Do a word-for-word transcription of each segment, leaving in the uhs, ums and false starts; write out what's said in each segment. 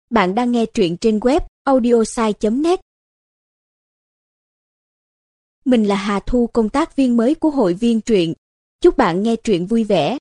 Bạn đang nghe truyện trên web audiosai chấm net. Mình là Hà Thu, công tác viên mới của hội viên truyện. Chúc bạn nghe truyện vui vẻ.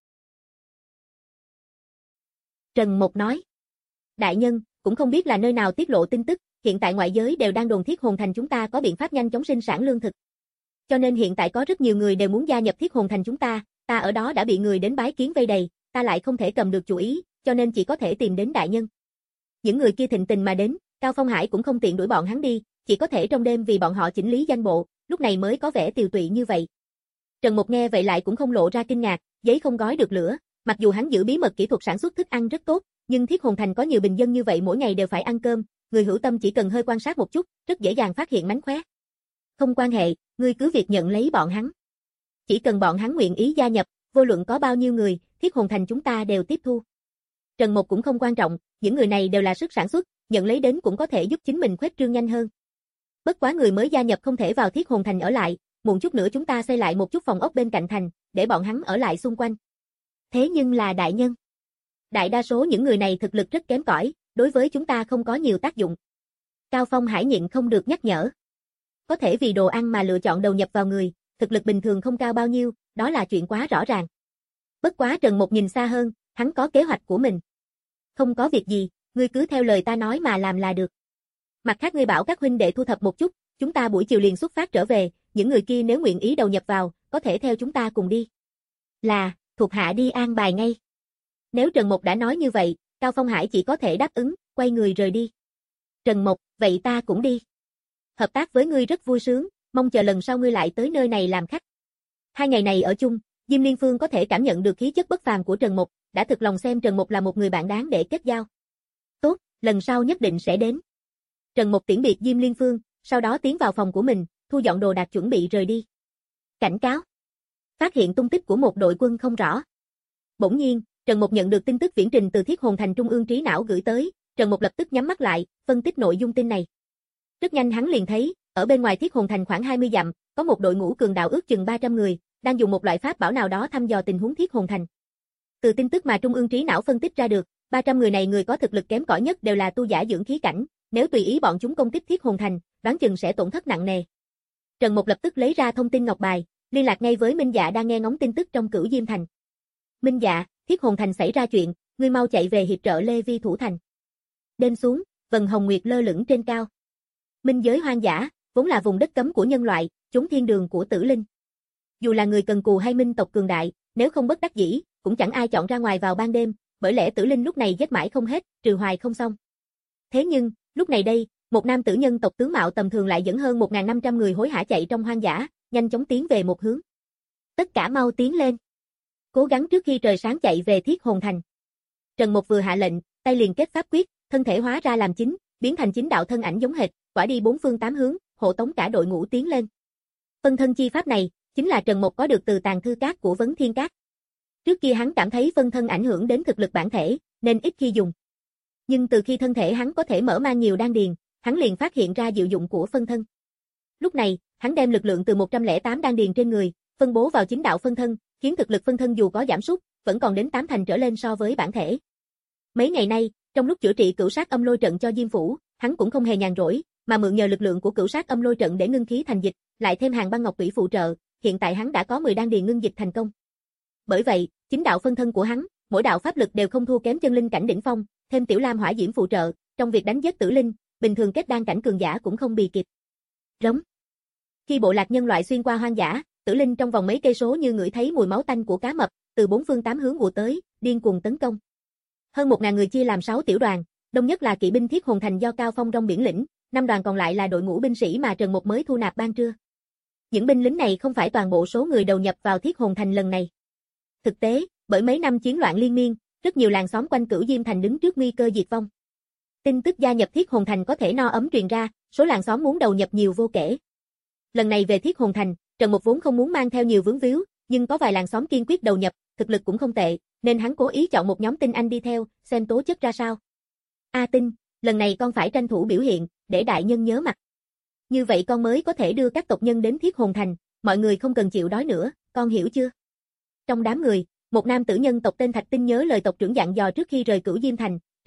Trần Mộc nói. Đại nhân, cũng không biết là nơi nào tiết lộ tin tức, hiện tại ngoại giới đều đang đồn Thiết Hồn Thành chúng ta có biện pháp nhanh chóng sinh sản lương thực. Cho nên hiện tại có rất nhiều người đều muốn gia nhập Thiết Hồn Thành chúng ta, ta ở đó đã bị người đến bái kiến vây đầy, ta lại không thể cầm được chủ ý, cho nên chỉ có thể tìm đến đại nhân. Những người kia thịnh tình mà đến, Cao Phong Hải cũng không tiện đuổi bọn hắn đi, chỉ có thể trong đêm vì bọn họ chỉnh lý danh bộ, lúc này mới có vẻ tiều tụy như vậy. Trần Mộc nghe vậy lại cũng không lộ ra kinh ngạc, giấy không gói được lửa, mặc dù hắn giữ bí mật kỹ thuật sản xuất thức ăn rất tốt, nhưng Thiết Hồn Thành có nhiều bình dân như vậy mỗi ngày đều phải ăn cơm, người hữu tâm chỉ cần hơi quan sát một chút, rất dễ dàng phát hiện mánh khóe. Không quan hệ, ngươi cứ việc nhận lấy bọn hắn. Chỉ cần bọn hắn nguyện ý gia nhập, vô luận có bao nhiêu người, Thiết Hồn Thành chúng ta đều tiếp thu. Trần Mộc cũng không quan trọng, những người này đều là sức sản xuất, nhận lấy đến cũng có thể giúp chính mình khuếch trương nhanh hơn. Bất quá người mới gia nhập không thể vào Thiết Hồn Thành ở lại, muộn chút nữa chúng ta xây lại một chút phòng ốc bên cạnh thành, để bọn hắn ở lại xung quanh. Thế nhưng là đại nhân. Đại đa số những người này thực lực rất kém cỏi, đối với chúng ta không có nhiều tác dụng. Cao Phong Hải nhịn không được nhắc nhở. Có thể vì đồ ăn mà lựa chọn đầu nhập vào người, thực lực bình thường không cao bao nhiêu, đó là chuyện quá rõ ràng. Bất quá Trần Mộc nhìn xa hơn, hắn có kế hoạch của mình. Không có việc gì, ngươi cứ theo lời ta nói mà làm là được. Mặt khác ngươi bảo các huynh đệ thu thập một chút, chúng ta buổi chiều liền xuất phát trở về, những người kia nếu nguyện ý đầu nhập vào, có thể theo chúng ta cùng đi. Là, thuộc hạ đi an bài ngay. Nếu Trần Mộc đã nói như vậy, Cao Phong Hải chỉ có thể đáp ứng, quay người rời đi. Trần Mộc, vậy ta cũng đi. Hợp tác với ngươi rất vui sướng, mong chờ lần sau ngươi lại tới nơi này làm khách. Hai ngày này ở chung, Diêm Liên Phương có thể cảm nhận được khí chất bất phàm của Trần Mộc, đã thực lòng xem Trần Mộc là một người bạn đáng để kết giao. Tốt, lần sau nhất định sẽ đến. Trần Mộc tiễn biệt Diêm Liên Phương, sau đó tiến vào phòng của mình, thu dọn đồ đạc chuẩn bị rời đi. Cảnh cáo. Phát hiện tung tích của một đội quân không rõ. Bỗng nhiên, Trần Mộc nhận được tin tức viễn trình từ Thiết Hồn Thành Trung ương trí não gửi tới, Trần Mộc lập tức nhắm mắt lại, phân tích nội dung tin này. Rất nhanh hắn liền thấy, ở bên ngoài Thiết Hồn Thành khoảng hai mươi dặm, có một đội ngũ cường đạo ước chừng ba trăm người, đang dùng một loại pháp bảo nào đó thăm dò tình huống Thiết Hồn Thành. Từ tin tức mà Trung ương trí não phân tích ra được, ba trăm người này người có thực lực kém cỏi nhất đều là tu giả dưỡng khí cảnh, nếu tùy ý bọn chúng công kích Thiết Hồn Thành, đoán chừng sẽ tổn thất nặng nề. Trần Mộc lập tức lấy ra thông tin ngọc bài, liên lạc ngay với Minh Dạ đang nghe ngóng tin tức trong Cửu Diêm Thành. Minh Dạ, Thiết Hồn Thành xảy ra chuyện, ngươi mau chạy về hiệp trợ Lê Vi thủ thành. Đêm xuống, vầng hồng nguyệt lơ lửng trên cao. Minh giới hoang dã, vốn là vùng đất cấm của nhân loại, chốn thiên đường của tử linh. Dù là người cần cù hay minh tộc cường đại, nếu không bất đắc dĩ, cũng chẳng ai chọn ra ngoài vào ban đêm, bởi lẽ tử linh lúc này giết mãi không hết, trừ hoài không xong. Thế nhưng, lúc này đây, một nam tử nhân tộc tướng mạo tầm thường lại dẫn hơn một nghìn năm trăm người hối hả chạy trong hoang dã, nhanh chóng tiến về một hướng. Tất cả mau tiến lên. Cố gắng trước khi trời sáng chạy về Thiết Hồn Thành. Trần Mộc vừa hạ lệnh, tay liền kết pháp quyết, thân thể hóa ra làm chính, biến thành chính đạo thân ảnh giống hệt, quả đi bốn phương tám hướng, hộ tống cả đội ngũ tiến lên. Phân thân chi pháp này, chính là Trần Mộc có được từ tàng thư cát của Vấn Thiên Cát. Trước kia hắn cảm thấy phân thân ảnh hưởng đến thực lực bản thể, nên ít khi dùng. Nhưng từ khi thân thể hắn có thể mở mang nhiều đan điền, hắn liền phát hiện ra diệu dụng của phân thân. Lúc này, hắn đem lực lượng từ một trăm lẻ tám đan điền trên người, phân bố vào chính đạo phân thân, khiến thực lực phân thân dù có giảm sút, vẫn còn đến tám thành trở lên so với bản thể. Mấy ngày nay, trong lúc chữa trị cửu sát âm lôi trận cho Diêm Phủ, hắn cũng không hề nhàn rỗi, mà mượn nhờ lực lượng của cửu sát âm lôi trận để ngưng khí thành dịch, lại thêm hàng băng ngọc tủy phụ trợ, hiện tại hắn đã có mười đan điền ngưng dịch thành công. Bởi vậy, chính đạo phân thân của hắn, mỗi đạo pháp lực đều không thua kém chân linh cảnh đỉnh phong, thêm tiểu lam hỏa diễm phụ trợ, trong việc đánh giết tử linh, bình thường kết đan cảnh cường giả cũng không bì kịp. Rống. Khi bộ lạc nhân loại xuyên qua hoang dã, tử linh trong vòng mấy cây số như ngửi thấy mùi máu tanh của cá mập, từ bốn phương tám hướng ùa tới, điên cuồng tấn công. Hơn một ngàn người chia làm sáu tiểu đoàn, đông nhất là kỵ binh Thiết Hồn Thành do Cao Phong Rong biển lĩnh, năm đoàn còn lại là đội ngũ binh sĩ mà Trần Mộc mới thu nạp ban trưa. Những binh lính này không phải toàn bộ số người đầu nhập vào Thiết Hồn Thành lần này. Thực tế, bởi mấy năm chiến loạn liên miên, rất nhiều làng xóm quanh Cửu Diêm Thành đứng trước nguy cơ diệt vong. Tin tức gia nhập Thiết Hồn Thành có thể no ấm truyền ra, số làng xóm muốn đầu nhập nhiều vô kể. Lần này về Thiết Hồn Thành, Trần Mộc vốn không muốn mang theo nhiều vướng víu, nhưng có vài làng xóm kiên quyết đầu nhập, thực lực cũng không tệ, nên hắn cố ý chọn một nhóm tinh anh đi theo, xem tố chất ra sao. A Tinh, lần này con phải tranh thủ biểu hiện, để đại nhân nhớ mặt. Như vậy con mới có thể đưa các tộc nhân đến Thiết Hồn Thành, mọi người không cần chịu đói nữa, con hiểu chưa? Trong đám người, một nam tử nhân tộc tên Thạch Tinh nhớ lời tộc trưởng dặn dò trước khi rời Cửu Diêm Thành,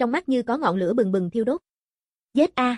trong mắt như có ngọn lửa bừng bừng thiêu đốt. Giết a!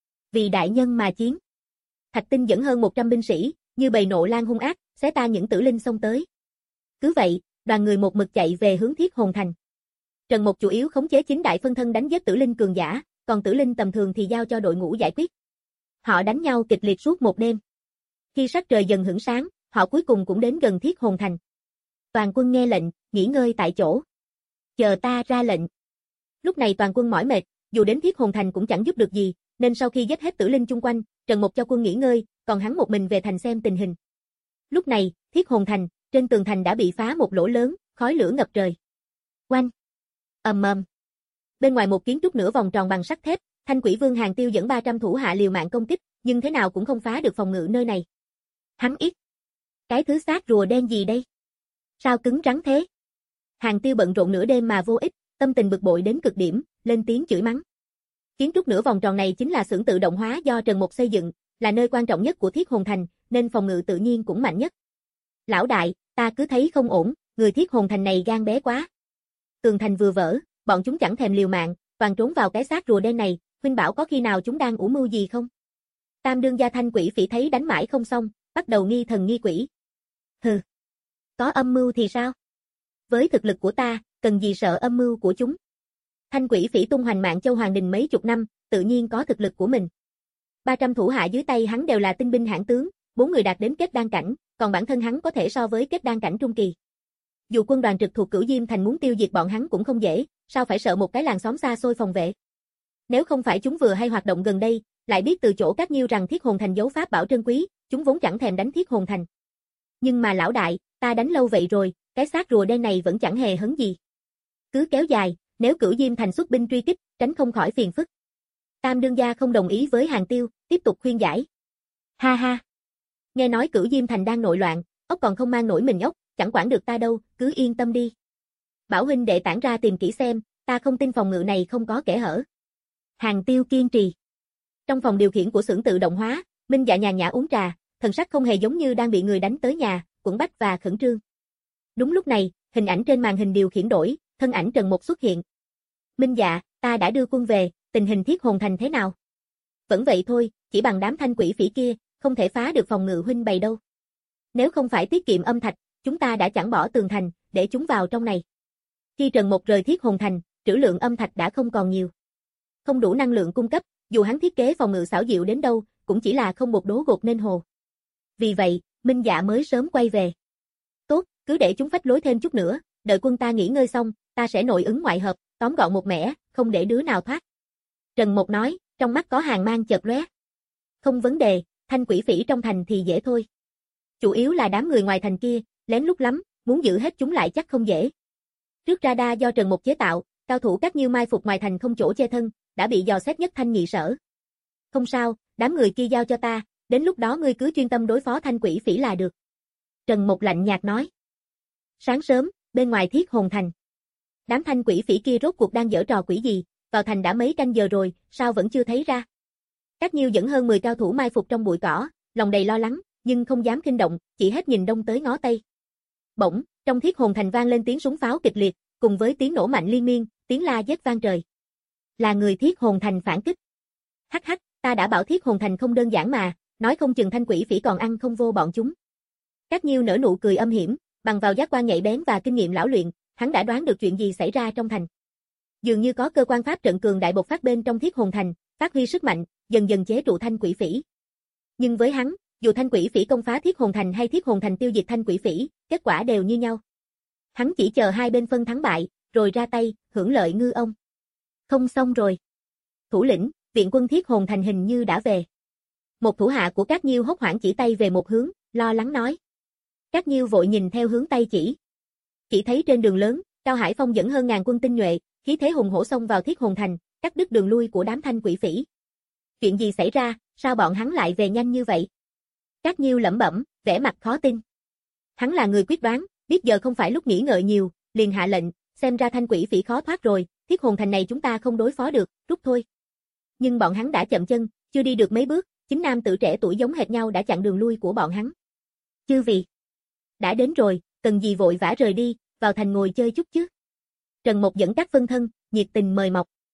Vì đại nhân mà chiến. Thạch Tinh dẫn hơn một trăm binh sĩ, như bầy nộ lang hung ác, xé ta những tử linh xông tới. Cứ vậy, đoàn người một mực chạy về hướng Thiết Hồn Thành. Trần Mục chủ yếu khống chế chính đại phân thân đánh giết tử linh cường giả, còn tử linh tầm thường thì giao cho đội ngũ giải quyết. Họ đánh nhau kịch liệt suốt một đêm. Khi sắc trời dần hửng sáng, họ cuối cùng cũng đến gần Thiết Hồn Thành. Toàn quân nghe lệnh, nghỉ ngơi tại chỗ. Chờ ta ra lệnh. Lúc này toàn quân mỏi mệt, dù đến Thiết Hồn Thành cũng chẳng giúp được gì, nên sau khi giết hết tử linh chung quanh, Trần Mục cho quân nghỉ ngơi, còn hắn một mình về thành xem tình hình. Lúc này, Thiết Hồn Thành, trên tường thành đã bị phá một lỗ lớn, khói lửa ngập trời. Oanh! Ầm ầm. Bên ngoài một kiến trúc nửa vòng tròn bằng sắt thép, Thanh Quỷ Vương Hàn Tiêu dẫn ba trăm thủ hạ liều mạng công kích, nhưng thế nào cũng không phá được phòng ngự nơi này. Hắn ít. Cái thứ xác rùa đen gì đây? Sao cứng rắn thế? Hàn Tiêu bận rộn nửa đêm mà vô ích, tâm tình bực bội đến cực điểm, lên tiếng chửi mắng. Kiến trúc nửa vòng tròn này chính là xưởng tự động hóa do Trần Mục xây dựng, là nơi quan trọng nhất của Thiết Hồn Thành, nên phòng ngự tự nhiên cũng mạnh nhất. Lão đại, ta cứ thấy không ổn, người Thiết Hồn Thành này gan bé quá. Tường thành vừa vỡ, bọn chúng chẳng thèm liều mạng, toàn trốn vào cái xác rùa đen này, huynh bảo có khi nào chúng đang ủ mưu gì không? Tam đương gia Thanh Quỷ Phỉ thấy đánh mãi không xong, bắt đầu nghi thần nghi quỷ. Hừ, có âm mưu thì sao? Với thực lực của ta, cần gì sợ âm mưu của chúng? Thanh Quỷ Phỉ tung hoành Mạng Châu Hoàng Đình mấy chục năm, tự nhiên có thực lực của mình. ba trăm thủ hạ dưới tay hắn đều là tinh binh hãn tướng, bốn người đạt đến kết đan cảnh, còn bản thân hắn có thể so với kết đan cảnh trung kỳ. Dù quân đoàn trực thuộc Cửu Diêm Thành muốn tiêu diệt bọn hắn cũng không dễ, sao phải sợ một cái làng xóm xa xôi phòng vệ? Nếu không phải chúng vừa hay hoạt động gần đây, lại biết từ chỗ Cát Nhiêu rằng Thiết Hồn Thành giấu pháp bảo trân quý, chúng vốn chẳng thèm đánh Thiết Hồn Thành. Nhưng mà lão đại, ta đánh lâu vậy rồi, cái xác rùa đen này vẫn chẳng hề hấn gì. Cứ kéo dài, nếu Cửu Diêm Thành xuất binh truy kích, tránh không khỏi phiền phức. Tam đương gia không đồng ý với Hàn Tiêu, tiếp tục khuyên giải. Ha ha. Nghe nói Cửu Diêm Thành đang nội loạn, ốc còn không mang nổi mình ốc, chẳng quản được ta đâu, cứ yên tâm đi. Bảo huynh đệ tản ra tìm kỹ xem, ta không tin phòng ngự này không có kẽ hở. Hàn Tiêu kiên trì. Trong phòng điều khiển của xưởng tự động hóa, Minh Dạ nhàn nhã uống trà, thần sắc không hề giống như đang bị người đánh tới nhà, quẫn bách và khẩn trương. Đúng lúc này, hình ảnh trên màn hình điều khiển đổi, thân ảnh Trần Mục xuất hiện. Minh Dạ, ta đã đưa quân về, tình hình Thiết Hồn Thành thế nào? Vẫn vậy thôi, chỉ bằng đám Thanh Quỷ Phỉ kia, không thể phá được phòng ngự huynh bày đâu. Nếu không phải tiết kiệm âm thạch, chúng ta đã chẳng bỏ tường thành, để chúng vào trong này. Khi Trần Mục rời Thiết Hồn Thành, trữ lượng âm thạch đã không còn nhiều. Không đủ năng lượng cung cấp, dù hắn thiết kế phòng ngự xảo diệu đến đâu, cũng chỉ là không một đố gột nên hồ. Vì vậy, Minh Dạ mới sớm quay về. Tốt, cứ để chúng phách lối thêm chút nữa, đợi quân ta nghỉ ngơi xong, ta sẽ nội ứng ngoại hợp, tóm gọn một mẻ, không để đứa nào thoát. Trần Mục nói, trong mắt có hàn mang chợt lóe. Không vấn đề, Thanh Quỷ Phỉ trong thành thì dễ thôi. Chủ yếu là đám người ngoài thành kia, lén lút lắm, muốn giữ hết chúng lại chắc không dễ. Trước radar do Trần Mục chế tạo, cao thủ Cát Nhiêu mai phục ngoài thành không chỗ che thân, đã bị dò xét nhất thanh nhị sở. Không sao, đám người kia giao cho ta, đến lúc đó ngươi cứ chuyên tâm đối phó Thanh Quỷ Phỉ là được. Trần Mục lạnh nhạt nói. Sáng sớm, bên ngoài Thiết Hồn Thành. Đám Thanh Quỷ Phỉ kia rốt cuộc đang giở trò quỷ gì, vào thành đã mấy canh giờ rồi, sao vẫn chưa thấy ra? Cát Nhiêu dẫn hơn mười cao thủ mai phục trong bụi cỏ, lòng đầy lo lắng, nhưng không dám kinh động, chỉ hết nhìn đông tới ngó tây. Bỗng, trong Thiết Hồn Thành vang lên tiếng súng pháo kịch liệt, cùng với tiếng nổ mạnh liên miên, tiếng la giết vang trời. Là người Thiết Hồn Thành phản kích. Hắc hắc, ta đã bảo Thiết Hồn Thành không đơn giản mà, nói không chừng Thanh Quỷ Phỉ còn ăn không vô bọn chúng. Cát Nhiêu nở nụ cười âm hiểm, bằng vào giác quan nhạy bén và kinh nghiệm lão luyện, hắn đã đoán được chuyện gì xảy ra trong thành. Dường như có cơ quan pháp trận cường đại bộc phát bên trong Thiết Hồn Thành, phát huy sức mạnh, dần dần chế trụ Thanh Quỷ Phỉ. Nhưng với hắn, dù Thanh Quỷ Phỉ công phá Thiết Hồn Thành hay Thiết Hồn Thành tiêu diệt Thanh Quỷ Phỉ, kết quả đều như nhau. Hắn chỉ chờ hai bên phân thắng bại, rồi ra tay, hưởng lợi ngư ông. Không xong rồi. Thủ lĩnh, viện quân Thiết Hồn Thành hình như đã về. Một thủ hạ của Cát Nhiêu hốt hoảng chỉ tay về một hướng, lo lắng nói. Cát Nhiêu vội nhìn theo hướng tay chỉ. Chỉ thấy trên đường lớn, Cao Hải Phong dẫn hơn ngàn quân tinh nhuệ, khí thế hùng hổ xông vào Thiết Hồn Thành, cắt đứt đường lui của đám Thanh Quỷ Phỉ. Chuyện gì xảy ra, sao bọn hắn lại về nhanh như vậy? Cát Nhiêu lẩm bẩm, vẻ mặt khó tin. Hắn là người quyết đoán, biết giờ không phải lúc nghĩ ngợi nhiều, liền hạ lệnh, xem ra Thanh Quỷ Phỉ khó thoát rồi, Thiết Hồn Thành này chúng ta không đối phó được, rút thôi. Nhưng bọn hắn đã chậm chân, chưa đi được mấy bước, chính nam tử trẻ tuổi giống hệt nhau đã chặn đường lui của bọn hắn. Chư vị, đã đến rồi, cần gì vội vã rời đi, vào thành ngồi chơi chút chứ. Trần Mục dẫn các phân thân, nhiệt tình mời mọc.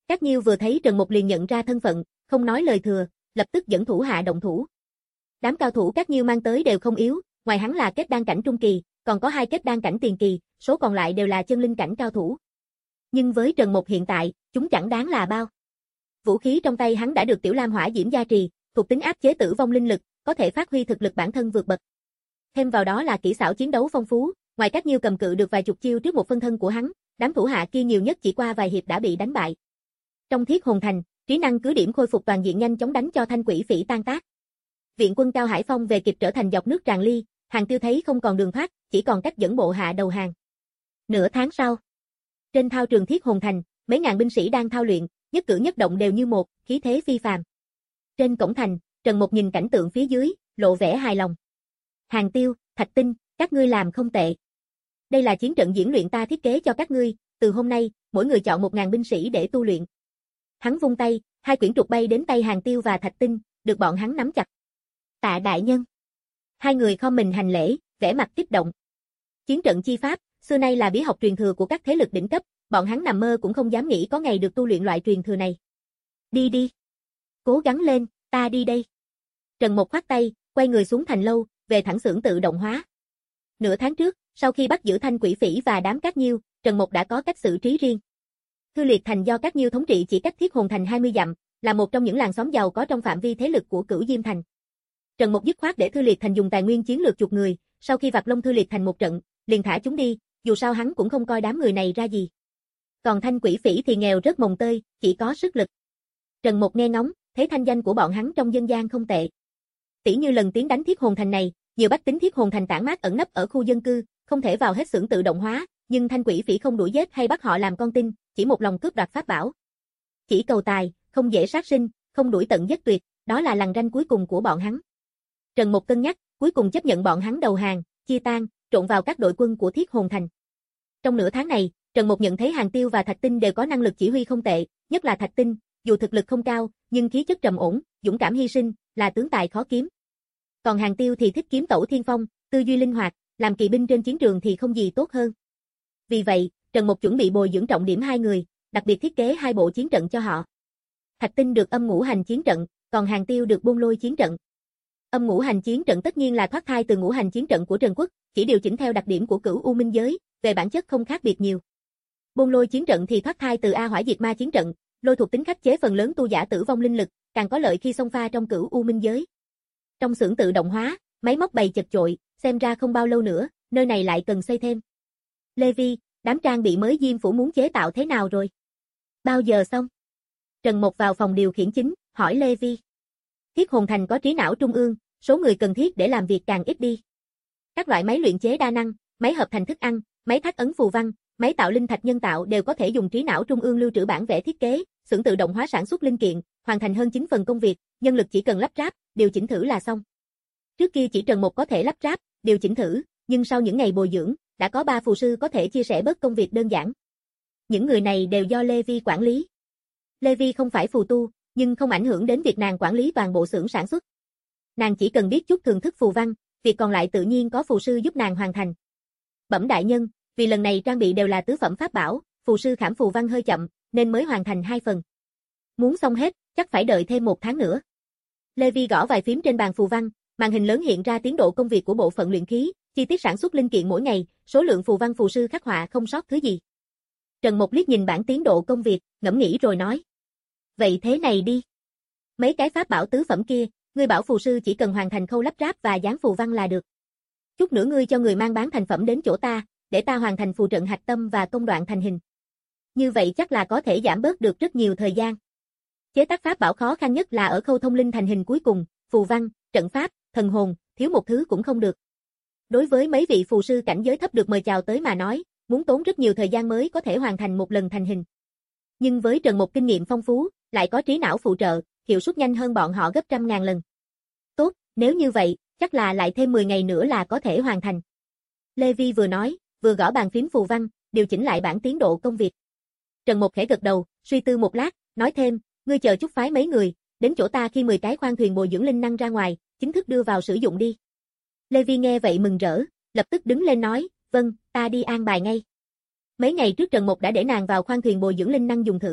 Các Nhiêu vừa thấy Trần Mục liền nhận ra thân phận, không nói lời thừa, lập tức dẫn thủ hạ động thủ. Đám cao thủ Các Nhiêu mang tới đều không yếu, ngoài hắn là kết đan cảnh trung kỳ, còn có hai kết đan cảnh tiền kỳ, số còn lại đều là chân linh cảnh cao thủ. Nhưng với Trần Mục hiện tại, chúng chẳng đáng là bao. Vũ khí trong tay hắn đã được Tiểu Lam Hỏa Diễm gia trì, thuộc tính áp chế tử vong linh lực, có thể phát huy thực lực bản thân vượt bậc. Thêm vào đó là kỹ xảo chiến đấu phong phú, ngoài Các Nhiêu cầm cự được vài chục chiêu trước một phân thân của hắn, đám thủ hạ kia nhiều nhất chỉ qua vài hiệp đã bị đánh bại. Trong Thiết Hồn Thành, trí năng cứ điểm khôi phục toàn diện nhanh chóng đánh cho Thanh Quỷ Phỉ tan tác. Viện quân Cao Hải Phong về kịp trở thành dọc nước tràn ly, Hàng Tiêu thấy không còn đường thoát, chỉ còn cách dẫn bộ hạ đầu hàng. Nửa tháng sau, trên thao trường Thiết Hồn Thành, mấy ngàn binh sĩ đang thao luyện, nhất cử nhất động đều như một, khí thế phi phàm. Trên cổng thành, Trần Mục nhìn cảnh tượng phía dưới, lộ vẻ hài lòng. Hàng Tiêu, Thạch Tinh, các ngươi làm không tệ. Đây là chiến trận diễn luyện ta thiết kế cho các ngươi, từ hôm nay, mỗi người chọn một ngàn binh sĩ để tu luyện. Hắn vung tay, hai quyển trục bay đến tay Hàng Tiêu và Thạch Tinh, được bọn hắn nắm chặt. Tạ đại nhân. Hai người khom mình hành lễ, vẻ mặt kích động. Chiến trận chi pháp, xưa nay là bí học truyền thừa của các thế lực đỉnh cấp, bọn hắn nằm mơ cũng không dám nghĩ có ngày được tu luyện loại truyền thừa này. Đi đi. Cố gắng lên, ta đi đây. Trần Mục khoát tay, quay người xuống thành lâu, về thẳng xưởng tự động hóa. Nửa tháng trước, sau khi bắt giữ Thanh Quỷ Phỉ và đám Các Nhiêu, Trần Mục đã có cách xử trí riêng. Thư Liệt Thành do Các Nhiêu thống trị chỉ cách Thiết Hồn Thành hai mươi dặm, là một trong những làng xóm giàu có trong phạm vi thế lực của Cửu Diêm Thành. Trần Mục dứt khoát để Thư Liệt Thành dùng tài nguyên chiến lược chuộc người, sau khi vặt lông Thư Liệt Thành một trận, liền thả chúng đi, dù sao hắn cũng không coi đám người này ra gì. Còn Thanh Quỷ Phỉ thì nghèo rất mồng tơi, chỉ có sức lực. Trần Mục nghe ngóng, thấy thanh danh của bọn hắn trong dân gian không tệ. Tỷ như lần tiến đánh Thiết Hồn Thành này, nhiều bách tính Thiết Hồn Thành tản mát ẩn nấp ở khu dân cư, không thể vào hết xưởng tự động hóa, nhưng Thanh Quỷ Phỉ không đuổi giết hay bắt họ làm con tin, chỉ một lòng cướp đoạt pháp bảo. Chỉ cầu tài, không dễ sát sinh, không đuổi tận giết tuyệt, đó là lằn ranh cuối cùng của bọn hắn. Trần Mục cân nhắc, cuối cùng chấp nhận bọn hắn đầu hàng, chia tan, trộn vào các đội quân của Thiết Hồn Thành. Trong nửa tháng này, Trần Mục nhận thấy Hàng Tiêu và Thạch Tinh đều có năng lực chỉ huy không tệ, nhất là Thạch Tinh, dù thực lực không cao, nhưng khí chất trầm ổn, dũng cảm hy sinh, là tướng tài khó kiếm. Còn Hàng Tiêu thì thích kiếm tẩu thiên phong, tư duy linh hoạt, làm kỵ binh trên chiến trường thì không gì tốt hơn. Vì vậy, Trần Mục chuẩn bị bồi dưỡng trọng điểm hai người, đặc biệt thiết kế hai bộ chiến trận cho họ. Thạch Tinh được âm ngũ hành chiến trận, còn Hàng Tiêu được buôn lôi chiến trận. Âm ngũ hành chiến trận tất nhiên là thoát thai từ ngũ hành chiến trận của Trần Quốc, chỉ điều chỉnh theo đặc điểm của Cửu U Minh giới, về bản chất không khác biệt nhiều. Buôn lôi chiến trận thì thoát thai từ A Hỏa Diệt Ma chiến trận, lôi thuộc tính khắc chế phần lớn tu giả tử vong linh lực, càng có lợi khi xông pha trong Cửu U Minh giới. Trong xưởng tự động hóa, máy móc bày chật chội, xem ra không bao lâu nữa, nơi này lại cần xây thêm. Lê Vi, đám trang bị mới Diêm Phủ muốn chế tạo thế nào rồi? Bao giờ xong? Trần Mục vào phòng điều khiển chính, hỏi Lê Vi. Thiết Hồn Thành có trí não trung ương, số người cần thiết để làm việc càng ít đi. Các loại máy luyện chế đa năng, máy hợp thành thức ăn, máy thác ấn phù văn, máy tạo linh thạch nhân tạo đều có thể dùng trí não trung ương lưu trữ bản vẽ thiết kế, xưởng tự động hóa sản xuất linh kiện, hoàn thành hơn chín phần công việc, nhân lực chỉ cần lắp ráp, điều chỉnh thử là xong. Trước kia chỉ Trần Mục có thể lắp ráp, điều chỉnh thử, nhưng sau những ngày bồi dưỡng, đã có ba phù sư có thể chia sẻ bớt công việc đơn giản. Những người này đều do Lê Vi quản lý. Lê Vi không phải phù tu, nhưng không ảnh hưởng đến việc nàng quản lý toàn bộ xưởng sản xuất. Nàng chỉ cần biết chút thường thức phù văn, việc còn lại tự nhiên có phù sư giúp nàng hoàn thành. Bẩm đại nhân, vì lần này trang bị đều là tứ phẩm pháp bảo, phù sư khảm phù văn hơi chậm, nên mới hoàn thành hai phần. Muốn xong hết, chắc phải đợi thêm một tháng nữa. Lê Vi gõ vài phím trên bàn phù văn, màn hình lớn hiện ra tiến độ công việc của bộ phận luyện khí, chi tiết sản xuất linh kiện mỗi ngày, số lượng phù văn phù sư khắc họa không sót thứ gì. Trần Mục liếc nhìn bảng tiến độ công việc, ngẫm nghĩ rồi nói. Vậy thế này đi. Mấy cái pháp bảo tứ phẩm kia, ngươi bảo phù sư chỉ cần hoàn thành khâu lắp ráp và dán phù văn là được. Chút nữa ngươi cho người mang bán thành phẩm đến chỗ ta, để ta hoàn thành phù trận hạch tâm và công đoạn thành hình. Như vậy chắc là có thể giảm bớt được rất nhiều thời gian. Chế tác pháp bảo khó khăn nhất là ở khâu thông linh thành hình cuối cùng, phù văn, trận pháp, thần hồn, thiếu một thứ cũng không được. Đối với mấy vị phù sư cảnh giới thấp được mời chào tới mà nói, muốn tốn rất nhiều thời gian mới có thể hoàn thành một lần thành hình. Nhưng với Trần Mục kinh nghiệm phong phú, lại có trí não phụ trợ, hiệu suất nhanh hơn bọn họ gấp trăm ngàn lần. Tốt, nếu như vậy, chắc là lại thêm mười ngày nữa là có thể hoàn thành. Lê Vi vừa nói, vừa gõ bàn phím phù văn, điều chỉnh lại bảng tiến độ công việc. Trần Mục khẽ gật đầu, suy tư một lát, nói thêm, ngươi chờ chút phái mấy người, đến chỗ ta khi mười cái khoang thuyền bồi dưỡng linh năng ra ngoài, chính thức đưa vào sử dụng đi. Lê Vi nghe vậy mừng rỡ, lập tức đứng lên nói, vâng, ta đi an bài ngay. Mấy ngày trước Trần Mục đã để nàng vào khoang thuyền bồi dưỡng linh năng dùng thử,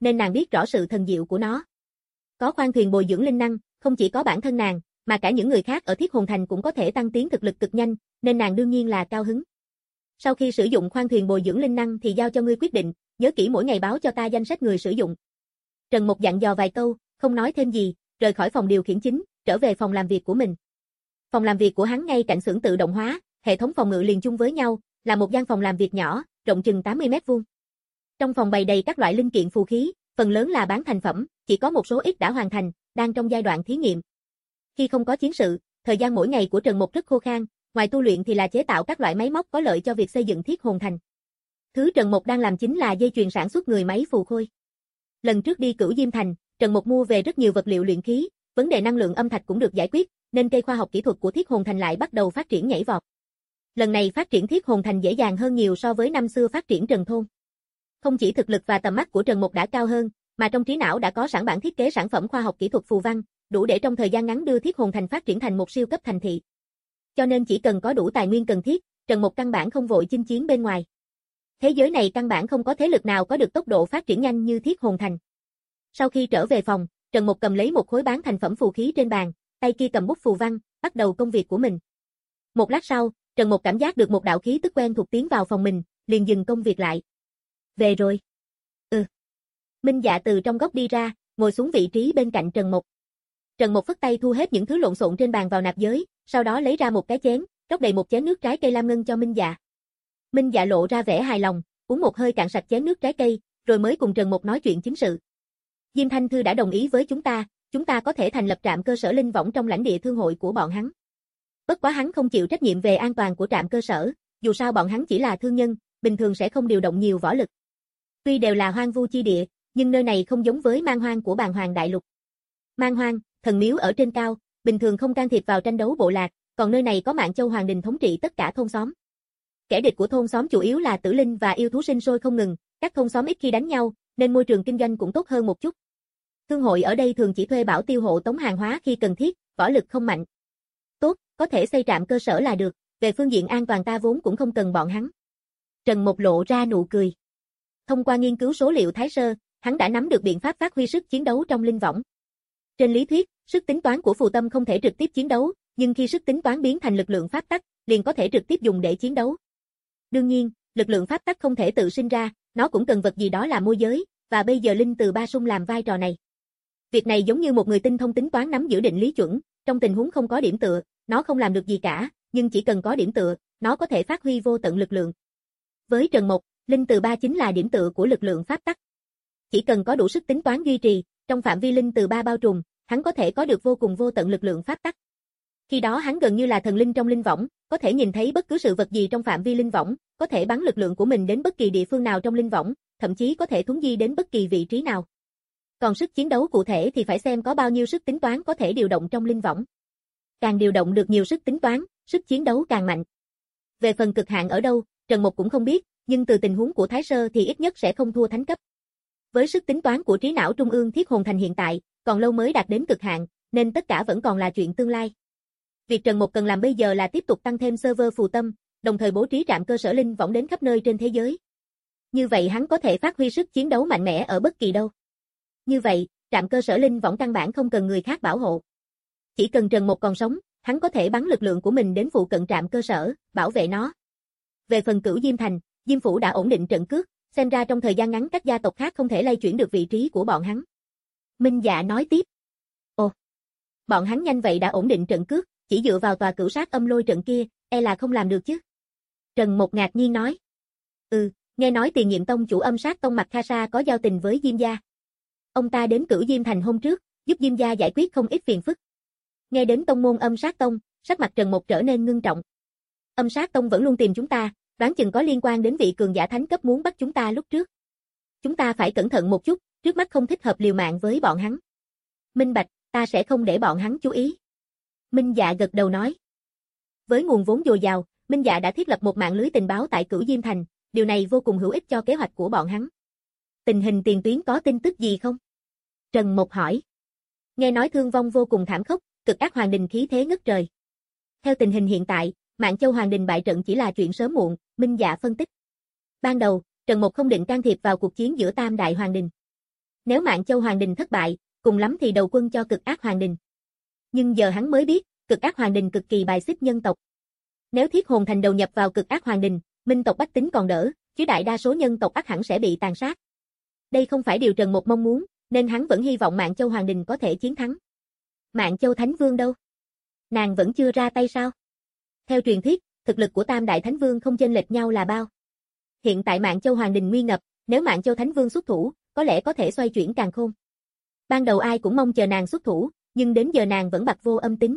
nên nàng biết rõ sự thần diệu của nó. Có khoang thuyền bồi dưỡng linh năng, không chỉ có bản thân nàng, mà cả những người khác ở Thiết Hồn Thành cũng có thể tăng tiến thực lực cực nhanh, nên nàng đương nhiên là cao hứng. Sau khi sử dụng khoang thuyền bồi dưỡng linh năng thì giao cho ngươi quyết định, nhớ kỹ mỗi ngày báo cho ta danh sách người sử dụng. Trần Mục dặn dò vài câu, không nói thêm gì, rời khỏi phòng điều khiển chính, trở về phòng làm việc của mình. Phòng làm việc của hắn ngay cạnh xưởng tự động hóa, hệ thống phòng ngự liền chung với nhau, là một gian phòng làm việc nhỏ, rộng chừng tám mươi mét vuông. Trong phòng bày đầy các loại linh kiện phù khí, phần lớn là bán thành phẩm, chỉ có một số ít đã hoàn thành, đang trong giai đoạn thí nghiệm. Khi không có chiến sự, thời gian mỗi ngày của Trần Mục rất khô khan, ngoài tu luyện thì là chế tạo các loại máy móc có lợi cho việc xây dựng Thiết Hồn Thành. Thứ Trần Mục đang làm chính là dây chuyền sản xuất người máy phù khôi. Lần trước đi Cửu Diêm Thành, Trần Mục mua về rất nhiều vật liệu luyện khí, vấn đề năng lượng âm thạch cũng được giải quyết, nên cây khoa học kỹ thuật của Thiết Hồn Thành lại bắt đầu phát triển nhảy vọt. Lần này phát triển Thiết Hồn Thành dễ dàng hơn nhiều so với năm xưa phát triển Trần Thôn. Không chỉ thực lực và tầm mắt của Trần Mục đã cao hơn, mà trong trí não đã có sẵn bản thiết kế sản phẩm khoa học kỹ thuật phù văn, đủ để trong thời gian ngắn đưa Thiết Hồn Thành phát triển thành một siêu cấp thành thị. Cho nên chỉ cần có đủ tài nguyên cần thiết, Trần Mục căn bản không vội chinh chiến bên ngoài. Thế giới này căn bản không có thế lực nào có được tốc độ phát triển nhanh như Thiết Hồn Thành. Sau khi trở về phòng, Trần Mục cầm lấy một khối bán thành phẩm phù khí trên bàn, tay kia cầm bút phù văn, bắt đầu công việc của mình. Một lát sau, Trần Mục cảm giác được một đạo khí tức quen thuộc tiến vào phòng mình, liền dừng công việc lại. Về rồi. Ừ. Minh Dạ từ trong góc đi ra, ngồi xuống vị trí bên cạnh Trần Mục. Trần Mục phất tay thu hết những thứ lộn xộn trên bàn vào nạp giới, sau đó lấy ra một cái chén, rót đầy một chén nước trái cây lam ngân cho Minh Dạ. Minh Dạ lộ ra vẻ hài lòng, uống một hơi cạn sạch chén nước trái cây, rồi mới cùng Trần Mục nói chuyện chính sự. Diêm Thanh Thư đã đồng ý với chúng ta, chúng ta có thể thành lập trạm cơ sở linh võng trong lãnh địa thương hội của bọn hắn. Bất quá hắn không chịu trách nhiệm về an toàn của trạm cơ sở, dù sao bọn hắn chỉ là thương nhân, bình thường sẽ không điều động nhiều võ lực. Tuy đều là hoang vu chi địa, nhưng nơi này không giống với man hoang của Bàn Hoàng Đại Lục. Man hoang, thần miếu ở trên cao, bình thường không can thiệp vào tranh đấu bộ lạc, còn nơi này có Mạn Châu Hoàng Đình thống trị tất cả thôn xóm. Kẻ địch của thôn xóm chủ yếu là tử linh và yêu thú sinh sôi không ngừng, các thôn xóm ít khi đánh nhau, nên môi trường kinh doanh cũng tốt hơn một chút. Thương hội ở đây thường chỉ thuê bảo tiêu hộ tống hàng hóa khi cần thiết, võ lực không mạnh. Tốt, có thể xây trạm cơ sở là được, về phương diện an toàn ta vốn cũng không cần bọn hắn. Trần Mục lộ ra nụ cười. Thông qua nghiên cứu số liệu Thái Sơ, hắn đã nắm được biện pháp phát huy sức chiến đấu trong linh võng. Trên lý thuyết, sức tính toán của phù tâm không thể trực tiếp chiến đấu, nhưng khi sức tính toán biến thành lực lượng pháp tắc, liền có thể trực tiếp dùng để chiến đấu. Đương nhiên, lực lượng pháp tắc không thể tự sinh ra, nó cũng cần vật gì đó là môi giới, và bây giờ Linh Từ Ba Sung làm vai trò này. Việc này giống như một người tinh thông tính toán nắm giữ định lý chuẩn, trong tình huống không có điểm tựa, nó không làm được gì cả, nhưng chỉ cần có điểm tựa, nó có thể phát huy vô tận lực lượng. Với Trần Mục, Linh Từ Ba chính là điểm tựa của lực lượng pháp tắc. Chỉ cần có đủ sức tính toán duy trì, trong phạm vi Linh Từ Ba bao trùm, hắn có thể có được vô cùng vô tận lực lượng pháp tắc. Khi đó hắn gần như là thần linh trong linh võng, có thể nhìn thấy bất cứ sự vật gì trong phạm vi linh võng, có thể bắn lực lượng của mình đến bất kỳ địa phương nào trong linh võng, thậm chí có thể thuấn di đến bất kỳ vị trí nào. Còn sức chiến đấu cụ thể thì phải xem có bao nhiêu sức tính toán có thể điều động trong linh võng. Càng điều động được nhiều sức tính toán, sức chiến đấu càng mạnh. Về phần cực hạn ở đâu, Trần Mục cũng không biết, nhưng từ tình huống của Thái Sơ thì ít nhất sẽ không thua thánh cấp. Với sức tính toán của trí não trung ương Thiết Hồn Thành hiện tại, còn lâu mới đạt đến cực hạn, nên tất cả vẫn còn là chuyện tương lai. Việc Trần Mục cần làm bây giờ là tiếp tục tăng thêm server phù tâm, đồng thời bố trí trạm cơ sở linh võng đến khắp nơi trên thế giới. Như vậy hắn có thể phát huy sức chiến đấu mạnh mẽ ở bất kỳ đâu. Như vậy, trạm cơ sở linh võng căn bản không cần người khác bảo hộ. Chỉ cần Trần Mục còn sống, hắn có thể bắn lực lượng của mình đến phụ cận trạm cơ sở, bảo vệ nó. Về phần Cửu Diêm Thành, Diêm Phủ đã ổn định trận cước, xem ra trong thời gian ngắn các gia tộc khác không thể lay chuyển được vị trí của bọn hắn. Minh Dạ nói tiếp. Ồ, bọn hắn nhanh vậy đã ổn định trận cước, chỉ dựa vào tòa cửu sát âm lôi trận kia, e là không làm được chứ. Trần Mục ngạc nhiên nói. Ừ, nghe nói Tiền Nhiệm Tông chủ Âm Sát Tông Mạc Kha Sa có giao tình với Diêm gia. Ông ta đến Cửu Diêm Thành hôm trước, giúp Diêm gia giải quyết không ít phiền phức. Nghe đến tông môn Âm Sát Tông, sắc mặt Trần Mục trở nên ngưng trọng. Âm Sát Tông vẫn luôn tìm chúng ta, đoán chừng có liên quan đến vị cường giả thánh cấp muốn bắt chúng ta lúc trước. Chúng ta phải cẩn thận một chút, trước mắt không thích hợp liều mạng với bọn hắn. Minh bạch, ta sẽ không để bọn hắn chú ý. Minh Dạ gật đầu nói. Với nguồn vốn dồi dào, Minh Dạ đã thiết lập một mạng lưới tình báo tại Cửu Diêm Thành, điều này vô cùng hữu ích cho kế hoạch của bọn hắn. Tình hình tiền tuyến có tin tức gì không? Trần Mục hỏi. Nghe nói thương vong vô cùng thảm khốc, cực ác hoàng đình khí thế ngất trời. Theo tình hình hiện tại, Mạn Châu Hoàng Đình bại trận chỉ là chuyện sớm muộn, Minh Dạ phân tích. Ban đầu, Trần Mục không định can thiệp vào cuộc chiến giữa Tam Đại Hoàng Đình. Nếu Mạn Châu Hoàng Đình thất bại, cùng lắm thì đầu quân cho Cực Ác Hoàng Đình. Nhưng giờ hắn mới biết, Cực Ác Hoàng Đình cực kỳ bài xích nhân tộc. Nếu Thiết Hồn Thành đầu nhập vào Cực Ác Hoàng Đình, minh tộc bách tính còn đỡ, chứ đại đa số nhân tộc ắt hẳn sẽ bị tàn sát. Đây không phải điều Trần Mục mong muốn, nên hắn vẫn hy vọng Mạn Châu Hoàng Đình có thể chiến thắng. Mạn Châu Thánh Vương đâu? Nàng vẫn chưa ra tay sao? Theo truyền thuyết, thực lực của Tam Đại Thánh Vương không chênh lệch nhau là bao. Hiện tại Mạn Châu Hoàng Đình nguy ngập, nếu Mạn Châu Thánh Vương xuất thủ, có lẽ có thể xoay chuyển càn khôn. Ban đầu ai cũng mong chờ nàng xuất thủ, nhưng đến giờ nàng vẫn bặt vô âm tín.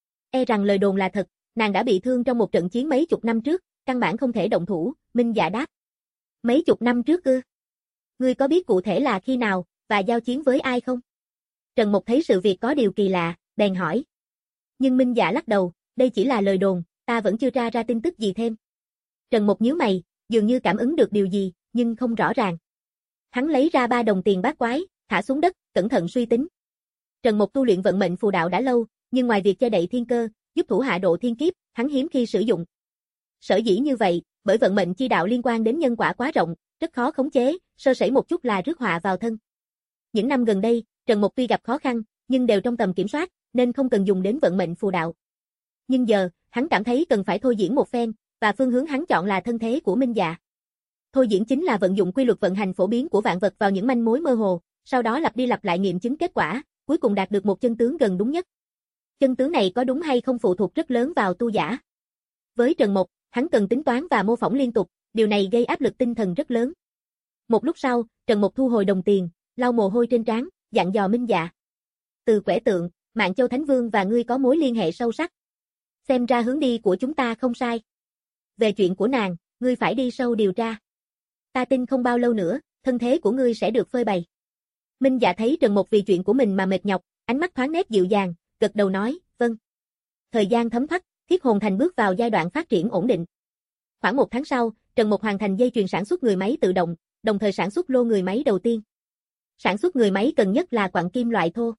E rằng lời đồn là thật, nàng đã bị thương trong một trận chiến mấy chục năm trước, căn bản không thể động thủ, Minh Dạ đáp. Mấy chục năm trước ư? Ngươi có biết cụ thể là khi nào, và giao chiến với ai không? Trần Mục thấy sự việc có điều kỳ lạ, bèn hỏi. Nhưng Minh Dạ lắc đầu, đây chỉ là lời đồn, ta vẫn chưa tra ra tin tức gì thêm. Trần Mục nhíu mày, dường như cảm ứng được điều gì, nhưng không rõ ràng. Hắn lấy ra ba đồng tiền bát quái, thả xuống đất, cẩn thận suy tính. Trần Mục tu luyện vận mệnh phù đạo đã lâu, nhưng ngoài việc che đậy thiên cơ, giúp thủ hạ độ thiên kiếp, hắn hiếm khi sử dụng. Sở dĩ như vậy, bởi vận mệnh chi đạo liên quan đến nhân quả quá rộng, rất khó khống chế, sơ sẩy một chút là rước họa vào thân. Những năm gần đây, Trần Mục tuy gặp khó khăn, nhưng đều trong tầm kiểm soát, nên không cần dùng đến vận mệnh phù đạo. Nhưng giờ, hắn cảm thấy cần phải thôi diễn một phen, và phương hướng hắn chọn là thân thế của Minh Dạ. Thôi diễn chính là vận dụng quy luật vận hành phổ biến của vạn vật vào những manh mối mơ hồ, sau đó lặp đi lặp lại nghiệm chứng kết quả, cuối cùng đạt được một chân tướng gần đúng nhất. Chân tướng này có đúng hay không phụ thuộc rất lớn vào tu giả. Với Trần Mục, hắn cần tính toán và mô phỏng liên tục, điều này gây áp lực tinh thần rất lớn. Một lúc sau, Trần Mục thu hồi đồng tiền, lau mồ hôi trên trán, dặn dò Minh Dạ. Từ Quẻ Tượng, Mạn Châu Thánh Vương và ngươi có mối liên hệ sâu sắc. Xem ra hướng đi của chúng ta không sai. Về chuyện của nàng, ngươi phải đi sâu điều tra. Ta tin không bao lâu nữa, thân thế của ngươi sẽ được phơi bày. Minh Dạ thấy Trần Mục vì chuyện của mình mà mệt nhọc, ánh mắt thoáng nét dịu dàng, gật đầu nói, vâng. Thời gian thấm thoát, Thiết Hồn Thành bước vào giai đoạn phát triển ổn định. Khoảng một tháng sau, Trần Mục hoàn thành dây chuyền sản xuất người máy tự động, đồng thời sản xuất lô người máy đầu tiên. Sản xuất người máy cần nhất là quặng kim loại thô.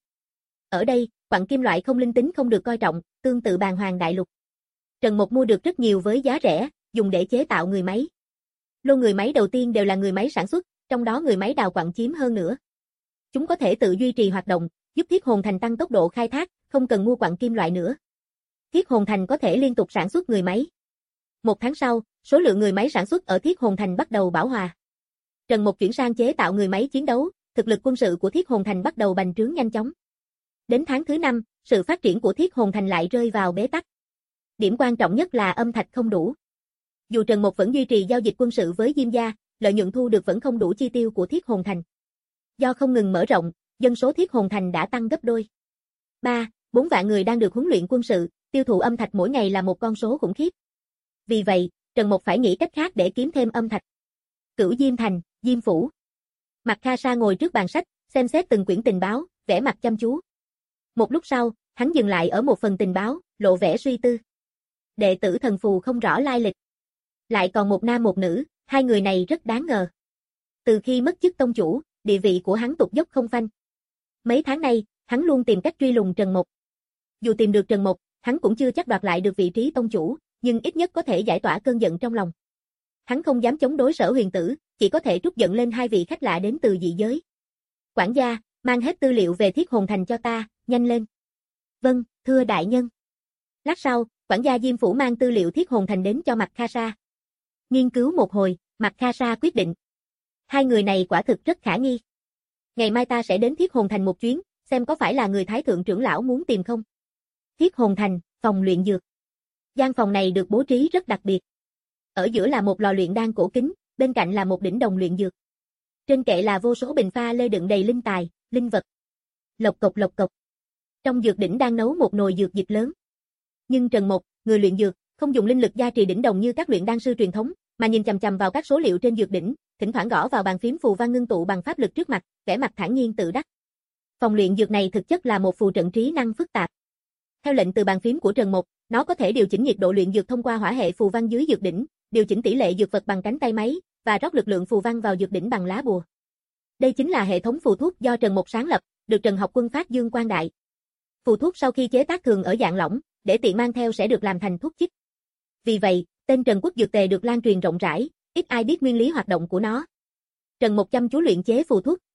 Ở đây, quặng kim loại không linh tính không được coi trọng, tương tự Bàn Hoàng Đại Lục. Trần Mục mua được rất nhiều với giá rẻ, dùng để chế tạo người máy. Lô người máy đầu tiên đều là người máy sản xuất, trong đó người máy đào quặng chiếm hơn nữa. Chúng có thể tự duy trì hoạt động, giúp Thiết Hồn Thành tăng tốc độ khai thác, không cần mua quặng kim loại nữa. Thiết Hồn Thành có thể liên tục sản xuất người máy. Một tháng sau, số lượng người máy sản xuất ở Thiết Hồn Thành bắt đầu bão hòa. Trần Mục chuyển sang chế tạo người máy chiến đấu, thực lực quân sự của Thiết Hồn Thành bắt đầu bành trướng nhanh chóng. Đến tháng thứ năm, sự phát triển của Thiết Hồn Thành lại rơi vào bế tắc. Điểm quan trọng nhất là âm thạch không đủ. Dù Trần Mục vẫn duy trì giao dịch quân sự với Diêm gia, lợi nhuận thu được vẫn không đủ chi tiêu của Thiết Hồn Thành. Do không ngừng mở rộng, dân số Thiết Hồn Thành đã tăng gấp đôi. ba, bốn vạn người đang được huấn luyện quân sự, tiêu thụ âm thạch mỗi ngày là một con số khủng khiếp. Vì vậy, Trần Mục phải nghĩ cách khác để kiếm thêm âm thạch. Cửu Diêm Thành, Diêm Phủ. Mạc Kha Sa ngồi trước bàn sách, xem xét từng quyển tình báo, vẻ mặt chăm chú. Một lúc sau, hắn dừng lại ở một phần tình báo, lộ vẻ suy tư. Đệ tử thần phù không rõ lai lịch. Lại còn một nam một nữ, hai người này rất đáng ngờ. Từ khi mất chức tông chủ, địa vị của hắn tụt dốc không phanh. Mấy tháng nay, hắn luôn tìm cách truy lùng Trần Mục. Dù tìm được Trần Mục, hắn cũng chưa chắc đoạt lại được vị trí tông chủ, nhưng ít nhất có thể giải tỏa cơn giận trong lòng. Hắn không dám chống đối Sở Huyền Tử, chỉ có thể trút giận lên hai vị khách lạ đến từ dị giới. Quản gia, mang hết tư liệu về Thiết Hồn Thành cho ta, nhanh lên. Vâng, thưa đại nhân. Lát sau, quản gia Diêm Phủ mang tư liệu Thiết Hồn Thành đến cho Mạc Kha Sa. Nghiên cứu một hồi, Mạc Kha Sa quyết định. Hai người này quả thực rất khả nghi. Ngày mai ta sẽ đến Thiết Hồn Thành một chuyến, xem có phải là người Thái Thượng trưởng lão muốn tìm không. Thiết Hồn Thành, phòng luyện dược. Gian phòng này được bố trí rất đặc biệt. Ở giữa là một lò luyện đan cổ kính, bên cạnh là một đỉnh đồng luyện dược. Trên kệ là vô số bình pha lê đựng đầy linh tài, linh vật. Lộc cộc lộc cộc. Trong dược đỉnh đang nấu một nồi dược dịch lớn. Nhưng Trần Mục, người luyện dược, không dùng linh lực gia trì đỉnh đồng như các luyện đan sư truyền thống, mà nhìn chằm chằm vào các số liệu trên dược đỉnh, thỉnh thoảng gõ vào bàn phím phù văn ngưng tụ bằng pháp lực trước mặt, vẻ mặt thản nhiên tự đắc. Phòng luyện dược này thực chất là một phù trận trí năng phức tạp. Theo lệnh từ bàn phím của Trần Mục, nó có thể điều chỉnh nhiệt độ luyện dược thông qua hỏa hệ phù văn dưới dược đỉnh, điều chỉnh tỷ lệ dược vật bằng cánh tay máy và rót lực lượng phù văn vào dược đỉnh bằng lá bùa. Đây chính là hệ thống phù thuốc do Trần Mục sáng lập, được Trần Học Quân phát dương quang đại. Phù thuốc sau khi chế tác thường ở dạng lỏng, để tiện mang theo sẽ được làm thành thuốc chích. Vì vậy, tên Trần Quốc Dược Tề được lan truyền rộng rãi, ít ai biết nguyên lý hoạt động của nó. Trần Mục chăm chú luyện chế phù thuốc,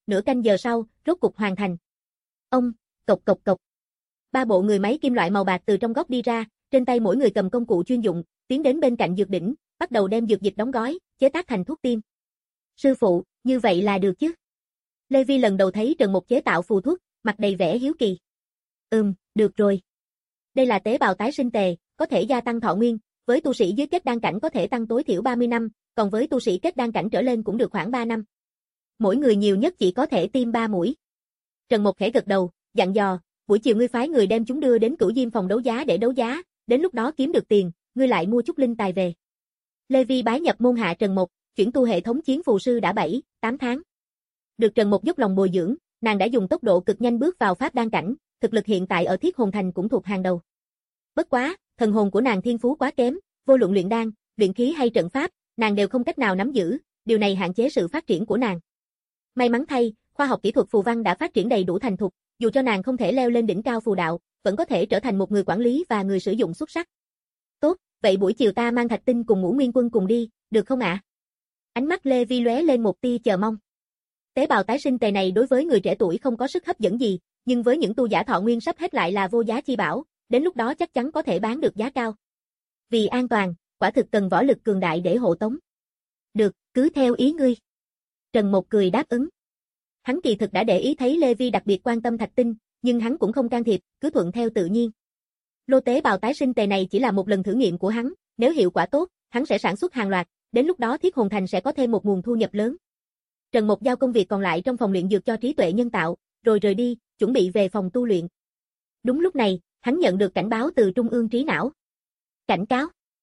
nửa canh giờ sau, rốt cục hoàn thành. Ông, cộc cộc cộc. Ba bộ người máy kim loại màu bạc từ trong góc đi ra, trên tay mỗi người cầm công cụ chuyên dụng, tiến đến bên cạnh dược đỉnh, bắt đầu đem dược dịch đóng gói, chế tác thành thuốc tiêm. Sư phụ, như vậy là được chứ? Lê Vi lần đầu thấy Trần Mục chế tạo phù thuốc, mặt đầy vẻ hiếu kỳ. Ừm, được rồi. Đây là tế bào tái sinh tề, có thể gia tăng thọ nguyên, với tu sĩ dưới kết đan cảnh có thể tăng tối thiểu ba mươi năm, còn với tu sĩ kết đan cảnh trở lên cũng được khoảng ba năm. Mỗi người nhiều nhất chỉ có thể tiêm ba mũi. Trần Mục khẽ gật đầu, dặn dò, buổi chiều ngươi phái người đem chúng đưa đến Cửu Diêm phòng đấu giá để đấu giá, đến lúc đó kiếm được tiền, ngươi lại mua chút linh tài về. Lê Vi bái nhập môn hạ Trần Mục, chuyển tu hệ thống chiến phù sư đã bảy, tám tháng. Được Trần Mục dốc lòng bồi dưỡng, nàng đã dùng tốc độ cực nhanh bước vào pháp đan cảnh, thực lực hiện tại ở Thiết Hồn Thành cũng thuộc hàng đầu. Bất quá, thần hồn của nàng thiên phú quá kém, vô luận luyện đan, luyện khí hay trận pháp, nàng đều không cách nào nắm giữ, điều này hạn chế sự phát triển của nàng. May mắn thay, khoa học kỹ thuật phù văn đã phát triển đầy đủ thành thục, dù cho nàng không thể leo lên đỉnh cao phù đạo, vẫn có thể trở thành một người quản lý và người sử dụng xuất sắc. Tốt, vậy buổi chiều ta mang Thạch Tinh cùng Ngũ Nguyên Quân cùng đi, được không ạ? À? Ánh mắt Lê Vi lóe lên một tia chờ mong. Tế bào tái sinh tề này đối với người trẻ tuổi không có sức hấp dẫn gì, nhưng với những tu giả thọ nguyên sắp hết lại là vô giá chi bảo, đến lúc đó chắc chắn có thể bán được giá cao. Vì an toàn, quả thực cần võ lực cường đại để hộ tống. Được, cứ theo ý ngươi. Trần Mục cười đáp ứng. Hắn kỳ thực đã để ý thấy Lê Vi đặc biệt quan tâm Thạch Tinh, nhưng hắn cũng không can thiệp, cứ thuận theo tự nhiên. Lô tế bào tái sinh tề này chỉ là một lần thử nghiệm của hắn, nếu hiệu quả tốt, hắn sẽ sản xuất hàng loạt, đến lúc đó Thiết Hồn Thành sẽ có thêm một nguồn thu nhập lớn. Trần Mục giao công việc còn lại trong phòng luyện dược cho trí tuệ nhân tạo, rồi rời đi, chuẩn bị về phòng tu luyện. Đúng lúc này, hắn nhận được cảnh báo từ Trung ương trí não. Cảnh cáo.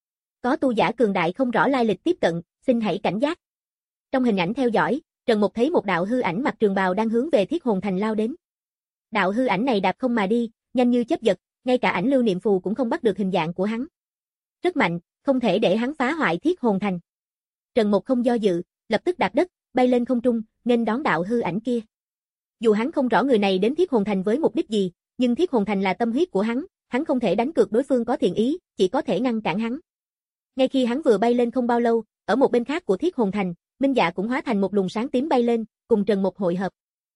Có tu giả cường đại không rõ lai lịch tiếp cận, xin hãy cảnh giác. Trong hình ảnh theo dõi, Trần Mục thấy một đạo hư ảnh mặc trường bào đang hướng về Thiết Hồn Thành lao đến. Đạo hư ảnh này đạp không mà đi, nhanh như chớp giật, ngay cả ảnh lưu niệm phù cũng không bắt được hình dạng của hắn. Rất mạnh, không thể để hắn phá hoại Thiết Hồn Thành. Trần Mục không do dự, lập tức đạp đất, bay lên không trung, nghênh đón đạo hư ảnh kia. Dù hắn không rõ người này đến Thiết Hồn Thành với mục đích gì, nhưng Thiết Hồn Thành là tâm huyết của hắn, hắn không thể đánh cược đối phương có thiện ý, chỉ có thể ngăn cản hắn. Ngay khi hắn vừa bay lên không bao lâu, ở một bên khác của Thiết Hồn Thành, Minh Dạ cũng hóa thành một luồng sáng tím bay lên, cùng Trần Mục hội hợp.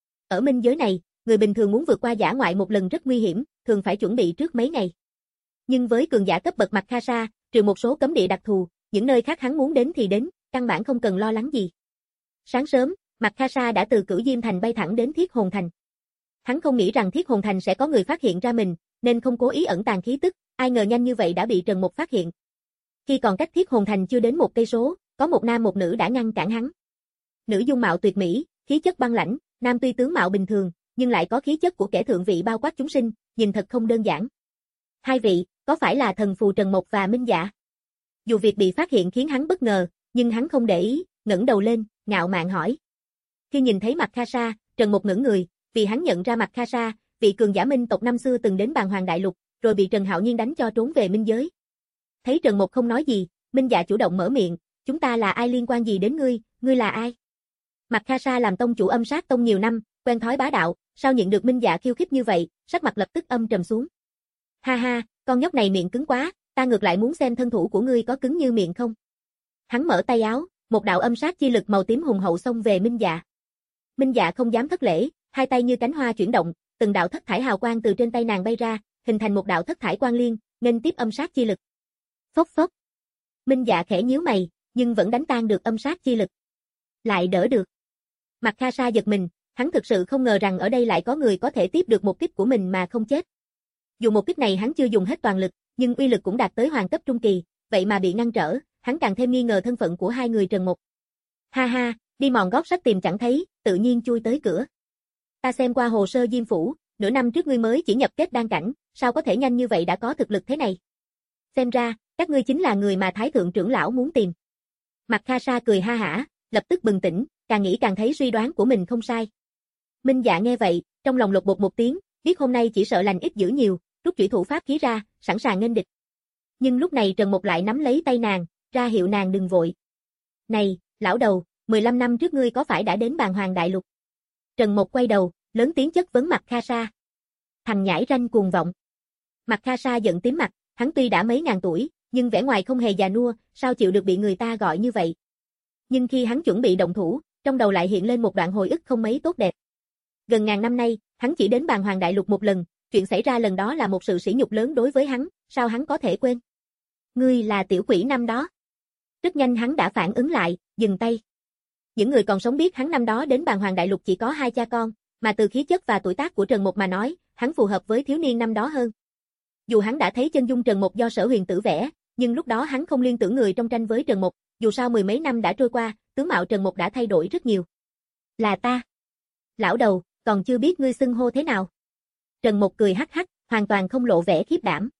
Ở minh giới này, người bình thường muốn vượt qua dã ngoại một lần rất nguy hiểm, thường phải chuẩn bị trước mấy ngày. Nhưng với cường giả cấp bậc Mạc Kha Sa, trừ một số cấm địa đặc thù, những nơi khác hắn muốn đến thì đến, căn bản không cần lo lắng gì. Sáng sớm, Mạc Kha Sa đã từ Cửu Diêm Thành bay thẳng đến Thiết Hồn Thành. Hắn không nghĩ rằng Thiết Hồn Thành sẽ có người phát hiện ra mình, nên không cố ý ẩn tàng khí tức, ai ngờ nhanh như vậy đã bị Trần Mục phát hiện. Khi còn cách Thiết Hồn Thành chưa đến một cây số, có một nam một nữ đã ngăn cản hắn. Nữ dung mạo tuyệt mỹ, khí chất băng lãnh, nam tuy tướng mạo bình thường, nhưng lại có khí chất của kẻ thượng vị bao quát chúng sinh, nhìn thật không đơn giản. Hai vị, có phải là thần phù Trần Mục và Minh Dạ? Dù việc bị phát hiện khiến hắn bất ngờ, nhưng hắn không để ý, ngẩng đầu lên, ngạo mạn hỏi. Khi nhìn thấy Mạc Kha Sa, Trần Mục ngẩng người, vì hắn nhận ra Mạc Kha Sa, vị cường giả minh tộc năm xưa từng đến Bàn Hoàng Đại Lục, rồi bị Trần Hạo Nhiên đánh cho trốn về minh giới. Thấy Trần Mục không nói gì, Minh Dạ chủ động mở miệng, chúng ta là ai liên quan gì đến ngươi, ngươi là ai? Mạc Kha Sa làm tông chủ Âm Sát Tông nhiều năm, quen thói bá đạo, sao nhận được Minh Dạ khiêu khích như vậy, sắc mặt lập tức âm trầm xuống. Ha ha, con nhóc này miệng cứng quá, ta ngược lại muốn xem thân thủ của ngươi có cứng như miệng không. Hắn mở tay áo, một đạo âm sát chi lực màu tím hùng hậu xông về Minh Dạ. Minh Dạ không dám thất lễ, hai tay như cánh hoa chuyển động, từng đạo thất thải hào quang từ trên tay nàng bay ra, hình thành một đạo thất thải quang liên, nghênh tiếp âm sát chi lực. Phốc phốc. Minh Dạ khẽ nhíu mày, nhưng vẫn đánh tan được âm sát chi lực. Lại đỡ được. Mạc Kha Sa giật mình, hắn thực sự không ngờ rằng ở đây lại có người có thể tiếp được một kích của mình mà không chết. Dù một kích này hắn chưa dùng hết toàn lực, nhưng uy lực cũng đạt tới hoàng cấp trung kỳ, vậy mà bị ngăn trở, hắn càng thêm nghi ngờ thân phận của hai người Trần Mục. Ha ha, đi mòn gót sách tìm chẳng thấy, tự nhiên chui tới cửa. Ta xem qua hồ sơ Diêm Phủ, nửa năm trước ngươi mới chỉ nhập kết đan cảnh, sao có thể nhanh như vậy đã có thực lực thế này? Xem ra, các ngươi chính là người mà Thái Thượng trưởng lão muốn tìm. Mạc Kha Sa cười ha hả, lập tức bừng tỉnh, càng nghĩ càng thấy suy đoán của mình không sai. Minh Dạ nghe vậy, trong lòng lột bột một tiếng, biết hôm nay chỉ sợ lành ít dữ nhiều, rút chủy thủ pháp khí ra, sẵn sàng nghênh địch. Nhưng lúc này Trần Mục lại nắm lấy tay nàng, ra hiệu nàng đừng vội. Này, lão đầu, mười lăm năm trước ngươi có phải đã đến Bàn Hoàng Đại Lục? Trần Mục quay đầu, lớn tiếng chất vấn Mạc Kha Sa. Thằng nhãi ranh cuồng vọng. Mạc Kha Sa giận tím mặt, hắn tuy đã mấy ngàn tuổi, nhưng vẻ ngoài không hề già nua, sao chịu được bị người ta gọi như vậy. Nhưng khi hắn chuẩn bị động thủ, Trong đầu lại hiện lên một đoạn hồi ức không mấy tốt đẹp. Gần ngàn năm nay, hắn chỉ đến Bàn Hoàng Đại Lục một lần, chuyện xảy ra lần đó là một sự sỉ nhục lớn đối với hắn, sao hắn có thể quên? Ngươi là tiểu quỷ năm đó. Rất nhanh hắn đã phản ứng lại, dừng tay. Những người còn sống biết hắn năm đó đến Bàn Hoàng Đại Lục chỉ có hai cha con, mà từ khí chất và tuổi tác của Trần Mục mà nói, hắn phù hợp với thiếu niên năm đó hơn. Dù hắn đã thấy chân dung Trần Mục do Sở Huyền Tử vẽ, nhưng lúc đó hắn không liên tưởng người trong tranh với Trần Mục, dù sao mười mấy năm đã trôi qua, tướng mạo Trần Mục đã thay đổi rất nhiều. Là ta. Lão đầu, còn chưa biết ngươi xưng hô thế nào. Trần Mục cười hắc hắc, hoàn toàn không lộ vẻ khiếp đảm.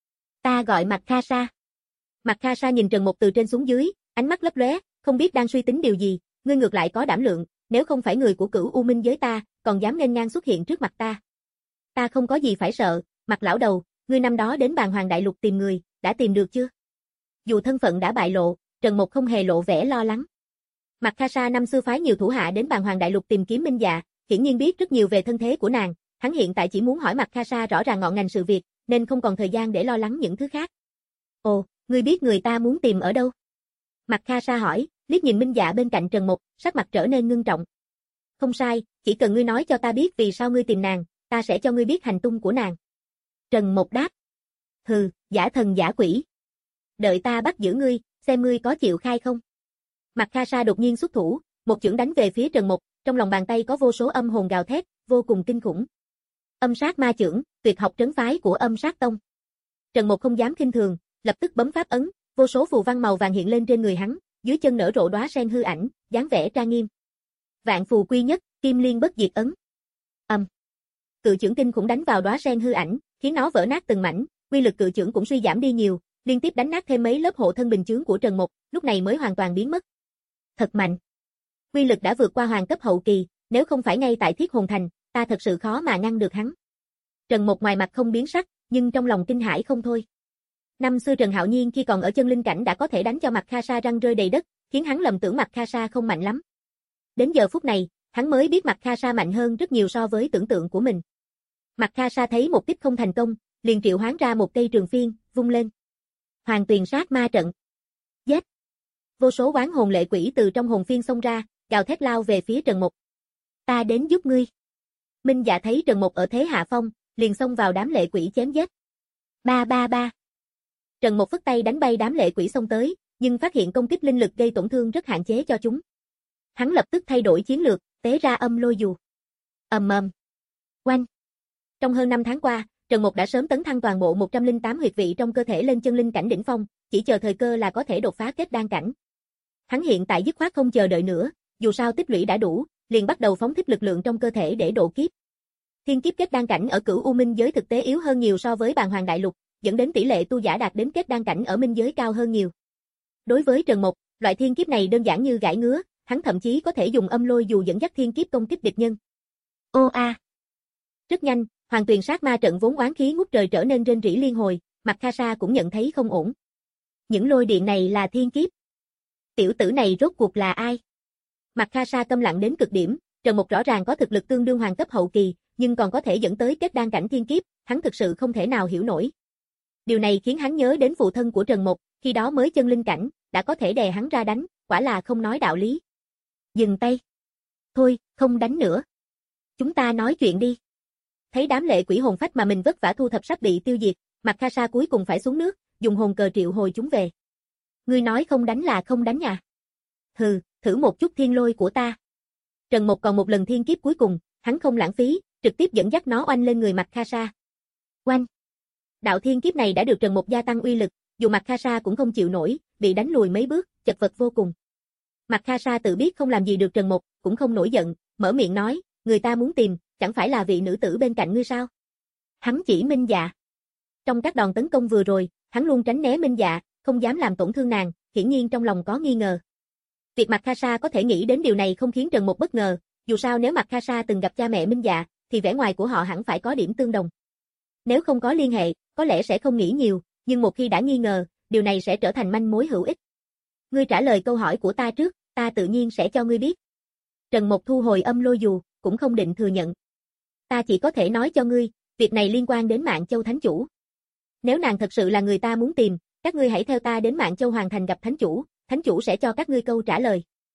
Ta gọi Mạc Kha Sa. Mạc Kha Sa nhìn Trần Mục từ trên xuống dưới, ánh mắt lấp lóe, không biết đang suy tính điều gì, ngươi ngược lại có đảm lượng, nếu không phải người của Cửu U Minh giới ta, còn dám nghênh ngang xuất hiện trước mặt ta. Ta không có gì phải sợ, Mạc lão đầu, ngươi năm đó đến Bàn Hoàng Đại Lục tìm người, đã tìm được chưa? Dù thân phận đã bại lộ, Trần Mục không hề lộ vẻ lo lắng. Mạc Kha Sa năm xưa phái nhiều thủ hạ đến Bàn Hoàng Đại Lục tìm kiếm Minh Dạ, hiển nhiên biết rất nhiều về thân thế của nàng, hắn hiện tại chỉ muốn hỏi Mạc Kha Sa rõ ràng ngọn ngành sự việc, nên không còn thời gian để lo lắng những thứ khác. Ồ, ngươi biết người ta muốn tìm ở đâu? Mạc Kha Sa hỏi, liếc nhìn Minh Dạ bên cạnh Trần Mục, sắc mặt trở nên ngưng trọng. Không sai, chỉ cần ngươi nói cho ta biết vì sao ngươi tìm nàng, ta sẽ cho ngươi biết hành tung của nàng. Trần Mục đáp. Hừ, giả thần giả quỷ. Đợi ta bắt giữ ngươi, xem ngươi có chịu khai không. Mạc Kha Sa đột nhiên xuất thủ, một chưởng đánh về phía Trần Mục, trong lòng bàn tay có vô số âm hồn gào thét, vô cùng kinh khủng. Âm sát ma chưởng, tuyệt học trấn phái của Âm Sát Tông. Trần Mục không dám khinh thường, lập tức bấm pháp ấn, vô số phù văn màu vàng hiện lên trên người hắn, dưới chân nở rộ đóa sen hư ảnh, dáng vẻ trang nghiêm. Vạn phù quy nhất, Kim Liên bất diệt ấn. Âm. Cự chưởng kinh khủng đánh vào đóa sen hư ảnh, khiến nó vỡ nát từng mảnh, uy lực cự chưởng cũng suy giảm đi nhiều, liên tiếp đánh nát thêm mấy lớp hộ thân bình chướng của Trần Mục, lúc này mới hoàn toàn biến mất. Thật mạnh. Uy lực đã vượt qua hoàng cấp hậu kỳ, nếu không phải ngay tại Thiết Hồn Thành, ta thật sự khó mà ngăn được hắn. Trần Mục ngoài mặt không biến sắc, nhưng trong lòng kinh hãi không thôi. Năm xưa Trần Hạo Nhiên khi còn ở chân linh cảnh đã có thể đánh cho Mạc Kha Sa răng rơi đầy đất, khiến hắn lầm tưởng Mạc Kha Sa không mạnh lắm. Đến giờ phút này, hắn mới biết Mạc Kha Sa mạnh hơn rất nhiều so với tưởng tượng của mình. Mạc Kha Sa thấy một kích không thành công, liền triệu hoán ra một cây trường phiên, vung lên. Hoàng Tuyền Sát Ma Trận. Giết! Vô số oán hồn lệ quỷ từ trong hồn phiên xông ra, gào thét lao về phía Trần Mục. Ta đến giúp ngươi. Minh Dạ thấy Trần Mục ở thế hạ phong, liền xông vào đám lệ quỷ chém giết. Ba ba ba. Trần Mục phất tay đánh bay đám lệ quỷ xông tới, nhưng phát hiện công kích linh lực gây tổn thương rất hạn chế cho chúng. Hắn lập tức thay đổi chiến lược, tế ra âm lôi dù. Ầm ầm. Oanh. Trong hơn năm tháng qua, Trần Mục đã sớm tấn thăng toàn bộ một trăm lẻ tám huyệt vị trong cơ thể lên chân linh cảnh đỉnh phong, chỉ chờ thời cơ là có thể đột phá kết đan cảnh. Hắn hiện tại dứt khoát không chờ đợi nữa, dù sao tích lũy đã đủ, liền bắt đầu phóng thích lực lượng trong cơ thể để độ kiếp. Thiên kiếp kết đan cảnh ở Cửu U Minh giới thực tế yếu hơn nhiều so với Bàn Hoàng Đại Lục, dẫn đến tỷ lệ tu giả đạt đến kết đan cảnh ở Minh giới cao hơn nhiều. Đối với Trần Mục, loại thiên kiếp này đơn giản như gãi ngứa, hắn thậm chí có thể dùng âm lôi dù dẫn dắt thiên kiếp công kích địch nhân. Ô a. Rất nhanh, Hoàng Tuyền Sát Ma Trận vốn oán khí ngút trời trở nên rên rỉ liên hồi, Mạc Kha Sa cũng nhận thấy không ổn. Những lôi điện này là thiên kiếp. Tiểu tử này rốt cuộc là ai? Mạc Kha Sa câm lặng đến cực điểm, Trần Mục rõ ràng có thực lực tương đương hoàng cấp hậu kỳ, nhưng còn có thể dẫn tới kết đan cảnh thiên kiếp, hắn thực sự không thể nào hiểu nổi. Điều này khiến hắn nhớ đến phụ thân của Trần Mục, khi đó mới chân linh cảnh, đã có thể đè hắn ra đánh, quả là không nói đạo lý. Dừng tay. Thôi, không đánh nữa. Chúng ta nói chuyện đi. Thấy đám lệ quỷ hồn phách mà mình vất vả thu thập sắp bị tiêu diệt, Mạc Kha Sa cuối cùng phải xuống nước, dùng hồn cờ triệu hồi chúng về. Ngươi nói không đánh là không đánh à? Hừ, thử một chút thiên lôi của ta. Trần Mục còn một lần thiên kiếp cuối cùng, hắn không lãng phí, trực tiếp dẫn dắt nó oanh lên người Mạc Kha Sa. Oanh! Đạo thiên kiếp này đã được Trần Mục gia tăng uy lực, dù Mạc Kha Sa cũng không chịu nổi, bị đánh lùi mấy bước, chật vật vô cùng. Mạc Kha Sa tự biết không làm gì được Trần Mục, cũng không nổi giận, mở miệng nói, người ta muốn tìm, chẳng phải là vị nữ tử bên cạnh ngươi sao? Hắn chỉ Minh Dạ. Trong các đòn tấn công vừa rồi, hắn luôn tránh né Minh Dạ, không dám làm tổn thương nàng, hiển nhiên trong lòng có nghi ngờ. Việc Mạc Kha Sa có thể nghĩ đến điều này không khiến Trần Mục bất ngờ, dù sao nếu Mạc Kha Sa từng gặp cha mẹ Minh Dạ, thì vẻ ngoài của họ hẳn phải có điểm tương đồng. Nếu không có liên hệ, có lẽ sẽ không nghĩ nhiều, nhưng một khi đã nghi ngờ, điều này sẽ trở thành manh mối hữu ích. Ngươi trả lời câu hỏi của ta trước, ta tự nhiên sẽ cho ngươi biết. Trần Mục thu hồi âm lôi dù, cũng không định thừa nhận. Ta chỉ có thể nói cho ngươi, việc này liên quan đến Mạn Châu Thánh Chủ. Nếu nàng thật sự là người ta muốn tìm, các ngươi hãy theo ta đến Mạn Châu Hoàng Thành gặp Thánh Chủ, Thánh Chủ sẽ cho các ngươi câu trả lời.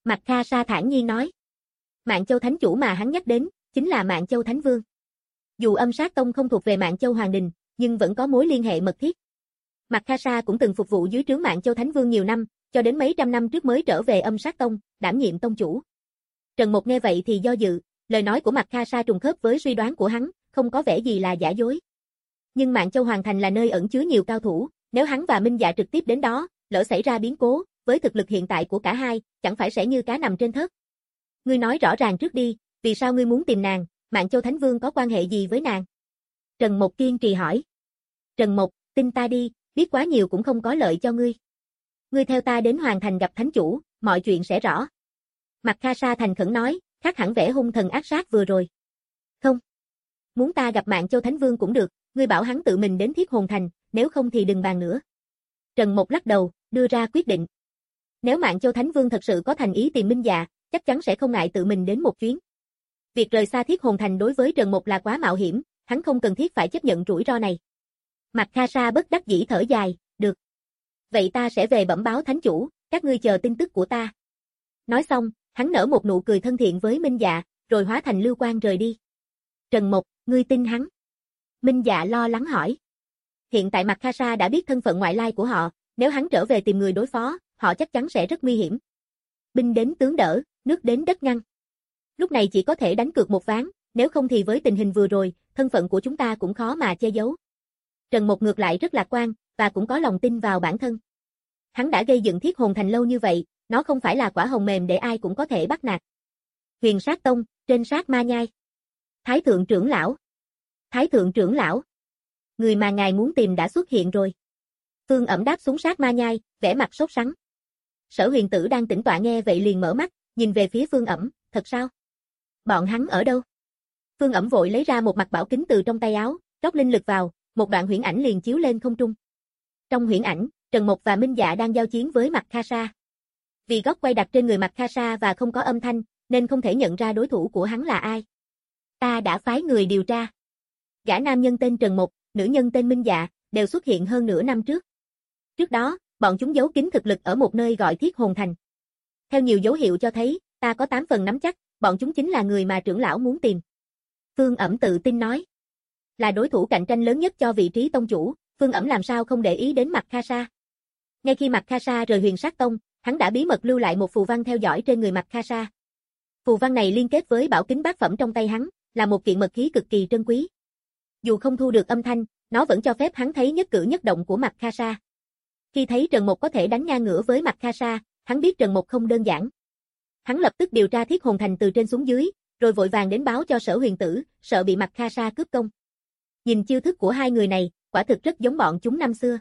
Mạc Kha Sa thản nhiên nói. Mạn Châu Thánh Chủ mà hắn nhắc đến, chính là Mạn Châu Thánh Vương. Dù Âm Sát Tông không thuộc về Mạn Châu Hoàng Đình, nhưng vẫn có mối liên hệ mật thiết. Mạc Kha Sa cũng từng phục vụ dưới trướng Mạn Châu Thánh Vương nhiều năm, cho đến mấy trăm năm trước mới trở về Âm Sát Tông, đảm nhiệm tông chủ. Trần Mộc nghe vậy thì do dự, lời nói của Mạc Kha Sa trùng khớp với suy đoán của hắn, không có vẻ gì là giả dối. Nhưng Mạn Châu Hoàng Thành là nơi ẩn chứa nhiều cao thủ, nếu hắn và Minh Dạ trực tiếp đến đó, lỡ xảy ra biến cố, với thực lực hiện tại của cả hai, chẳng phải sẽ như cá nằm trên thớt. Ngươi nói rõ ràng trước đi, vì sao ngươi muốn tìm nàng, Mạn Châu Thánh Vương có quan hệ gì với nàng? Trần Mộc kiên trì hỏi. Trần Mộc, tin ta đi, biết quá nhiều cũng không có lợi cho ngươi. Ngươi theo ta đến Hoàng Thành gặp Thánh Chủ, mọi chuyện sẽ rõ. Mạc Kha Sa thành khẩn nói, khác hẳn vẻ hung thần ác sát vừa rồi. Không. Muốn ta gặp Mạn Châu Thánh Vương cũng được, ngươi bảo hắn tự mình đến Thiết Hồn Thành, nếu không thì đừng bàn nữa. Trần Mộc lắc đầu, đưa ra quyết định. Nếu Mạn Châu Thánh Vương thật sự có thành ý tìm Minh Dạ, chắc chắn sẽ không ngại tự mình đến một chuyến. Việc rời xa Thiết Hồn Thành đối với Trần Mộc là quá mạo hiểm, hắn không cần thiết phải chấp nhận rủi ro này. Mạc Kha Sa bất đắc dĩ thở dài, được. Vậy ta sẽ về bẩm báo Thánh Chủ, các ngươi chờ tin tức của ta. Nói xong, hắn nở một nụ cười thân thiện với Minh Dạ, rồi hóa thành lưu quang rời đi. Trần Mộc, ngươi tin hắn? Minh Dạ lo lắng hỏi. Hiện tại Mạc Kha Sa đã biết thân phận ngoại lai của họ, nếu hắn trở về tìm người đối phó, họ chắc chắn sẽ rất nguy hiểm. Binh đến tướng đỡ, nước đến đất ngăn. Lúc này chỉ có thể đánh cược một ván, nếu không thì với tình hình vừa rồi, thân phận của chúng ta cũng khó mà che giấu. Trần Mộc ngược lại rất lạc quan, và cũng có lòng tin vào bản thân. Hắn đã gây dựng Thiết Hồn Thành lâu như vậy, nó không phải là quả hồng mềm để ai cũng có thể bắt nạt. Huyền Sát Tông, trên sát ma nhai. Thái thượng trưởng lão. Thái thượng trưởng lão. Người mà ngài muốn tìm đã xuất hiện rồi. Phương Ẩm đáp xuống sát ma nhai, vẻ mặt sốt sắng. Sở Huyền Tử đang tĩnh tọa nghe vậy liền mở mắt, nhìn về phía Phương Ẩm, thật sao? Bọn hắn ở đâu? Phương Ẩm vội lấy ra một mặt bảo kính từ trong tay áo, rót linh lực vào, một đoạn huyễn ảnh liền chiếu lên không trung. Trong huyễn ảnh, Trần Mộc và Minh Dạ đang giao chiến với Mạc Kha Sa. Vì góc quay đặt trên người Mạc Kha Sa và không có âm thanh, nên không thể nhận ra đối thủ của hắn là ai. Ta đã phái người điều tra. Gã nam nhân tên Trần Mộc, nữ nhân tên Minh Dạ, đều xuất hiện hơn nửa năm trước. Trước đó, bọn chúng giấu kín thực lực ở một nơi gọi Thiết Hồn Thành. Theo nhiều dấu hiệu cho thấy, ta có tám phần nắm chắc, bọn chúng chính là người mà trưởng lão muốn tìm. Phương Ẩm tự tin nói. Là đối thủ cạnh tranh lớn nhất cho vị trí tông chủ, Phương Ẩm làm sao không để ý đến Mạc Kha Sa. Ngay khi Mạc Kha Sa rời Huyền Sát Tông, hắn đã bí mật lưu lại một phù văn theo dõi trên người Mạc Kha Sa. Phù văn này liên kết với bảo kính bát phẩm trong tay hắn, là một kiện mật khí cực kỳ trân quý. Dù không thu được âm thanh, nó vẫn cho phép hắn thấy nhất cử nhất động của Mạc Kha Sa. Khi thấy Trần Mộc có thể đánh ngang ngửa với Mạc Kha Sa, hắn biết Trần Mộc không đơn giản. Hắn lập tức điều tra Thiết Hồn Thành từ trên xuống dưới, rồi vội vàng đến báo cho Sở Huyền Tử, sợ bị Mạc Kha Sa cướp công. Nhìn chiêu thức của hai người này, quả thực rất giống bọn chúng năm xưa.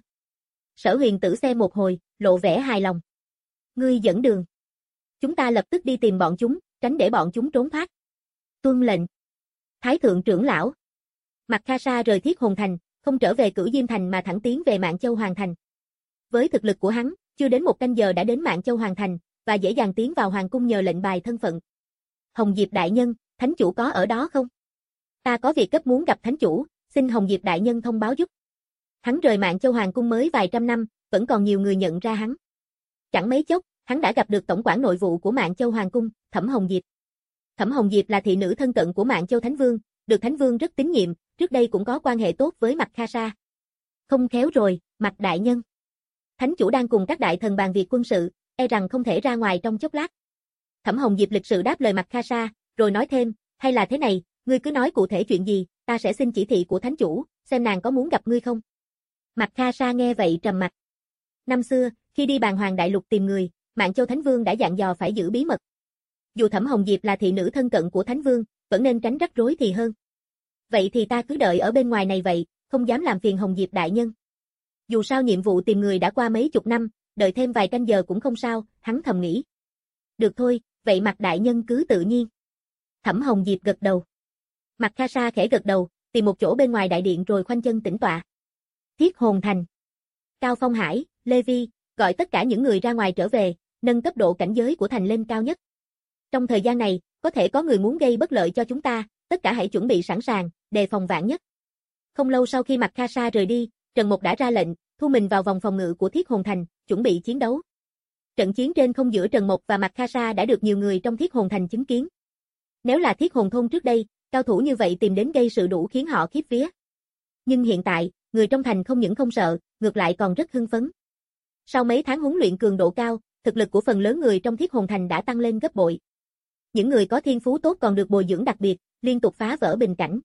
Sở Huyền Tử xem một hồi, lộ vẻ hài lòng. Ngươi dẫn đường. Chúng ta lập tức đi tìm bọn chúng, tránh để bọn chúng trốn thoát. Tuân lệnh. Thái thượng trưởng lão. Mạc Kha Sa rời Thiết Hồn Thành, không trở về Cửu Diêm Thành mà thẳng tiến về Mạn Châu Hoàng Thành. Với thực lực của hắn, chưa đến một canh giờ đã đến Mạn Châu Hoàng Thành, và dễ dàng tiến vào hoàng cung nhờ lệnh bài thân phận. Hồng Diệp đại nhân, Thánh Chủ có ở đó không? Ta có việc cấp muốn gặp Thánh Chủ, xin Hồng Diệp đại nhân thông báo giúp. Hắn rời Mạn Châu Hoàng cung mới vài trăm năm, vẫn còn nhiều người nhận ra hắn. Chẳng mấy chốc, hắn đã gặp được tổng quản nội vụ của Mạn Châu Hoàng cung, Thẩm Hồng Diệp. Thẩm Hồng Diệp là thị nữ thân cận của Mạn Châu Thánh Vương, được Thánh Vương rất tín nhiệm, trước đây cũng có quan hệ tốt với Mạc Kha Sa. Không khéo rồi, Mạc đại nhân. Thánh Chủ đang cùng các đại thần bàn việc quân sự, e rằng không thể ra ngoài trong chốc lát. Thẩm Hồng Diệp lịch sự đáp lời Mạc Kha Sa, rồi nói thêm, hay là thế này, ngươi cứ nói cụ thể chuyện gì, ta sẽ xin chỉ thị của Thánh Chủ, xem nàng có muốn gặp ngươi không. Mạc Kha Sa nghe vậy trầm mặt. Năm xưa, khi đi bàn hoàng đại lục tìm người, Mạn Châu Thánh Vương đã dặn dò phải giữ bí mật. Dù Thẩm Hồng Diệp là thị nữ thân cận của Thánh Vương, vẫn nên tránh rắc rối thì hơn. Vậy thì ta cứ đợi ở bên ngoài này vậy, không dám làm phiền Hồng Diệp đại nhân. Dù sao nhiệm vụ tìm người đã qua mấy chục năm, đợi thêm vài canh giờ cũng không sao, hắn thầm nghĩ. Được thôi, vậy Mạc đại nhân cứ tự nhiên. Thẩm Hồng Diệp gật đầu. Mạc Kha Sa khẽ gật đầu, tìm một chỗ bên ngoài đại điện rồi khoanh chân tĩnh tọa. Thiết Hồn Thành. Cao Phong Hải, Lê Vi, gọi tất cả những người ra ngoài trở về, nâng cấp độ cảnh giới của thành lên cao nhất. Trong thời gian này, có thể có người muốn gây bất lợi cho chúng ta, tất cả hãy chuẩn bị sẵn sàng, đề phòng vạn nhất. Không lâu sau khi Mạc Kha Sa rời đi, Trần Mộc đã ra lệnh, thu mình vào vòng phòng ngự của Thiết Hồn Thành, chuẩn bị chiến đấu. Trận chiến trên không giữa Trần Mộc và Mạc Kha Sa đã được nhiều người trong Thiết Hồn Thành chứng kiến. Nếu là Thiết Hồn Thôn trước đây, cao thủ như vậy tìm đến gây sự đủ khiến họ khiếp vía. Nhưng hiện tại, người trong thành không những không sợ, ngược lại còn rất hưng phấn. Sau mấy tháng huấn luyện cường độ cao, thực lực của phần lớn người trong Thiết Hồn Thành đã tăng lên gấp bội. Những người có thiên phú tốt còn được bồi dưỡng đặc biệt, liên tục phá vỡ bình cảnh.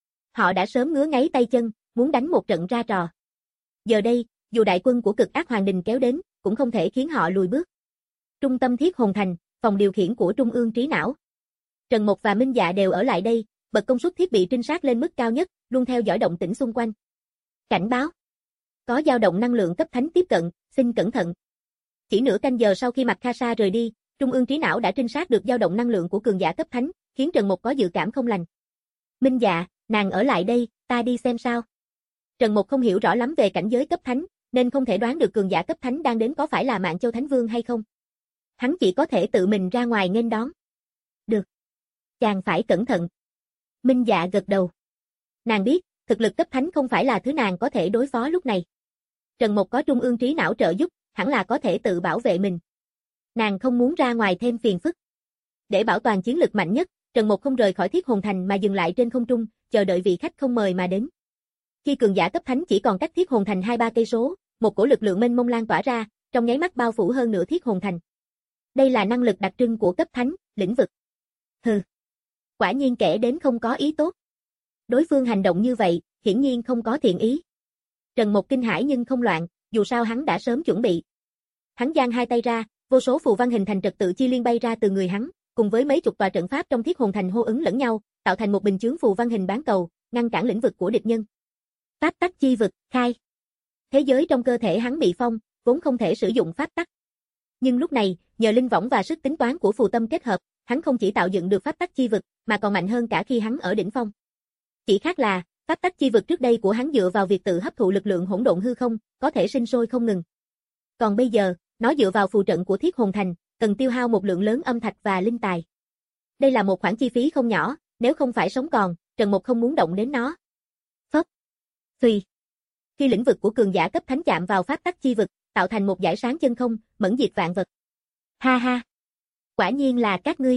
Họ đã sớm ngứa ngáy tay chân, muốn đánh một trận ra trò. Giờ đây, dù đại quân của Cực Ác Hoàng Đình kéo đến, cũng không thể khiến họ lùi bước. Trung tâm Thiết Hồn Thành, phòng điều khiển của Trung ương Trí Não. Trần Mộc và Minh Dạ đều ở lại đây, bật công suất thiết bị trinh sát lên mức cao nhất, luôn theo dõi động tĩnh xung quanh. Cảnh báo. Có dao động năng lượng cấp thánh tiếp cận, xin cẩn thận. Chỉ nửa canh giờ sau khi Mạc Kha Sa rời đi, Trung ương Trí Não đã trinh sát được dao động năng lượng của cường giả cấp thánh, khiến Trần Mộc có dự cảm không lành. Minh Dạ, nàng ở lại đây, ta đi xem sao. Trần Mộc không hiểu rõ lắm về cảnh giới cấp thánh, nên không thể đoán được cường giả cấp thánh đang đến có phải là Mạn Châu Thánh Vương hay không. Hắn chỉ có thể tự mình ra ngoài nghênh đón. Được. Chàng phải cẩn thận. Minh Dạ gật đầu. Nàng biết, thực lực cấp thánh không phải là thứ nàng có thể đối phó lúc này. Trần Mộc có Trung ương Trí Não trợ giúp, hẳn là có thể tự bảo vệ mình. Nàng không muốn ra ngoài thêm phiền phức. Để bảo toàn chiến lực mạnh nhất, Trần Mộc không rời khỏi Thiết Hồn Thành mà dừng lại trên không trung, chờ đợi vị khách không mời mà đến. Khi cường giả cấp thánh chỉ còn cách Thiết Hồn Thành hai ba cây số, một cổ lực lượng mênh mông lan tỏa ra, trong nháy mắt bao phủ hơn nửa Thiết Hồn Thành. Đây là năng lực đặc trưng của cấp thánh, lĩnh vực. Hừ. Quả nhiên kẻ đến không có ý tốt. Đối phương hành động như vậy, hiển nhiên không có thiện ý. Trần Mộc kinh hãi nhưng không loạn, dù sao hắn đã sớm chuẩn bị. Hắn giang hai tay ra, vô số phù văn hình thành trật tự chi liên bay ra từ người hắn, cùng với mấy chục tòa trận pháp trong Thiết Hồn Thành hô ứng lẫn nhau, tạo thành một bình chướng phù văn hình bán cầu, ngăn cản lĩnh vực của địch nhân. Pháp tắc chi vực, khai. Thế giới trong cơ thể hắn bị phong, vốn không thể sử dụng pháp tắc. Nhưng lúc này, nhờ linh võng và sức tính toán của phù tâm kết hợp, hắn không chỉ tạo dựng được pháp tắc chi vực, mà còn mạnh hơn cả khi hắn ở đỉnh phong. Chỉ khác là, pháp tắc chi vực trước đây của hắn dựa vào việc tự hấp thụ lực lượng hỗn độn hư không, có thể sinh sôi không ngừng. Còn bây giờ, nó dựa vào phù trận của Thiết Hồn Thành, cần tiêu hao một lượng lớn âm thạch và linh tài. Đây là một khoản chi phí không nhỏ, nếu không phải sống còn, Trần Mộc không muốn động đến nó. Phấp. Xuy. Khi lĩnh vực của cường giả cấp thánh chạm vào pháp tắc chi vực, tạo thành một dải sáng chân không, mẫn diệt vạn vật. Ha ha. Quả nhiên là các ngươi.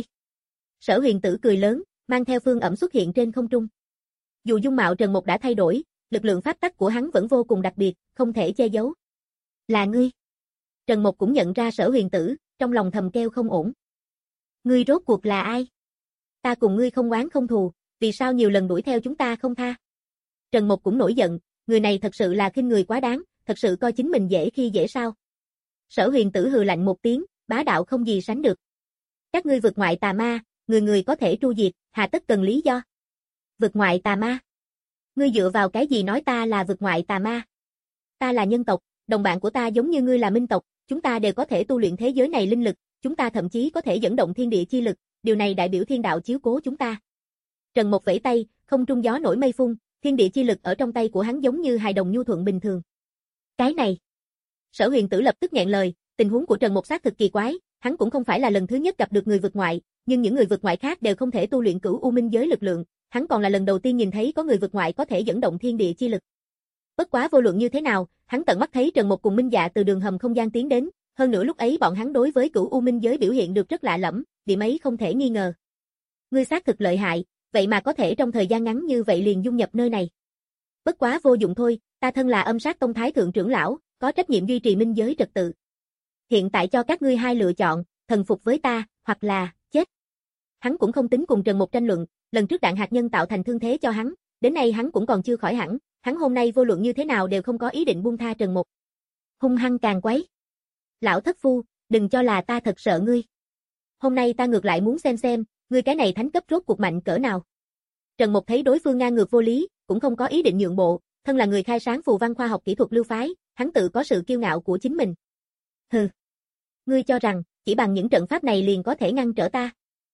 Sở Huyền Tử cười lớn, mang theo Phương Ẩm xuất hiện trên không trung. Dù dung mạo Trần Mộc đã thay đổi, lực lượng pháp tắc của hắn vẫn vô cùng đặc biệt, không thể che giấu. Là ngươi. Trần Mộc cũng nhận ra Sở Huyền Tử, trong lòng thầm kêu không ổn. Ngươi rốt cuộc là ai? Ta cùng ngươi không oán không thù, vì sao nhiều lần đuổi theo chúng ta không tha? Trần Mộc cũng nổi giận, người này thật sự là khinh người quá đáng, thật sự coi chính mình dễ khi dễ sao? Sở Huyền Tử hừ lạnh một tiếng, bá đạo không gì sánh được. Các ngươi vượt ngoại tà ma, người người có thể tru diệt, hà tất cần lý do? Vượt ngoại tà ma? Ngươi dựa vào cái gì nói ta là vượt ngoại tà ma? Ta là nhân tộc, đồng bạn của ta giống như ngươi là minh tộc, chúng ta đều có thể tu luyện thế giới này linh lực, chúng ta thậm chí có thể dẫn động thiên địa chi lực, điều này đại biểu thiên đạo chiếu cố chúng ta. Trần Mộc vẫy tay, không trung gió nổi mây phun, thiên địa chi lực ở trong tay của hắn giống như hài đồng nhu thuận bình thường. Cái này. Sở Huyền Tử lập tức nghẹn lời, tình huống của Trần Mộc xác thực kỳ quái, hắn cũng không phải là lần thứ nhất gặp được người vượt ngoại, nhưng những người vượt ngoại khác đều không thể tu luyện Cửu U Minh giới lực lượng, hắn còn là lần đầu tiên nhìn thấy có người vượt ngoại có thể dẫn động thiên địa chi lực. Bất quá vô luận như thế nào, hắn tận mắt thấy Trần Mộc cùng Minh Dạ từ đường hầm không gian tiến đến, hơn nữa lúc ấy bọn hắn đối với Cửu U Minh giới biểu hiện được rất lạ lẫm, điểm ấy không thể nghi ngờ. Ngươi xác thực lợi hại, vậy mà có thể trong thời gian ngắn như vậy liền dung nhập nơi này. Bất quá vô dụng thôi, ta thân là Âm Sát Tông Thái thượng trưởng lão, có trách nhiệm duy trì minh giới trật tự. Hiện tại cho các ngươi hai lựa chọn, thần phục với ta, hoặc là chết. Hắn cũng không tính cùng Trần Mộc tranh luận, lần trước đạn hạt nhân tạo thành thương thế cho hắn, đến nay hắn cũng còn chưa khỏi hẳn, hắn hôm nay vô luận như thế nào đều không có ý định buông tha Trần Mộc. Hung hăng càng quấy. Lão thất phu, đừng cho là ta thật sợ ngươi. Hôm nay ta ngược lại muốn xem xem, ngươi cái này thánh cấp rốt cuộc mạnh cỡ nào. Trần Mộc thấy đối phương ngang ngược vô lý, cũng không có ý định nhượng bộ, thân là người khai sáng phù văn khoa học kỹ thuật lưu phái, hắn tự có sự kiêu ngạo của chính mình. Hừ. Ngươi cho rằng, chỉ bằng những trận pháp này liền có thể ngăn trở ta.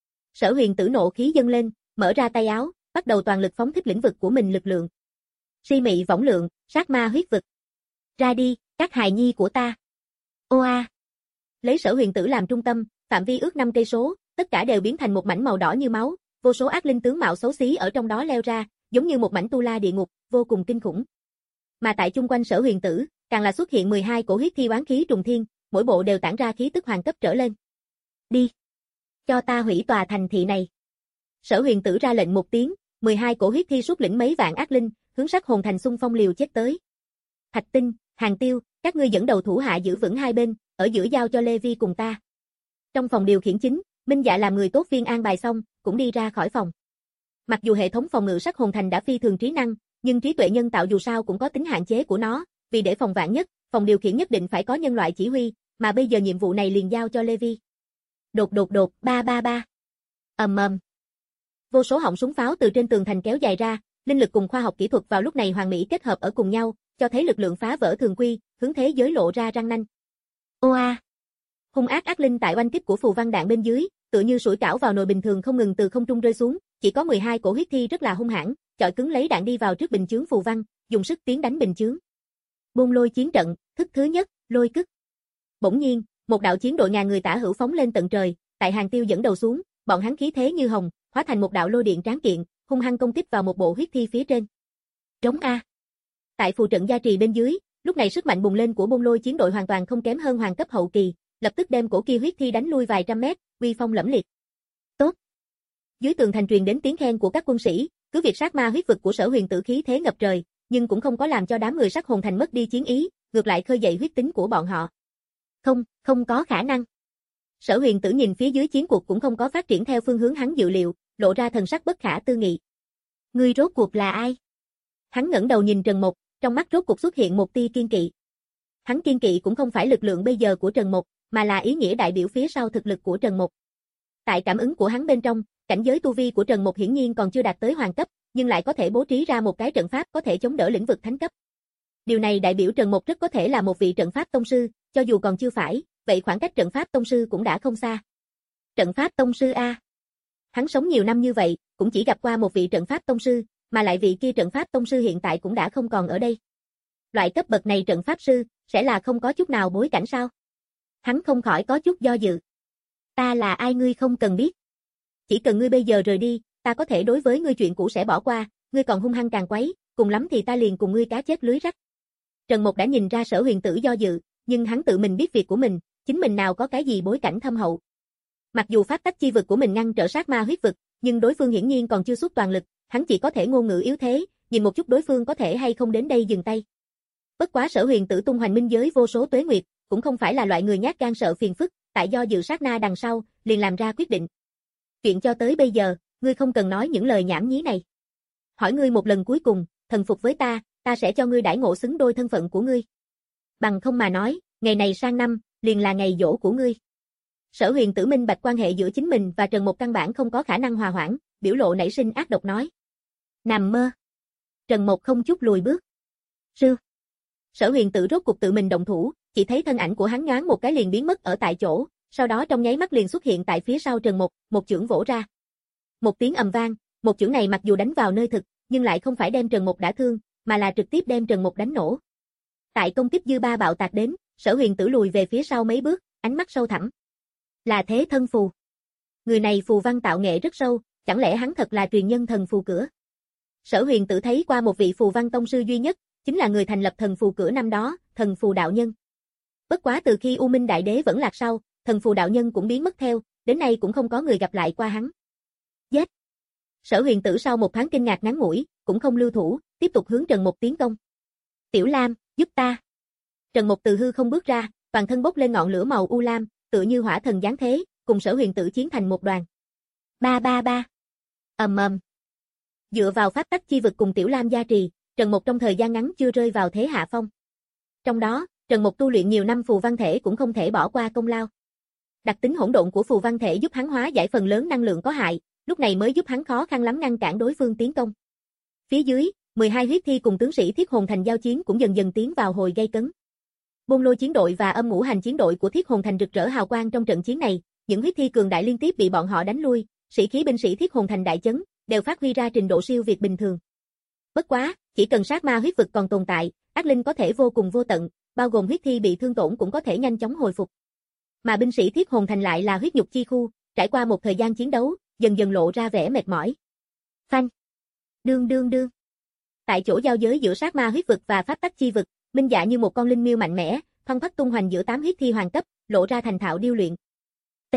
Sở Huyền Tử nộ khí dâng lên, mở ra tay áo, bắt đầu toàn lực phóng thích lĩnh vực của mình lực lượng. Si mị võng lượng, sát ma huyết vực. Ra đi, các hài nhi của ta. Ô a. Lấy Sở Huyền Tử làm trung tâm, phạm vi ước năm cây số, tất cả đều biến thành một mảnh màu đỏ như máu, vô số ác linh tướng mạo xấu xí ở trong đó leo ra, giống như một mảnh tu la địa ngục, vô cùng kinh khủng. Mà tại chung quanh Sở Huyền Tử, càng là xuất hiện mười hai cổ huyết thi oán khí trùng thiên, mỗi bộ đều tản ra khí tức hoàng cấp trở lên. Đi! Cho ta hủy tòa thành thị này. Sở Huyền Tử ra lệnh một tiếng, mười hai cổ huyết thi xuất lĩnh mấy vạn ác linh, hướng Sắc Hồn Thành xung phong liều chết tới. Thạch Tinh, Hàng Tiêu, các ngươi dẫn đầu thủ hạ giữ vững hai bên, ở giữa giao cho Lê Vi cùng ta. Trong phòng điều khiển chính, Minh Dạ làm người tốt viên an bài xong, cũng đi ra khỏi phòng. Mặc dù hệ thống phòng ngự Sắc Hồn Thành đã phi thường trí năng, nhưng trí tuệ nhân tạo dù sao cũng có tính hạn chế của nó, vì để phòng vạn nhất, phòng điều khiển nhất định phải có nhân loại chỉ huy, mà bây giờ nhiệm vụ này liền giao cho Lê Vi. Đột đột đột, ba ba ba. Ầm ầm. Vô số họng súng pháo từ trên tường thành kéo dài ra, linh lực cùng khoa học kỹ thuật vào lúc này hoàn mỹ kết hợp ở cùng nhau, cho thấy lực lượng phá vỡ thường quy, hướng thế giới lộ ra răng nanh. Oa! Hung ác ác linh tại oanh kích của phù văn đạn bên dưới, tựa như sủi cảo vào nồi bình thường không ngừng từ không trung rơi xuống, chỉ có mười hai cổ huyết thi rất là hung hãn, chọi cứng lấy đạn đi vào trước bình chướng phù văn, dùng sức tiến đánh bình chướng. Bôn lôi chiến trận, thức thứ nhất, lôi cức. Bỗng nhiên, một đạo chiến đội ngàn người tả hữu phóng lên tận trời, tại Hàng Tiêu dẫn đầu xuống, bọn hắn khí thế như hồng, hóa thành một đạo lôi điện tráng kiện, hung hăng công kích vào một bộ huyết thi phía trên. Trống a. Tại phù trận gia trì bên dưới, lúc này sức mạnh bùng lên của bôn lôi chiến đội hoàn toàn không kém hơn hoàng cấp hậu kỳ, lập tức đem cổ kia huyết thi đánh lui vài trăm mét, uy phong lẫm liệt. Tốt. Dưới tường thành truyền đến tiếng khen của các quân sĩ, cứ việc sát ma huyết vực của Sở Huyền Tử khí thế ngập trời, nhưng cũng không có làm cho đám người Sắc Hồn Thành mất đi chiến ý, ngược lại khơi dậy huyết tính của bọn họ. Không, không có khả năng. Sở Huyền Tử nhìn phía dưới chiến cuộc cũng không có phát triển theo phương hướng hắn dự liệu, lộ ra thần sắc bất khả tư nghị. Ngươi rốt cuộc là ai? Hắn ngẩng đầu nhìn Trần Mộc, trong mắt rốt cuộc xuất hiện một tia kiên kỵ. Hắn kiên kỵ cũng không phải lực lượng bây giờ của Trần Mộc, mà là ý nghĩa đại biểu phía sau thực lực của Trần Mộc. Tại cảm ứng của hắn bên trong, cảnh giới tu vi của Trần Mộc hiển nhiên còn chưa đạt tới hoàng cấp, nhưng lại có thể bố trí ra một cái trận pháp có thể chống đỡ lĩnh vực thánh cấp. Điều này đại biểu Trần Mộc rất có thể là một vị trận pháp tông sư, cho dù còn chưa phải, vậy khoảng cách trận pháp tông sư cũng đã không xa. Trận pháp tông sư a. Hắn sống nhiều năm như vậy, cũng chỉ gặp qua một vị trận pháp tông sư, mà lại vị kia trận pháp tông sư hiện tại cũng đã không còn ở đây. Loại cấp bậc này trận pháp sư, sẽ là không có chút nào bối cảnh sao? Hắn không khỏi có chút do dự. Ta là ai ngươi không cần biết. Chỉ cần ngươi bây giờ rời đi, ta có thể đối với ngươi chuyện cũ sẽ bỏ qua, ngươi còn hung hăng càng quấy, cùng lắm thì ta liền cùng ngươi cá chết lưới rách. Trần Mộc đã nhìn ra Sở Huyền Tử do dự, nhưng hắn tự mình biết việc của mình, chính mình nào có cái gì bối cảnh thâm hậu. Mặc dù pháp tắc chi vực của mình ngăn trở sát ma huyết vực, nhưng đối phương hiển nhiên còn chưa xuất toàn lực, hắn chỉ có thể ngôn ngữ yếu thế, nhìn một chút đối phương có thể hay không đến đây dừng tay. Bất quá Sở Huyền Tử tung hoành minh giới vô số tuế nguyệt, cũng không phải là loại người nhát gan sợ phiền phức, tại do dự sát na đằng sau, liền làm ra quyết định. Chuyện cho tới bây giờ, ngươi không cần nói những lời nhảm nhí này. Hỏi ngươi một lần cuối cùng, thần phục với ta, ta sẽ cho ngươi đãi ngộ xứng đôi thân phận của ngươi. Bằng không mà nói, ngày này sang năm, liền là ngày giỗ của ngươi. Sở Huyền Tử minh bạch quan hệ giữa chính mình và Trần Mộc căn bản không có khả năng hòa hoãn, biểu lộ nảy sinh ác độc nói. Nằm mơ. Trần Mộc không chút lùi bước. Sư. Sở Huyền Tử rốt cục tự mình động thủ, chỉ thấy thân ảnh của hắn nhoáng một cái liền biến mất ở tại chỗ, sau đó trong nháy mắt liền xuất hiện tại phía sau Trần Mộc, một chưởng vỗ ra. Một tiếng ầm vang, một chưởng này mặc dù đánh vào nơi thực, nhưng lại không phải đem Trần Mộc đả thương, mà là trực tiếp đem Trần Mộc đánh nổ. Tại công kích dư ba bạo tạc đến, Sở Huyền Tử lùi về phía sau mấy bước, ánh mắt sâu thẳm. Là thế thân phù. Người này phù văn tạo nghệ rất sâu, chẳng lẽ hắn thật là truyền nhân thần phù cửa? Sở Huyền Tử thấy qua một vị phù văn tông sư duy nhất, chính là người thành lập thần phù cửa năm đó, thần phù đạo nhân. Bất quá từ khi U Minh Đại Đế vẫn lạc sau, thần phù đạo nhân cũng biến mất theo, đến nay cũng không có người gặp lại qua hắn. Giết! Sở Huyền Tử sau một thoáng kinh ngạc ngắn ngủi, cũng không lưu thủ, tiếp tục hướng Trần Mộc tiến công. Tiểu Lam, giúp ta! Trần Mộc từ hư không bước ra, toàn thân bốc lên ngọn lửa màu u lam, tựa như hỏa thần giáng thế, cùng Sở Huyền Tử chiến thành một đoàn. Ba ba ba! Ầm ầm! Dựa vào pháp tắc chi vực cùng Tiểu Lam gia trì, Trần Mộc trong thời gian ngắn chưa rơi vào thế hạ phong. Trong đó, Trần Mộc tu luyện nhiều năm phù văn thể cũng không thể bỏ qua công lao. Đặc tính hỗn độn của phù văn thể giúp hắn hóa giải phần lớn năng lượng có hại, lúc này mới giúp hắn khó khăn lắm ngăn cản đối phương tiến công. Phía dưới, mười hai huyết thi cùng tướng sĩ Thiết Hồn Thành giao chiến cũng dần dần tiến vào hồi gay cấn. Bôn lôi chiến đội và âm ngũ hành chiến đội của Thiết Hồn Thành rực rỡ hào quang trong trận chiến này, những huyết thi cường đại liên tiếp bị bọn họ đánh lui, sĩ khí binh sĩ Thiết Hồn Thành đại chấn, đều phát huy ra trình độ siêu việt bình thường. Bất quá, chỉ cần sát ma huyết vực còn tồn tại, ác linh có thể vô cùng vô tận, bao gồm huyết thi bị thương tổn cũng có thể nhanh chóng hồi phục. Mà binh sĩ Thiết Hồn Thành lại là huyết nhục chi khu, trải qua một thời gian chiến đấu, dần dần lộ ra vẻ mệt mỏi. Phanh! Đương đương đương! Tại chỗ giao giới giữa sát ma huyết vực và pháp tắc chi vực, Minh Dạ như một con linh miêu mạnh mẽ, thoăn thoắt tung hoành giữa tám huyết thi hoàng cấp, lộ ra thành thạo điêu luyện. T.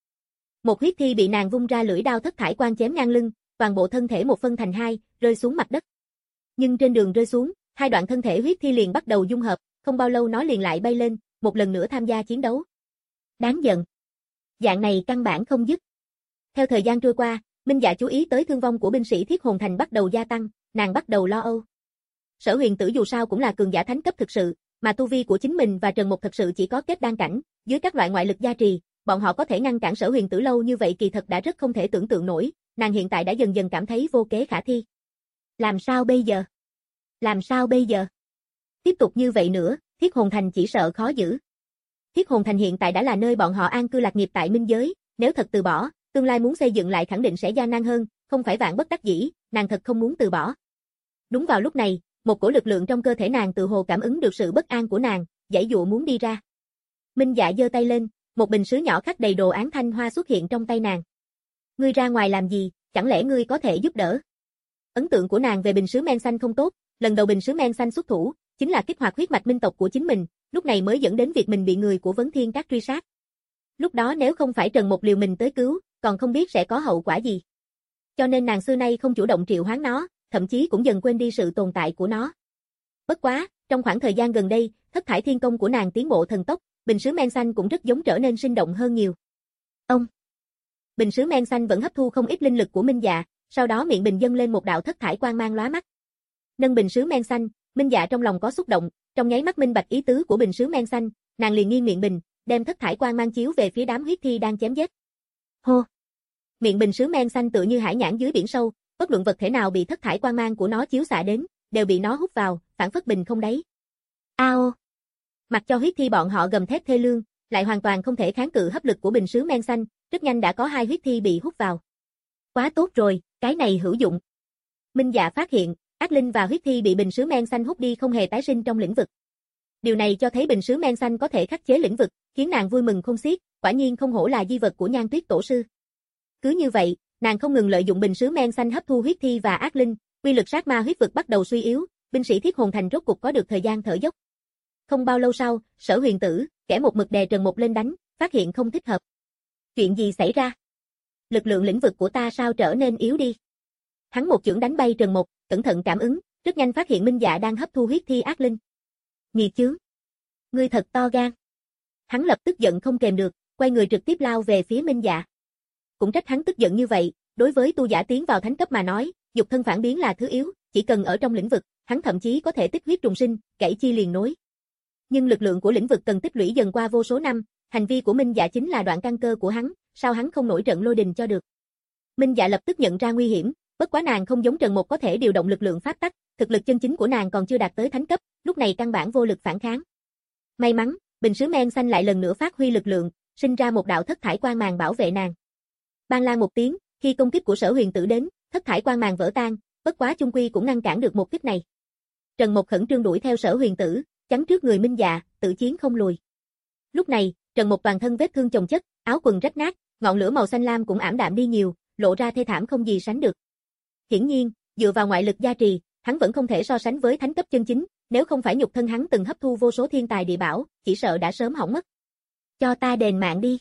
Một huyết thi bị nàng vung ra lưỡi đao thất thải quang chém ngang lưng, toàn bộ thân thể một phân thành hai, rơi xuống mặt đất. Nhưng trên đường rơi xuống, hai đoạn thân thể huyết thi liền bắt đầu dung hợp, không bao lâu nó liền lại bay lên, một lần nữa tham gia chiến đấu. Đáng giận. Dạng này căn bản không dứt. Theo thời gian trôi qua, Minh Dạ chú ý tới thương vong của binh sĩ Thiết Hồn Thành bắt đầu gia tăng, nàng bắt đầu lo âu. Sở Huyền Tử dù sao cũng là cường giả thánh cấp thực sự, mà tu vi của chính mình và Trần Mục thực sự chỉ có kết đan cảnh, dưới các loại ngoại lực gia trì, bọn họ có thể ngăn cản Sở Huyền Tử lâu như vậy kỳ thật đã rất không thể tưởng tượng nổi, nàng hiện tại đã dần dần cảm thấy vô kế khả thi. Làm sao bây giờ? Làm sao bây giờ? Tiếp tục như vậy nữa, Thiết Hồn Thành chỉ sợ khó giữ. Thiết Hồn Thành hiện tại đã là nơi bọn họ an cư lạc nghiệp tại minh giới, nếu thật từ bỏ, tương lai muốn xây dựng lại khẳng định sẽ gian nan hơn, không phải vạn bất đắc dĩ, nàng thật không muốn từ bỏ. Đúng vào lúc này, một cổ lực lượng trong cơ thể nàng tự hồ cảm ứng được sự bất an của nàng, giãy dụa muốn đi ra. Minh Dạ giơ tay lên, một bình sứ nhỏ khắc đầy đồ án thanh hoa xuất hiện trong tay nàng. Ngươi ra ngoài làm gì, chẳng lẽ ngươi có thể giúp đỡ? Ấn tượng của nàng về bình sứ men xanh không tốt, lần đầu bình sứ men xanh xuất thủ, chính là kích hoạt huyết mạch minh tộc của chính mình, lúc này mới dẫn đến việc mình bị người của Vấn Thiên Các truy sát. Lúc đó nếu không phải Trần Mục liều mình tới cứu, còn không biết sẽ có hậu quả gì. Cho nên nàng xưa nay không chủ động triệu hoán nó, thậm chí cũng dần quên đi sự tồn tại của nó. Bất quá, trong khoảng thời gian gần đây, thất thải thiên công của nàng tiến bộ thần tốc, bình sứ men xanh cũng rất giống trở nên sinh động hơn nhiều. Ông Bình sứ men xanh vẫn hấp thu không ít linh lực của Minh Dạ, sau đó miệng bình dâng lên một đạo thất thải quang mang lóa mắt. Nâng bình sứ men xanh, Minh Dạ trong lòng có xúc động, trong nháy mắt minh bạch ý tứ của bình sứ men xanh, nàng liền nghiêng miệng bình, đem thất thải quang mang chiếu về phía đám huyết thi đang chém giết. Hô. Miệng bình sứ men xanh tựa như hải nhãn dưới biển sâu, bất luận vật thể nào bị thất thải quang mang của nó chiếu xạ đến, đều bị nó hút vào, phản phất bình không đáy. Ao. Mặc cho huyết thi bọn họ gầm thét thê lương, lại hoàn toàn không thể kháng cự hấp lực của bình sứ men xanh, rất nhanh đã có hai huyết thi bị hút vào. Quá tốt rồi, cái này hữu dụng. Minh Dạ phát hiện, ác linh và huyết thi bị bình sứ men xanh hút đi không hề tái sinh trong lĩnh vực. Điều này cho thấy bình sứ men xanh có thể khắc chế lĩnh vực, khiến nàng vui mừng không xiết, quả nhiên không hổ là di vật của Nhan Tuyết tổ sư. Cứ như vậy, nàng không ngừng lợi dụng bình sứ men xanh hấp thu huyết thi và ác linh, quy lực sát ma huyết vực bắt đầu suy yếu, binh sĩ Thiết Hồn Thành rốt cục có được thời gian thở dốc. Không bao lâu sau, Sở Huyền Tử, kẻ một mực đè Trần Mục lên đánh, phát hiện không thích hợp. Chuyện gì xảy ra? Lực lượng lĩnh vực của ta sao trở nên yếu đi? Hắn một chưởng đánh bay Trần Mục, cẩn thận cảm ứng, rất nhanh phát hiện Minh Dạ đang hấp thu huyết thi ác linh. Nghiệt chướng! Ngươi thật to gan! Hắn lập tức giận không kềm được, quay người trực tiếp lao về phía Minh Dạ. Cũng trách hắn tức giận như vậy, đối với tu giả tiến vào thánh cấp mà nói, dục thân phản biến là thứ yếu, chỉ cần ở trong lĩnh vực, hắn thậm chí có thể tích huyết trùng sinh, gãy chi liền nối. Nhưng lực lượng của lĩnh vực cần tích lũy dần qua vô số năm, hành vi của Minh Dạ chính là đoạn căn cơ của hắn, sao hắn không nổi trận lôi đình cho được. Minh Dạ lập tức nhận ra nguy hiểm, bất quá nàng không giống Trần Mục có thể điều động lực lượng pháp tắc, thực lực chân chính của nàng còn chưa đạt tới thánh cấp, lúc này căn bản vô lực phản kháng. May mắn, bình sứ men xanh lại lần nữa phát huy lực lượng, sinh ra một đạo thất thải quang màn bảo vệ nàng. Bang lang một tiếng, khi công kích của Sở Huyền Tử đến, thất thải quang màn vỡ tan, bất quá chung quy cũng ngăn cản được một kích này. Trần Mục khẩn trương đuổi theo Sở Huyền Tử, chắn trước người Minh Dạ, tự chiến không lùi. Lúc này, Trần Mục toàn thân vết thương chồng chất, áo quần rách nát, ngọn lửa màu xanh lam cũng ảm đạm đi nhiều, lộ ra thê thảm không gì sánh được. Hiển nhiên, dựa vào ngoại lực gia trì, hắn vẫn không thể so sánh với thánh cấp chân chính, nếu không phải nhục thân hắn từng hấp thu vô số thiên tài địa bảo, chỉ sợ đã sớm hỏng mất. Cho ta đền mạng đi.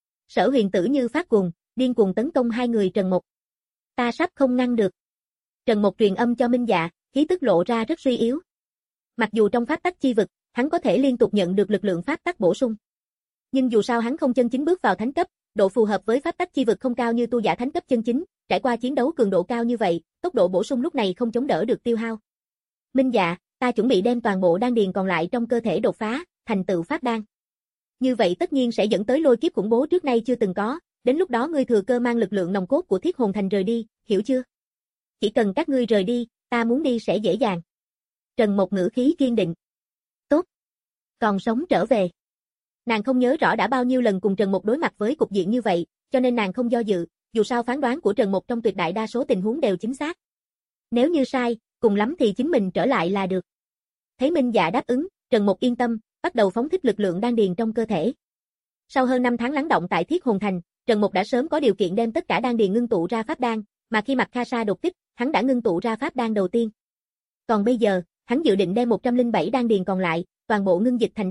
Sở Huyền Tử như phát cuồng, điên cuồng tấn công hai người Trần Mục. Ta sắp không ngăn được. Trần Mục truyền âm cho Minh Dạ, khí tức lộ ra rất suy yếu. Mặc dù trong pháp tắc chi vực, hắn có thể liên tục nhận được lực lượng pháp tắc bổ sung. Nhưng dù sao hắn không chân chính bước vào thánh cấp, độ phù hợp với pháp tắc chi vực không cao như tu giả thánh cấp chân chính, trải qua chiến đấu cường độ cao như vậy, tốc độ bổ sung lúc này không chống đỡ được tiêu hao. Minh Dạ, ta chuẩn bị đem toàn bộ đan điền còn lại trong cơ thể đột phá, thành tựu pháp đan. Như vậy tất nhiên sẽ dẫn tới lôi kiếp khủng bố trước nay chưa từng có, đến lúc đó ngươi thừa cơ mang lực lượng nòng cốt của Thiết Hồn Thành rời đi, hiểu chưa? Chỉ cần các ngươi rời đi, ta muốn đi sẽ dễ dàng. Trần Mục ngữ khí kiên định. Tốt. Còn sống trở về. Nàng không nhớ rõ đã bao nhiêu lần cùng Trần Mục đối mặt với cục diện như vậy, cho nên nàng không do dự, dù sao phán đoán của Trần Mục trong tuyệt đại đa số tình huống đều chính xác. Nếu như sai, cùng lắm thì chính mình trở lại là được. Thấy Minh Dạ đáp ứng, Trần Mục yên tâm, bắt đầu phóng thích lực lượng đan điền trong cơ thể. Sau hơn năm tháng lắng động tại Thiết Hồn Thành, Trần Mục đã sớm có điều kiện đem tất cả đan điền ngưng tụ ra pháp đan, mà khi Mạc Kha Sa đột kích, hắn đã ngưng tụ ra pháp đan đầu tiên. Còn bây giờ, hắn dự định đem một trăm lẻ bảy đan điền còn lại, toàn bộ ngưng dịch thành đan,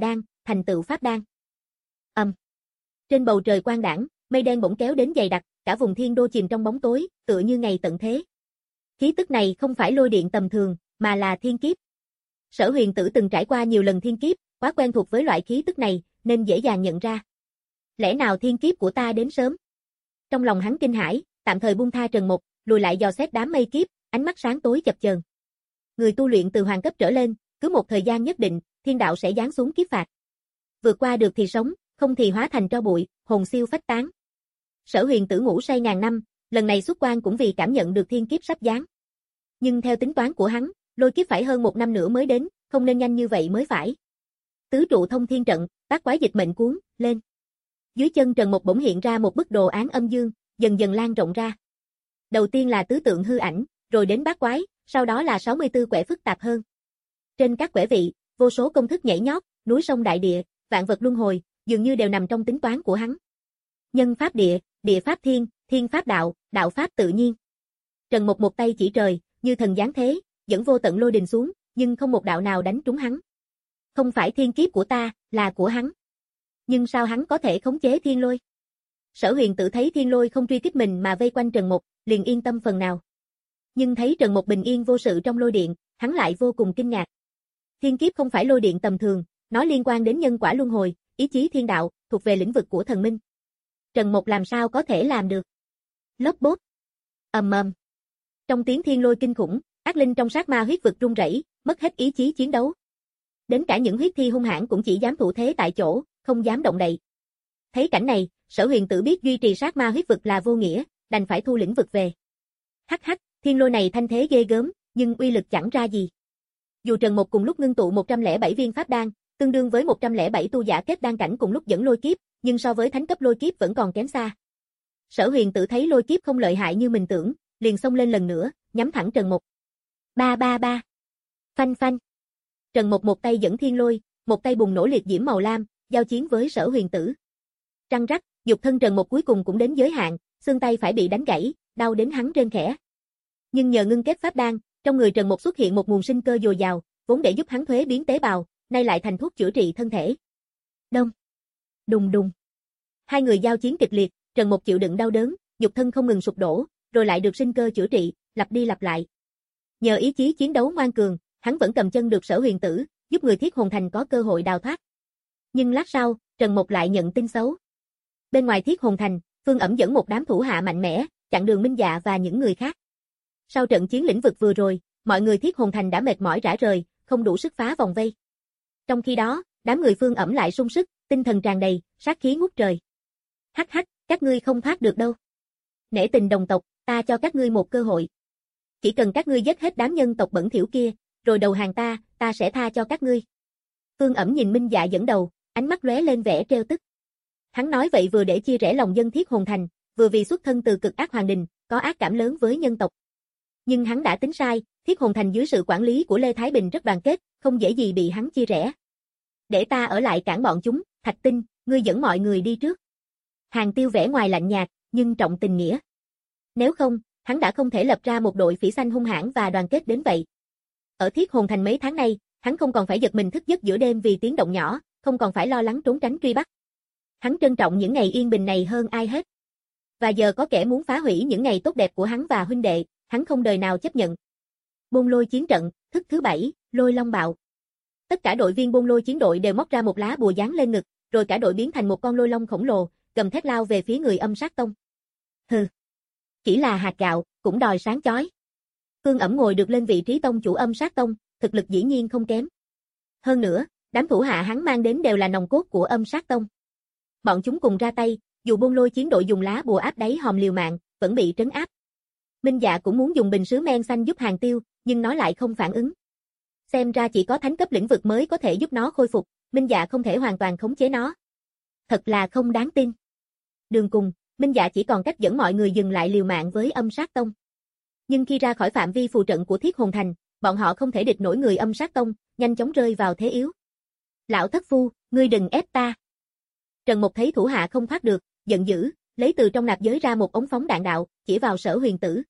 thành tựu pháp đan. Ầm. Um. Trên bầu trời quang đãng, mây đen bỗng kéo đến dày đặc, cả vùng thiên đô chìm trong bóng tối, tựa như ngày tận thế. Khí tức này không phải lôi điện tầm thường, mà là thiên kiếp. Sở Huyền Tử từng trải qua nhiều lần thiên kiếp, quá quen thuộc với loại khí tức này, nên dễ dàng nhận ra. Lẽ nào thiên kiếp của ta đến sớm? Trong lòng hắn kinh hãi, tạm thời buông tha Trần Mục, lùi lại dò xét đám mây kiếp, ánh mắt sáng tối chập chờn. Người tu luyện từ hoàng cấp trở lên, cứ một thời gian nhất định, thiên đạo sẽ giáng xuống kiếp phạt. Vượt qua được thì sống, không thì hóa thành tro bụi, hồn siêu phách tán. Sở Huyền Tử ngủ say ngàn năm, lần này xuất quan cũng vì cảm nhận được thiên kiếp sắp giáng. Nhưng theo tính toán của hắn, lôi kiếp phải hơn một năm nữa mới đến, không nên nhanh như vậy mới phải. Tứ trụ thông thiên trận, bát quái dịch mệnh cuốn, lên. Dưới chân Trần Mục bỗng hiện ra một bức đồ án âm dương, dần dần lan rộng ra. Đầu tiên là tứ tượng hư ảnh, rồi đến bát quái, sau đó là sáu mươi tư quẻ phức tạp hơn. Trên các quẻ vị, vô số công thức nhảy nhót, núi sông đại địa, vạn vật luân hồi, dường như đều nằm trong tính toán của hắn. Nhân pháp địa, địa pháp thiên, thiên pháp đạo, đạo pháp tự nhiên. Trần Mục một tay chỉ trời, như thần giáng thế, dẫn vô tận lôi đình xuống, nhưng không một đạo nào đánh trúng hắn. Không phải thiên kiếp của ta, là của hắn. Nhưng sao hắn có thể khống chế thiên lôi? Sở Huyền Tử thấy thiên lôi không truy kích mình mà vây quanh Trần Mục, liền yên tâm phần nào. Nhưng thấy Trần Mục bình yên vô sự trong lôi điện, hắn lại vô cùng kinh ngạc. Thiên kiếp không phải lôi điện tầm thường, nó liên quan đến nhân quả luân hồi, ý chí thiên đạo, thuộc về lĩnh vực của thần minh. Trần Mục làm sao có thể làm được? Lốp bốp. Ầm ầm. Trong tiếng thiên lôi kinh khủng, ác linh trong sát ma huyết vực rung rẩy, mất hết ý chí chiến đấu. Đến cả những huyết thi hung hãn cũng chỉ dám thủ thế tại chỗ, không dám động đậy. Thấy cảnh này, Sở Huyền Tử biết duy trì sát ma huyết vực là vô nghĩa, đành phải thu lĩnh vực về. Hắc hắc, thiên lôi này thanh thế ghê gớm, nhưng uy lực chẳng ra gì. Dù Trần Mục cùng lúc ngưng tụ một trăm lẻ bảy viên pháp đan, tương đương với một trăm lẻ bảy tu giả kết đan cảnh cùng lúc dẫn lôi kiếp, nhưng so với thánh cấp lôi kiếp vẫn còn kém xa. Sở Huyền Tử thấy lôi kiếp không lợi hại như mình tưởng, liền xông lên lần nữa, nhắm thẳng Trần Mục. Ba ba ba. Phanh phanh. Trần Mục một tay dẫn thiên lôi, một tay bùng nổ liệt diễm màu lam, giao chiến với Sở Huyền Tử. Răng rắc, nhục thân Trần Mục cuối cùng cũng đến giới hạn, xương tay phải bị đánh gãy, đau đến hắn rên khẽ. Nhưng nhờ ngưng kết pháp đan, trong người Trần Mục xuất hiện một nguồn sinh cơ dồi dào, vốn để giúp hắn thuế biến tế bào, nay lại thành thuốc chữa trị thân thể. Đông, đùng đùng. Hai người giao chiến kịch liệt, Trần Mục chịu đựng đau đớn, nhục thân không ngừng sụp đổ, rồi lại được sinh cơ chữa trị, lặp đi lặp lại. Nhờ ý chí chiến đấu ngoan cường, hắn vẫn cầm chân được Sở Huyền Tử, giúp người Thiết Hồn Thành có cơ hội đào thoát. Nhưng lát sau, Trần Mục lại nhận tin xấu. Bên ngoài Thiết Hồn Thành, Phương Ẩm dẫn một đám thủ hạ mạnh mẽ, chặn đường Minh Dạ và những người khác. Sau trận chiến lĩnh vực vừa rồi, mọi người Thiết Hồn Thành đã mệt mỏi rã rời, không đủ sức phá vòng vây. Trong khi đó, đám người Phương Ẩm lại sung sức, tinh thần tràn đầy, sát khí ngút trời. Hắc hắc, các ngươi không thoát được đâu. Nể tình đồng tộc, ta cho các ngươi một cơ hội. Chỉ cần các ngươi giết hết đám nhân tộc bẩn thỉu kia, rồi đầu hàng ta, ta sẽ tha cho các ngươi. Phương Ẩm nhìn Minh Dạ dẫn đầu, ánh mắt lóe lên vẻ trêu tức. Hắn nói vậy vừa để chia rẽ lòng dân Thiết Hồn Thành, vừa vì xuất thân từ cực ác hoàng đình, có ác cảm lớn với nhân tộc. Nhưng hắn đã tính sai, Thiết Hồn Thành dưới sự quản lý của Lê Thái Bình rất đoàn kết, không dễ gì bị hắn chia rẽ. Để ta ở lại cản bọn chúng, Thạch Tinh, ngươi dẫn mọi người đi trước. Hàng Tiêu vẻ ngoài lạnh nhạt, nhưng trọng tình nghĩa. Nếu không, hắn đã không thể lập ra một đội phỉ xanh hung hãn và đoàn kết đến vậy. Ở Thiết Hồn Thành mấy tháng nay, hắn không còn phải giật mình thức giấc giữa đêm vì tiếng động nhỏ, không còn phải lo lắng trốn tránh truy bắt. Hắn trân trọng những ngày yên bình này hơn ai hết. Và giờ có kẻ muốn phá hủy những ngày tốt đẹp của hắn và huynh đệ, hắn không đời nào chấp nhận. Bôn Lôi chiến trận, thức thứ bảy, Lôi Long bạo. Tất cả đội viên Bôn Lôi chiến đội đều móc ra một lá bùa dán lên ngực, rồi cả đội biến thành một con lôi long khổng lồ, gầm thét lao về phía người Âm Sát Tông. Hừ, chỉ là hạt gạo, cũng đòi sáng chói. Phương Ẩm ngồi được lên vị trí tông chủ Âm Sát Tông, thực lực dĩ nhiên không kém. Hơn nữa, đám thủ hạ hắn mang đến đều là nòng cốt của Âm Sát Tông. Bọn chúng cùng ra tay, dù Bôn Lôi chiến đội dùng lá bùa áp đáy hòm liều mạng, vẫn bị trấn áp. Minh Dạ cũng muốn dùng bình sứ men xanh giúp Hàng Tiêu, nhưng nó lại không phản ứng. Xem ra chỉ có thánh cấp lĩnh vực mới có thể giúp nó khôi phục, Minh Dạ không thể hoàn toàn khống chế nó. Thật là không đáng tin. Đường cùng, Minh Dạ chỉ còn cách dẫn mọi người dừng lại liều mạng với Âm Sát Tông. Nhưng khi ra khỏi phạm vi phù trận của Thiết Hồn Thành, bọn họ không thể địch nổi người Âm Sát Tông, nhanh chóng rơi vào thế yếu. Lão thất phu, ngươi đừng ép ta. Trần Mục thấy thủ hạ không thoát được, giận dữ, lấy từ trong nạp giới ra một ống phóng đạn đạo, chỉ vào Sở Huyền Tử.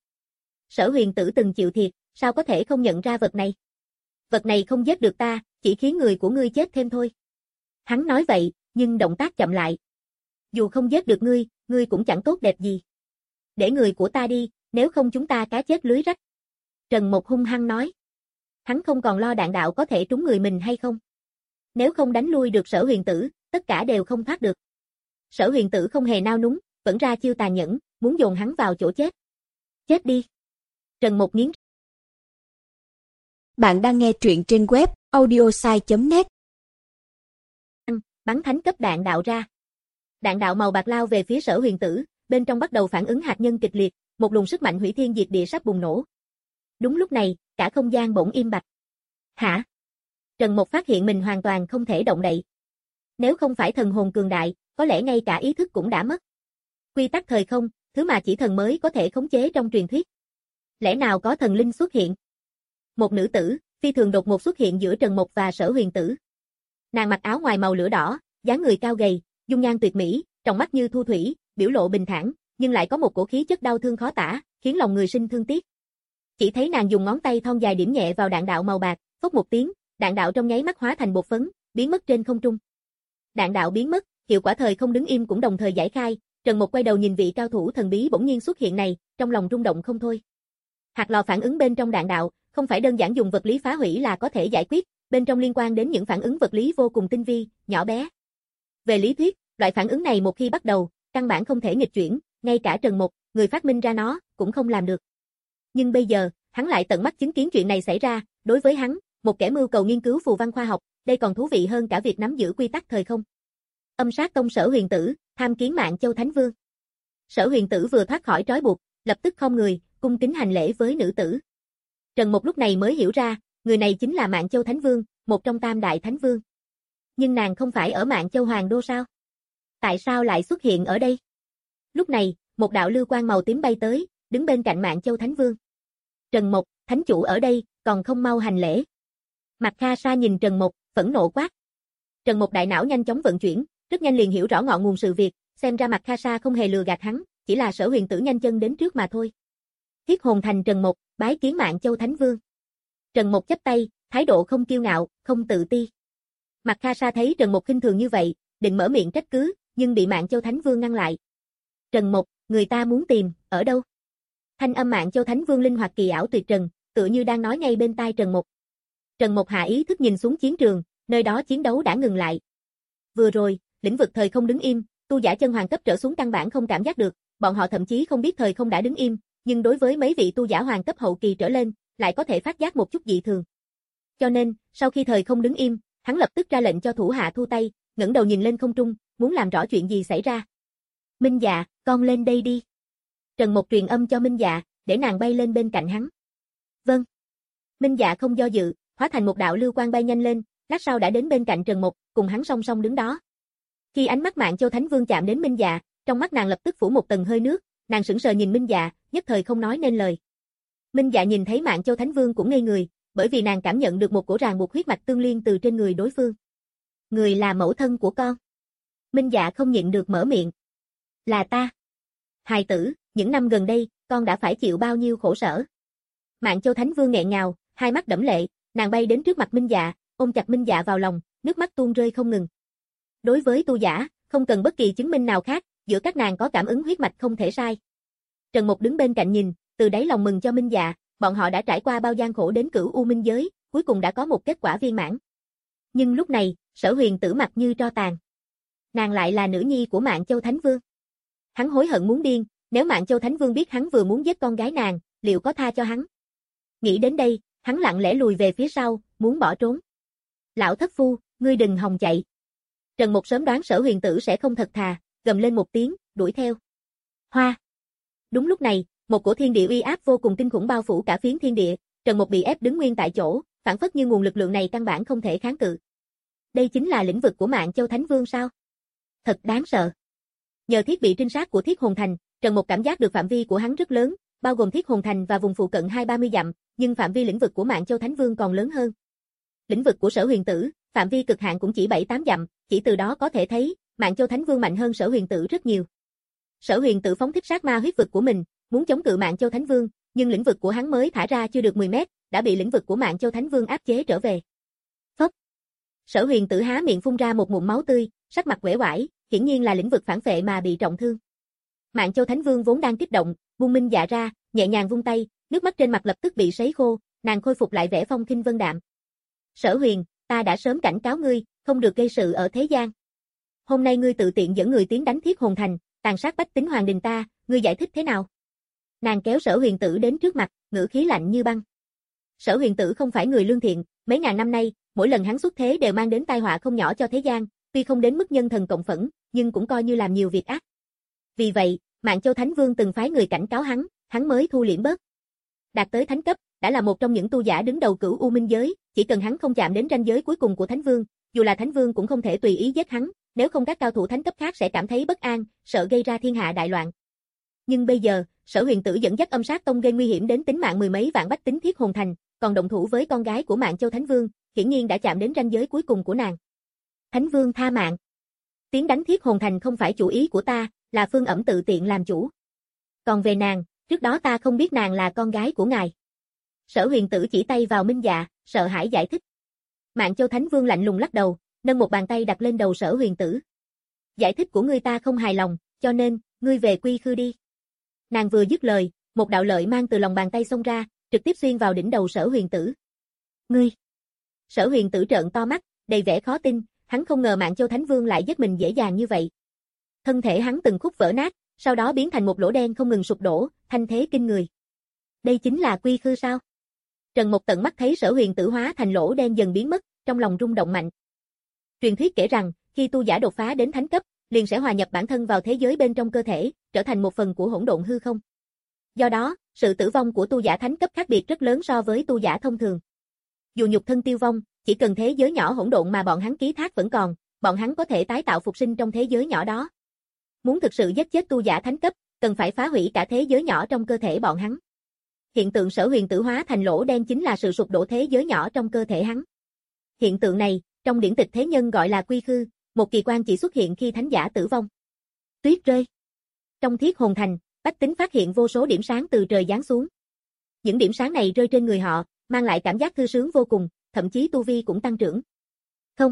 Sở Huyền Tử từng chịu thiệt, sao có thể không nhận ra vật này? Vật này không giết được ta, chỉ khiến người của ngươi chết thêm thôi. Hắn nói vậy, nhưng động tác chậm lại. Dù không giết được ngươi, ngươi cũng chẳng tốt đẹp gì. Để người của ta đi, nếu không chúng ta cá chết lưới rách. Trần Mộc hung hăng nói. Hắn không còn lo đạn đạo có thể trúng người mình hay không. Nếu không đánh lui được Sở Huyền Tử, tất cả đều không thoát được. Sở Huyền Tử không hề nao núng, vẫn ra chiêu tàn nhẫn, muốn dồn hắn vào chỗ chết. Chết đi. Trần Mộc nghiến. Bạn đang nghe truyện trên web audiosai chấm net. Bắn thánh cấp đạn đạo ra. Đạn đạo màu bạc lao về phía Sở Huyền Tử, bên trong bắt đầu phản ứng hạt nhân kịch liệt, một luồng sức mạnh hủy thiên diệt địa sắp bùng nổ. Đúng lúc này, cả không gian bỗng im bặt. Hả? Trần Mộc phát hiện mình hoàn toàn không thể động đậy. Nếu không phải thần hồn cường đại, có lẽ ngay cả ý thức cũng đã mất. Quy tắc thời không, thứ mà chỉ thần mới có thể khống chế trong truyền thuyết. Lẽ nào có thần linh xuất hiện? Một nữ tử, phi thường đột ngột xuất hiện giữa Trần Mộc và Sở Huyền Tử. Nàng mặc áo ngoài màu lửa đỏ, dáng người cao gầy, dung nhan tuyệt mỹ, trong mắt như thu thủy, biểu lộ bình thản, nhưng lại có một cổ khí chất đau thương khó tả, khiến lòng người sinh thương tiếc. Chỉ thấy nàng dùng ngón tay thon dài điểm nhẹ vào đạn đạo màu bạc, phốc một tiếng, đạn đạo trong nháy mắt hóa thành bột phấn, biến mất trên không trung. Đạn đạo biến mất, hiệu quả thời không đứng im cũng đồng thời giải khai, Trần Mộc quay đầu nhìn vị cao thủ thần bí bỗng nhiên xuất hiện này, trong lòng rung động không thôi. Hạt lò phản ứng bên trong đạn đạo, không phải đơn giản dùng vật lý phá hủy là có thể giải quyết, bên trong liên quan đến những phản ứng vật lý vô cùng tinh vi, nhỏ bé. Về lý thuyết, loại phản ứng này một khi bắt đầu, căn bản không thể nghịch chuyển, ngay cả Trần Mộc, người phát minh ra nó, cũng không làm được. Nhưng bây giờ, hắn lại tận mắt chứng kiến chuyện này xảy ra, đối với hắn, một kẻ mưu cầu nghiên cứu phù văn khoa học, đây còn thú vị hơn cả việc nắm giữ quy tắc thời không. Âm sát tông Sở Huyền Tử, tham kiến Mạn Châu Thánh Vương. Sở Huyền Tử vừa thoát khỏi trói buộc, lập tức khom người, cung kính hành lễ với nữ tử. Trần Mộc lúc này mới hiểu ra, người này chính là Mạn Châu Thánh Vương, một trong tam đại thánh vương. Nhưng nàng không phải ở Mạn Châu Hoàng Đô sao? Tại sao lại xuất hiện ở đây? Lúc này, một đạo lưu quang màu tím bay tới, đứng bên cạnh Mạn Châu Thánh Vương. Trần Mộc, thánh chủ ở đây, còn không mau hành lễ. Mạc Kha Sa nhìn Trần Mộc, phẫn nộ quát. Trần Mộc đại não nhanh chóng vận chuyển, rất nhanh liền hiểu rõ ngọn nguồn sự việc, xem ra Mạc Kha Sa không hề lừa gạt hắn, chỉ là Sở Huyền Tử nhanh chân đến trước mà thôi. Thiết hồn thành Trần Mộc, bái kiến Mạn Châu Thánh Vương. Trần Mộc chắp tay, thái độ không kiêu ngạo, không tự ti. Mạc Kha Sa thấy Trần Mộc khinh thường như vậy, định mở miệng trách cứ, nhưng bị Mạn Châu Thánh Vương ngăn lại. Trần Mộc, người ta muốn tìm, ở đâu? Thanh âm Mạn Châu Thánh Vương linh hoạt kỳ ảo tuyệt trần, tựa như đang nói ngay bên tai Trần Mộc. Trần Mộc hạ ý thức nhìn xuống chiến trường, nơi đó chiến đấu đã ngừng lại. Vừa rồi, lĩnh vực thời không đứng im, tu giả chân hoàng cấp trở xuống căn bản không cảm giác được, bọn họ thậm chí không biết thời không đã đứng im, nhưng đối với mấy vị tu giả hoàng cấp hậu kỳ trở lên, lại có thể phát giác một chút dị thường. Cho nên, sau khi thời không đứng im, hắn lập tức ra lệnh cho thủ hạ thu tay, ngẩng đầu nhìn lên không trung, muốn làm rõ chuyện gì xảy ra. Minh Dạ, con lên đây đi. Trần Mộc truyền âm cho Minh Dạ, để nàng bay lên bên cạnh hắn. Vâng. Minh Dạ không do dự, hóa thành một đạo lưu quang bay nhanh lên, lát sau đã đến bên cạnh Trần Mộc, cùng hắn song song đứng đó. Khi ánh mắt Mạn Châu Thánh Vương chạm đến Minh Dạ, trong mắt nàng lập tức phủ một tầng hơi nước, nàng sững sờ nhìn Minh Dạ, nhất thời không nói nên lời. Minh Dạ nhìn thấy Mạn Châu Thánh Vương cũng ngây người, bởi vì nàng cảm nhận được một cổ ràng buộc huyết mạch tương liên từ trên người đối phương. Người là mẫu thân của con. Minh Dạ không nhịn được mở miệng. Là ta. Hài tử, những năm gần đây, con đã phải chịu bao nhiêu khổ sở. Mạn Châu Thánh Vương nghẹn ngào, hai mắt đẫm lệ, nàng bay đến trước mặt Minh Dạ, ôm chặt Minh Dạ vào lòng, nước mắt tuôn rơi không ngừng. Đối với tu giả, không cần bất kỳ chứng minh nào khác, giữa các nàng có cảm ứng huyết mạch không thể sai. Trần Mộc đứng bên cạnh nhìn, từ đáy lòng mừng cho Minh Dạ, bọn họ đã trải qua bao gian khổ đến cửu u minh giới, cuối cùng đã có một kết quả viên mãn. Nhưng lúc này, Sở Huyền Tử mặt như tro tàn. Nàng lại là nữ nhi của Mạn Châu Thánh Vương. Hắn hối hận muốn điên, nếu Mạn Châu Thánh Vương biết hắn vừa muốn giết con gái nàng, liệu có tha cho hắn? Nghĩ đến đây, hắn lặng lẽ lùi về phía sau, muốn bỏ trốn. Lão thất phu, ngươi đừng hòng chạy. Trần Mộc sớm đoán Sở Huyền Tử sẽ không thật thà, gầm lên một tiếng, đuổi theo. Hoa. Đúng lúc này, một cổ thiên địa uy áp vô cùng kinh khủng bao phủ cả phiến thiên địa, Trần Mộc bị ép đứng nguyên tại chỗ, phản phất như nguồn lực lượng này căn bản không thể kháng cự. Đây chính là lĩnh vực của Mạn Châu Thánh Vương sao? Thật đáng sợ. Nhờ thiết bị trinh sát của Thiết Hồn Thành, Trần Mộc cảm giác được phạm vi của hắn rất lớn, bao gồm Thiết Hồn Thành và vùng phụ cận hai ba mươi dặm, nhưng phạm vi lĩnh vực của Mạn Châu Thánh Vương còn lớn hơn. Lĩnh vực của Sở Huyền Tử, phạm vi cực hạn cũng chỉ bảy tám dặm, chỉ từ đó có thể thấy, Mạn Châu Thánh Vương mạnh hơn Sở Huyền Tử rất nhiều. Sở Huyền Tử phóng thích sát ma huyết vực của mình, muốn chống cự Mạn Châu Thánh Vương, nhưng lĩnh vực của hắn mới thả ra chưa được mười mét, đã bị lĩnh vực của Mạn Châu Thánh Vương áp chế trở về. Phốc. Sở Huyền Tử há miệng phun ra một ngụm máu tươi, sắc mặt uể oải, hiển nhiên là lĩnh vực phản phệ mà bị trọng thương. Mạn Châu Thánh Vương vốn đang kích động, buông Minh Dạ ra, nhẹ nhàng vung tay, nước mắt trên mặt lập tức bị sấy khô, nàng khôi phục lại vẻ phong khinh vân đạm. Sở Huyền, ta đã sớm cảnh cáo ngươi, không được gây sự ở thế gian. Hôm nay ngươi tự tiện dẫn người tiến đánh Thiết Hồn Thành, tàn sát bách tính hoàng đình ta, ngươi giải thích thế nào? Nàng kéo Sở Huyền Tử đến trước mặt, ngữ khí lạnh như băng. Sở Huyền Tử không phải người lương thiện, mấy ngàn năm nay, mỗi lần hắn xuất thế đều mang đến tai họa không nhỏ cho thế gian, tuy không đến mức nhân thần cộng phẫn, nhưng cũng coi như làm nhiều việc ác. Vì vậy, Mạn Châu Thánh Vương từng phái người cảnh cáo hắn, hắn mới thu liễm bớt. Đạt tới thánh cấp, đã là một trong những tu giả đứng đầu Cửu U Minh giới, chỉ cần hắn không chạm đến ranh giới cuối cùng của Thánh Vương, dù là Thánh Vương cũng không thể tùy ý giết hắn, nếu không các cao thủ thánh cấp khác sẽ cảm thấy bất an, sợ gây ra thiên hạ đại loạn. Nhưng bây giờ, Sở Huyền Tử dẫn dắt Âm Sát Tông gây nguy hiểm đến tính mạng mười mấy vạn bách tính Thiết Hồn Thành, còn động thủ với con gái của Mạn Châu Thánh Vương, hiển nhiên đã chạm đến ranh giới cuối cùng của nàng. Thánh Vương tha mạng. Tiến đánh Thiết Hồn Thành không phải chủ ý của ta, là Phương Ẩm tự tiện làm chủ. Còn về nàng, trước đó ta không biết nàng là con gái của ngài. Sở Huyền Tử chỉ tay vào Minh Dạ, sợ hãi giải thích. Mạn Châu Thánh Vương lạnh lùng lắc đầu, nâng một bàn tay đặt lên đầu Sở Huyền Tử. Giải thích của ngươi ta không hài lòng, cho nên, ngươi về quy khư đi. Nàng vừa dứt lời, một đạo lợi mang từ lòng bàn tay xông ra, trực tiếp xuyên vào đỉnh đầu Sở Huyền Tử. Ngươi! Sở Huyền Tử trợn to mắt, đầy vẻ khó tin, hắn không ngờ Mạn Châu Thánh Vương lại giết mình dễ dàng như vậy. Thân thể hắn từng khúc vỡ nát, sau đó biến thành một lỗ đen không ngừng sụp đổ, thanh thế kinh người. Đây chính là quy khư sao? Trần Mộc tận mắt thấy Sở Huyền Tử hóa thành lỗ đen dần biến mất, trong lòng rung động mạnh. Truyền thuyết kể rằng, khi tu giả đột phá đến thánh cấp, liền sẽ hòa nhập bản thân vào thế giới bên trong cơ thể, trở thành một phần của hỗn độn hư không. Do đó, sự tử vong của tu giả thánh cấp khác biệt rất lớn so với tu giả thông thường. Dù nhục thân tiêu vong, chỉ cần thế giới nhỏ hỗn độn mà bọn hắn ký thác vẫn còn, bọn hắn có thể tái tạo phục sinh trong thế giới nhỏ đó. Muốn thực sự giết chết tu giả thánh cấp, cần phải phá hủy cả thế giới nhỏ trong cơ thể bọn hắn. Hiện tượng Sở Huyền Tử hóa thành lỗ đen chính là sự sụp đổ thế giới nhỏ trong cơ thể hắn. Hiện tượng này, trong điển tịch thế nhân gọi là quy khư, một kỳ quan chỉ xuất hiện khi thánh giả tử vong. Tuyết rơi. Trong Thiết Hồn Thành, bách tính phát hiện vô số điểm sáng từ trời giáng xuống. Những điểm sáng này rơi trên người họ, mang lại cảm giác thư sướng vô cùng, thậm chí tu vi cũng tăng trưởng. Không,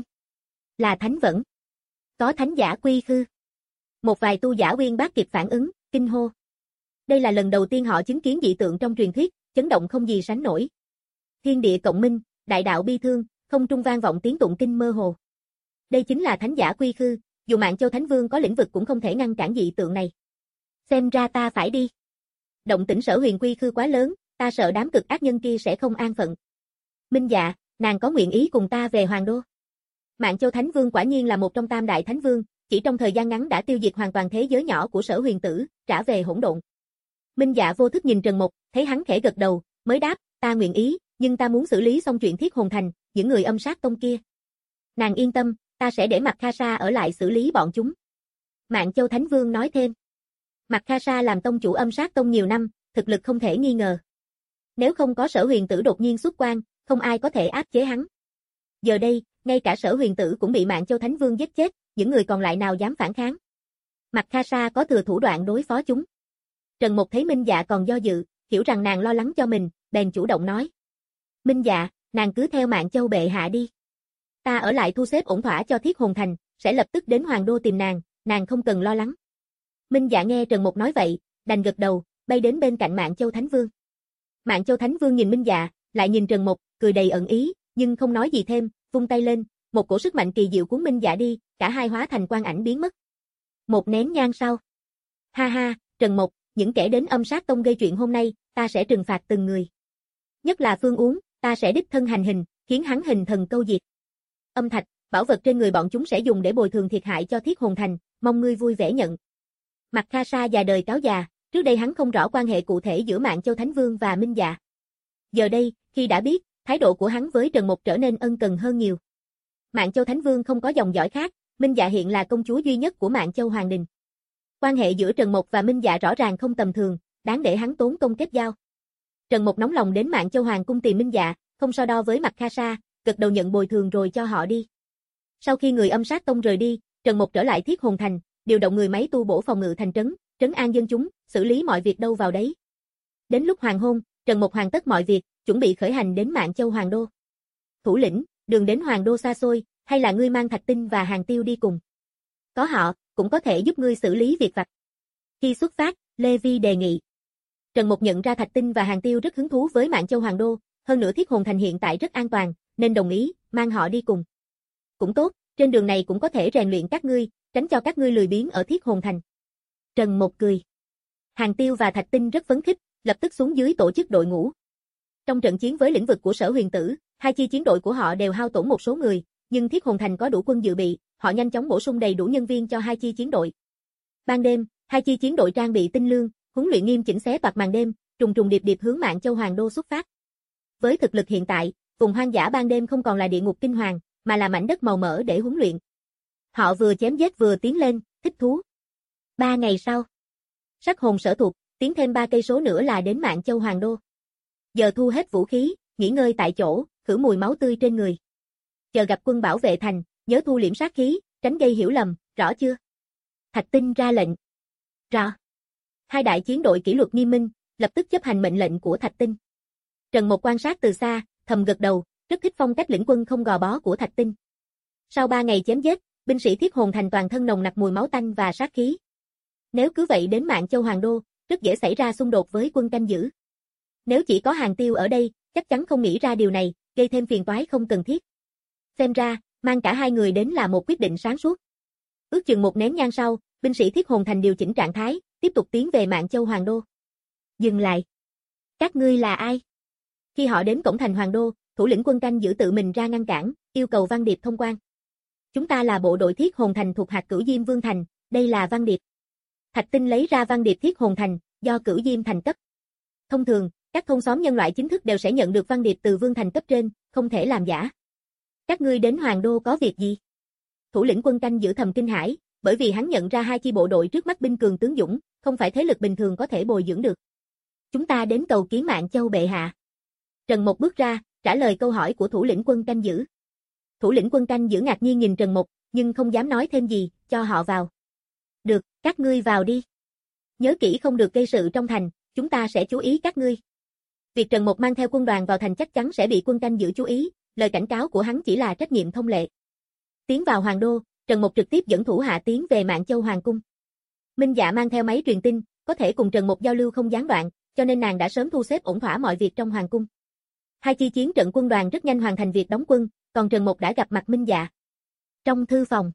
là thánh vẫn. Có thánh giả quy khư. Một vài tu giả uyên bác kịp phản ứng, kinh hô. Đây là lần đầu tiên họ chứng kiến dị tượng trong truyền thuyết, chấn động không gì sánh nổi. Thiên địa cộng minh, đại đạo bi thương, không trung vang vọng tiếng tụng kinh mơ hồ. Đây chính là thánh giả quy khư, dù Mạn Châu Thánh Vương có lĩnh vực cũng không thể ngăn cản dị tượng này. Xem ra ta phải đi. Động tĩnh Sở Huyền quy khư quá lớn, ta sợ đám cực ác nhân kia sẽ không an phận. Minh Dạ, nàng có nguyện ý cùng ta về Hoàng Đô. Mạn Châu Thánh Vương quả nhiên là một trong tam đại thánh vương, chỉ trong thời gian ngắn đã tiêu diệt hoàn toàn thế giới nhỏ của Sở Huyền Tử, trả về hỗn độn. Minh Dạ vô thức nhìn Trần Mộc, thấy hắn khẽ gật đầu, mới đáp, ta nguyện ý, nhưng ta muốn xử lý xong chuyện Thiết Hồn Thành, những người Âm Sát Tông kia. Nàng yên tâm, ta sẽ để Mạc Kha Sa ở lại xử lý bọn chúng. Mạn Châu Thánh Vương nói thêm. Mạc Kha Sa làm tông chủ Âm Sát Tông nhiều năm, thực lực không thể nghi ngờ. Nếu không có Sở Huyền Tử đột nhiên xuất quan, không ai có thể áp chế hắn. Giờ đây, ngay cả Sở Huyền Tử cũng bị Mạn Châu Thánh Vương giết chết, những người còn lại nào dám phản kháng. Mạc Kha Sa có thừa thủ đoạn đối phó chúng. Trần Mộc thấy Minh Dạ còn do dự, hiểu rằng nàng lo lắng cho mình, bèn chủ động nói. Minh Dạ, nàng cứ theo Mạn Châu bệ hạ đi. Ta ở lại thu xếp ổn thỏa cho Thiết Hồn Thành, sẽ lập tức đến Hoàng Đô tìm nàng, nàng không cần lo lắng. Minh Dạ nghe Trần Mộc nói vậy, đành gật đầu, bay đến bên cạnh Mạn Châu Thánh Vương. Mạn Châu Thánh Vương nhìn Minh Dạ, lại nhìn Trần Mộc, cười đầy ẩn ý, nhưng không nói gì thêm, vung tay lên, một cổ sức mạnh kỳ diệu cuốn Minh Dạ đi, cả hai hóa thành quang ảnh biến mất. Một nén nhang sau. Ha ha, Trần Mộc, những kẻ đến Âm Sát Tông gây chuyện hôm nay, ta sẽ trừng phạt từng người. Nhất là Phương Uống, ta sẽ đích thân hành hình, khiến hắn hình thần câu diệt. Âm thạch, bảo vật trên người bọn chúng sẽ dùng để bồi thường thiệt hại cho Thiết Hồn Thành, mong ngươi vui vẻ nhận. Mạc Kha Sa già đời cáo già, trước đây hắn không rõ quan hệ cụ thể giữa Mạn Châu Thánh Vương và Minh Dạ. Giờ đây, khi đã biết, thái độ của hắn với Trần Mộc trở nên ân cần hơn nhiều. Mạn Châu Thánh Vương không có dòng dõi khác, Minh Dạ hiện là công chúa duy nhất của Mạn Châu Hoàng Đình. Quan hệ giữa Trần Mộc và Minh Dạ rõ ràng không tầm thường, đáng để hắn tốn công kết giao. Trần Mộc nóng lòng đến Mạn Châu Hoàng cung tìm Minh Dạ, không so đo với Mạc Kha Sa, gật đầu nhận bồi thường rồi cho họ đi. Sau khi người Âm Sát Tông rời đi, Trần Mộc trở lại Thiết Hồn Thành, điều động người máy tu bổ phòng ngự thành trấn, trấn an dân chúng, xử lý mọi việc đâu vào đấy. Đến lúc hoàng hôn, Trần Mộc hoàn tất mọi việc, chuẩn bị khởi hành đến Mạn Châu Hoàng Đô. Thủ lĩnh, đường đến Hoàng Đô xa xôi, Hay là ngươi mang Thạch Tinh và Hàng Tiêu đi cùng? Có họ, cũng có thể giúp ngươi xử lý việc vặt. Khi xuất phát, Lê Vi đề nghị. Trần Mục nhận ra Thạch Tinh và Hàng Tiêu rất hứng thú với Mạn Châu Hoàng Đô, hơn nữa Thiết Hồn Thành hiện tại rất an toàn, nên đồng ý, mang họ đi cùng. Cũng tốt, trên đường này cũng có thể rèn luyện các ngươi, tránh cho các ngươi lười biếng ở Thiết Hồn Thành. Trần Mục cười. Hàng Tiêu và Thạch Tinh rất phấn khích, lập tức xuống dưới tổ chức đội ngũ. Trong trận chiến với lĩnh vực của Sở Huyền Tử, hai chi chiến đội của họ đều hao tổn một số người, nhưng Thiết Hồn Thành có đủ quân dự bị, họ nhanh chóng bổ sung đầy đủ nhân viên cho hai chi chiến đội. Ban đêm, hai chi chiến đội trang bị tinh lương, huấn luyện nghiêm chỉnh xé toạc màn đêm, trùng trùng điệp điệp hướng Mạn Châu Hoàng Đô xuất phát. Với thực lực hiện tại, vùng hoang dã ban đêm không còn là địa ngục kinh hoàng, mà là mảnh đất màu mỡ để huấn luyện. Họ vừa chém giết vừa tiến lên, thích thú. Ba ngày sau, Sắc Hồn Sở thuộc, tiến thêm ba cây số nữa là đến Mạn Châu Hoàng Đô. Giờ thu hết vũ khí, nghỉ ngơi tại chỗ, khử mùi máu tươi trên người. Chờ gặp quân bảo vệ thành, nhớ thu liễm sát khí, tránh gây hiểu lầm, rõ chưa? Thạch Tinh ra lệnh. Rõ. Hai đại chiến đội kỷ luật nghiêm minh, lập tức chấp hành mệnh lệnh của Thạch Tinh. Trần Mục quan sát từ xa, thầm gật đầu, rất thích phong cách lĩnh quân không gò bó của Thạch Tinh. Sau ba ngày chém giết, binh sĩ Thiết Hồn Thành toàn thân nồng nặc mùi máu tanh và sát khí. Nếu cứ vậy đến Mạn Châu Hoàng Đô, rất dễ xảy ra xung đột với quân canh giữ. Nếu chỉ có Hàng Tiêu ở đây, chắc chắn không nghĩ ra điều này, gây thêm phiền toái không cần thiết. Xem ra, mang cả hai người đến là một quyết định sáng suốt. Ước chừng một nén nhang sau, binh sĩ Thiết Hồn Thành điều chỉnh trạng thái, tiếp tục tiến về Mạn Châu Hoàng Đô. Dừng lại. Các ngươi là ai? Khi họ đến cổng thành Hoàng Đô, thủ lĩnh quân canh giữ tự mình ra ngăn cản, yêu cầu Văn Điệp thông quan. Chúng ta là bộ đội Thiết Hồn Thành thuộc hạt Cửu Diêm Vương Thành, đây là Văn Điệp. Thạch Tinh lấy ra Văn Điệp Thiết Hồn Thành, do Cửu Diêm Thành cấp. Thông thường, các thôn xóm nhân loại chính thức đều sẽ nhận được Văn Điệp từ Vương Thành cấp trên, không thể làm giả. Các ngươi đến Hoàng Đô có việc gì? Thủ lĩnh quân canh giữ thầm kinh hãi, bởi vì hắn nhận ra hai chi bộ đội trước mắt binh cường tướng dũng, không phải thế lực bình thường có thể bồi dưỡng được. Chúng ta đến cầu kiến Mạn Châu bệ hạ. Trần Mục bước ra, trả lời câu hỏi của thủ lĩnh quân canh giữ. Thủ lĩnh quân canh giữ ngạc nhiên nhìn Trần Mục, nhưng không dám nói thêm gì, cho họ vào. Được, các ngươi vào đi. Nhớ kỹ không được gây sự trong thành, chúng ta sẽ chú ý các ngươi. Việc Trần Mục mang theo quân đoàn vào thành chắc chắn sẽ bị quân canh giữ chú ý, lời cảnh cáo của hắn chỉ là trách nhiệm thông lệ. Tiến vào Hoàng Đô, Trần Mục trực tiếp dẫn thủ hạ tiến về Mạn Châu Hoàng Cung. Minh Dạ mang theo máy truyền tin, có thể cùng Trần Mục giao lưu không gián đoạn, cho nên nàng đã sớm thu xếp ổn thỏa mọi việc trong Hoàng Cung. Hai chi chiến trận quân đoàn rất nhanh hoàn thành việc đóng quân, còn Trần Mục đã gặp mặt Minh Dạ. Trong thư phòng.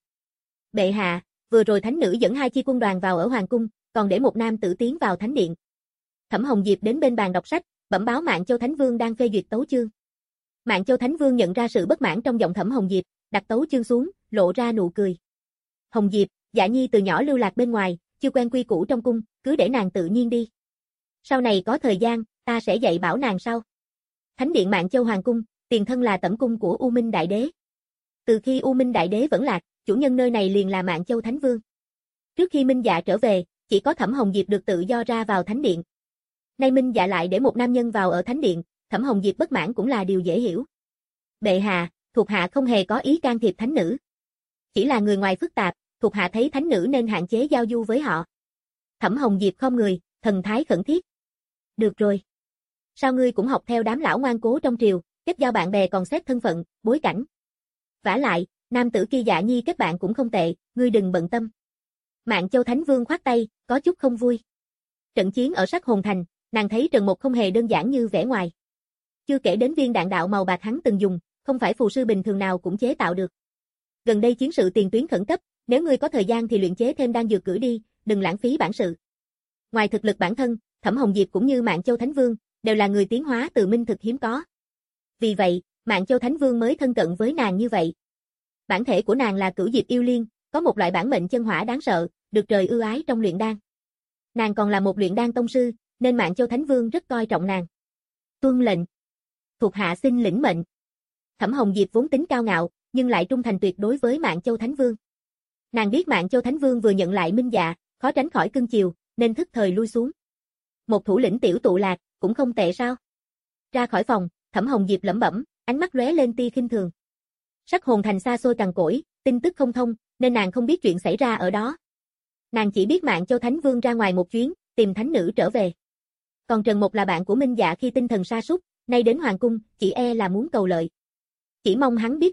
Bệ hạ, vừa rồi thánh nữ dẫn hai chi quân đoàn vào ở Hoàng Cung, còn để một nam tử tiến vào thánh điện. Thẩm Hồng Diệp đến bên bàn đọc sách, bẩm báo Mạn Châu Thánh Vương đang phê duyệt tấu chương. Mạn Châu Thánh Vương nhận ra sự bất mãn trong giọng Thẩm Hồng Diệp, đặt tấu chương xuống, lộ ra nụ cười. Hồng Diệp, Dạ Nhi từ nhỏ lưu lạc bên ngoài, chưa quen quy củ trong cung, cứ để nàng tự nhiên đi. Sau này có thời gian, ta sẽ dạy bảo nàng sau. Thánh điện Mạn Châu Hoàng Cung, tiền thân là tẩm cung của U Minh Đại Đế. Từ khi U Minh Đại Đế vẫn lạc, chủ nhân nơi này liền là Mạn Châu Thánh Vương. Trước khi Minh Dạ trở về, chỉ có Thẩm Hồng Diệp được tự do ra vào thánh điện. Nay Minh Dạ lại để một nam nhân vào ở thánh điện, Thẩm Hồng Diệp bất mãn cũng là điều dễ hiểu. Bệ hạ, thuộc hạ không hề có ý can thiệp thánh nữ. Chỉ là người ngoài phức tạp, thuộc hạ thấy thánh nữ nên hạn chế giao du với họ. Thẩm Hồng Diệp khom người, thần thái khẩn thiết. Được rồi. Sao ngươi cũng học theo đám lão ngoan cố trong triều, kết giao bạn bè còn xét thân phận, bối cảnh. Vả lại, nam tử kia Dạ Nhi kết bạn cũng không tệ, ngươi đừng bận tâm. Mạn Châu Thánh Vương khoát tay, có chút không vui. Trận chiến ở Sắc Hồn Thành, nàng thấy Trần Mục không hề đơn giản như vẻ ngoài. Chưa kể đến viên đạn đạo màu bạc hắn từng dùng, không phải phù sư bình thường nào cũng chế tạo được. Gần đây chiến sự tiền tuyến khẩn cấp, nếu ngươi có thời gian thì luyện chế thêm đan dược cử đi, đừng lãng phí bản sự. Ngoài thực lực bản thân, Thẩm Hồng Diệp cũng như Mạn Châu Thánh Vương, đều là người tiến hóa từ minh thực hiếm có. Vì vậy, Mạn Châu Thánh Vương mới thân cận với nàng như vậy. Bản thể của nàng là Cửu Diệp Yêu Liên, có một loại bản mệnh chân hỏa đáng sợ, được trời ưu ái trong luyện đan. Nàng còn là một luyện đan tông sư, nên Mạn Châu Thánh Vương rất coi trọng nàng. Tuân lệnh. Thuộc hạ xin lĩnh mệnh. Thẩm Hồng Diệp vốn tính cao ngạo, nhưng lại trung thành tuyệt đối với Mạn Châu Thánh Vương. Nàng biết Mạn Châu Thánh Vương vừa nhận lại Minh Dạ, khó tránh khỏi cưng chiều, nên thức thời lui xuống. Một thủ lĩnh tiểu tụ lạc, cũng không tệ sao? Ra khỏi phòng, Thẩm Hồng Diệp lẩm bẩm, ánh mắt lóe lên tia khinh thường. Sắc Hồn Thành xa xôi cằn cỗi, tin tức không thông, nên nàng không biết chuyện xảy ra ở đó. Nàng chỉ biết Mạn Châu Thánh Vương ra ngoài một chuyến, tìm thánh nữ trở về. Còn Trần Mục là bạn của Minh Dạ khi tinh thần sa sút, nay đến hoàng cung, chỉ e là muốn cầu lợi. Chỉ mong hắn biết điều,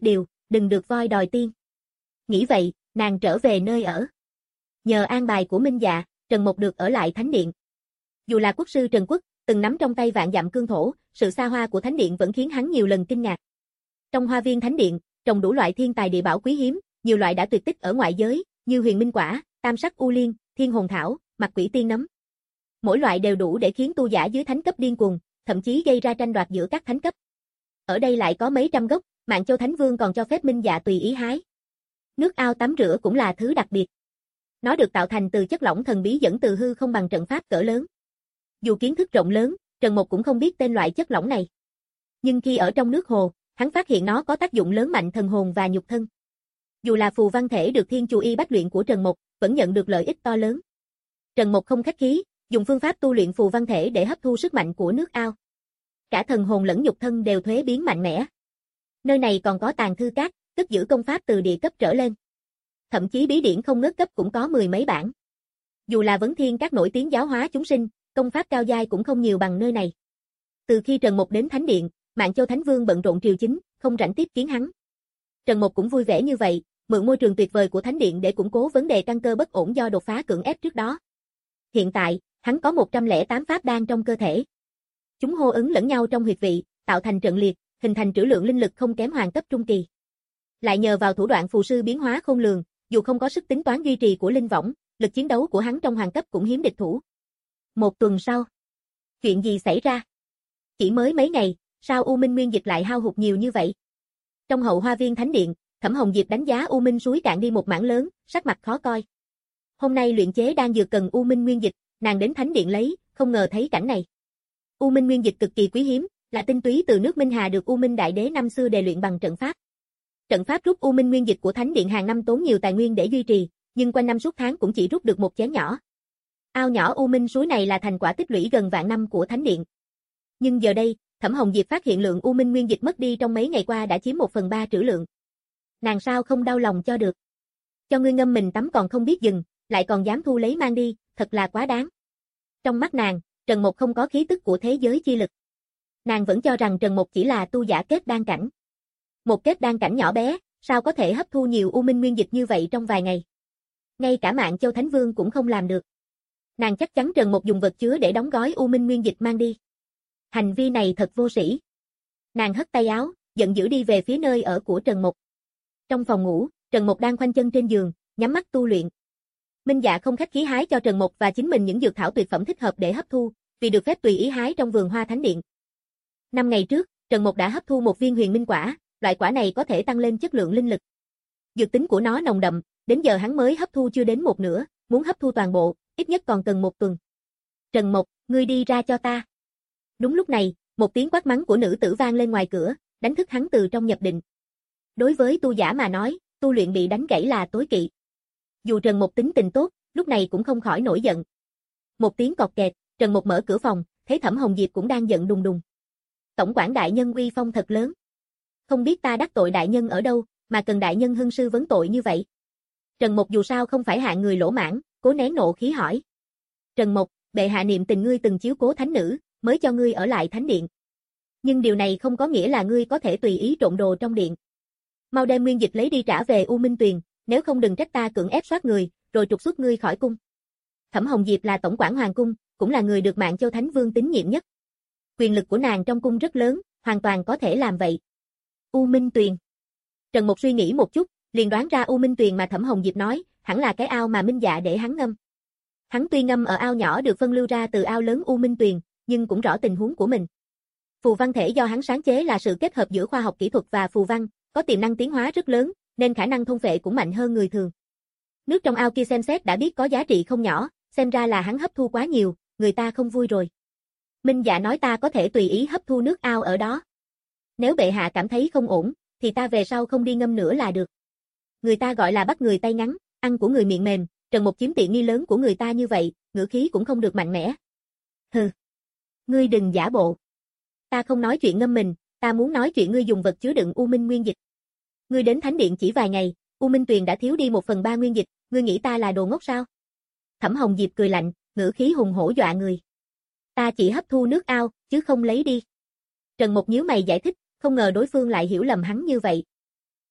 đừng được voi đòi tiên. Nghĩ vậy, nàng trở về nơi ở. Nhờ an bài của Minh Dạ, Trần Mộc được ở lại thánh điện. Dù là quốc sư Trần Quốc, từng nắm trong tay vạn dặm cương thổ, sự xa hoa của thánh điện vẫn khiến hắn nhiều lần kinh ngạc. Trong hoa viên thánh điện, trồng đủ loại thiên tài địa bảo quý hiếm, nhiều loại đã tuyệt tích ở ngoại giới, như huyền minh quả, tam sắc u liên, thiên hồn thảo, mặt quỷ tiên nấm. Mỗi loại đều đủ để khiến tu giả dưới thánh cấp điên cuồng, thậm chí gây ra tranh đoạt giữa các thánh cấp. Ở đây lại có mấy trăm gốc, Mạn Châu Thánh Vương còn cho phép Minh Dạ tùy ý hái. Nước ao tắm rửa cũng là thứ đặc biệt. Nó được tạo thành từ chất lỏng thần bí dẫn từ hư không bằng trận pháp cỡ lớn. Dù kiến thức rộng lớn, Trần Mộc cũng không biết tên loại chất lỏng này. Nhưng khi ở trong nước hồ, hắn phát hiện nó có tác dụng lớn mạnh thần hồn và nhục thân. Dù là phù văn thể được Thiên Chu Y Bách luyện của Trần Mộc, vẫn nhận được lợi ích to lớn. Trần Mộc không khách khí, dùng phương pháp tu luyện phù văn thể để hấp thu sức mạnh của nước ao. Cả thần hồn lẫn nhục thân đều thuế biến mạnh mẽ. Nơi này còn có tàng thư các, cất giữ công pháp từ địa cấp trở lên. Thậm chí bí điển không ngớt cấp cũng có mười mấy bản. Dù là vấn thiên các nổi tiếng giáo hóa chúng sinh, công pháp cao giai cũng không nhiều bằng nơi này. Từ khi Trần Mộc đến thánh điện, Mạn Châu Thánh Vương bận rộn triều chính, không rảnh tiếp kiến hắn. Trần Mộc cũng vui vẻ như vậy, mượn môi trường tuyệt vời của thánh điện để củng cố vấn đề căn cơ bất ổn do đột phá cưỡng ép trước đó. Hiện tại, hắn có một trăm lẻ tám pháp đan trong cơ thể. Chúng hô ứng lẫn nhau trong huyệt vị, tạo thành trận liệt, hình thành trữ lượng linh lực không kém hoàng cấp trung kỳ. Lại nhờ vào thủ đoạn phù sư biến hóa khôn lường, dù không có sức tính toán duy trì của linh võng, lực chiến đấu của hắn trong hoàng cấp cũng hiếm địch thủ. Một tuần sau, chuyện gì xảy ra? Chỉ mới mấy ngày, sao U Minh Nguyên Dịch lại hao hụt nhiều như vậy? Trong hậu hoa viên thánh điện, Thẩm Hồng Diệp đánh giá U Minh suối cạn đi một mảng lớn, sắc mặt khó coi. Hôm nay luyện chế đang dược cần U Minh Nguyên Dịch, nàng đến thánh điện lấy, không ngờ thấy cảnh này. U Minh Nguyên Dịch cực kỳ quý hiếm, là tinh túy từ nước Minh Hà được U Minh Đại Đế năm xưa đề luyện bằng trận pháp. Trận pháp rút U Minh Nguyên Dịch của thánh điện hàng năm tốn nhiều tài nguyên để duy trì, nhưng quanh năm suốt tháng cũng chỉ rút được một chén nhỏ. Ao nhỏ U Minh suối này là thành quả tích lũy gần vạn năm của thánh điện. Nhưng giờ đây, Thẩm Hồng Diệp phát hiện lượng U Minh Nguyên Dịch mất đi trong mấy ngày qua đã chiếm một phần ba trữ lượng. Nàng sao không đau lòng cho được? Cho ngươi ngâm mình tắm còn không biết dừng, lại còn dám thu lấy mang đi, thật là quá đáng. Trong mắt nàng, Trần Mộc không có khí tức của thế giới chi lực. Nàng vẫn cho rằng Trần Mộc chỉ là tu giả kết đan cảnh. Một kết đan cảnh nhỏ bé, sao có thể hấp thu nhiều U Minh Nguyên Dịch như vậy trong vài ngày? Ngay cả Mạn Châu Thánh Vương cũng không làm được. Nàng chắc chắn Trần Mộc dùng vật chứa để đóng gói U Minh Nguyên Dịch mang đi. Hành vi này thật vô sĩ. Nàng hất tay áo, giận dữ đi về phía nơi ở của Trần Mộc. Trong phòng ngủ, Trần Mộc đang khoanh chân trên giường, nhắm mắt tu luyện. Minh Dạ không khách khí hái cho Trần Mộc và chính mình những dược thảo tuyệt phẩm thích hợp để hấp thu, vì được phép tùy ý hái trong vườn hoa thánh điện. Năm ngày trước, Trần Mộc đã hấp thu một viên huyền minh quả, loại quả này có thể tăng lên chất lượng linh lực. Dược tính của nó nồng đậm, đến giờ hắn mới hấp thu chưa đến một nửa, muốn hấp thu toàn bộ, ít nhất còn cần một tuần. Trần Mộc, ngươi đi ra cho ta. Đúng lúc này, một tiếng quát mắng của nữ tử vang lên ngoài cửa, đánh thức hắn từ trong nhập định. Đối với tu giả mà nói, tu luyện bị đánh gãy là tối kỵ. Dù Trần Mộc tính tình tốt, lúc này cũng không khỏi nổi giận. Một tiếng cọt kẹt, Trần Mộc mở cửa phòng, thấy Thẩm Hồng Diệp cũng đang giận đùng đùng. Tổng quản đại nhân uy phong thật lớn. Không biết ta đắc tội đại nhân ở đâu, mà cần đại nhân hưng sư vấn tội như vậy. Trần Mộc dù sao không phải hạng người lỗ mãn, cố nén nộ khí hỏi. Trần Mộc, bệ hạ niệm tình ngươi từng chiếu cố thánh nữ, mới cho ngươi ở lại thánh điện. Nhưng điều này không có nghĩa là ngươi có thể tùy ý trộn đồ trong điện. Mau đem nguyên dịch lấy đi trả về U Minh Tuyền, nếu không đừng trách ta cưỡng ép soát người, rồi trục xuất ngươi khỏi cung. Thẩm Hồng Diệp là tổng quản hoàng cung, cũng là người được Mạn Châu Thánh Vương tín nhiệm nhất. Quyền lực của nàng trong cung rất lớn, hoàn toàn có thể làm vậy. U Minh Tuyền. Trần Mộc suy nghĩ một chút, liền đoán ra U Minh Tuyền mà Thẩm Hồng Diệp nói, hẳn là cái ao mà Minh Dạ để hắn ngâm. Hắn tuy ngâm ở ao nhỏ được phân lưu ra từ ao lớn U Minh Tuyền, nhưng cũng rõ tình huống của mình. Phù văn thể do hắn sáng chế là sự kết hợp giữa khoa học kỹ thuật và phù văn, có tiềm năng tiến hóa rất lớn, nên khả năng thôn phệ cũng mạnh hơn người thường. Nước trong ao kia xem xét đã biết có giá trị không nhỏ, xem ra là hắn hấp thu quá nhiều, người ta không vui rồi. Minh Dạ nói ta có thể tùy ý hấp thu nước ao ở đó. Nếu bệ hạ cảm thấy không ổn, thì ta về sau không đi ngâm nữa là được. Người ta gọi là bắt người tay ngắn, ăn của người miệng mềm, Trần Mộc chiếm tiện nghi lớn của người ta như vậy, ngữ khí cũng không được mạnh mẽ. Hừ. Ngươi đừng giả bộ. Ta không nói chuyện ngâm mình, ta muốn nói chuyện ngươi dùng vật chứa đựng U Minh Nguyên Dịch. Ngươi đến thánh điện chỉ vài ngày, U Minh Tuyền đã thiếu đi một phần ba nguyên dịch, ngươi nghĩ ta là đồ ngốc sao? Thẩm Hồng Diệp cười lạnh, ngữ khí hùng hổ dọa người. Ta chỉ hấp thu nước ao, chứ không lấy đi. Trần Mộc nhíu mày giải thích, không ngờ đối phương lại hiểu lầm hắn như vậy.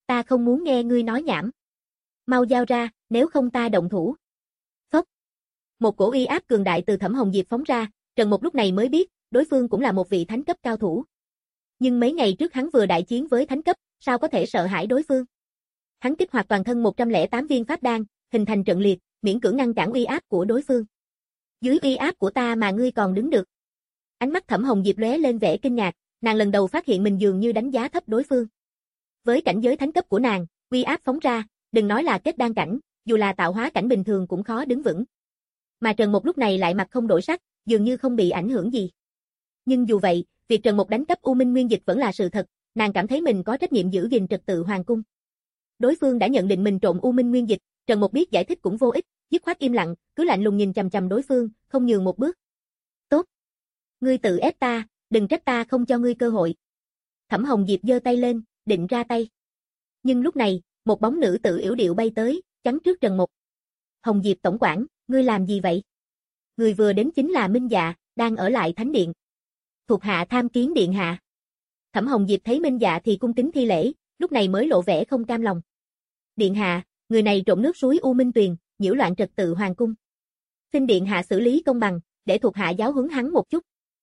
Ta không muốn nghe ngươi nói nhảm. Mau giao ra, nếu không ta động thủ. Phốc. Một cổ uy áp cường đại từ Thẩm Hồng Diệp phóng ra, Trần Mục lúc này mới biết, đối phương cũng là một vị thánh cấp cao thủ. Nhưng mấy ngày trước hắn vừa đại chiến với thánh cấp, sao có thể sợ hãi đối phương? Hắn kích hoạt toàn thân một trăm lẻ tám viên pháp đan, hình thành trận liệt, miễn cưỡng ngăn cản uy áp của đối phương. Dưới uy áp của ta mà ngươi còn đứng được. Ánh mắt Thẩm Hồng Diệp lóe lên vẻ kinh ngạc, nàng lần đầu phát hiện mình dường như đánh giá thấp đối phương. Với cảnh giới thánh cấp của nàng, uy áp phóng ra, đừng nói là kết đan cảnh, dù là tạo hóa cảnh bình thường cũng khó đứng vững. Mà Trần Mục lúc này lại mặt không đổi sắc, dường như không bị ảnh hưởng gì. Nhưng dù vậy, việc Trần Mục đánh cắp U Minh Nguyên Dịch vẫn là sự thật, nàng cảm thấy mình có trách nhiệm giữ gìn trật tự hoàng cung. Đối phương đã nhận định mình trộm U Minh Nguyên Dịch, Trần Mục biết giải thích cũng vô ích, dứt khoát im lặng, cứ lạnh lùng nhìn chằm chằm đối phương, không nhường một bước. Tốt. Ngươi tự ép ta, đừng trách ta không cho ngươi cơ hội. Thẩm Hồng Diệp giơ tay lên, định ra tay. Nhưng lúc này, một bóng nữ tự yểu điệu bay tới, chắn trước Trần Mục. Hồng Diệp tổng quản, ngươi làm gì vậy? Người vừa đến chính là Minh Dạ, đang ở lại thánh điện. Thuộc hạ tham kiến điện hạ. Thẩm Hồng Diệp thấy Minh Dạ thì cung kính thi lễ, lúc này mới lộ vẻ không cam lòng. Điện hạ, người này trộm nước suối U Minh Tuyền, nhiễu loạn trật tự hoàng cung. Xin điện hạ xử lý công bằng, để thuộc hạ giáo huấn hắn một chút.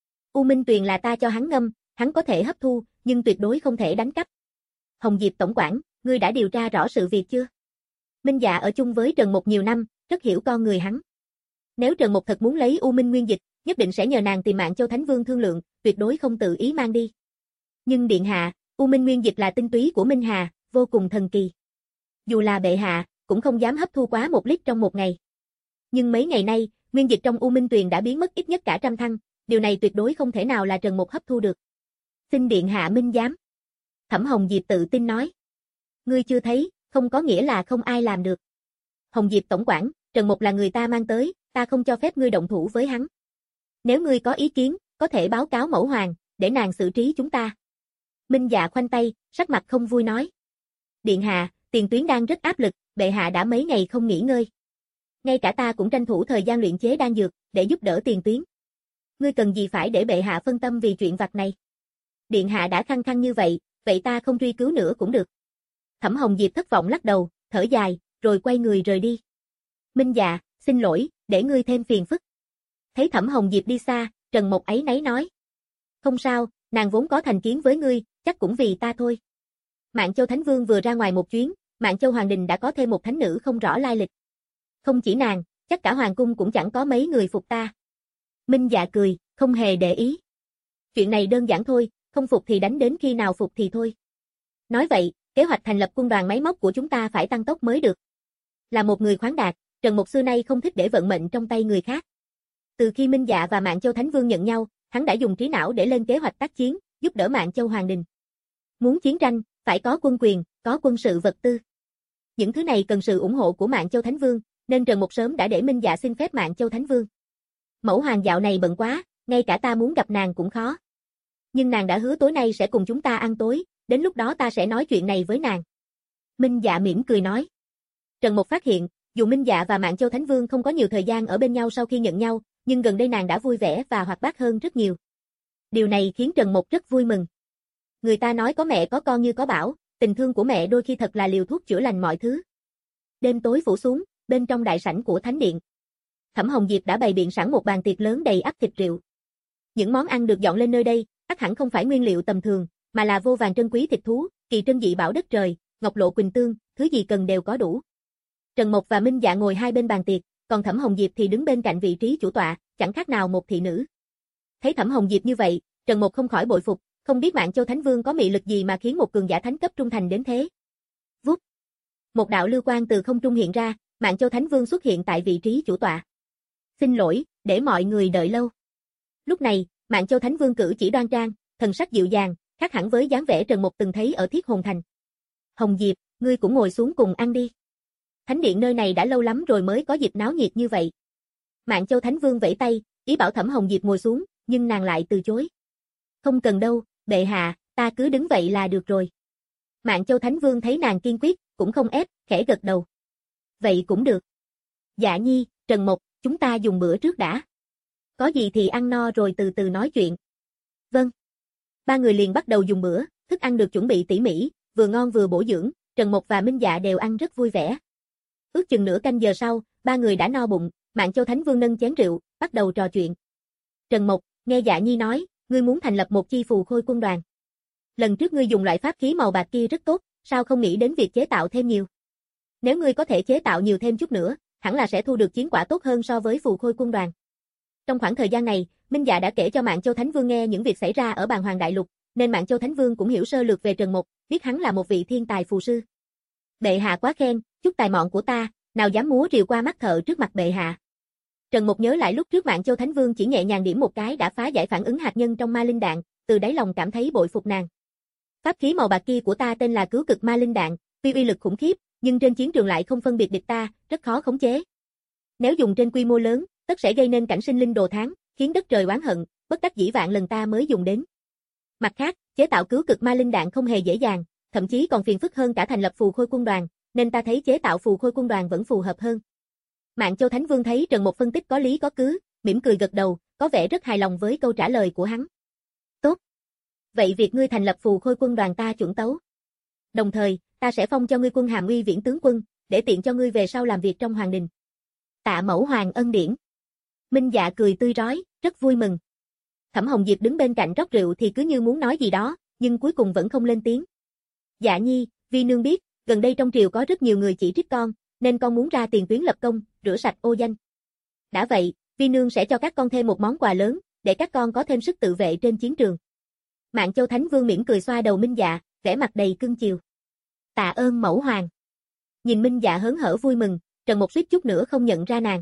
U Minh Tuyền là ta cho hắn ngâm, hắn có thể hấp thu, nhưng tuyệt đối không thể đánh cắp. Hồng Diệp tổng quản, ngươi đã điều tra rõ sự việc chưa? Minh Dạ ở chung với Trần Mục nhiều năm, rất hiểu con người hắn. Nếu Trần Mục thật muốn lấy U Minh Nguyên Dịch, nhất định sẽ nhờ nàng tìm Mạng Châu Thánh Vương thương lượng, tuyệt đối không tự ý mang đi. Nhưng điện hạ, U Minh Nguyên Dịch là tinh túy của Minh Hà, vô cùng thần kỳ. Dù là bệ hạ, cũng không dám hấp thu quá một lít trong một ngày. Nhưng mấy ngày nay, nguyên dịch trong U Minh Tuyền đã biến mất ít nhất cả trăm thăng, điều này tuyệt đối không thể nào là Trần Mục hấp thu được. Xin điện hạ minh giám. Thẩm Hồng Diệp tự tin nói. Ngươi chưa thấy, không có nghĩa là không ai làm được. Hồng Diệp tổng quản, Trần Mục là người ta mang tới, ta không cho phép ngươi động thủ với hắn. Nếu ngươi có ý kiến, có thể báo cáo mẫu hoàng, để nàng xử trí chúng ta. Minh Dạ khoanh tay, sắc mặt không vui nói. Điện hạ, tiền tuyến đang rất áp lực, bệ hạ đã mấy ngày không nghỉ ngơi. Ngay cả ta cũng tranh thủ thời gian luyện chế đan dược, để giúp đỡ tiền tuyến. Ngươi cần gì phải để bệ hạ phân tâm vì chuyện vặt này? Điện hạ đã khăng khăng như vậy, vậy ta không truy cứu nữa cũng được. Thẩm Hồng Diệp thất vọng lắc đầu, thở dài, rồi quay người rời đi. Minh Dạ, xin lỗi, để ngươi thêm phiền phức. Thấy Thẩm Hồng Diệp đi xa, Trần Mộc áy náy nói. Không sao, nàng vốn có thành kiến với ngươi, chắc cũng vì ta thôi. Mạng Châu Thánh Vương vừa ra ngoài một chuyến, Mạng Châu Hoàng Đình đã có thêm một thánh nữ không rõ lai lịch. Không chỉ nàng, chắc cả hoàng cung cũng chẳng có mấy người phục ta. Minh Dạ cười, không hề để ý. Chuyện này đơn giản thôi, không phục thì đánh đến khi nào phục thì thôi. Nói vậy, kế hoạch thành lập quân đoàn máy móc của chúng ta phải tăng tốc mới được. Là một người khoáng đạt, Trần Mục xưa nay không thích để vận mệnh trong tay người khác. Từ khi Minh Dạ và Mạng Châu Thánh Vương nhận nhau, hắn đã dùng trí não để lên kế hoạch tác chiến, giúp đỡ Mạng Châu Hoàng Đình. Muốn chiến tranh, phải có quân quyền, có quân sự vật tư. Những thứ này cần sự ủng hộ của Mạng Châu Thánh Vương, nên Trần Mục sớm đã để Minh Dạ xin phép Mạng Châu Thánh Vương. Mẫu hoàng dạo này bận quá, ngay cả ta muốn gặp nàng cũng khó. Nhưng nàng đã hứa tối nay sẽ cùng chúng ta ăn tối, đến lúc đó ta sẽ nói chuyện này với nàng. Minh Dạ mỉm cười nói. Trần Mục phát hiện, dù Minh Dạ và Mạng Châu Thánh Vương không có nhiều thời gian ở bên nhau sau khi nhận nhau, nhưng gần đây nàng đã vui vẻ và hoạt bát hơn rất nhiều. Điều này khiến Trần Mục rất vui mừng. Người ta nói có mẹ có con như có bảo, tình thương của mẹ đôi khi thật là liều thuốc chữa lành mọi thứ. Đêm tối phủ xuống, bên trong đại sảnh của thánh điện. Thẩm Hồng Diệp đã bày biện sẵn một bàn tiệc lớn đầy ắp thịt rượu. Những món ăn được dọn lên nơi đây, ắt hẳn không phải nguyên liệu tầm thường, mà là vô vàn trân quý thịt thú, kỳ trân dị bảo đất trời, ngọc lộ quỳnh tương, thứ gì cần đều có đủ. Trần Mộc và Minh Dạ ngồi hai bên bàn tiệc, còn Thẩm Hồng Diệp thì đứng bên cạnh vị trí chủ tọa, chẳng khác nào một thị nữ. Thấy Thẩm Hồng Diệp như vậy, Trần Mộc không khỏi bội phục, không biết Mạng Châu Thánh Vương có mị lực gì mà khiến một cường giả thánh cấp trung thành đến thế. Vút. Một đạo lưu quang từ không trung hiện ra, Mạng Châu Thánh Vương xuất hiện tại vị trí chủ tọa. Xin lỗi, để mọi người đợi lâu. Lúc này, Mạng Châu Thánh Vương cử chỉ đoan trang, thần sắc dịu dàng, khác hẳn với dáng vẻ Trần Mộc từng thấy ở Thiết Hồn Thành. Hồng Diệp, ngươi cũng ngồi xuống cùng ăn đi. Thánh điện nơi này đã lâu lắm rồi mới có dịp náo nhiệt như vậy. Mạng Châu Thánh Vương vẫy tay, ý bảo Thẩm Hồng Diệp ngồi xuống, nhưng nàng lại từ chối. Không cần đâu, bệ hạ, ta cứ đứng vậy là được rồi. Mạng Châu Thánh Vương thấy nàng kiên quyết, cũng không ép, khẽ gật đầu. Vậy cũng được. Dạ Nhi, Trần Mộc, chúng ta dùng bữa trước đã. Có gì thì ăn no rồi từ từ nói chuyện. Vâng. Ba người liền bắt đầu dùng bữa, thức ăn được chuẩn bị tỉ mỉ, vừa ngon vừa bổ dưỡng, Trần Mộc và Minh Dạ đều ăn rất vui vẻ. Ước chừng nửa canh giờ sau, ba người đã no bụng, Mạn Châu Thánh Vương nâng chén rượu, bắt đầu trò chuyện. Trần Mộc, nghe Dạ Nhi nói, ngươi muốn thành lập một chi phù khôi quân đoàn. Lần trước ngươi dùng loại pháp khí màu bạc kia rất tốt, sao không nghĩ đến việc chế tạo thêm nhiều? Nếu ngươi có thể chế tạo nhiều thêm chút nữa, hẳn là sẽ thu được chiến quả tốt hơn so với phù khôi quân đoàn. Trong khoảng thời gian này, Minh Dạ đã kể cho Mạn Châu Thánh Vương nghe những việc xảy ra ở Bàn Hoàng Đại Lục, nên Mạn Châu Thánh Vương cũng hiểu sơ lược về Trần Mộc, biết hắn là một vị thiên tài phù sư. Bệ hạ quá khen, chút tài mọn của ta, nào dám múa rìu qua mắt thợ trước mặt bệ hạ. Trần Mộc nhớ lại lúc trước Mạn Châu Thánh Vương chỉ nhẹ nhàng điểm một cái đã phá giải phản ứng hạt nhân trong ma linh đạn, từ đáy lòng cảm thấy bội phục nàng. Pháp khí màu bạc kia của ta tên là Cứu Cực Ma Linh Đạn, tuy uy lực khủng khiếp, nhưng trên chiến trường lại không phân biệt địch ta, rất khó khống chế. Nếu dùng trên quy mô lớn, tất sẽ gây nên cảnh sinh linh đồ thán, khiến đất trời oán hận, bất đắc dĩ vạn lần ta mới dùng đến. Mặt khác, chế tạo Cứu Cực Ma Linh Đạn không hề dễ dàng, thậm chí còn phiền phức hơn cả thành lập phù khôi quân đoàn, nên ta thấy chế tạo phù khôi quân đoàn vẫn phù hợp hơn. Mạn Châu Thánh Vương thấy Trần Mộc phân tích có lý có cứ, mỉm cười gật đầu, có vẻ rất hài lòng với câu trả lời của hắn. Tốt. Vậy việc ngươi thành lập phù khôi quân đoàn ta chuẩn tấu. Đồng thời, ta sẽ phong cho ngươi quân hàm uy viễn tướng quân, để tiện cho ngươi về sau làm việc trong hoàng đình. Tạ mẫu hoàng ân điển. Minh Dạ cười tươi rói, rất vui mừng. Thẩm Hồng Diệp đứng bên cạnh rót rượu thì cứ như muốn nói gì đó, nhưng cuối cùng vẫn không lên tiếng. Dạ Nhi, vi nương biết, gần đây trong triều có rất nhiều người chỉ trích con, nên con muốn ra tiền tuyến lập công, rửa sạch ô danh. Đã vậy, vi nương sẽ cho các con thêm một món quà lớn, để các con có thêm sức tự vệ trên chiến trường. Mạn Châu Thánh Vương mỉm cười xoa đầu Minh Dạ, vẻ mặt đầy cưng chiều. Tạ ơn mẫu hoàng. Nhìn Minh Dạ hớn hở vui mừng, Trần Mộc suýt chút nữa không nhận ra nàng.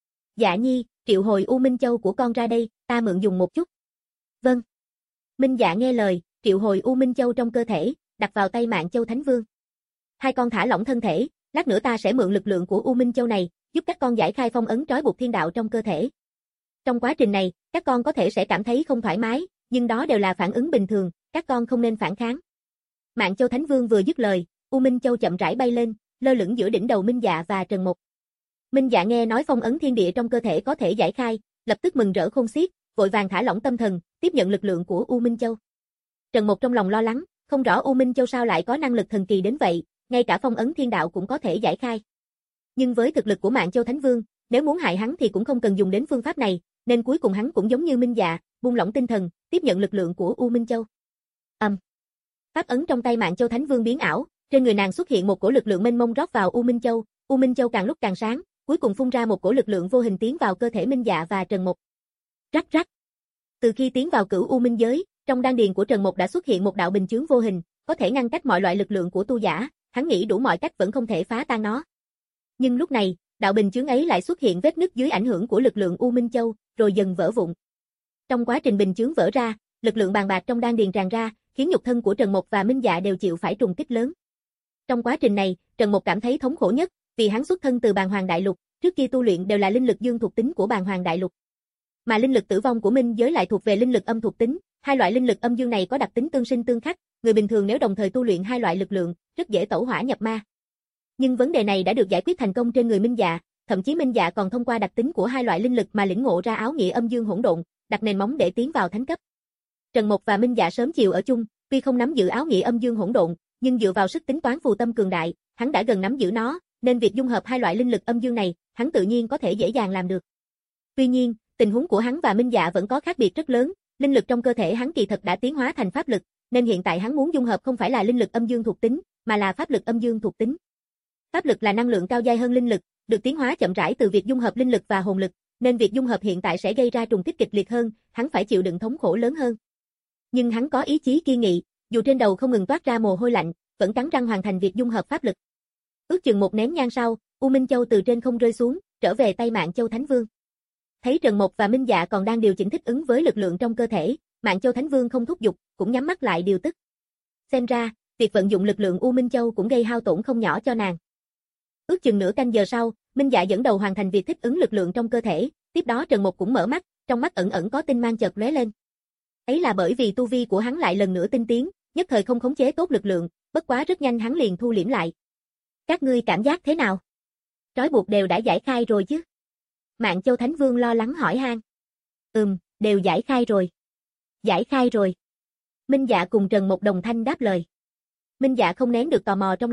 Dạ Nhi, triệu hồi U Minh Châu của con ra đây, ta mượn dùng một chút. Vâng. Minh Dạ nghe lời, triệu hồi U Minh Châu trong cơ thể, đặt vào tay Mạn Châu Thánh Vương. Hai con thả lỏng thân thể, lát nữa ta sẽ mượn lực lượng của U Minh Châu này, giúp các con giải khai phong ấn trói buộc thiên đạo trong cơ thể. Trong quá trình này, các con có thể sẽ cảm thấy không thoải mái, nhưng đó đều là phản ứng bình thường, các con không nên phản kháng. Mạn Châu Thánh Vương vừa dứt lời, U Minh Châu chậm rãi bay lên, lơ lửng giữa đỉnh đầu Minh Dạ và Trần Mộc. Minh Dạ nghe nói phong ấn thiên địa trong cơ thể có thể giải khai, lập tức mừng rỡ khôn xiết, vội vàng thả lỏng tâm thần, tiếp nhận lực lượng của U Minh Châu. Trần Mộc trong lòng lo lắng, không rõ U Minh Châu sao lại có năng lực thần kỳ đến vậy, ngay cả phong ấn thiên đạo cũng có thể giải khai. Nhưng với thực lực của Mạn Châu Thánh Vương, nếu muốn hại hắn thì cũng không cần dùng đến phương pháp này, nên cuối cùng hắn cũng giống như Minh Dạ, buông lỏng tinh thần, tiếp nhận lực lượng của U Minh Châu. Âm. Um. Pháp ấn trong tay Mạn Châu Thánh Vương biến ảo, trên người nàng xuất hiện một cổ lực lượng mênh mông rót vào U Minh Châu, U Minh Châu càng lúc càng sáng, cuối cùng phun ra một cổ lực lượng vô hình tiến vào cơ thể Minh Dạ và Trần Mộc. Rắc rắc. Từ khi tiến vào cửu U Minh giới, trong đan điền của Trần Mộc đã xuất hiện một đạo bình chướng vô hình, có thể ngăn cách mọi loại lực lượng của tu giả, hắn nghĩ đủ mọi cách vẫn không thể phá tan nó. Nhưng lúc này, đạo bình chướng ấy lại xuất hiện vết nứt dưới ảnh hưởng của lực lượng U Minh Châu, rồi dần vỡ vụn. Trong quá trình bình chướng vỡ ra, lực lượng bàn bạc trong đan điền tràn ra, khiến nhục thân của Trần Mộc và Minh Dạ đều chịu phải trùng kích lớn. Trong quá trình này, Trần Mộc cảm thấy thống khổ nhất, vì hắn xuất thân từ Bàn Hoàng Đại Lục, trước kia tu luyện đều là linh lực dương thuộc tính của Bàn Hoàng Đại Lục. Mà linh lực tử vong của Minh giới lại thuộc về linh lực âm thuộc tính, hai loại linh lực âm dương này có đặc tính tương sinh tương khắc, người bình thường nếu đồng thời tu luyện hai loại lực lượng, rất dễ tẩu hỏa nhập ma. Nhưng vấn đề này đã được giải quyết thành công trên người Minh Dạ, thậm chí Minh Dạ còn thông qua đặc tính của hai loại linh lực mà lĩnh ngộ ra áo nghĩa âm dương hỗn độn, đặt nền móng để tiến vào thánh cấp. Trần Mộc và Minh Dạ sớm chiều ở chung, tuy không nắm giữ áo nghĩa âm dương hỗn độn, nhưng dựa vào sức tính toán phù tâm cường đại, hắn đã gần nắm giữ nó, nên việc dung hợp hai loại linh lực âm dương này, hắn tự nhiên có thể dễ dàng làm được. Tuy nhiên, tình huống của hắn và Minh Dạ vẫn có khác biệt rất lớn, linh lực trong cơ thể hắn kỳ thật đã tiến hóa thành pháp lực, nên hiện tại hắn muốn dung hợp không phải là linh lực âm dương thuộc tính, mà là pháp lực âm dương thuộc tính. Pháp lực là năng lượng cao giai hơn linh lực, được tiến hóa chậm rãi từ việc dung hợp linh lực và hồn lực, nên việc dung hợp hiện tại sẽ gây ra trùng kích kịch liệt hơn, hắn phải chịu đựng thống khổ lớn hơn. Nhưng hắn có ý chí kiên nghị, dù trên đầu không ngừng toát ra mồ hôi lạnh, vẫn cắn răng hoàn thành việc dung hợp pháp lực. Ước chừng một nén nhang sau, U Minh Châu từ trên không rơi xuống, trở về tay Mạn Châu Thánh Vương. Thấy Trần Mộc và Minh Dạ còn đang điều chỉnh thích ứng với lực lượng trong cơ thể, Mạn Châu Thánh Vương không thúc giục, cũng nhắm mắt lại điều tức. Xem ra, việc vận dụng lực lượng U Minh Châu cũng gây hao tổn không nhỏ cho nàng. Ước chừng nửa canh giờ sau, Minh Dạ dẫn đầu hoàn thành việc thích ứng lực lượng trong cơ thể, tiếp đó Trần Mộc cũng mở mắt, trong mắt ẩn ẩn có tinh mang chợt lóe lên. Ấy là bởi vì tu vi của hắn lại lần nữa tinh tiến, nhất thời không khống chế tốt lực lượng, bất quá rất nhanh hắn liền thu liễm lại. Các ngươi cảm giác thế nào? Trói buộc đều đã giải khai rồi chứ? Mạn Châu Thánh Vương lo lắng hỏi han. Ừm, đều giải khai rồi. Giải khai rồi. Minh Dạ cùng Trần Mộc đồng thanh đáp lời. Minh Dạ không nén được tò mò trong lòng,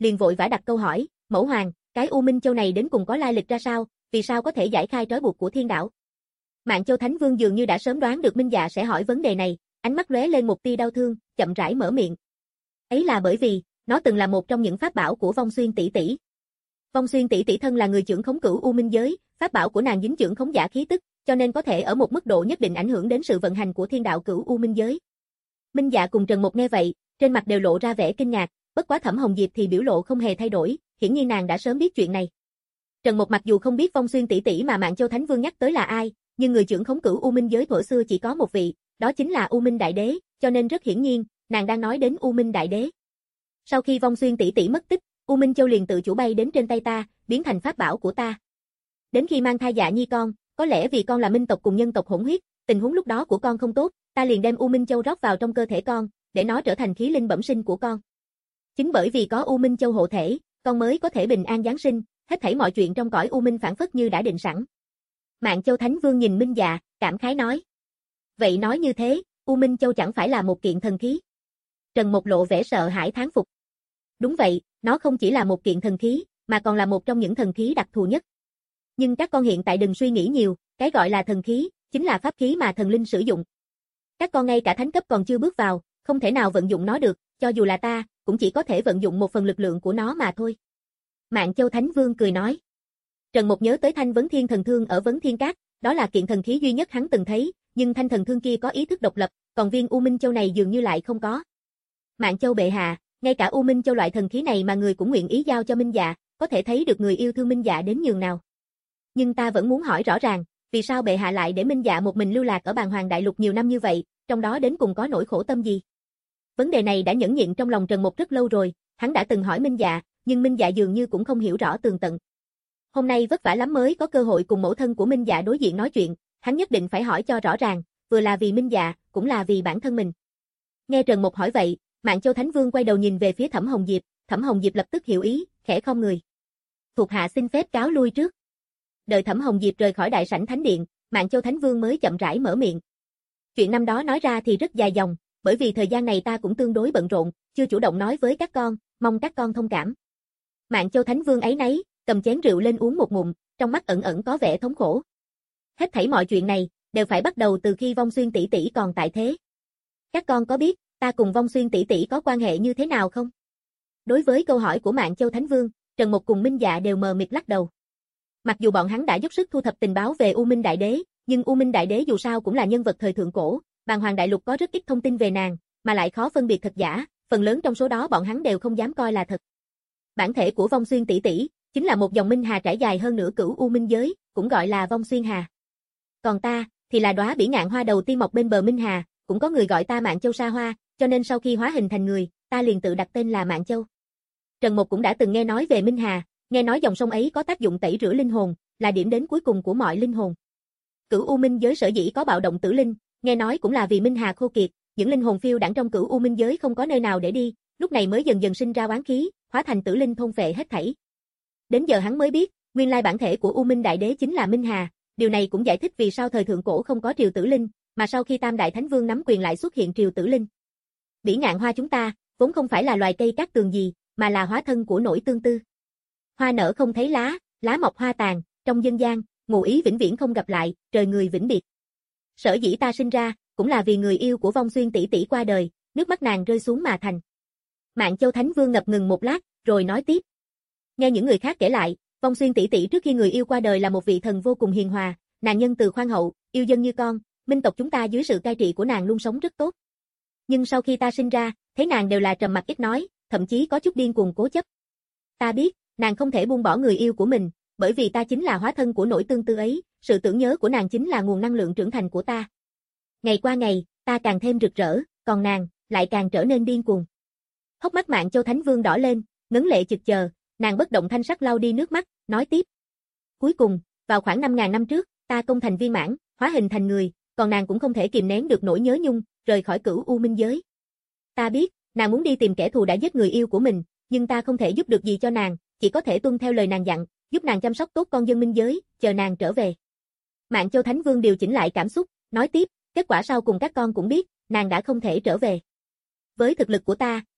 liền vội vã đặt câu hỏi, mẫu hoàng, cái U Minh Châu này đến cùng có lai lịch ra sao, vì sao có thể giải khai trói buộc của thiên đạo? Mạn Châu Thánh Vương dường như đã sớm đoán được Minh Dạ sẽ hỏi vấn đề này, ánh mắt lóe lên một tia đau thương, chậm rãi mở miệng. Ấy là bởi vì, nó từng là một trong những pháp bảo của Vong Xuyên tỷ tỷ. Vong Xuyên tỷ tỷ thân là người trưởng khống cửu U Minh giới, pháp bảo của nàng dính trưởng khống giả khí tức, cho nên có thể ở một mức độ nhất định ảnh hưởng đến sự vận hành của thiên đạo cửu U Minh giới. Minh Dạ cùng Trần Mục nghe vậy, trên mặt đều lộ ra vẻ kinh ngạc, bất quá Thẩm Hồng Diệp thì biểu lộ không hề thay đổi, hiển nhiên nàng đã sớm biết chuyện này. Trần Mục mặc dù không biết Vong Xuyên tỷ tỷ mà Mạn Châu Thánh Vương nhắc tới là ai, nhưng người trưởng khống cửu U Minh giới thuở xưa chỉ có một vị, đó chính là U Minh Đại Đế, cho nên rất hiển nhiên, nàng đang nói đến U Minh Đại Đế. Sau khi Vong Xuyên tỷ tỷ mất tích, U Minh Châu liền tự chủ bay đến trên tay ta, biến thành pháp bảo của ta. Đến khi mang thai Dạ Nhi con, có lẽ vì con là minh tộc cùng nhân tộc hỗn huyết, tình huống lúc đó của con không tốt, ta liền đem U Minh Châu rót vào trong cơ thể con, để nó trở thành khí linh bẩm sinh của con. Chính bởi vì có U Minh Châu hộ thể, con mới có thể bình an giáng sinh, hết thảy mọi chuyện trong cõi U Minh phảng phất như đã định sẵn. Mạn Châu Thánh Vương nhìn Minh Dạ, cảm khái nói. Vậy nói như thế, U Minh Châu chẳng phải là một kiện thần khí? Trần Mục lộ vẻ sợ hãi thán phục. Đúng vậy, nó không chỉ là một kiện thần khí, mà còn là một trong những thần khí đặc thù nhất. Nhưng các con hiện tại đừng suy nghĩ nhiều, cái gọi là thần khí, chính là pháp khí mà thần linh sử dụng. Các con ngay cả thánh cấp còn chưa bước vào, không thể nào vận dụng nó được, cho dù là ta, cũng chỉ có thể vận dụng một phần lực lượng của nó mà thôi. Mạn Châu Thánh Vương cười nói. Trần Mục nhớ tới thanh vấn thiên thần thương ở vấn thiên cát, đó là kiện thần khí duy nhất hắn từng thấy, nhưng thanh thần thương kia có ý thức độc lập, còn viên U Minh Châu này dường như lại không có. Mạn Châu bệ hạ, ngay cả U Minh Châu loại thần khí này mà người cũng nguyện ý giao cho Minh Dạ, có thể thấy được người yêu thương Minh Dạ đến nhường nào. Nhưng ta vẫn muốn hỏi rõ ràng, vì sao bệ hạ lại để Minh Dạ một mình lưu lạc ở Bàn Hoàng Đại Lục nhiều năm như vậy, trong đó đến cùng có nỗi khổ tâm gì? Vấn đề này đã nhẫn nhịn trong lòng Trần Mục rất lâu rồi, hắn đã từng hỏi Minh Dạ, nhưng Minh Dạ dường như cũng không hiểu rõ tường tận. Hôm nay vất vả lắm mới có cơ hội cùng mẫu thân của Minh Dạ đối diện nói chuyện, hắn nhất định phải hỏi cho rõ ràng, vừa là vì Minh Dạ, cũng là vì bản thân mình. Nghe Trần Mục hỏi vậy, Mạn Châu Thánh Vương quay đầu nhìn về phía Thẩm Hồng Diệp, Thẩm Hồng Diệp lập tức hiểu ý, khẽ khom người. Thuộc hạ xin phép cáo lui trước. Đợi Thẩm Hồng Diệp rời khỏi đại sảnh thánh điện, Mạn Châu Thánh Vương mới chậm rãi mở miệng. Chuyện năm đó nói ra thì rất dài dòng, bởi vì thời gian này ta cũng tương đối bận rộn, chưa chủ động nói với các con, mong các con thông cảm. Mạn Châu Thánh Vương áy náy, cầm chén rượu lên uống một ngụm, trong mắt ẩn ẩn có vẻ thống khổ. Hết thảy mọi chuyện này, đều phải bắt đầu từ khi Vong Xuyên tỷ tỷ còn tại thế. Các con có biết, ta cùng Vong Xuyên tỷ tỷ có quan hệ như thế nào không? Đối với câu hỏi của Mạn Châu Thánh Vương, Trần Mục cùng Minh Dạ đều mờ mịt lắc đầu. Mặc dù bọn hắn đã dốc sức thu thập tình báo về U Minh Đại Đế, nhưng U Minh Đại Đế dù sao cũng là nhân vật thời thượng cổ, Bàn Hoàng Đại Lục có rất ít thông tin về nàng, mà lại khó phân biệt thật giả, phần lớn trong số đó bọn hắn đều không dám coi là thật. Bản thể của Vong Xuyên tỷ tỷ chính là một dòng minh hà trải dài hơn nửa cửu U Minh giới, cũng gọi là Vong Xuyên Hà. Còn ta, thì là đóa bỉ ngạn hoa đầu tiên mọc bên bờ minh hà, cũng có người gọi ta Mạn Châu Sa Hoa, cho nên sau khi hóa hình thành người, ta liền tự đặt tên là Mạn Châu. Trần Mục cũng đã từng nghe nói về minh hà, nghe nói dòng sông ấy có tác dụng tẩy rửa linh hồn, là điểm đến cuối cùng của mọi linh hồn. Cửu U Minh giới sở dĩ có bạo động tử linh, nghe nói cũng là vì minh hà khô kiệt, những linh hồn phiêu đãng trong Cửu U Minh giới không có nơi nào để đi, lúc này mới dần dần sinh ra oán khí, hóa thành tử linh thôn phệ hết thảy. Đến giờ hắn mới biết, nguyên lai bản thể của U Minh Đại Đế chính là minh hà, điều này cũng giải thích vì sao thời thượng cổ không có triều tử linh, mà sau khi Tam Đại Thánh Vương nắm quyền lại xuất hiện triều tử linh. Bỉ ngạn hoa chúng ta, vốn không phải là loài cây cát tường gì, mà là hóa thân của nỗi tương tư. Hoa nở không thấy lá, lá mọc hoa tàn, trong dân gian, ngụ ý vĩnh viễn không gặp lại, trời người vĩnh biệt. Sở dĩ ta sinh ra, cũng là vì người yêu của Vong Xuyên tỷ tỷ qua đời, nước mắt nàng rơi xuống mà thành. Mạn Châu Thánh Vương ngập ngừng một lát, rồi nói tiếp. Nghe những người khác kể lại, Vong Xuyên tỷ tỷ trước khi người yêu qua đời là một vị thần vô cùng hiền hòa, nàng nhân từ khoan hậu, yêu dân như con, minh tộc chúng ta dưới sự cai trị của nàng luôn sống rất tốt. Nhưng sau khi ta sinh ra, thấy nàng đều là trầm mặc ít nói, thậm chí có chút điên cuồng cố chấp. Ta biết, nàng không thể buông bỏ người yêu của mình, bởi vì ta chính là hóa thân của nỗi tương tư ấy, sự tưởng nhớ của nàng chính là nguồn năng lượng trưởng thành của ta. Ngày qua ngày, ta càng thêm rực rỡ, còn nàng, lại càng trở nên điên cuồng. Hốc mắt Mạn Châu Thánh Vương đỏ lên, ngấn lệ chực chờ, nàng bất động thanh sắc lau đi nước mắt, nói tiếp. Cuối cùng, vào khoảng năm ngàn năm trước, ta công thành viên mãn, hóa hình thành người, còn nàng cũng không thể kìm nén được nỗi nhớ nhung, rời khỏi Cửu U Minh giới. Ta biết, nàng muốn đi tìm kẻ thù đã giết người yêu của mình, nhưng ta không thể giúp được gì cho nàng, chỉ có thể tuân theo lời nàng dặn, giúp nàng chăm sóc tốt con dân minh giới, chờ nàng trở về. Mạn Châu Thánh Vương điều chỉnh lại cảm xúc, nói tiếp, kết quả sau cùng các con cũng biết, nàng đã không thể trở về. Với thực lực của ta,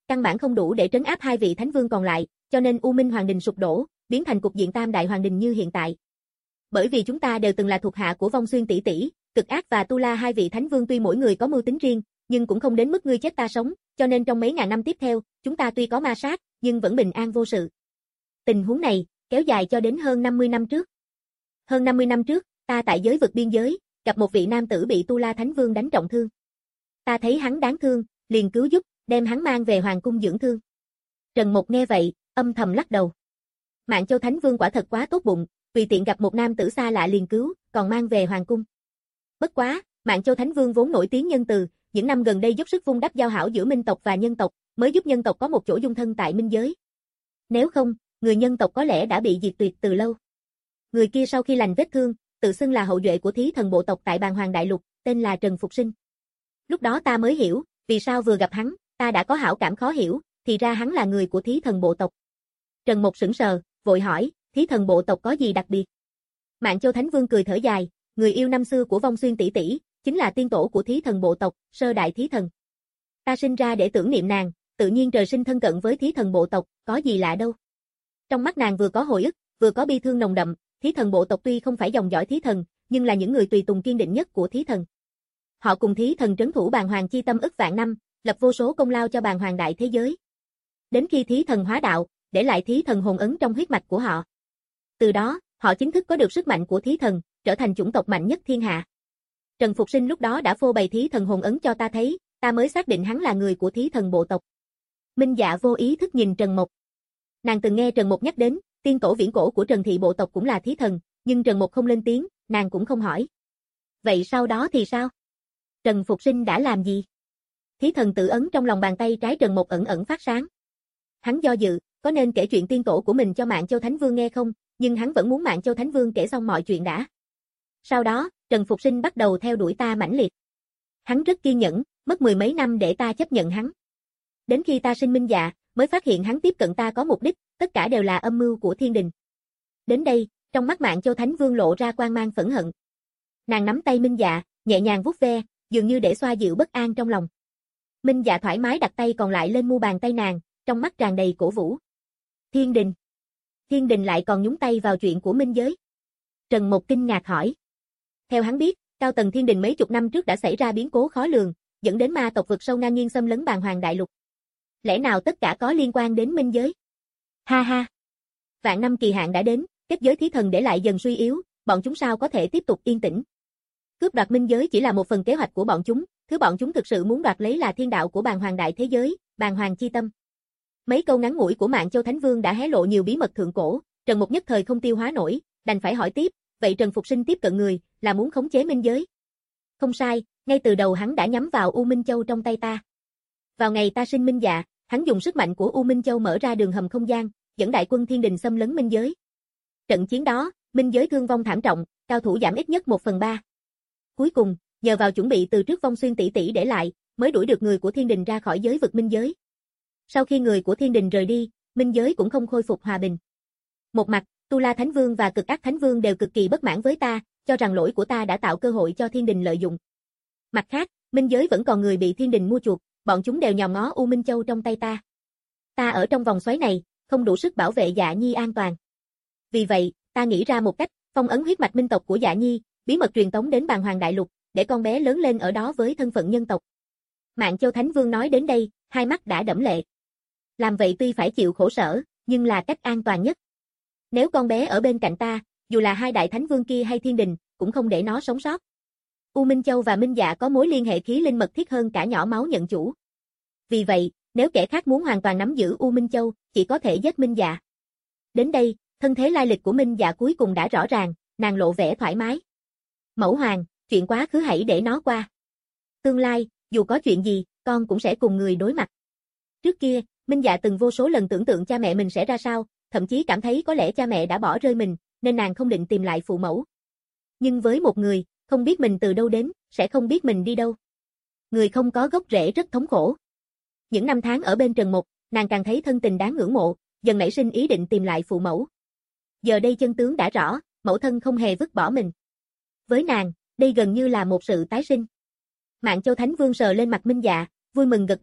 căn bản không đủ để trấn áp hai vị thánh vương còn lại, cho nên U Minh Hoàng Đình sụp đổ, biến thành cục diện tam đại hoàng đình như hiện tại. Bởi vì chúng ta đều từng là thuộc hạ của Vong Xuyên tỷ tỷ, Cực Ác và Tu La hai vị thánh vương tuy mỗi người có mưu tính riêng, nhưng cũng không đến mức ngươi chết ta sống, cho nên trong mấy ngàn năm tiếp theo, chúng ta tuy có ma sát, nhưng vẫn bình an vô sự. Tình huống này kéo dài cho đến hơn năm mươi năm trước. Hơn năm mươi năm trước, ta tại giới vực biên giới, gặp một vị nam tử bị Tu La Thánh Vương đánh trọng thương. Ta thấy hắn đáng thương, liền cứu giúp, đem hắn mang về hoàng cung dưỡng thương. Trần Mục nghe vậy, âm thầm lắc đầu. Mạn Châu Thánh Vương quả thật quá tốt bụng, tùy tiện gặp một nam tử xa lạ liền cứu, còn mang về hoàng cung. Bất quá, Mạn Châu Thánh Vương vốn nổi tiếng nhân từ, những năm gần đây dốc sức vun đắp giao hảo giữa minh tộc và nhân tộc, mới giúp nhân tộc có một chỗ dung thân tại minh giới. Nếu không, người nhân tộc có lẽ đã bị diệt tuyệt từ lâu. Người kia sau khi lành vết thương, tự xưng là hậu duệ của thí thần bộ tộc tại Bàn Hoàng Đại Lục, tên là Trần Phục Sinh. Lúc đó ta mới hiểu, vì sao vừa gặp hắn, ta đã có hảo cảm khó hiểu, thì ra hắn là người của thí thần bộ tộc. Trần Mục sững sờ, vội hỏi, thí thần bộ tộc có gì đặc biệt? Mạn Châu Thánh Vương cười thở dài, người yêu năm xưa của Vong Xuyên tỷ tỷ, chính là tiên tổ của thí thần bộ tộc, sơ đại thí thần. Ta sinh ra để tưởng niệm nàng, tự nhiên trời sinh thân cận với thí thần bộ tộc, có gì lạ đâu. Trong mắt nàng vừa có hồi ức, vừa có bi thương nồng đậm, thí thần bộ tộc tuy không phải dòng dõi thí thần, nhưng là những người tùy tùng kiên định nhất của thí thần. Họ cùng thí thần trấn thủ Bàn Hoàng chi tâm ức vạn năm, lập vô số công lao cho Bàn Hoàng đại thế giới. Đến khi thí thần hóa đạo, để lại thí thần hồn ấn trong huyết mạch của họ. Từ đó, họ chính thức có được sức mạnh của thí thần, trở thành chủng tộc mạnh nhất thiên hạ. Trần Phục Sinh lúc đó đã phô bày thí thần hồn ấn cho ta thấy, ta mới xác định hắn là người của thí thần bộ tộc. Minh Dạ vô ý thức nhìn Trần Mục. Nàng từng nghe Trần Mục nhắc đến, tiên tổ viễn cổ của Trần thị bộ tộc cũng là thí thần, nhưng Trần Mục không lên tiếng, nàng cũng không hỏi. Vậy sau đó thì sao? Trần Phục Sinh đã làm gì? Thí thần tự ấn trong lòng bàn tay trái Trần Mục ẩn ẩn phát sáng. Hắn do dự, có nên kể chuyện tiên tổ của mình cho Mạn Châu Thánh Vương nghe không, nhưng hắn vẫn muốn Mạn Châu Thánh Vương kể xong mọi chuyện đã. Sau đó, Trần Phục Sinh bắt đầu theo đuổi ta mãnh liệt. Hắn rất kiên nhẫn, mất mười mấy năm để ta chấp nhận hắn. Đến khi ta sinh Minh Dạ, mới phát hiện hắn tiếp cận ta có mục đích, tất cả đều là âm mưu của thiên đình. Đến đây, trong mắt Mạn Châu Thánh Vương lộ ra quang mang phẫn hận. Nàng nắm tay Minh Dạ, nhẹ nhàng vuốt ve, dường như để xoa dịu bất an trong lòng. Minh Dạ thoải mái đặt tay còn lại lên mu bàn tay nàng, trong mắt tràn đầy cổ vũ. Thiên đình. Thiên đình lại còn nhúng tay vào chuyện của minh giới. Trần Mục kinh ngạc hỏi. Theo hắn biết, cao tầng thiên đình mấy chục năm trước đã xảy ra biến cố khó lường, dẫn đến ma tộc vực sâu ngang nhiên xâm lấn Bàn Hoàng Đại Lục. Lẽ nào tất cả có liên quan đến minh giới? Ha ha. Vạn năm kỳ hạn đã đến, kết giới thí thần để lại dần suy yếu, bọn chúng sao có thể tiếp tục yên tĩnh? Cướp đoạt minh giới chỉ là một phần kế hoạch của bọn chúng, thứ bọn chúng thực sự muốn đoạt lấy là thiên đạo của Bàn Hoàng đại thế giới, Bàn Hoàng chi tâm. Mấy câu ngắn ngủi của Mạn Châu Thánh Vương đã hé lộ nhiều bí mật thượng cổ, Trần Mục nhất thời không tiêu hóa nổi, đành phải hỏi tiếp, vậy Trần Phục Sinh tiếp cận người, là muốn khống chế minh giới? Không sai, ngay từ đầu hắn đã nhắm vào U Minh Châu trong tay ta. Vào ngày ta sinh Minh Dạ, hắn dùng sức mạnh của U Minh Châu mở ra đường hầm không gian, dẫn đại quân thiên đình xâm lấn minh giới. Trận chiến đó, minh giới thương vong thảm trọng, cao thủ giảm ít nhất một phần ba. Cuối cùng, nhờ vào chuẩn bị từ trước Vong Xuyên tỷ tỷ để lại, mới đuổi được người của thiên đình ra khỏi giới vực minh giới. Sau khi người của thiên đình rời đi, minh giới cũng không khôi phục hòa bình. Một mặt, Tu La Thánh Vương và Cực Ác Thánh Vương đều cực kỳ bất mãn với ta, cho rằng lỗi của ta đã tạo cơ hội cho thiên đình lợi dụng. Mặt khác, minh giới vẫn còn người bị thiên đình mua chuộc, bọn chúng đều nhòm ngó U Minh Châu trong tay ta. Ta ở trong vòng xoáy này, không đủ sức bảo vệ Dạ Nhi an toàn. Vì vậy, ta nghĩ ra một cách, phong ấn huyết mạch minh tộc của Dạ Nhi, bí mật truyền tống đến Bàn Hoàng Đại Lục, để con bé lớn lên ở đó với thân phận nhân tộc. Mạn Châu Thánh Vương nói đến đây, hai mắt đã đẫm lệ. Làm vậy tuy phải chịu khổ sở, nhưng là cách an toàn nhất. Nếu con bé ở bên cạnh ta, dù là hai đại thánh vương kia hay thiên đình, cũng không để nó sống sót. U Minh Châu và Minh Dạ có mối liên hệ khí linh mật thiết hơn cả nhỏ máu nhận chủ. Vì vậy, nếu kẻ khác muốn hoàn toàn nắm giữ U Minh Châu, chỉ có thể giết Minh Dạ. Đến đây, thân thế lai lịch của Minh Dạ cuối cùng đã rõ ràng, nàng lộ vẻ thoải mái. Mẫu hoàng, chuyện quá khứ hãy để nó qua. Tương lai, dù có chuyện gì, con cũng sẽ cùng người đối mặt. Trước kia, Minh Dạ từng vô số lần tưởng tượng cha mẹ mình sẽ ra sao, thậm chí cảm thấy có lẽ cha mẹ đã bỏ rơi mình, nên nàng không định tìm lại phụ mẫu. Nhưng với một người, không biết mình từ đâu đến, sẽ không biết mình đi đâu. Người không có gốc rễ rất thống khổ. Những năm tháng ở bên Trần Mục, nàng càng thấy thân tình đáng ngưỡng mộ, dần nảy sinh ý định tìm lại phụ mẫu. Giờ đây chân tướng đã rõ, mẫu thân không hề vứt bỏ mình. Với nàng, đây gần như là một sự tái sinh. Mạn Châu Thánh Vương sờ lên mặt Minh Dạ, vui mừng gật đầu,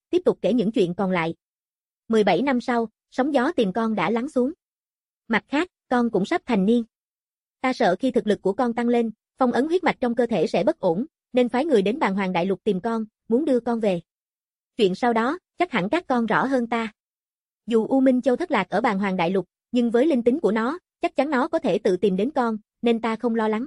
tiếp tục kể những chuyện còn lại. mười bảy năm sau, sóng gió tìm con đã lắng xuống. Mặt khác, con cũng sắp thành niên. Ta sợ khi thực lực của con tăng lên, phong ấn huyết mạch trong cơ thể sẽ bất ổn, nên phái người đến Bàng Hoàng Đại Lục tìm con, muốn đưa con về. Chuyện sau đó, chắc hẳn các con rõ hơn ta. Dù U Minh Châu thất lạc ở Bàng Hoàng Đại Lục, nhưng với linh tính của nó, chắc chắn nó có thể tự tìm đến con, nên ta không lo lắng.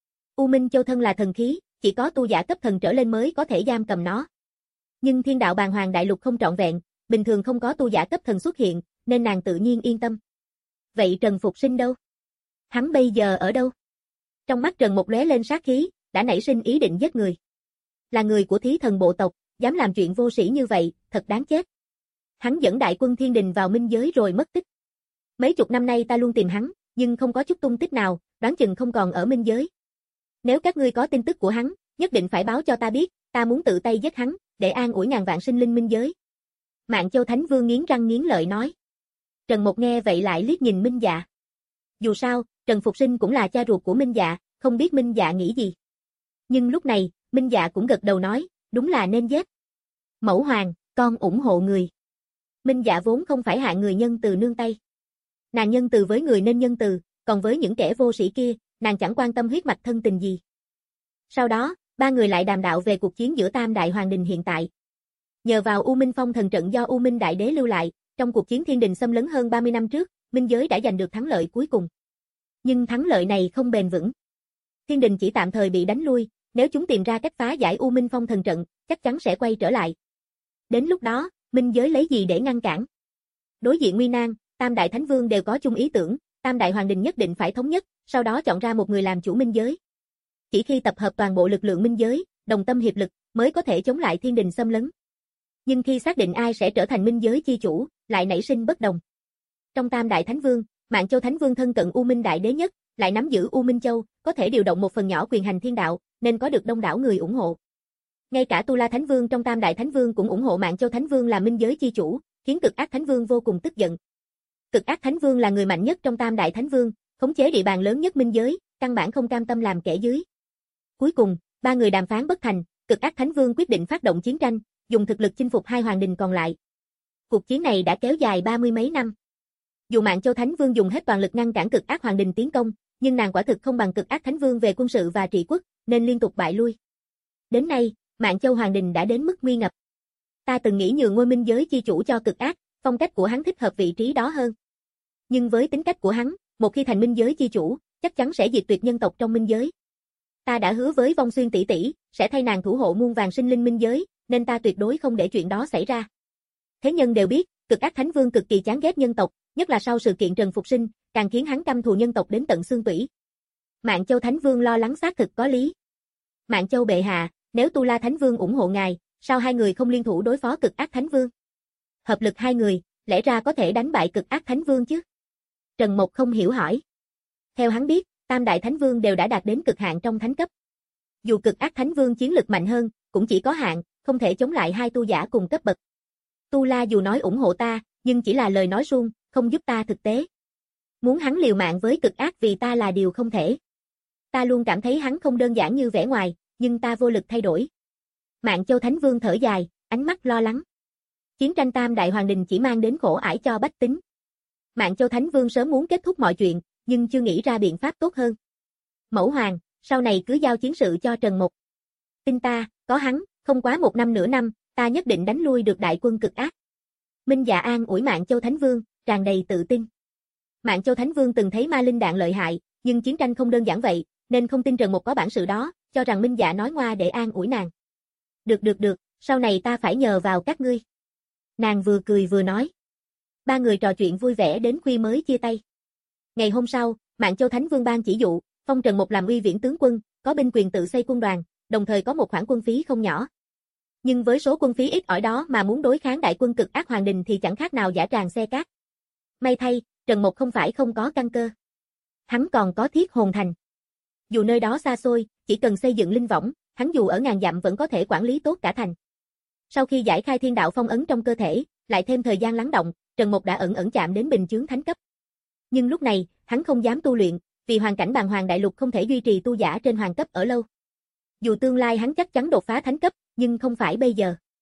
U Minh Châu thân là thần khí, chỉ có tu giả cấp thần trở lên mới có thể giam cầm nó. Nhưng thiên đạo Bàng Hoàng Đại Lục không trọn vẹn, bình thường không có tu giả cấp thần xuất hiện, nên nàng tự nhiên yên tâm. Vậy Trần Phục Sinh đâu? Hắn bây giờ ở đâu? Trong mắt Trần Mục lóe lên sát khí, đã nảy sinh ý định giết người. Là người của thí thần bộ tộc, dám làm chuyện vô sĩ như vậy, thật đáng chết. Hắn dẫn đại quân thiên đình vào minh giới rồi mất tích. Mấy chục năm nay ta luôn tìm hắn, nhưng không có chút tung tích nào, đoán chừng không còn ở minh giới. Nếu các ngươi có tin tức của hắn, nhất định phải báo cho ta biết, ta muốn tự tay giết hắn, để an ủi ngàn vạn sinh linh minh giới. Mạn Châu Thánh Vương nghiến răng nghiến lợi nói. Trần Mục nghe vậy lại liếc nhìn Minh Dạ. Dù sao, Trần Phục Sinh cũng là cha ruột của Minh Dạ, không biết Minh Dạ nghĩ gì. Nhưng lúc này, Minh Dạ cũng gật đầu nói, đúng là nên giết. Mẫu hoàng, con ủng hộ người. Minh Dạ vốn không phải hạng người nhân từ nương tay. Nàng nhân từ với người nên nhân từ, còn với những kẻ vô sĩ kia, nàng chẳng quan tâm huyết mạch thân tình gì. Sau đó, ba người lại đàm đạo về cuộc chiến giữa Tam Đại Hoàng Đình hiện tại. Nhờ vào U Minh Phong thần trận do U Minh Đại Đế lưu lại, trong cuộc chiến thiên đình xâm lấn hơn ba mươi năm trước, minh giới đã giành được thắng lợi cuối cùng. Nhưng thắng lợi này không bền vững. Thiên đình chỉ tạm thời bị đánh lui, nếu chúng tìm ra cách phá giải U Minh Phong thần trận, chắc chắn sẽ quay trở lại. Đến lúc đó, minh giới lấy gì để ngăn cản? Đối diện nguy nan, Tam Đại Thánh Vương đều có chung ý tưởng, Tam Đại Hoàng Đình nhất định phải thống nhất, sau đó chọn ra một người làm chủ minh giới. Chỉ khi tập hợp toàn bộ lực lượng minh giới, đồng tâm hiệp lực, mới có thể chống lại thiên đình xâm lấn. Nhưng khi xác định ai sẽ trở thành minh giới chi chủ, lại nảy sinh bất đồng. Trong Tam Đại Thánh Vương, Mạn Châu Thánh Vương thân cận U Minh Đại Đế nhất, lại nắm giữ U Minh Châu, có thể điều động một phần nhỏ quyền hành thiên đạo, nên có được đông đảo người ủng hộ. Ngay cả Tu La Thánh Vương trong Tam Đại Thánh Vương cũng ủng hộ Mạn Châu Thánh Vương làm minh giới chi chủ, khiến Cực Ác Thánh Vương vô cùng tức giận. Cực Ác Thánh Vương là người mạnh nhất trong Tam Đại Thánh Vương, khống chế địa bàn lớn nhất minh giới, căn bản không cam tâm làm kẻ dưới. Cuối cùng, ba người đàm phán bất thành, Cực Ác Thánh Vương quyết định phát động chiến tranh, dùng thực lực chinh phục hai hoàng đình còn lại. Cuộc chiến này đã kéo dài ba mươi mấy năm. Dù Mạn Châu Thánh Vương dùng hết toàn lực ngăn cản Cực Ác Hoàng Đình tiến công, nhưng nàng quả thực không bằng Cực Ác Thánh Vương về quân sự và trị quốc, nên liên tục bại lui. Đến nay, Mạn Châu Hoàng Đình đã đến mức nguy ngập. Ta từng nghĩ nhường ngôi minh giới chi chủ cho Cực Ác, phong cách của hắn thích hợp vị trí đó hơn. Nhưng với tính cách của hắn, một khi thành minh giới chi chủ, chắc chắn sẽ diệt tuyệt nhân tộc trong minh giới. Ta đã hứa với Vong Xuyên tỷ tỷ, sẽ thay nàng thủ hộ muôn vàng sinh linh minh giới, nên ta tuyệt đối không để chuyện đó xảy ra. Thế nhân đều biết, Cực Ác Thánh Vương cực kỳ chán ghét nhân tộc, nhất là sau sự kiện Trần Phục Sinh, càng khiến hắn căm thù nhân tộc đến tận xương tủy. Mạn Châu Thánh Vương lo lắng xác thực có lý. Mạn Châu bệ hạ, nếu Tu La Thánh Vương ủng hộ ngài, sao hai người không liên thủ đối phó Cực Ác Thánh Vương? Hợp lực hai người, lẽ ra có thể đánh bại Cực Ác Thánh Vương chứ? Trần Mộc không hiểu hỏi. Theo hắn biết, Tam Đại Thánh Vương đều đã đạt đến cực hạn trong thánh cấp. Dù Cực Ác Thánh Vương chiến lực mạnh hơn, cũng chỉ có hạn, không thể chống lại hai tu giả cùng cấp bậc. Tu La dù nói ủng hộ ta, nhưng chỉ là lời nói suông, không giúp ta thực tế. Muốn hắn liều mạng với Cực Ác vì ta là điều không thể. Ta luôn cảm thấy hắn không đơn giản như vẻ ngoài, nhưng ta vô lực thay đổi. Mạn Châu Thánh Vương thở dài, ánh mắt lo lắng. Chiến tranh Tam Đại Hoàng Đình chỉ mang đến khổ ải cho bách tính. Mạn Châu Thánh Vương sớm muốn kết thúc mọi chuyện, nhưng chưa nghĩ ra biện pháp tốt hơn. Mẫu hoàng, sau này cứ giao chiến sự cho Trần Mục. Tin ta, có hắn, không quá một năm nửa năm, ta nhất định đánh lui được đại quân Cực Ác. Minh Dạ an ủi Mạn Châu Thánh Vương, tràn đầy tự tin. Mạn Châu Thánh Vương từng thấy ma linh đạn lợi hại, nhưng chiến tranh không đơn giản vậy, nên không tin Trần Mục có bản sự đó, cho rằng Minh Dạ nói ngoa để an ủi nàng. Được được được, sau này ta phải nhờ vào các ngươi. Nàng vừa cười vừa nói. Ba người trò chuyện vui vẻ đến khuya mới chia tay. Ngày hôm sau, Mạn Châu Thánh Vương ban chỉ dụ, phong Trần Mục làm uy viễn tướng quân, có binh quyền tự xây quân đoàn, đồng thời có một khoản quân phí không nhỏ. Nhưng với số quân phí ít ỏi đó mà muốn đối kháng đại quân Cực Ác Hoàng Đình thì chẳng khác nào dã tràng xe cát. May thay, Trần Mục không phải không có căn cơ. Hắn còn có Thiết Hồn Thành. Dù nơi đó xa xôi, chỉ cần xây dựng linh võng, hắn dù ở ngàn dặm vẫn có thể quản lý tốt cả thành. Sau khi giải khai thiên đạo phong ấn trong cơ thể, lại thêm thời gian lắng động, Trần Mục đã ẩn ẩn chạm đến bình chướng thánh cấp. Nhưng lúc này, hắn không dám tu luyện, vì hoàn cảnh Bàng Hoàng Đại Lục không thể duy trì tu giả trên hoàng cấp ở lâu. Dù tương lai hắn chắc chắn đột phá thánh cấp, nhưng không phải bây giờ.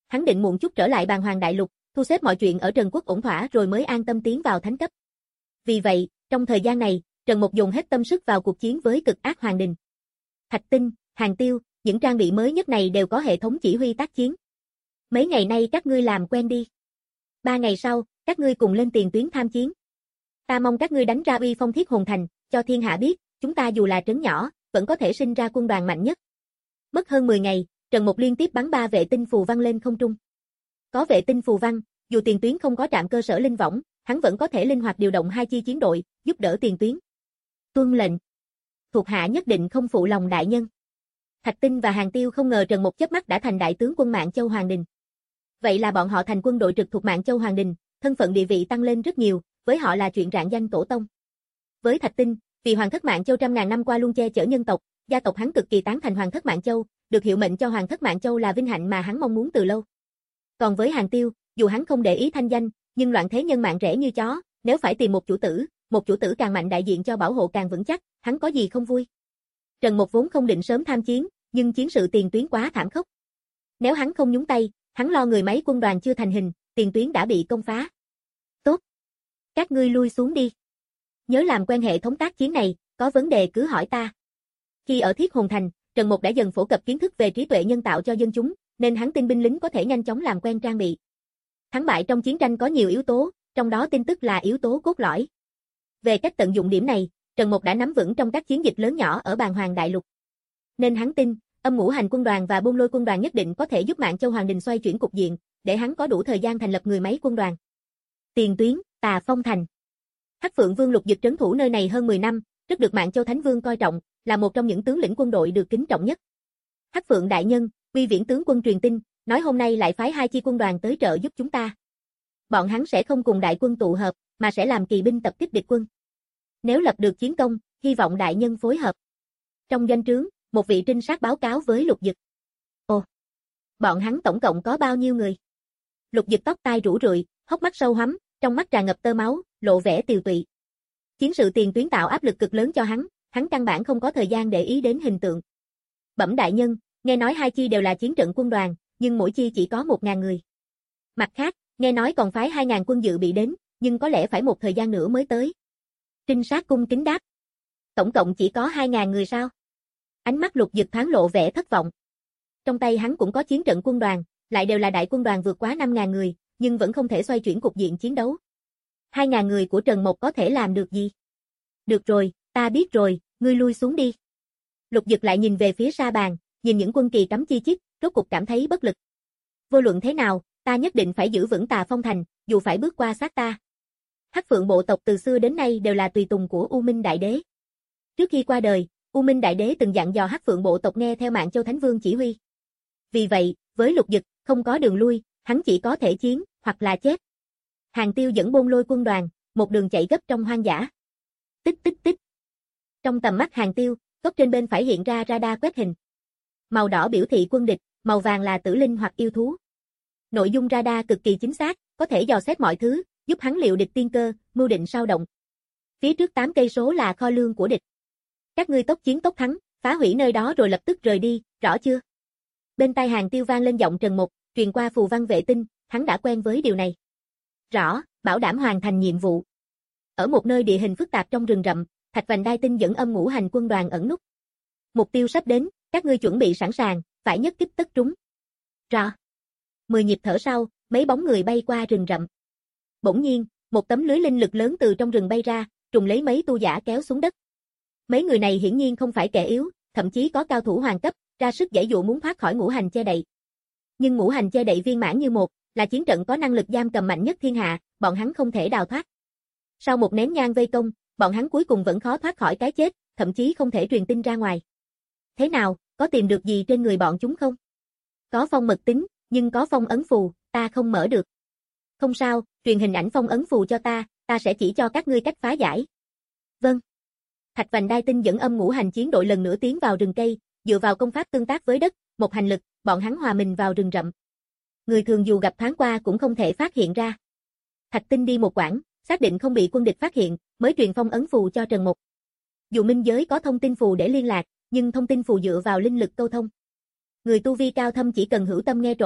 hắn định muộn chút trở lại Bàn Hoàng Đại Lục, thu xếp mọi chuyện ở Trần Quốc ổn thỏa rồi mới an tâm tiến vào thánh cấp. Vì vậy, trong thời gian này, Trần Mục dùng hết tâm sức vào cuộc chiến với cực ác Hoàng Đình. Thạch Tinh, Hàng Tiêu, những trang bị mới nhất này đều có hệ thống chỉ huy tác chiến. Mấy ngày nay các ngươi làm quen đi. Ba ngày sau, các ngươi cùng lên tiền tuyến tham chiến. Ta mong các ngươi đánh ra uy phong Thiết Hồn Thành, cho thiên hạ biết, chúng ta dù là trấn nhỏ, vẫn có thể sinh ra quân đoàn mạnh nhất. Mất hơn mười ngày, Trần Mục liên tiếp bắn ba vệ tinh phù văn lên không trung. Có vệ tinh phù văn, dù tiền tuyến không có trạm cơ sở linh võng, hắn vẫn có thể linh hoạt điều động hai chi chiến đội, giúp đỡ tiền tuyến. Tuân lệnh. Thuộc hạ nhất định không phụ lòng đại nhân. Thạch Tinh và Hàng Tiêu không ngờ Trần Mục chớp mắt đã thành đại tướng quân Mạn Châu Hoàng Đình. Vậy là bọn họ thành quân đội trực thuộc Mạn Châu Hoàng Đình, thân phận địa vị tăng lên rất nhiều, với họ là chuyện rạng danh tổ tông. Với Thạch Tinh, vì Hoàng thất Mạn Châu trăm ngàn năm qua luôn che chở nhân tộc, gia tộc hắn cực kỳ tán thành Hoàng thất Mạn Châu, được hiệu mệnh cho Hoàng thất Mạn Châu là vinh hạnh mà hắn mong muốn từ lâu. Còn với Hàng Tiêu, dù hắn không để ý thanh danh, nhưng loạn thế nhân mạng rẻ như chó, nếu phải tìm một chủ tử, một chủ tử càng mạnh đại diện cho bảo hộ càng vững chắc, hắn có gì không vui. Trần Mục vốn không định sớm tham chiến, nhưng chiến sự tiền tuyến quá thảm khốc. Nếu hắn không nhúng tay, hắn lo người máy quân đoàn chưa thành hình, tiền tuyến đã bị công phá. Tốt. Các ngươi lui xuống đi. Nhớ làm quen hệ thống tác chiến này, có vấn đề cứ hỏi ta. Khi ở Thiết Hồn Thành, Trần Mục đã dần phổ cập kiến thức về trí tuệ nhân tạo cho dân chúng, nên hắn tin binh lính có thể nhanh chóng làm quen trang bị. Thắng bại trong chiến tranh có nhiều yếu tố, trong đó tin tức là yếu tố cốt lõi. Về cách tận dụng điểm này, Trần Mục đã nắm vững trong các chiến dịch lớn nhỏ ở Bàn Hoàng Đại Lục. Nên hắn tin, Âm Ngũ Hành quân đoàn và Bôn Lôi quân đoàn nhất định có thể giúp Mạn Châu Hoàng Đình xoay chuyển cục diện, để hắn có đủ thời gian thành lập người máy quân đoàn. Tiền tuyến, Tà Phong Thành. Hắc Phượng Vương Lục Dực trấn thủ nơi này hơn mười năm, rất được Mạn Châu Thánh Vương coi trọng, là một trong những tướng lĩnh quân đội được kính trọng nhất. Hắc Phượng đại nhân, Uy Viễn tướng quân truyền tin, nói hôm nay lại phái hai chi quân đoàn tới trợ giúp chúng ta. Bọn hắn sẽ không cùng đại quân tụ hợp, mà sẽ làm kỳ binh tập kích địch quân. Nếu lập được chiến công, hy vọng đại nhân phối hợp. Trong doanh trướng, một vị trinh sát báo cáo với Lục Dực. Ồ, bọn hắn tổng cộng có bao nhiêu người? Lục Dực tóc tai rủ rượi, hốc mắt sâu hoắm, trong mắt tràn ngập tơ máu, lộ vẻ tiều tụy. Chiến sự tiền tuyến tạo áp lực cực lớn cho hắn, hắn căn bản không có thời gian để ý đến hình tượng. Bẩm đại nhân, nghe nói hai chi đều là chiến trận quân đoàn, nhưng mỗi chi chỉ có một ngàn người. Mặt khác, nghe nói còn phái hai ngàn quân dự bị đến, nhưng có lẽ phải một thời gian nữa mới tới. Trinh sát cung kính đáp. Tổng cộng chỉ có hai ngàn người sao? Ánh mắt Lục Dực thoáng lộ vẻ thất vọng. Trong tay hắn cũng có chiến trận quân đoàn, lại đều là đại quân đoàn vượt quá năm ngàn người, nhưng vẫn không thể xoay chuyển cục diện chiến đấu. hai ngàn người của Trần Mộc có thể làm được gì? Được rồi, ta biết rồi, ngươi lui xuống đi. Lục Dực lại nhìn về phía sa bàn, nhìn những quân kỳ cắm chi chít, rốt cục cảm thấy bất lực. Vô luận thế nào, ta nhất định phải giữ vững Tà Phong Thành, dù phải bước qua xác ta. Hắc Phượng bộ tộc từ xưa đến nay đều là tùy tùng của U Minh Đại Đế. Trước khi qua đời, U Minh Đại Đế từng dặn dò Hắc Phượng bộ tộc nghe theo Mạn Châu Thánh Vương chỉ huy. Vì vậy, với Lục Dực, không có đường lui, hắn chỉ có thể chiến, hoặc là chết. Hàng Tiêu dẫn Bôn Lôi quân đoàn, một đường chạy gấp trong hoang dã. Tích tích tích. Trong tầm mắt Hàng Tiêu, góc trên bên phải hiện ra radar quét hình. Màu đỏ biểu thị quân địch, màu vàng là tử linh hoặc yêu thú. Nội dung radar cực kỳ chính xác, có thể dò xét mọi thứ, giúp hắn liệu địch tiên cơ, mưu định sao động. Phía trước tám cây số là kho lương của địch. Các ngươi tốc chiến tốc thắng, phá hủy nơi đó rồi lập tức rời đi, rõ chưa? Bên tai Hàng Tiêu vang lên giọng Trần Mục, truyền qua phù văn vệ tinh, hắn đã quen với điều này. Rõ, bảo đảm hoàn thành nhiệm vụ. Ở một nơi địa hình phức tạp trong rừng rậm, Thạch Vành Đai Tinh dẫn Âm Ngũ Hành quân đoàn ẩn núp. Mục tiêu sắp đến, các ngươi chuẩn bị sẵn sàng, phải nhất kích tất trúng. Rõ. Mười nhịp thở sau, mấy bóng người bay qua rừng rậm. Bỗng nhiên, một tấm lưới linh lực lớn từ trong rừng bay ra, trùng lấy mấy tu giả kéo xuống đất. Mấy người này hiển nhiên không phải kẻ yếu, thậm chí có cao thủ hoàng cấp, ra sức giãy dụ muốn thoát khỏi ngũ hành che đậy. Nhưng ngũ hành che đậy viên mãn như một, là chiến trận có năng lực giam cầm mạnh nhất thiên hạ, bọn hắn không thể đào thoát. Sau một nén nhang vây công, bọn hắn cuối cùng vẫn khó thoát khỏi cái chết, thậm chí không thể truyền tin ra ngoài. Thế nào, có tìm được gì trên người bọn chúng không? Có phong mật tính, nhưng có phong ấn phù, ta không mở được. Không sao, truyền hình ảnh phong ấn phù cho ta, ta sẽ chỉ cho các ngươi cách phá giải. Vâng. Thạch Vành Đai Tinh dẫn Âm Ngũ Hành chiến đội lần nữa tiến vào rừng cây, dựa vào công pháp tương tác với đất, một hành lực, bọn hắn hòa mình vào rừng rậm. Người thường dù gặp thoáng qua cũng không thể phát hiện ra. Thạch Tinh đi một quãng, xác định không bị quân địch phát hiện, mới truyền phong ấn phù cho Trần Mục. Dù minh giới có thông tin phù để liên lạc, nhưng thông tin phù dựa vào linh lực câu thông. Người tu vi cao thâm chỉ cần hữu tâm nghe trộm, rất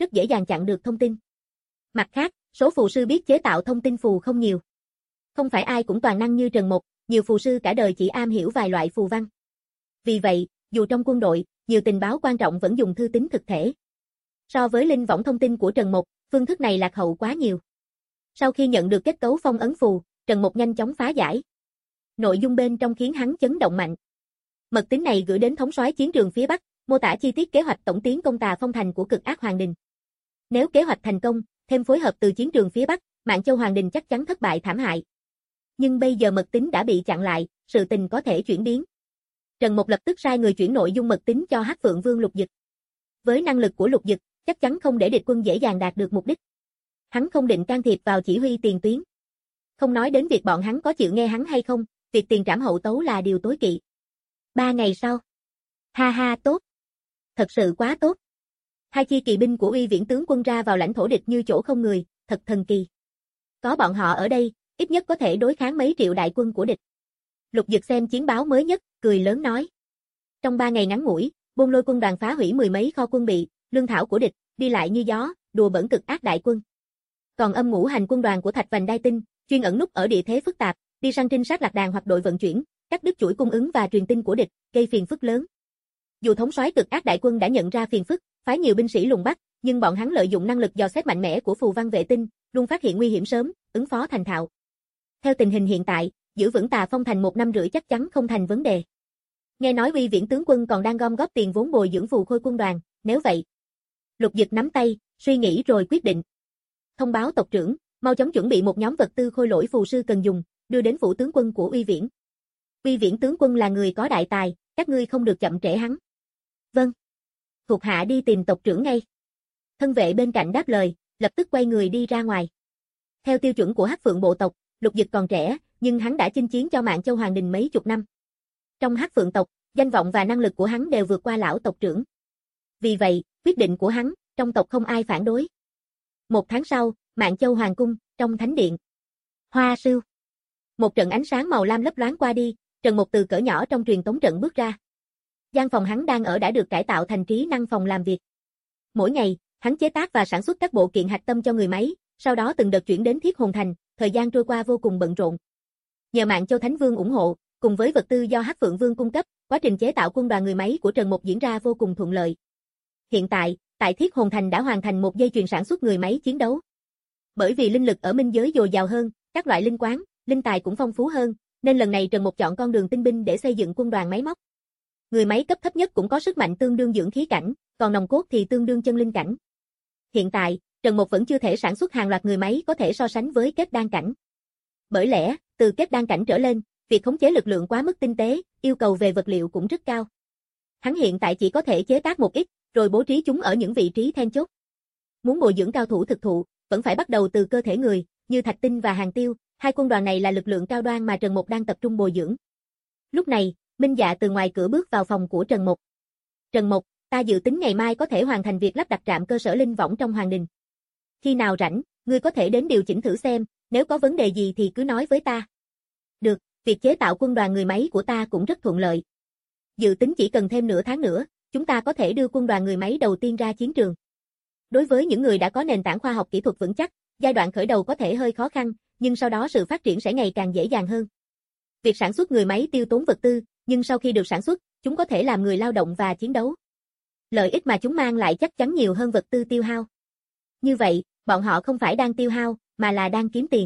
rất dễ dàng chặn được thông tin. Mặt khác, số phù sư biết chế tạo thông tin phù không nhiều. Không phải ai cũng toàn năng như Trần Mục, nhiều phù sư cả đời chỉ am hiểu vài loại phù văn. Vì vậy, dù trong quân đội, nhiều tình báo quan trọng vẫn dùng thư tín thực thể. So với linh võng thông tin của Trần Mục, phương thức này lạc hậu quá nhiều. Sau khi nhận được kết cấu phong ấn phù, Trần Mục nhanh chóng phá giải. Nội dung bên trong khiến hắn chấn động mạnh. Mật tín này gửi đến thống soái chiến trường phía Bắc, mô tả chi tiết kế hoạch tổng tiến công Tà Phong thành của Cực Ác Hoàng Đình. Nếu kế hoạch thành công, thêm phối hợp từ chiến trường phía Bắc, Mạn Châu Hoàng Đình chắc chắn thất bại thảm hại. Nhưng bây giờ mật tín đã bị chặn lại, sự tình có thể chuyển biến. Trần Mục lập tức sai người chuyển nội dung mật tín cho Hắc Phượng Vương Lục Dực. Với năng lực của Lục Dực, chắc chắn không để địch quân dễ dàng đạt được mục đích. Hắn không định can thiệp vào chỉ huy tiền tuyến. Không nói đến việc bọn hắn có chịu nghe hắn hay không, việc tiền trảm hậu tấu là điều tối kỵ. Ba ngày sau. Ha ha tốt. Thật sự quá tốt. Hai chi kỳ binh của Uy Viễn tướng quân ra vào lãnh thổ địch như chỗ không người, thật thần kỳ. Có bọn họ ở đây, ít nhất có thể đối kháng mấy triệu đại quân của địch. Lục Dực xem chiến báo mới nhất, cười lớn nói. Trong ba ngày ngắn ngủi, Bôn Lôi quân đoàn phá hủy mười mấy kho quân bị, lương thảo của địch, đi lại như gió, đùa bỡn Cực Ác đại quân. Còn Âm Ngũ Hành quân đoàn của Thạch Vành Đai Tinh, chuyên ẩn núp ở địa thế phức tạp, đi săn trinh sát lạc đàn hoặc đội vận chuyển, cắt đứt chuỗi cung ứng và truyền tin của địch, gây phiền phức lớn. Dù thống soái Cực Ác đại quân đã nhận ra phiền phức, phái nhiều binh sĩ lùng bắt, nhưng bọn hắn lợi dụng năng lực dò xét mạnh mẽ của phù văn vệ tinh, luôn phát hiện nguy hiểm sớm, ứng phó thành thạo. Theo tình hình hiện tại, giữ vững Tà Phong thành một năm rưỡi chắc chắn không thành vấn đề. Nghe nói Uy Viễn tướng quân còn đang gom góp tiền vốn bồi dưỡng phù khôi quân đoàn, nếu vậy. Lục Dực nắm tay, suy nghĩ rồi quyết định. Thông báo tộc trưởng, mau chóng chuẩn bị một nhóm vật tư khôi lỗi phù sư cần dùng, đưa đến phủ tướng quân của Uy Viễn. Uy Viễn tướng quân là người có đại tài, các ngươi không được chậm trễ hắn. Vâng. Thuộc hạ đi tìm tộc trưởng ngay. Thân vệ bên cạnh đáp lời, lập tức quay người đi ra ngoài. Theo tiêu chuẩn của Hắc Phượng bộ tộc, Lục Dực còn trẻ, nhưng hắn đã chinh chiến cho Mạn Châu Hoàng Đình mấy chục năm. Trong Hắc Phượng tộc, danh vọng và năng lực của hắn đều vượt qua lão tộc trưởng. Vì vậy, quyết định của hắn, trong tộc không ai phản đối. Một tháng sau, Mạn Châu Hoàng cung, trong thánh điện. Hoa sưu. Một trận ánh sáng màu lam lấp loáng qua đi, Trần Mục từ cỡ nhỏ trong truyền tống trận bước ra. Gian phòng hắn đang ở đã được cải tạo thành trí năng phòng làm việc. Mỗi ngày, hắn chế tác và sản xuất các bộ kiện hạch tâm cho người máy, sau đó từng đợt chuyển đến Thiết Hồn Thành, thời gian trôi qua vô cùng bận rộn. Nhờ Mạn Châu Thánh Vương ủng hộ, cùng với vật tư do Hắc Phượng Vương cung cấp, quá trình chế tạo quân đoàn người máy của Trần Mục diễn ra vô cùng thuận lợi. Hiện tại, tại Thiết Hồn Thành đã hoàn thành một dây chuyền sản xuất người máy chiến đấu. Bởi vì linh lực ở minh giới dồi dào hơn, các loại linh quán, linh tài cũng phong phú hơn, nên lần này Trần Mục chọn con đường tinh binh để xây dựng quân đoàn máy móc. Người máy cấp thấp nhất cũng có sức mạnh tương đương dưỡng khí cảnh, còn nòng cốt thì tương đương chân linh cảnh. Hiện tại, Trần Mục vẫn chưa thể sản xuất hàng loạt người máy có thể so sánh với kết đan cảnh. Bởi lẽ, từ kết đan cảnh trở lên, việc khống chế lực lượng quá mức tinh tế, yêu cầu về vật liệu cũng rất cao. Hắn hiện tại chỉ có thể chế tác một ít, rồi bố trí chúng ở những vị trí then chốt. Muốn bồi dưỡng cao thủ thực thụ, vẫn phải bắt đầu từ cơ thể người, như Thạch Tinh và Hàng Tiêu, hai quân đoàn này là lực lượng cao đoan mà Trần Mục đang tập trung bồi dưỡng. Lúc này, Minh Dạ từ ngoài cửa bước vào phòng của Trần Mục. Trần Mục, ta dự tính ngày mai có thể hoàn thành việc lắp đặt trạm cơ sở linh võng trong Hoàng Đình. Khi nào rảnh, ngươi có thể đến điều chỉnh thử xem, nếu có vấn đề gì thì cứ nói với ta. Được, việc chế tạo quân đoàn người máy của ta cũng rất thuận lợi. Dự tính chỉ cần thêm nửa tháng nữa, chúng ta có thể đưa quân đoàn người máy đầu tiên ra chiến trường. Đối với những người đã có nền tảng khoa học kỹ thuật vững chắc, giai đoạn khởi đầu có thể hơi khó khăn, nhưng sau đó sự phát triển sẽ ngày càng dễ dàng hơn. Việc sản xuất người máy tiêu tốn vật tư, nhưng sau khi được sản xuất, chúng có thể làm người lao động và chiến đấu. Lợi ích mà chúng mang lại chắc chắn nhiều hơn vật tư tiêu hao. Như vậy, bọn họ không phải đang tiêu hao, mà là đang kiếm tiền.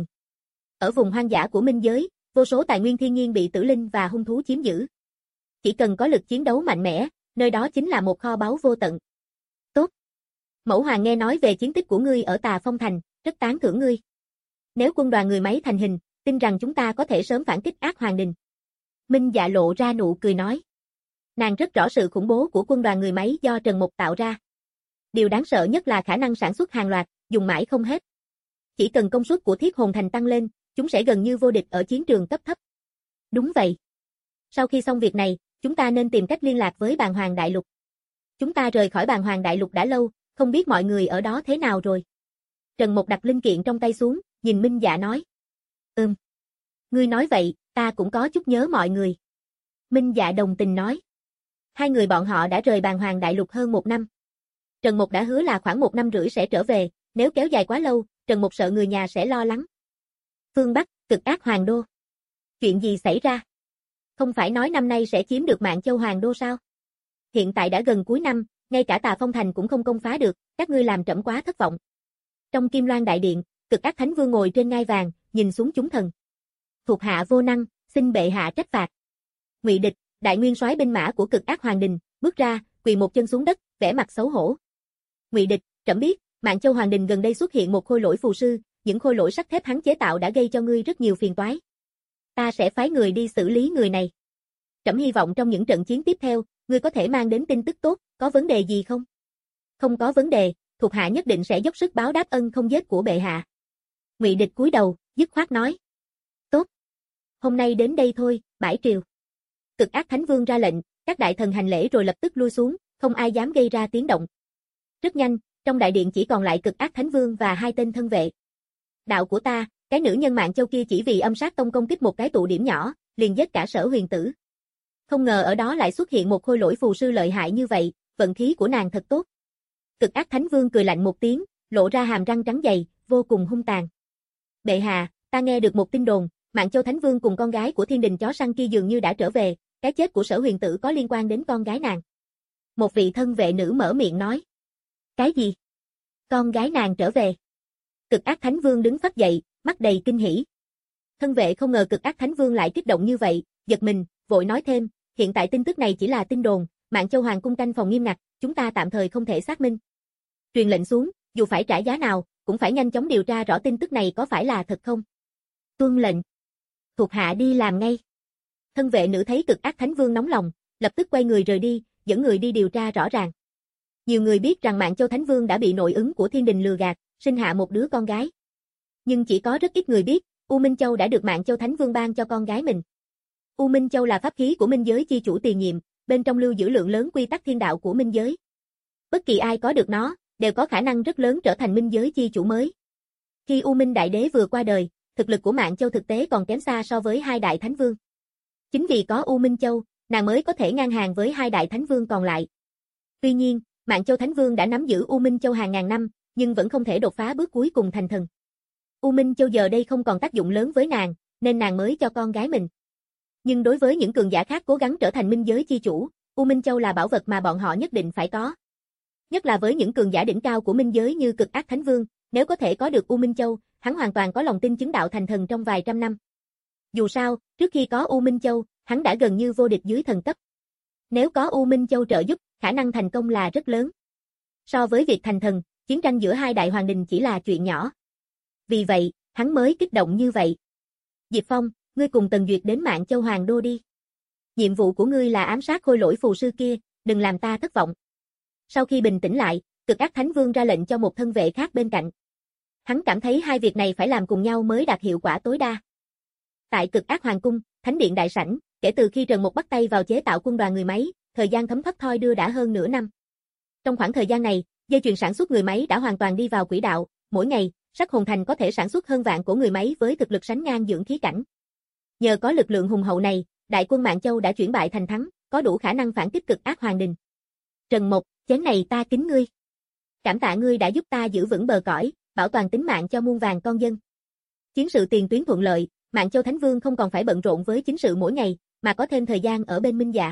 Ở vùng hoang dã của minh giới, vô số tài nguyên thiên nhiên bị tử linh và hung thú chiếm giữ. Chỉ cần có lực chiến đấu mạnh mẽ, nơi đó chính là một kho báu vô tận. Tốt. Mẫu Hoàng nghe nói về chiến tích của ngươi ở Tà Phong Thành, rất tán thưởng ngươi. Nếu quân đoàn người máy thành hình, tin rằng chúng ta có thể sớm phản kích Ác Hoàng Đình. Minh Dạ lộ ra nụ cười nói. Nàng rất rõ sự khủng bố của quân đoàn người máy do Trần Mục tạo ra. Điều đáng sợ nhất là khả năng sản xuất hàng loạt, dùng mãi không hết. Chỉ cần công suất của Thiết Hồn Thành tăng lên, chúng sẽ gần như vô địch ở chiến trường cấp thấp. Đúng vậy. Sau khi xong việc này, chúng ta nên tìm cách liên lạc với Bàn Hoàng Đại Lục. Chúng ta rời khỏi Bàn Hoàng Đại Lục đã lâu, không biết mọi người ở đó thế nào rồi. Trần Mục đặt linh kiện trong tay xuống, nhìn Minh Dạ nói. Ừm. Ngươi nói vậy, ta cũng có chút nhớ mọi người. Minh Dạ đồng tình nói. Hai người bọn họ đã rời Bàn Hoàng Đại Lục hơn một năm. Trần Mục đã hứa là khoảng một năm rưỡi sẽ trở về, nếu kéo dài quá lâu, Trần Mục sợ người nhà sẽ lo lắng. Phương Bắc, Cực Ác Hoàng Đô. Chuyện gì xảy ra? Không phải nói năm nay sẽ chiếm được Mạn Châu Hoàng Đô sao? Hiện tại đã gần cuối năm, ngay cả Tà Phong Thành cũng không công phá được, các ngươi làm trẫm quá thất vọng. Trong Kim Loan Đại Điện, Cực Ác Thánh Vương ngồi trên ngai vàng, nhìn xuống chúng thần. Thuộc hạ vô năng, xin bệ hạ trách phạt. Ngụy Địch, đại nguyên soái binh mã của Cực Ác Hoàng Đình, bước ra, quỳ một chân xuống đất, vẻ mặt xấu hổ. Ngụy Địch, trẫm biết, Mạn Châu Hoàng Đình gần đây xuất hiện một khôi lỗi phù sư, những khôi lỗi sắt thép hắn chế tạo đã gây cho ngươi rất nhiều phiền toái. Ta sẽ phái người đi xử lý người này. Trẫm hy vọng trong những trận chiến tiếp theo, ngươi có thể mang đến tin tức tốt, có vấn đề gì không? Không có vấn đề, thuộc hạ nhất định sẽ dốc sức báo đáp ân không giết của bệ hạ. Ngụy Địch cúi đầu, dứt khoát nói. Tốt. Hôm nay đến đây thôi, bãi triều. Cực Ác Thánh Vương ra lệnh, các đại thần hành lễ rồi lập tức lui xuống, không ai dám gây ra tiếng động. Rất nhanh, trong đại điện chỉ còn lại Cực Ác Thánh Vương và hai tên thân vệ. Đạo của ta, cái nữ nhân Mạn Châu kia chỉ vì âm sát tông công kích một cái tụ điểm nhỏ, liền giết cả Sở Huyền Tử. Không ngờ ở đó lại xuất hiện một khôi lỗi phù sư lợi hại như vậy, vận khí của nàng thật tốt. Cực Ác Thánh Vương cười lạnh một tiếng, lộ ra hàm răng trắng dày, vô cùng hung tàn. Bệ hạ, ta nghe được một tin đồn, Mạn Châu Thánh Vương cùng con gái của thiên đình chó săn kia dường như đã trở về, cái chết của Sở Huyền Tử có liên quan đến con gái nàng. Một vị thân vệ nữ mở miệng nói. Cái gì? Con gái nàng trở về. Cực Ác Thánh Vương đứng phắt dậy, mắt đầy kinh hỉ. Thân vệ không ngờ Cực Ác Thánh Vương lại kích động như vậy, giật mình, vội nói thêm, hiện tại tin tức này chỉ là tin đồn, Mạn Châu Hoàng cung canh phòng nghiêm ngặt, chúng ta tạm thời không thể xác minh. Truyền lệnh xuống, dù phải trả giá nào, cũng phải nhanh chóng điều tra rõ tin tức này có phải là thật không. Tuân lệnh. Thuộc hạ đi làm ngay. Thân vệ nữ thấy Cực Ác Thánh Vương nóng lòng, lập tức quay người rời đi, dẫn người đi điều tra rõ ràng. Nhiều người biết rằng Mạn Châu Thánh Vương đã bị nội ứng của thiên đình lừa gạt, sinh hạ một đứa con gái. Nhưng chỉ có rất ít người biết, U Minh Châu đã được Mạn Châu Thánh Vương ban cho con gái mình. U Minh Châu là pháp khí của minh giới chi chủ tiền nhiệm, bên trong lưu giữ lượng lớn quy tắc thiên đạo của minh giới. Bất kỳ ai có được nó, đều có khả năng rất lớn trở thành minh giới chi chủ mới. Khi U Minh Đại Đế vừa qua đời, thực lực của Mạn Châu thực tế còn kém xa so với hai đại thánh vương. Chính vì có U Minh Châu, nàng mới có thể ngang hàng với hai đại thánh vương còn lại. Tuy nhiên, Mạn Châu Thánh Vương đã nắm giữ U Minh Châu hàng ngàn năm, nhưng vẫn không thể đột phá bước cuối cùng thành thần. U Minh Châu giờ đây không còn tác dụng lớn với nàng, nên nàng mới cho con gái mình. Nhưng đối với những cường giả khác cố gắng trở thành minh giới chi chủ, U Minh Châu là bảo vật mà bọn họ nhất định phải có. Nhất là với những cường giả đỉnh cao của minh giới như Cực Ác Thánh Vương, nếu có thể có được U Minh Châu, hắn hoàn toàn có lòng tin chứng đạo thành thần trong vài trăm năm. Dù sao, trước khi có U Minh Châu, hắn đã gần như vô địch dưới thần cấp. Nếu có U Minh Châu trợ giúp, khả năng thành công là rất lớn. So với việc thành thần, chiến tranh giữa hai đại hoàng đình chỉ là chuyện nhỏ. Vì vậy, hắn mới kích động như vậy. Diệp Phong, ngươi cùng Tần Duyệt đến Mạn Châu Hoàng Đô đi. Nhiệm vụ của ngươi là ám sát khôi lỗi phù sư kia, đừng làm ta thất vọng. Sau khi bình tĩnh lại, Cực Ác Thánh Vương ra lệnh cho một thân vệ khác bên cạnh. Hắn cảm thấy hai việc này phải làm cùng nhau mới đạt hiệu quả tối đa. Tại Cực Ác Hoàng cung, Thánh điện đại sảnh, kể từ khi Trần Mục bắt tay vào chế tạo quân đoàn người máy, thời gian thấm thoát thoi đưa đã hơn nửa năm. Trong khoảng thời gian này, dây chuyền sản xuất người máy đã hoàn toàn đi vào quỹ đạo, mỗi ngày, Sắc Hồn Thành có thể sản xuất hơn vạn cổ người máy với thực lực sánh ngang dưỡng khí cảnh. Nhờ có lực lượng hùng hậu này, đại quân Mạn Châu đã chuyển bại thành thắng, có đủ khả năng phản kích Cực Ác Hoàng đình. Trần Mục, chén này ta kính ngươi. Cảm tạ ngươi đã giúp ta giữ vững bờ cõi, bảo toàn tính mạng cho muôn vàng con dân. Chiến sự tiền tuyến thuận lợi, Mạn Châu Thánh Vương không còn phải bận rộn với chính sự mỗi ngày, mà có thêm thời gian ở bên Minh Dạ.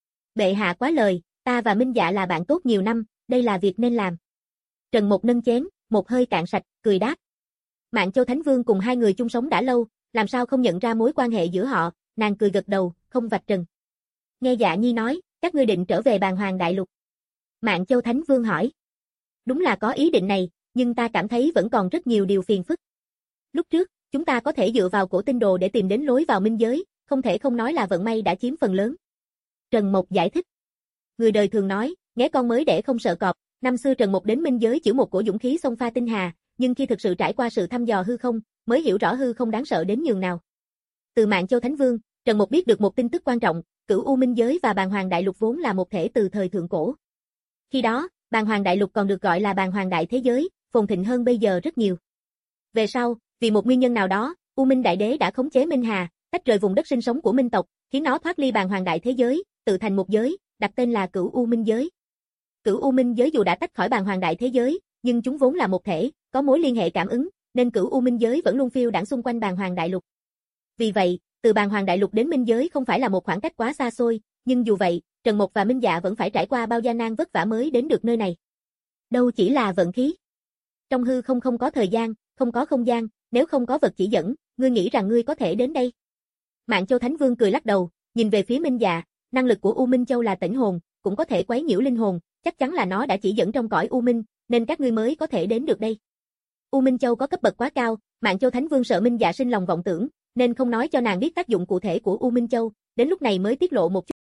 Bệ hạ quá lời, ta và Minh Dạ là bạn tốt nhiều năm, đây là việc nên làm. Trần Mục nâng chén, một hơi cạn sạch, cười đáp. Mạn Châu Thánh Vương cùng hai người chung sống đã lâu, làm sao không nhận ra mối quan hệ giữa họ, nàng cười gật đầu, không vạch trần. Nghe Dạ Nhi nói, các ngươi định trở về Bàn Hoàng Đại Lục. Mạn Châu Thánh Vương hỏi. Đúng là có ý định này, nhưng ta cảm thấy vẫn còn rất nhiều điều phiền phức. Lúc trước, chúng ta có thể dựa vào cổ tinh đồ để tìm đến lối vào minh giới, không thể không nói là vận may đã chiếm phần lớn. Trần Mục giải thích. Người đời thường nói, nghé con mới để không sợ cọp, năm xưa Trần Mục đến minh giới chữa một cổ dũng khí xông pha tinh hà, nhưng khi thực sự trải qua sự thăm dò hư không, mới hiểu rõ hư không đáng sợ đến nhường nào. Từ Mạn Châu Thánh Vương, Trần Mục biết được một tin tức quan trọng, Cửu U Minh Giới và Bàn Hoàng Đại Lục vốn là một thể từ thời thượng cổ. Khi đó, Bàn Hoàng Đại Lục còn được gọi là Bàn Hoàng Đại Thế Giới, phồn thịnh hơn bây giờ rất nhiều. Về sau, vì một nguyên nhân nào đó, U Minh Đại Đế đã khống chế Minh Hà, tách rời vùng đất sinh sống của Minh tộc, khiến nó thoát ly Bàn Hoàng Đại Thế Giới, tự thành một giới, đặt tên là Cửu U Minh Giới. Cửu U Minh giới dù đã tách khỏi Bàn Hoàng đại thế giới, nhưng chúng vốn là một thể, có mối liên hệ cảm ứng, nên Cửu U Minh giới vẫn luôn phiêu đãng xung quanh Bàn Hoàng đại lục. Vì vậy, từ Bàn Hoàng đại lục đến Minh giới không phải là một khoảng cách quá xa xôi, nhưng dù vậy, Trần Mộc và Minh Dạ vẫn phải trải qua bao gian nan vất vả mới đến được nơi này. Đâu chỉ là vận khí. Trong hư không không có thời gian, không có không gian, nếu không có vật chỉ dẫn, ngươi nghĩ rằng ngươi có thể đến đây? Mạn Châu Thánh Vương cười lắc đầu, nhìn về phía Minh Dạ, năng lực của U Minh Châu là tĩnh hồn, cũng có thể quấy nhiễu linh hồn, chắc chắn là nó đã chỉ dẫn trong cõi U Minh, nên các ngươi mới có thể đến được đây. U Minh Châu có cấp bậc quá cao, Mạn Châu Thánh Vương sợ Minh Dạ sinh lòng vọng tưởng, nên không nói cho nàng biết tác dụng cụ thể của U Minh Châu, đến lúc này mới tiết lộ một chút.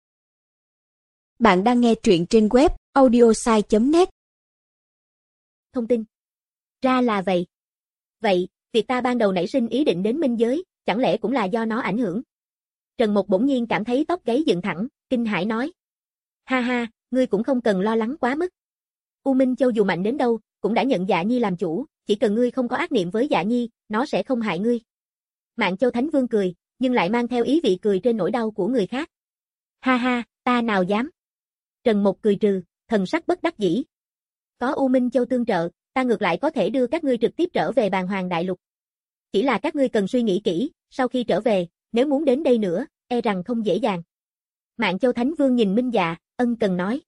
Bạn đang nghe truyện trên web audiosai chấm net. Thông tin. Ra là vậy. Vậy, việc ta ban đầu nảy sinh ý định đến Minh giới, chẳng lẽ cũng là do nó ảnh hưởng? Trần Mộc bỗng nhiên cảm thấy tóc gáy dựng thẳng, kinh hãi nói. Ha ha, ngươi cũng không cần lo lắng quá mức. U Minh Châu dù mạnh đến đâu, cũng đã nhận Dạ Nhi làm chủ, chỉ cần ngươi không có ác niệm với Dạ Nhi, nó sẽ không hại ngươi. Mạn Châu Thánh Vương cười, nhưng lại mang theo ý vị cười trên nỗi đau của người khác. Ha ha, ta nào dám. Trần Mộc cười trừ, thần sắc bất đắc dĩ. Có U Minh Châu tương trợ, ta ngược lại có thể đưa các ngươi trực tiếp trở về Bàn Hoàng đại lục. Chỉ là các ngươi cần suy nghĩ kỹ, sau khi trở về, nếu muốn đến đây nữa, e rằng không dễ dàng. Mạn Châu Thánh Vương nhìn Minh Dạ, ân cần nói.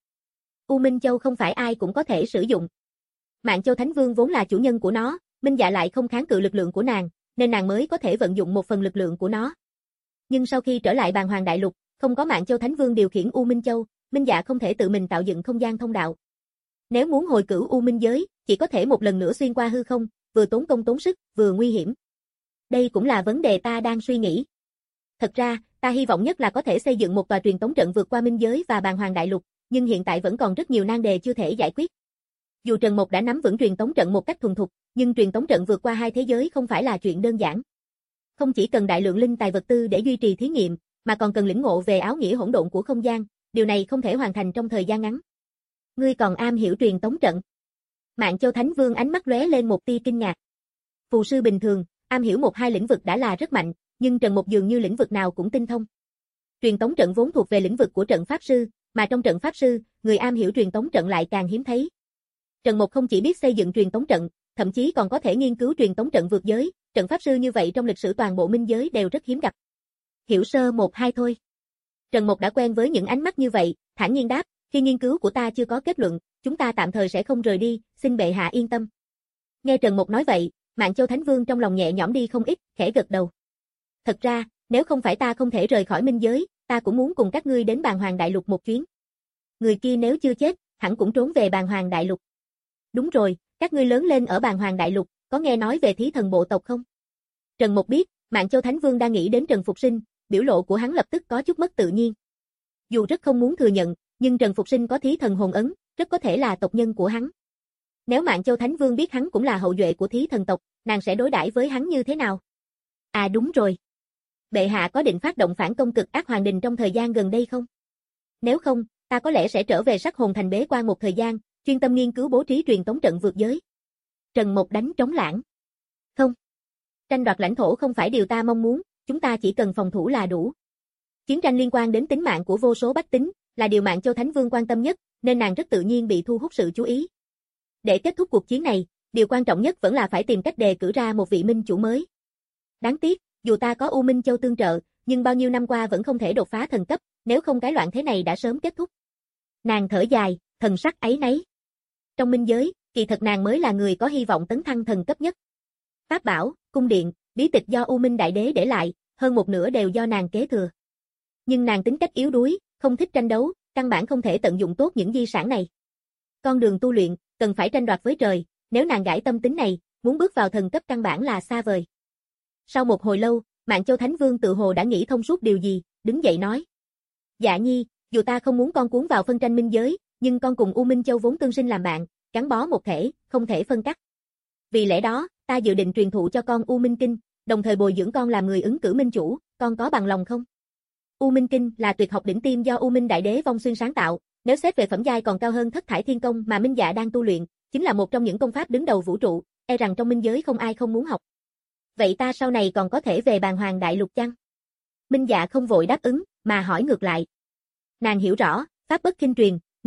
U Minh Châu không phải ai cũng có thể sử dụng. Mạn Châu Thánh Vương vốn là chủ nhân của nó, Minh Dạ lại không kháng cự lực lượng của nàng, nên nàng mới có thể vận dụng một phần lực lượng của nó. Nhưng sau khi trở lại Bàn Hoàng đại lục, không có Mạn Châu Thánh Vương điều khiển U Minh Châu, Minh Dạ không thể tự mình tạo dựng không gian thông đạo. Nếu muốn hồi cửu U Minh giới, chỉ có thể một lần nữa xuyên qua hư không, vừa tốn công tốn sức, vừa nguy hiểm. Đây cũng là vấn đề ta đang suy nghĩ. Thật ra, ta hy vọng nhất là có thể xây dựng một tòa truyền tống trận vượt qua Minh giới và Bàn Hoàng đại lục, nhưng hiện tại vẫn còn rất nhiều nan đề chưa thể giải quyết. Dù Trần Mộc đã nắm vững truyền tống trận một cách thuần thục, nhưng truyền tống trận vượt qua hai thế giới không phải là chuyện đơn giản. Không chỉ cần đại lượng linh tài vật tư để duy trì thí nghiệm, mà còn cần lĩnh ngộ về áo nghĩa hỗn độn của không gian, điều này không thể hoàn thành trong thời gian ngắn. Ngươi còn am hiểu truyền tống trận? Mạn Châu Thánh Vương ánh mắt lóe lên một tia kinh ngạc. Phù sư bình thường, am hiểu một hai lĩnh vực đã là rất mạnh, nhưng Trần Mộc dường như lĩnh vực nào cũng tinh thông. Truyền tống trận vốn thuộc về lĩnh vực của trận pháp sư, mà trong trận pháp sư, người am hiểu truyền tống trận lại càng hiếm thấy. Trần Mộc không chỉ biết xây dựng truyền tống trận, thậm chí còn có thể nghiên cứu truyền tống trận vượt giới, trận pháp sư như vậy trong lịch sử toàn bộ Minh giới đều rất hiếm gặp. Hiểu sơ một hai thôi. Trần Mộc đã quen với những ánh mắt như vậy, thản nhiên đáp, khi nghiên cứu của ta chưa có kết luận, chúng ta tạm thời sẽ không rời đi, xin bệ hạ yên tâm. Nghe Trần Mộc nói vậy, Mạn Châu Thánh Vương trong lòng nhẹ nhõm đi không ít, khẽ gật đầu. Thật ra, nếu không phải ta không thể rời khỏi Minh giới, ta cũng muốn cùng các ngươi đến Bàn Hoàng đại lục một chuyến. Người kia nếu chưa chết, hẳn cũng trốn về Bàn Hoàng đại lục. Đúng rồi, các ngươi lớn lên ở Bàn Hoàng đại lục, có nghe nói về thí thần bộ tộc không? Trần Mộc biết, Mạn Châu Thánh Vương đang nghĩ đến Trần Phục Sinh, biểu lộ của hắn lập tức có chút mất tự nhiên. Dù rất không muốn thừa nhận, nhưng Trần Phục Sinh có thí thần hồn ấn, rất có thể là tộc nhân của hắn. Nếu Mạn Châu Thánh Vương biết hắn cũng là hậu duệ của thí thần tộc, nàng sẽ đối đãi với hắn như thế nào? À đúng rồi. Bệ hạ có định phát động phản công cực ác hoàng đình trong thời gian gần đây không? Nếu không, ta có lẽ sẽ trở về Sắc Hồn Thành bế quan một thời gian, chuyên tâm nghiên cứu bố trí truyền tống trận vượt giới. Trần Mộc đánh trống lảng. Không. Tranh đoạt lãnh thổ không phải điều ta mong muốn, chúng ta chỉ cần phòng thủ là đủ. Chiến tranh liên quan đến tính mạng của vô số bách tính, là điều Mạn Châu Thánh Vương quan tâm nhất, nên nàng rất tự nhiên bị thu hút sự chú ý. Để kết thúc cuộc chiến này, điều quan trọng nhất vẫn là phải tìm cách đề cử ra một vị minh chủ mới. Đáng tiếc, dù ta có U Minh Châu tương trợ, nhưng bao nhiêu năm qua vẫn không thể đột phá thần cấp, nếu không cái loạn thế này đã sớm kết thúc. Nàng thở dài, thần sắc áy náy. Trong minh giới, kỳ thật nàng mới là người có hy vọng tấn thăng thần cấp nhất. Pháp bảo, cung điện, bí tịch do U Minh Đại Đế để lại, hơn một nửa đều do nàng kế thừa. Nhưng nàng tính cách yếu đuối, không thích tranh đấu, căn bản không thể tận dụng tốt những di sản này. Con đường tu luyện, cần phải tranh đoạt với trời, nếu nàng gãi tâm tính này, muốn bước vào thần cấp căn bản là xa vời. Sau một hồi lâu, Mạn Châu Thánh Vương tự hồ đã nghĩ thông suốt điều gì, đứng dậy nói. Dạ Nhi, dù ta không muốn con cuốn vào phân tranh minh giới, nhưng con cùng U Minh Châu vốn tương sinh làm bạn, gắn bó một thể, không thể phân cắt. Vì lẽ đó, ta dự định truyền thụ cho con U Minh Kinh, đồng thời bồi dưỡng con làm người ứng cử minh chủ, con có bằng lòng không? U Minh Kinh là tuyệt học đỉnh tiêm do U Minh Đại Đế Vong Xuyên sáng tạo, nếu xét về phẩm giai còn cao hơn Thất Thải Thiên Công mà Minh Dạ đang tu luyện, chính là một trong những công pháp đứng đầu vũ trụ, e rằng trong minh giới không ai không muốn học. Vậy ta sau này còn có thể về Bàn Hoàng đại lục chăng? Minh Dạ không vội đáp ứng, mà hỏi ngược lại. Nàng hiểu rõ, pháp bất khinh truyền,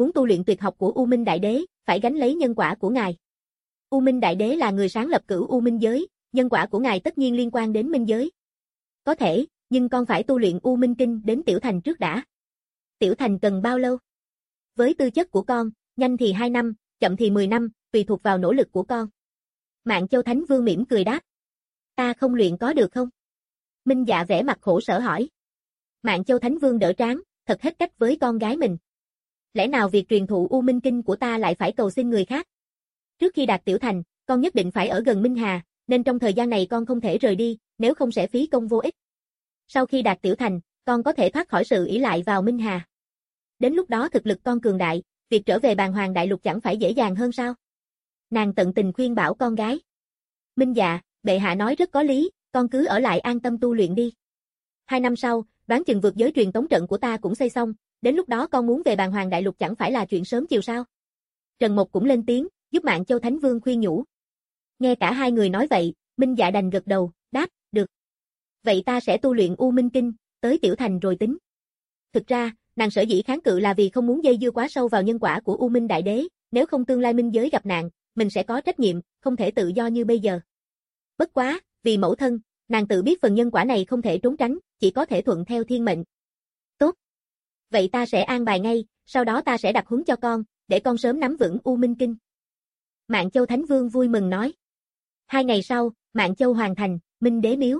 muốn tu luyện tuyệt học của U Minh Đại Đế, phải gánh lấy nhân quả của ngài. U Minh Đại Đế là người sáng lập Cửu U Minh Giới, nhân quả của ngài tất nhiên liên quan đến Minh Giới. Có thể, nhưng con phải tu luyện U Minh Kinh đến Tiểu Thành trước đã. Tiểu Thành cần bao lâu? Với tư chất của con, nhanh thì hai năm, chậm thì mười năm, tùy thuộc vào nỗ lực của con. Mạn Châu Thánh Vương mỉm cười đáp. Ta không luyện có được không? Minh Dạ vẻ mặt khổ sở hỏi. Mạn Châu Thánh Vương đỡ trán, thật hết cách với con gái mình. Lẽ nào việc truyền thụ U Minh Kinh của ta lại phải cầu xin người khác? Trước khi đạt Tiểu Thành, con nhất định phải ở gần Minh Hà, nên trong thời gian này con không thể rời đi, nếu không sẽ phí công vô ích. Sau khi đạt Tiểu Thành, con có thể thoát khỏi sự ỷ lại vào Minh Hà. Đến lúc đó thực lực con cường đại, việc trở về Bàn Hoàng Đại Lục chẳng phải dễ dàng hơn sao? Nàng tận tình khuyên bảo con gái. Minh Dạ, bệ hạ nói rất có lý, con cứ ở lại an tâm tu luyện đi. Hai năm sau, đoán chừng vượt giới truyền tống trận của ta cũng xây xong, đến lúc đó con muốn về Bàn Hoàng Đại Lục chẳng phải là chuyện sớm chiều sao? Trần Mộc cũng lên tiếng, giúp Mạn Châu Thánh Vương khuyên nhủ. Nghe cả hai người nói vậy, Minh Dạ đành gật đầu, đáp, được. Vậy ta sẽ tu luyện U Minh Kinh, tới Tiểu Thành rồi tính. Thực ra, nàng sở dĩ kháng cự là vì không muốn dây dưa quá sâu vào nhân quả của U Minh Đại Đế, nếu không tương lai minh giới gặp nạn, mình sẽ có trách nhiệm, không thể tự do như bây giờ. Bất quá, vì mẫu thân, nàng tự biết phần nhân quả này không thể trốn tránh, chỉ có thể thuận theo thiên mệnh. Tốt. Vậy ta sẽ an bài ngay, sau đó ta sẽ đặt huấn cho con, để con sớm nắm vững U Minh Kinh. Mạn Châu Thánh Vương vui mừng nói. Hai ngày sau, Mạn Châu hoàn thành, Minh Đế miếu.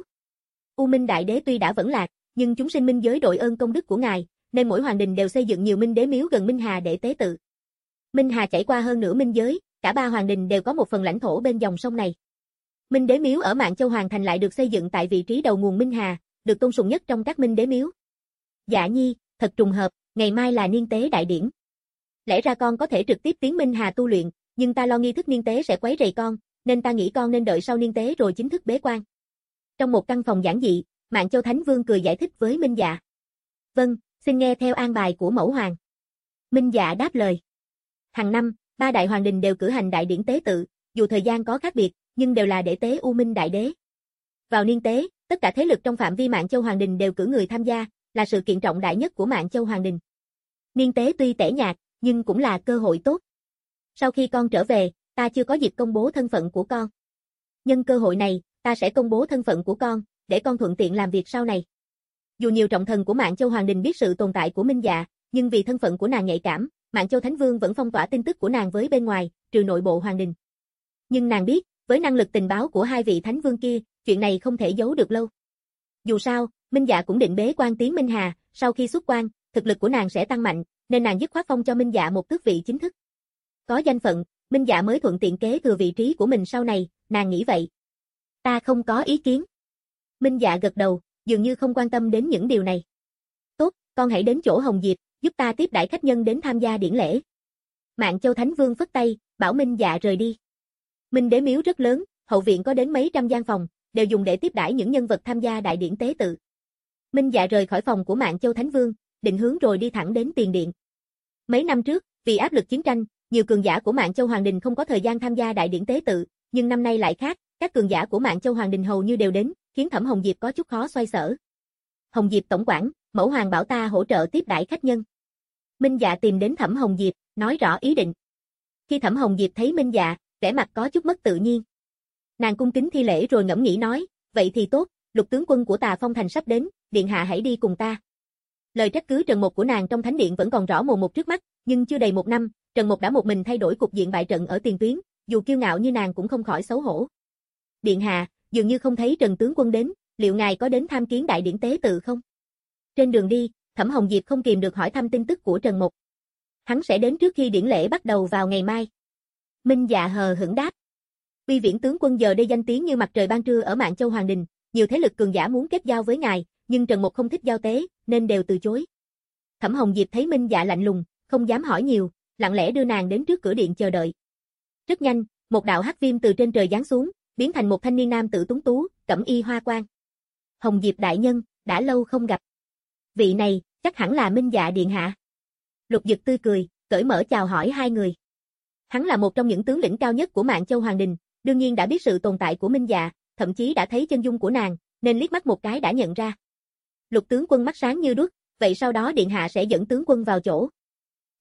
U Minh Đại Đế tuy đã vẫn lạc, nhưng chúng sinh minh giới đội ơn công đức của ngài, nên mỗi hoàng đình đều xây dựng nhiều Minh Đế miếu gần Minh Hà để tế tự. Minh Hà chảy qua hơn nửa minh giới, cả ba hoàng đình đều có một phần lãnh thổ bên dòng sông này. Minh Đế miếu ở Mạn Châu Hoàng thành lại được xây dựng tại vị trí đầu nguồn Minh Hà, được tôn sùng nhất trong các Minh Đế miếu. Dạ nhi, thật trùng hợp, ngày mai là niên tế đại điển. Lẽ ra con có thể trực tiếp tiến Minh Hà tu luyện, nhưng ta lo nghi thức niên tế sẽ quấy rầy con, nên ta nghĩ con nên đợi sau niên tế rồi chính thức bế quan. Trong một căn phòng giản dị, Mạn Châu Thánh Vương cười giải thích với Minh Dạ. Vâng, xin nghe theo an bài của mẫu hoàng. Minh Dạ đáp lời. Hàng năm, ba đại hoàng đình đều cử hành đại điển tế tự, dù thời gian có khác biệt, nhưng đều là để tế U Minh Đại Đế. Vào niên tế, tất cả thế lực trong phạm vi Mạn Châu Hoàng đình đều cử người tham gia, là sự kiện trọng đại nhất của Mạn Châu Hoàng đình. Niên tế tuy tẻ nhạt, nhưng cũng là cơ hội tốt. Sau khi con trở về, ta chưa có dịp công bố thân phận của con. Nhân cơ hội này, ta sẽ công bố thân phận của con, để con thuận tiện làm việc sau này. Dù nhiều trọng thần của Mạn Châu Hoàng đình biết sự tồn tại của Minh Dạ, nhưng vì thân phận của nàng nhạy cảm, Mạn Châu Thánh Vương vẫn phong tỏa tin tức của nàng với bên ngoài, trừ nội bộ hoàng đình. Nhưng nàng biết, với năng lực tình báo của hai vị thánh vương kia, chuyện này không thể giấu được lâu. Dù sao, Minh Dạ cũng định bế quan tiến Minh Hà, sau khi xuất quan, thực lực của nàng sẽ tăng mạnh, nên nàng dứt khoát phong cho Minh Dạ một tước vị chính thức. Có danh phận, Minh Dạ mới thuận tiện kế thừa vị trí của mình sau này, nàng nghĩ vậy. Ta không có ý kiến. Minh Dạ gật đầu, dường như không quan tâm đến những điều này. Tốt, con hãy đến chỗ Hồng Diệp, giúp ta tiếp đãi khách nhân đến tham gia điển lễ. Mạn Châu Thánh Vương phất tay, bảo Minh Dạ rời đi. Minh Đế miếu rất lớn, hậu viện có đến mấy trăm gian phòng, đều dùng để tiếp đãi những nhân vật tham gia đại điển tế tự. Minh Dạ rời khỏi phòng của Mạn Châu Thánh Vương, định hướng rồi đi thẳng đến tiền điện. Mấy năm trước, vì áp lực chiến tranh, nhiều cường giả của Mạn Châu Hoàng đình không có thời gian tham gia đại điển tế tự, nhưng năm nay lại khác, các cường giả của Mạn Châu Hoàng đình hầu như đều đến, khiến Thẩm Hồng Diệp có chút khó xoay sở. Hồng Diệp tổng quản, mẫu hoàng bảo ta hỗ trợ tiếp đãi khách nhân. Minh Dạ tìm đến Thẩm Hồng Diệp, nói rõ ý định. Khi Thẩm Hồng Diệp thấy Minh Dạ, vẻ mặt có chút mất tự nhiên. Nàng cung kính thi lễ rồi ngẫm nghĩ nói, vậy thì tốt, Lục tướng quân của Tà Phong thành sắp đến, điện hạ hãy đi cùng ta. Lời trách cứ Trần Mộc của nàng trong thánh điện vẫn còn rõ mồn một trước mắt, nhưng chưa đầy một năm, Trần Mộc đã một mình thay đổi cục diện bại trận ở tiền tuyến, dù kiêu ngạo như nàng cũng không khỏi xấu hổ. Điện hạ, dường như không thấy Trần tướng quân đến, liệu ngài có đến tham kiến đại điển tế tự không? Trên đường đi, Thẩm Hồng Diệp không kìm được hỏi thăm tin tức của Trần Mộc. Hắn sẽ đến trước khi điển lễ bắt đầu vào ngày mai. Minh Dạ hờ hững đáp. Uy Viễn tướng quân giờ đây danh tiếng như mặt trời ban trưa ở Mạn Châu Hoàng đình, nhiều thế lực cường giả muốn kết giao với ngài, nhưng Trần Mộc không thích giao tế, nên đều từ chối. Thẩm Hồng Diệp thấy Minh Dạ lạnh lùng, không dám hỏi nhiều, lặng lẽ đưa nàng đến trước cửa điện chờ đợi. Rất nhanh, một đạo hắc viêm từ trên trời giáng xuống, biến thành một thanh niên nam tử tuấn tú, cẩm y hoa quan. Hồng Diệp đại nhân, đã lâu không gặp. Vị này, chắc hẳn là Minh Dạ điện hạ. Lục Dực tươi cười, cởi mở chào hỏi hai người. Hắn là một trong những tướng lĩnh cao nhất của Mạn Châu Hoàng đình, đương nhiên đã biết sự tồn tại của Minh Dạ, thậm chí đã thấy chân dung của nàng, nên liếc mắt một cái đã nhận ra. Lục tướng quân mắt sáng như đuốc, vậy sau đó điện hạ sẽ dẫn tướng quân vào chỗ.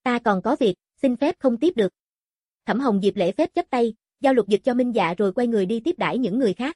Ta còn có việc, xin phép không tiếp được. Thẩm Hồng Diệp lễ phép chắp tay, giao Lục Dực cho Minh Dạ rồi quay người đi tiếp đãi những người khác.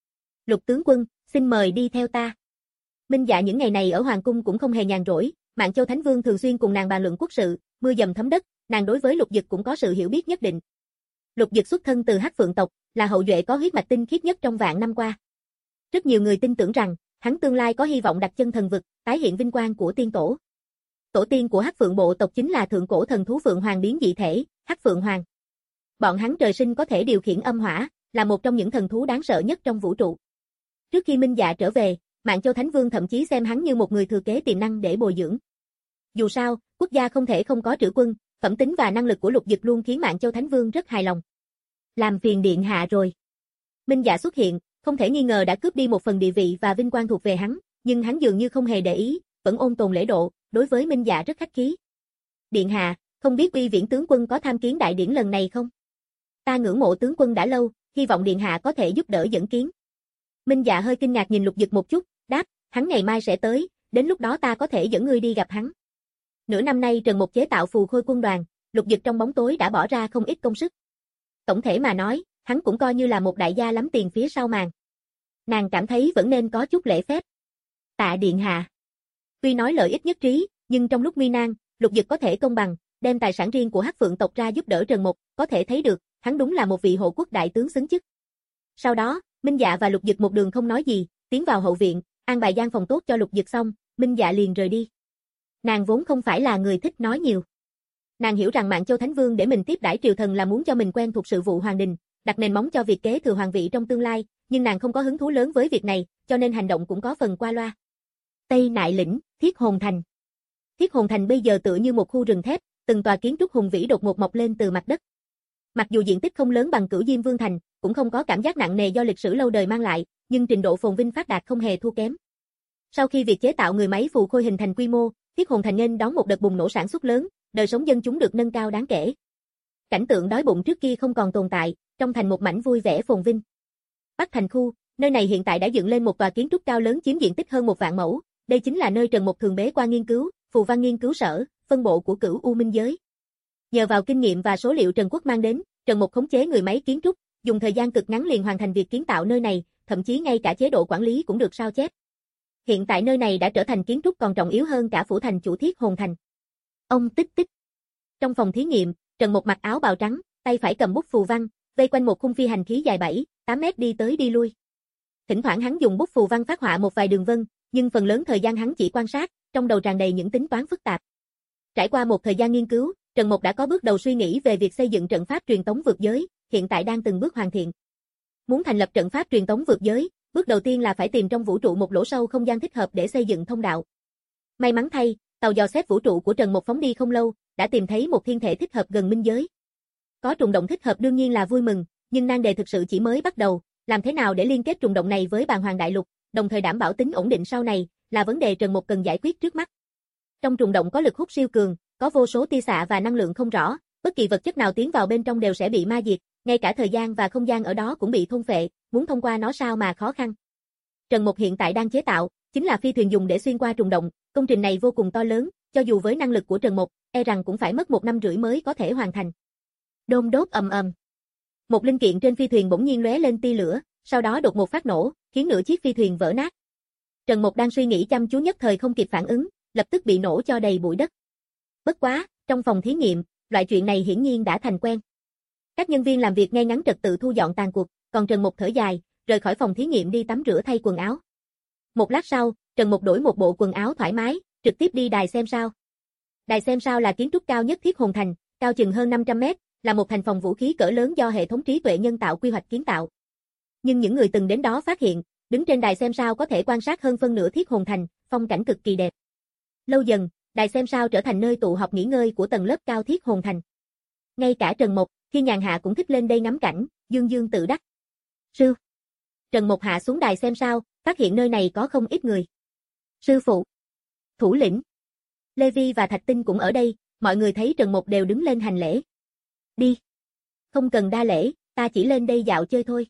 Lục tướng quân, xin mời đi theo ta. Minh Dạ những ngày này ở Hoàng cung cũng không hề nhàn rỗi, Mạn Châu Thánh Vương thường xuyên cùng nàng bàn luận quốc sự, mưa dầm thấm đất, nàng đối với Lục Dực cũng có sự hiểu biết nhất định. Lục Dực xuất thân từ Hắc Phượng tộc, là hậu duệ có huyết mạch tinh khiết nhất trong vạn năm qua. Rất nhiều người tin tưởng rằng, hắn tương lai có hy vọng đặt chân thần vực, tái hiện vinh quang của tiên tổ. Tổ tiên của Hắc Phượng bộ tộc chính là thượng cổ thần thú Phượng Hoàng biến dị thể, Hắc Phượng Hoàng. Bọn hắn trời sinh có thể điều khiển âm hỏa, là một trong những thần thú đáng sợ nhất trong vũ trụ. Trước khi Minh Dạ trở về, Mạn Châu Thánh Vương thậm chí xem hắn như một người thừa kế tiềm năng để bồi dưỡng. Dù sao, quốc gia không thể không có trữ quân, phẩm tính và năng lực của Lục Dực luôn khiến Mạn Châu Thánh Vương rất hài lòng. Làm phiền điện hạ rồi. Minh Dạ xuất hiện, không thể nghi ngờ đã cướp đi một phần địa vị và vinh quang thuộc về hắn, nhưng hắn dường như không hề để ý, vẫn ôn tồn lễ độ, đối với Minh Dạ rất khách khí. Điện hạ, không biết Uy Viễn tướng quân có tham kiến đại điển lần này không? Ta ngưỡng mộ tướng quân đã lâu, hy vọng điện hạ có thể giúp đỡ dẫn kiến. Minh Dạ hơi kinh ngạc nhìn Lục Dực một chút, đáp, hắn ngày mai sẽ tới, đến lúc đó ta có thể dẫn ngươi đi gặp hắn. Nửa năm nay Trần Mục chế tạo phù khôi quân đoàn, Lục Dực trong bóng tối đã bỏ ra không ít công sức. Tổng thể mà nói, hắn cũng coi như là một đại gia lắm tiền phía sau màn. Nàng cảm thấy vẫn nên có chút lễ phép. Tạ điện hạ. Tuy nói lợi ích nhất trí, nhưng trong lúc nguy nan, Lục Dực có thể công bằng, đem tài sản riêng của Hắc Phượng tộc ra giúp đỡ Trần Mục, có thể thấy được, hắn đúng là một vị hộ quốc đại tướng xứng chức. Sau đó, Minh Dạ và Lục Dực một đường không nói gì, tiến vào hậu viện, an bài gian phòng tốt cho Lục Dực xong, Minh Dạ liền rời đi. Nàng vốn không phải là người thích nói nhiều. Nàng hiểu rằng Mạn Châu Thánh Vương để mình tiếp đãi triều thần là muốn cho mình quen thuộc sự vụ hoàng đình, đặt nền móng cho việc kế thừa hoàng vị trong tương lai, nhưng nàng không có hứng thú lớn với việc này, cho nên hành động cũng có phần qua loa. Tây Nại Lĩnh, Thiết Hồn Thành. Thiết Hồn Thành bây giờ tựa như một khu rừng thép, từng tòa kiến trúc hùng vĩ đột ngột mọc lên từ mặt đất. Mặc dù diện tích không lớn bằng Cửu Diêm Vương Thành, cũng không có cảm giác nặng nề do lịch sử lâu đời mang lại, nhưng trình độ phồn vinh phát đạt không hề thua kém. Sau khi việc chế tạo người máy phù khôi hình thành quy mô, Thiết Hồn Thành nghênh đón một đợt bùng nổ sản xuất lớn, đời sống dân chúng được nâng cao đáng kể. Cảnh tượng đói bụng trước kia không còn tồn tại, trong thành một mảnh vui vẻ phồn vinh. Bắc Thành khu, nơi này hiện tại đã dựng lên một tòa kiến trúc cao lớn chiếm diện tích hơn một vạn mẫu, đây chính là nơi Trần Mục thường bế quan nghiên cứu, phù văn nghiên cứu sở, phân bộ của Cửu U Minh giới. Nhờ vào kinh nghiệm và số liệu Trần Quốc mang đến, Trần Mục khống chế người máy kiến trúc, dùng thời gian cực ngắn liền hoàn thành việc kiến tạo nơi này, thậm chí ngay cả chế độ quản lý cũng được sao chép. Hiện tại nơi này đã trở thành kiến trúc còn trọng yếu hơn cả phủ thành chủ Thiết Hồn Thành. Ông tích tích. Trong phòng thí nghiệm, Trần Mục mặc áo bào trắng, tay phải cầm bút phù văn, vây quanh một khung phi hành khí dài bảy, tám mét đi tới đi lui. Thỉnh thoảng hắn dùng bút phù văn phát họa một vài đường vân, nhưng phần lớn thời gian hắn chỉ quan sát, trong đầu tràn đầy những tính toán phức tạp. Trải qua một thời gian nghiên cứu, Trần Mục đã có bước đầu suy nghĩ về việc xây dựng trận pháp truyền tống vượt giới, hiện tại đang từng bước hoàn thiện. Muốn thành lập trận pháp truyền tống vượt giới, bước đầu tiên là phải tìm trong vũ trụ một lỗ sâu không gian thích hợp để xây dựng thông đạo. May mắn thay, tàu dò xét vũ trụ của Trần Mục phóng đi không lâu, đã tìm thấy một thiên thể thích hợp gần minh giới. Có trùng động thích hợp đương nhiên là vui mừng, nhưng nan đề thực sự chỉ mới bắt đầu, làm thế nào để liên kết trùng động này với Bàn Hoàng Đại Lục, đồng thời đảm bảo tính ổn định sau này, là vấn đề Trần Mục cần giải quyết trước mắt. Trong trùng động có lực hút siêu cường, có vô số tia xạ và năng lượng không rõ, bất kỳ vật chất nào tiến vào bên trong đều sẽ bị ma diệt, ngay cả thời gian và không gian ở đó cũng bị thôn phệ, muốn thông qua nó sao mà khó khăn. Trần Mục hiện tại đang chế tạo, chính là phi thuyền dùng để xuyên qua trùng động, công trình này vô cùng to lớn, cho dù với năng lực của Trần Mục, e rằng cũng phải mất một năm rưỡi mới có thể hoàn thành. Đôm đốt ầm ầm. Một linh kiện trên phi thuyền bỗng nhiên lóe lên tia lửa, sau đó đột ngột phát nổ, khiến nửa chiếc phi thuyền vỡ nát. Trần Mục đang suy nghĩ chăm chú nhất thời không kịp phản ứng, lập tức bị nổ cho đầy bụi đất. Bất quá, trong phòng thí nghiệm, loại chuyện này hiển nhiên đã thành quen. Các nhân viên làm việc ngay ngắn trật tự thu dọn tàn cuộc, còn Trần Mục thở dài, rời khỏi phòng thí nghiệm đi tắm rửa thay quần áo. Một lát sau, Trần Mục đổi một bộ quần áo thoải mái, trực tiếp đi đài xem sao. Đài xem sao là kiến trúc cao nhất Thiết Hồn Thành, cao chừng hơn năm trăm mét, là một thành phòng vũ khí cỡ lớn do hệ thống trí tuệ nhân tạo quy hoạch kiến tạo. Nhưng những người từng đến đó phát hiện, đứng trên đài xem sao có thể quan sát hơn phân nửa Thiết Hồn Thành, phong cảnh cực kỳ đẹp. Lâu dần, đài xem sao trở thành nơi tụ họp nghỉ ngơi của tầng lớp cao Thiết Hồn Thành. Ngay cả Trần Mục, khi nhàn hạ cũng thích lên đây ngắm cảnh, dương dương tự đắc. Sư. Trần Mục hạ xuống đài xem sao, phát hiện nơi này có không ít người. Sư phụ. Thủ lĩnh. Lê Vi và Thạch Tinh cũng ở đây, mọi người thấy Trần Mục đều đứng lên hành lễ. Đi. Không cần đa lễ, ta chỉ lên đây dạo chơi thôi.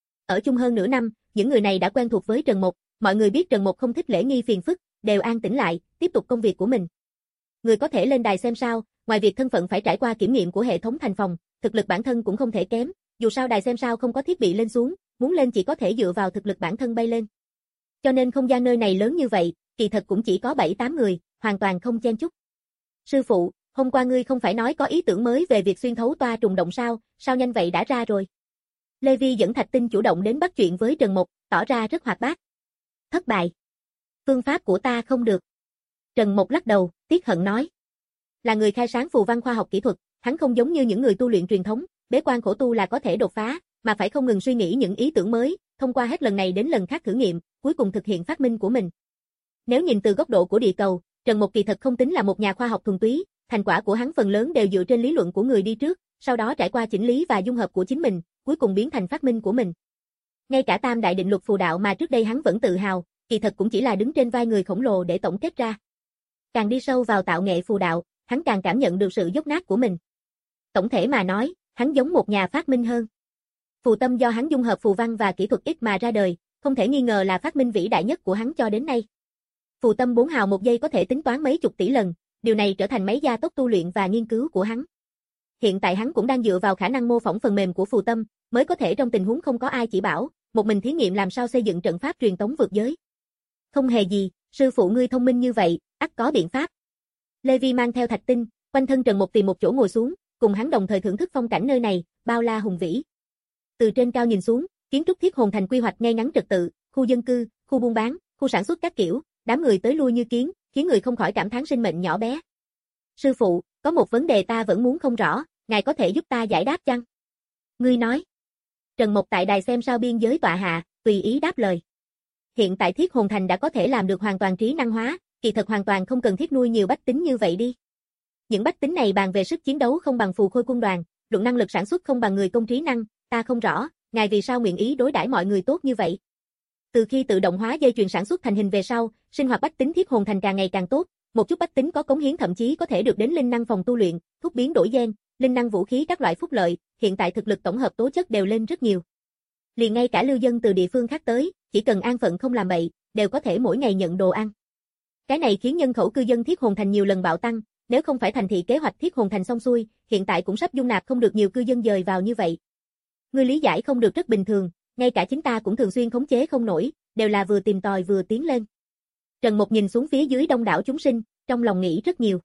Ở chung hơn nửa năm, những người này đã quen thuộc với Trần Mục, mọi người biết Trần Mục không thích lễ nghi phiền phức, đều an tĩnh lại, tiếp tục công việc của mình. Người có thể lên đài xem sao, ngoài việc thân phận phải trải qua kiểm nghiệm của hệ thống thành phòng, thực lực bản thân cũng không thể kém, dù sao đài xem sao không có thiết bị lên xuống, muốn lên chỉ có thể dựa vào thực lực bản thân bay lên. Cho nên không gian nơi này lớn như vậy, kỳ thật cũng chỉ có bảy tám người, hoàn toàn không chen chúc. Sư phụ, hôm qua ngươi không phải nói có ý tưởng mới về việc xuyên thấu toa trùng động sao, sao nhanh vậy đã ra rồi? Lê Vi dẫn Thạch Tinh chủ động đến bắt chuyện với Trần Mộc, tỏ ra rất hoạt bát. Thất bại. Phương pháp của ta không được. Trần Mộc lắc đầu, tiếc hận nói. Là người khai sáng phù văn khoa học kỹ thuật, hắn không giống như những người tu luyện truyền thống, bế quan khổ tu là có thể đột phá, mà phải không ngừng suy nghĩ những ý tưởng mới, thông qua hết lần này đến lần khác thử nghiệm, cuối cùng thực hiện phát minh của mình. Nếu nhìn từ góc độ của địa cầu, Trần Mộc kỳ thật không tính là một nhà khoa học thuần túy, thành quả của hắn phần lớn đều dựa trên lý luận của người đi trước, sau đó trải qua chỉnh lý và dung hợp của chính mình, cuối cùng biến thành phát minh của mình. Ngay cả tam đại định luật phù đạo mà trước đây hắn vẫn tự hào, kỳ thật cũng chỉ là đứng trên vai người khổng lồ để tổng kết ra. Càng đi sâu vào tạo nghệ phù đạo, hắn càng cảm nhận được sự dốc nát của mình. Tổng thể mà nói, hắn giống một nhà phát minh hơn. Phù tâm do hắn dung hợp phù văn và kỹ thuật ít mà ra đời, không thể nghi ngờ là phát minh vĩ đại nhất của hắn cho đến nay. Phù tâm bốn hào một giây có thể tính toán mấy chục tỷ lần, điều này trở thành máy gia tốc tu luyện và nghiên cứu của hắn. Hiện tại hắn cũng đang dựa vào khả năng mô phỏng phần mềm của phù tâm, mới có thể trong tình huống không có ai chỉ bảo, một mình thí nghiệm làm sao xây dựng trận pháp truyền tống vượt giới. Không hề gì, sư phụ ngươi thông minh như vậy, ắt có biện pháp. Lê Vi mang theo Thạch Tinh, quanh thân Trần Mộc tìm một chỗ ngồi xuống, cùng hắn đồng thời thưởng thức phong cảnh nơi này, bao la hùng vĩ. Từ trên cao nhìn xuống, kiến trúc Thiết Hồn Thành quy hoạch ngay ngắn trật tự, khu dân cư, khu buôn bán, khu sản xuất các kiểu, đám người tới lui như kiến, khiến người không khỏi cảm thán sinh mệnh nhỏ bé. Sư phụ, có một vấn đề ta vẫn muốn không rõ, ngài có thể giúp ta giải đáp chăng? Ngươi nói. Trần Mộc tại đài xem sao biên giới tọa hạ, tùy ý đáp lời. Hiện tại Thiết Hồn Thành đã có thể làm được hoàn toàn trí năng hóa, kỳ thật hoàn toàn không cần thiết nuôi nhiều bách tính như vậy đi. Những bách tính này bàn về sức chiến đấu không bằng phù khôi quân đoàn, luận năng lực sản xuất không bằng người công trí năng, ta không rõ, ngài vì sao nguyện ý đối đãi mọi người tốt như vậy? Từ khi tự động hóa dây chuyền sản xuất thành hình về sau, sinh hoạt bách tính Thiết Hồn Thành càng ngày càng tốt, một chút bách tính có cống hiến thậm chí có thể được đến linh năng phòng tu luyện, thuốc biến đổi gen, linh năng vũ khí các loại phúc lợi, hiện tại thực lực tổng hợp tố chất đều lên rất nhiều. Liền ngay cả lưu dân từ địa phương khác tới, chỉ cần an phận không làm bậy, đều có thể mỗi ngày nhận đồ ăn. Cái này khiến nhân khẩu cư dân Thiết Hồn Thành nhiều lần bạo tăng, nếu không phải thành thị kế hoạch Thiết Hồn Thành xong xuôi, hiện tại cũng sắp dung nạp không được nhiều cư dân dời vào như vậy. Ngươi lý giải không được rất bình thường, ngay cả chính ta cũng thường xuyên khống chế không nổi, đều là vừa tìm tòi vừa tiến lên. Trần Mộc nhìn xuống phía dưới đông đảo chúng sinh, trong lòng nghĩ rất nhiều.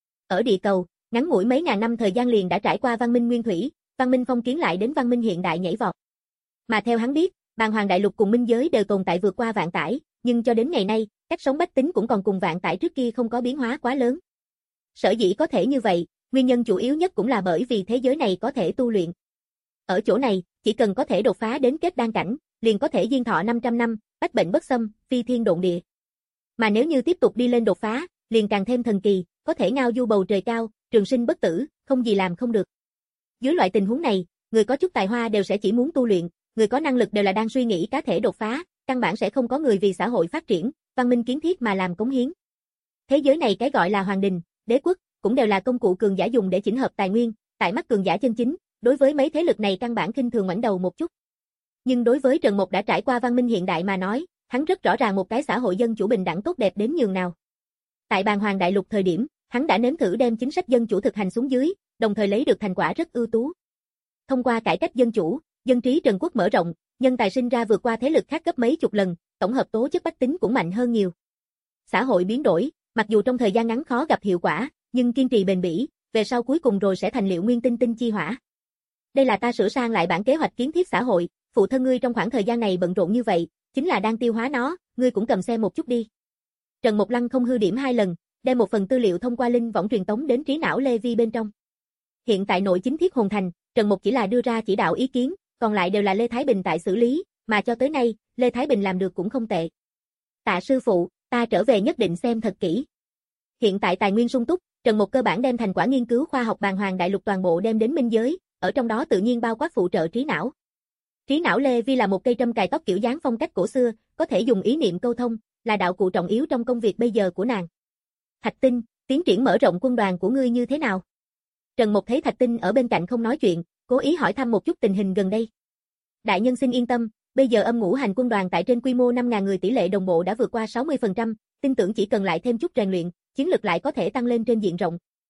Ở địa cầu, ngắn ngủi mấy ngàn năm thời gian liền đã trải qua văn minh nguyên thủy, văn minh phong kiến lại đến văn minh hiện đại nhảy vọt. Mà theo hắn biết, Bàn Hoàng Đại Lục cùng minh giới đều tồn tại vượt qua vạn tải, nhưng cho đến ngày nay, cách sống bách tính cũng còn cùng vạn tải trước kia không có biến hóa quá lớn. Sở dĩ có thể như vậy, nguyên nhân chủ yếu nhất cũng là bởi vì thế giới này có thể tu luyện. Ở chỗ này, chỉ cần có thể đột phá đến kết đan cảnh, liền có thể diên thọ năm trăm năm, bách bệnh bất xâm, phi thiên độn địa. Mà nếu như tiếp tục đi lên đột phá, liền càng thêm thần kỳ, có thể ngao du bầu trời cao, trường sinh bất tử, không gì làm không được. Dưới loại tình huống này, người có chút tài hoa đều sẽ chỉ muốn tu luyện, người có năng lực đều là đang suy nghĩ cá thể đột phá, căn bản sẽ không có người vì xã hội phát triển, văn minh kiến thiết mà làm cống hiến. Thế giới này cái gọi là hoàng đình, đế quốc, cũng đều là công cụ cường giả dùng để chỉnh hợp tài nguyên, tại mắt cường giả chân chính, đối với mấy thế lực này căn bản khinh thường ngoảnh đầu một chút. Nhưng đối với Trần Mộc đã trải qua văn minh hiện đại mà nói, hắn rất rõ ràng một cái xã hội dân chủ bình đẳng tốt đẹp đến nhường nào. Tại Bàn Hoàng Đại Lục thời điểm, hắn đã nếm thử đem chính sách dân chủ thực hành xuống dưới, đồng thời lấy được thành quả rất ưu tú. Thông qua cải cách dân chủ, dân trí Trần quốc mở rộng, nhân tài sinh ra vượt qua thế lực khác gấp mấy chục lần, tổng hợp tố chất bách tính cũng mạnh hơn nhiều. Xã hội biến đổi, mặc dù trong thời gian ngắn khó gặp hiệu quả, nhưng kiên trì bền bỉ, về sau cuối cùng rồi sẽ thành liệu nguyên tinh tinh chi hỏa. Đây là ta sửa sang lại bản kế hoạch kiến thiết xã hội, phụ thân ngươi trong khoảng thời gian này bận rộn như vậy, chính là đang tiêu hóa nó, ngươi cũng cầm xem một chút đi. Trần Mộc Lăng không hư điểm hai lần, đem một phần tư liệu thông qua linh võng truyền tống đến trí não Lê Vi bên trong. Hiện tại nội chính Thiết Hồn Thành, Trần Mộc chỉ là đưa ra chỉ đạo ý kiến, còn lại đều là Lê Thái Bình tại xử lý, mà cho tới nay, Lê Thái Bình làm được cũng không tệ. Tạ sư phụ, ta trở về nhất định xem thật kỹ. Hiện tại tài nguyên sung túc, Trần Mộc cơ bản đem thành quả nghiên cứu khoa học Bàn Hoàng Đại Lục toàn bộ đem đến minh giới, ở trong đó tự nhiên bao quát phụ trợ trí não. Trí não Lê Vi là một cây trâm cài tóc kiểu dáng phong cách cổ xưa, có thể dùng ý niệm câu thông, là đạo cụ trọng yếu trong công việc bây giờ của nàng. Thạch Tinh, tiến triển mở rộng quân đoàn của ngươi như thế nào? Trần Mộc thấy Thạch Tinh ở bên cạnh không nói chuyện, cố ý hỏi thăm một chút tình hình gần đây. Đại nhân xin yên tâm, bây giờ âm ngũ hành quân đoàn tại trên quy mô năm nghìn người tỷ lệ đồng bộ đã vượt qua sáu mươi phần trăm, tin tưởng chỉ cần lại thêm chút rèn luyện, chiến lực lại có thể tăng lên trên diện rộng.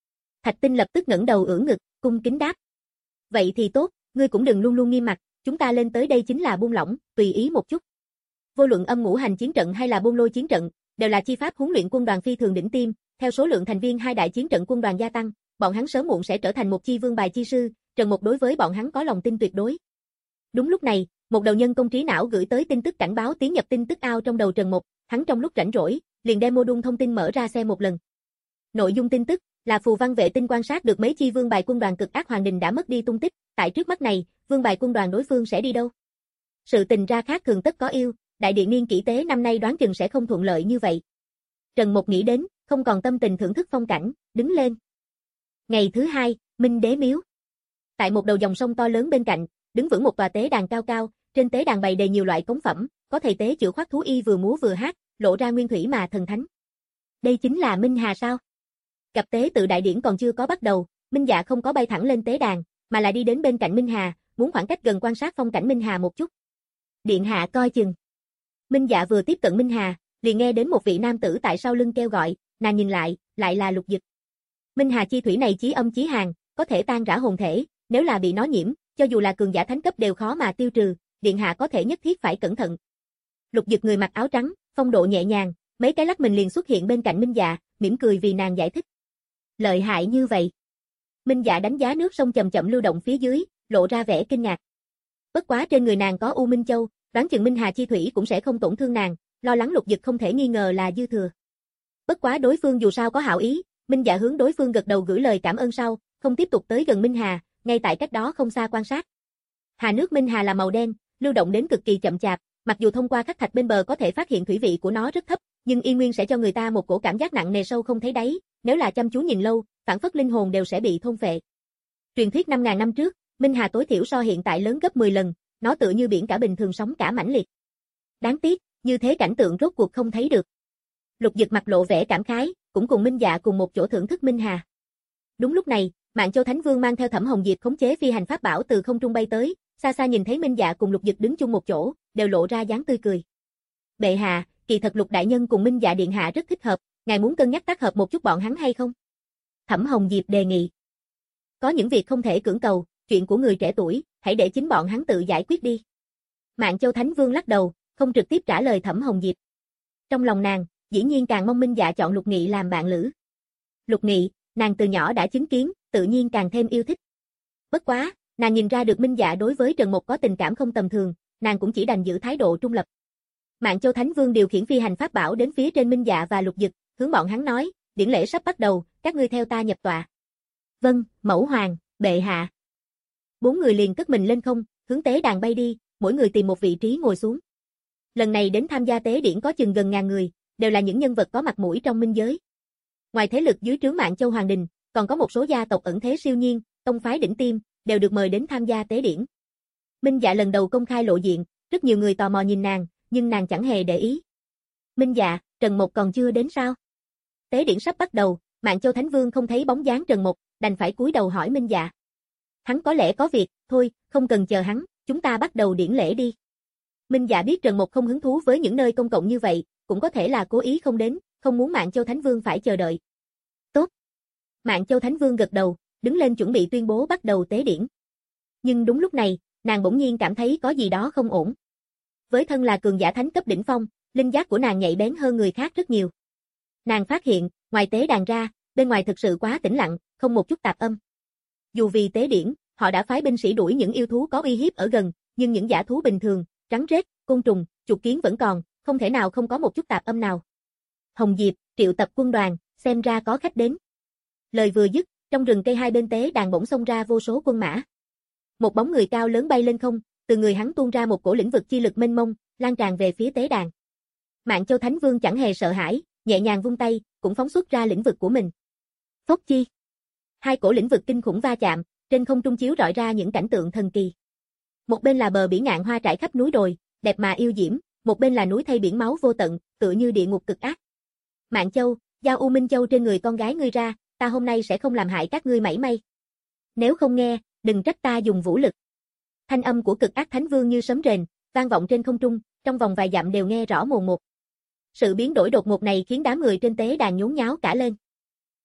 Thạch Tinh lập tức ngẩng đầu ưỡn ngực, cung kính đáp. Vậy thì tốt, ngươi cũng đừng luôn luôn nghiêm mặt, chúng ta lên tới đây chính là buông lỏng, tùy ý một chút. Vô luận âm ngũ hành chiến trận hay là buôn lôi chiến trận, đều là chi pháp huấn luyện quân đoàn phi thường đỉnh tiêm, theo số lượng thành viên hai đại chiến trận quân đoàn gia tăng, bọn hắn sớm muộn sẽ trở thành một chi vương bài chi sư, Trần Mục đối với bọn hắn có lòng tin tuyệt đối. Đúng lúc này, một đầu nhân công trí não gửi tới tin tức cảnh báo tiến nhập tin tức ao trong đầu Trần Mục, hắn trong lúc rảnh rỗi, liền đem mô đun thông tin mở ra xem một lần. Nội dung tin tức là phù văn vệ tinh quan sát được mấy chi vương bài quân đoàn cực ác hoàng đình đã mất đi tung tích, tại trước mắt này, vương bài quân đoàn đối phương sẽ đi đâu? Sự tình ra khác thường tất có yêu, đại điện niên kỷ tế năm nay đoán chừng sẽ không thuận lợi như vậy. Trần Mục nghĩ đến, không còn tâm tình thưởng thức phong cảnh, đứng lên. Ngày thứ hai, Minh Đế Miếu. Tại một đầu dòng sông to lớn bên cạnh, đứng vững một tòa tế đàn cao cao, trên tế đàn bày đầy nhiều loại cống phẩm, có thầy tế chữa khoác thú y vừa múa vừa hát, lộ ra nguyên thủy mà thần thánh. Đây chính là Minh Hà sao? Gặp tế tự đại điển còn chưa có bắt đầu, Minh Dạ không có bay thẳng lên tế đàn, mà là đi đến bên cạnh Minh Hà, muốn khoảng cách gần quan sát phong cảnh Minh Hà một chút. Điện hạ coi chừng. Minh Dạ vừa tiếp cận Minh Hà, liền nghe đến một vị nam tử tại sau lưng kêu gọi, nàng nhìn lại, lại là Lục Dực. Minh Hà chi thủy này chí âm chí hàn, có thể tan rã hồn thể, nếu là bị nó nhiễm, cho dù là cường giả thánh cấp đều khó mà tiêu trừ, điện hạ có thể nhất thiết phải cẩn thận. Lục Dực người mặc áo trắng, phong độ nhẹ nhàng, mấy cái lắc mình liền xuất hiện bên cạnh Minh Dạ, mỉm cười vì nàng giải thích. Lợi hại như vậy. Minh Dạ đánh giá nước sông chậm chậm lưu động phía dưới, lộ ra vẻ kinh ngạc. Bất quá trên người nàng có U Minh Châu, đoán chừng Minh Hà chi thủy cũng sẽ không tổn thương nàng, lo lắng Lục Dực không thể nghi ngờ là dư thừa. Bất quá đối phương dù sao có hảo ý, Minh Dạ hướng đối phương gật đầu gửi lời cảm ơn sau, không tiếp tục tới gần Minh Hà, ngay tại cách đó không xa quan sát. Hà nước Minh Hà là màu đen, lưu động đến cực kỳ chậm chạp, mặc dù thông qua khắc thạch bên bờ có thể phát hiện thủy vị của nó rất thấp, nhưng y nguyên sẽ cho người ta một cổ cảm giác nặng nề sâu không thấy đáy, nếu là chăm chú nhìn lâu, phản phất linh hồn đều sẽ bị thôn phệ. Truyền thuyết năm ngàn năm trước, Minh Hà tối thiểu so hiện tại lớn gấp mười lần, nó tựa như biển cả bình thường sóng cả mãnh liệt. Đáng tiếc, như thế cảnh tượng rốt cuộc không thấy được. Lục Dực mặt lộ vẻ cảm khái, cũng cùng Minh Dạ cùng một chỗ thưởng thức Minh Hà. Đúng lúc này, Mạn Châu Thánh Vương mang theo Thẩm Hồng Diệp khống chế phi hành pháp bảo từ không trung bay tới, xa xa nhìn thấy Minh Dạ cùng Lục Dực đứng chung một chỗ, đều lộ ra dáng tươi cười. Bệ hạ, kỳ thật Lục đại nhân cùng Minh Dạ điện hạ rất thích hợp, ngài muốn cân nhắc tác hợp một chút bọn hắn hay không? Thẩm Hồng Diệp đề nghị. Có những việc không thể cưỡng cầu, chuyện của người trẻ tuổi, hãy để chính bọn hắn tự giải quyết đi. Mạn Châu Thánh Vương lắc đầu, không trực tiếp trả lời Thẩm Hồng Diệp. Trong lòng nàng, dĩ nhiên càng mong Minh Dạ chọn Lục Nghị làm bạn lữ. Lục Nghị, nàng từ nhỏ đã chứng kiến, tự nhiên càng thêm yêu thích. Bất quá, nàng nhìn ra được Minh Dạ đối với Trần Mục có tình cảm không tầm thường, nàng cũng chỉ đành giữ thái độ trung lập. Mạn Châu Thánh Vương điều khiển phi hành pháp bảo đến phía trên Minh Dạ và Lục Dực, hướng bọn hắn nói, điển lễ sắp bắt đầu, các ngươi theo ta nhập tọa. Vâng, mẫu hoàng, bệ hạ. Bốn người liền cất mình lên không, hướng tế đàn bay đi, mỗi người tìm một vị trí ngồi xuống. Lần này đến tham gia tế điển có chừng gần ngàn người, đều là những nhân vật có mặt mũi trong minh giới. Ngoài thế lực dưới trướng Mạn Châu Hoàng Đình, còn có một số gia tộc ẩn thế siêu nhiên, tông phái đỉnh tiêm, đều được mời đến tham gia tế điển. Minh Dạ lần đầu công khai lộ diện, rất nhiều người tò mò nhìn nàng, nhưng nàng chẳng hề để ý. Minh Dạ, Trần Mục còn chưa đến sao? Tế điển sắp bắt đầu, Mạn Châu Thánh Vương không thấy bóng dáng Trần Mục, đành phải cúi đầu hỏi Minh Dạ. Hắn có lẽ có việc, thôi, không cần chờ hắn, chúng ta bắt đầu điển lễ đi. Minh Dạ biết Trần Mục không hứng thú với những nơi công cộng như vậy, cũng có thể là cố ý không đến, không muốn Mạn Châu Thánh Vương phải chờ đợi. Tốt. Mạn Châu Thánh Vương gật đầu, đứng lên chuẩn bị tuyên bố bắt đầu tế điển. Nhưng đúng lúc này, nàng bỗng nhiên cảm thấy có gì đó không ổn. Với thân là cường giả thánh cấp đỉnh phong, linh giác của nàng nhạy bén hơn người khác rất nhiều. Nàng phát hiện, ngoài tế đàn ra, bên ngoài thực sự quá tĩnh lặng, không một chút tạp âm. Dù vì tế điển, họ đã phái binh sĩ đuổi những yêu thú có uy hiếp ở gần, nhưng những dã thú bình thường, rắn rết, côn trùng, chuột kiến vẫn còn, không thể nào không có một chút tạp âm nào. Hồng Diệp, triệu tập quân đoàn, xem ra có khách đến. Lời vừa dứt, trong rừng cây hai bên tế đàn bỗng xông ra vô số quân mã. Một bóng người cao lớn bay lên không, từ người hắn tuôn ra một cổ lĩnh vực chi lực mênh mông, lan tràn về phía tế đàn. Mạn Châu Thánh Vương chẳng hề sợ hãi, nhẹ nhàng vung tay, cũng phóng xuất ra lĩnh vực của mình. Phốc chi. Hai cổ lĩnh vực kinh khủng va chạm, trên không trung chiếu rọi ra những cảnh tượng thần kỳ. Một bên là bờ biển ngạn hoa trải khắp núi đồi, đẹp mà yêu diễm, một bên là núi thây biển máu vô tận, tựa như địa ngục cực ác. Mạn Châu, giao U Minh Châu trên người con gái ngươi ra, ta hôm nay sẽ không làm hại các ngươi mảy may. Nếu không nghe, đừng trách ta dùng vũ lực. Thanh âm của cực ác thánh vương như sấm rền, vang vọng trên không trung, trong vòng vài dặm đều nghe rõ mồn một. Sự biến đổi đột ngột này khiến đám người trên tế đàn nhốn nháo cả lên.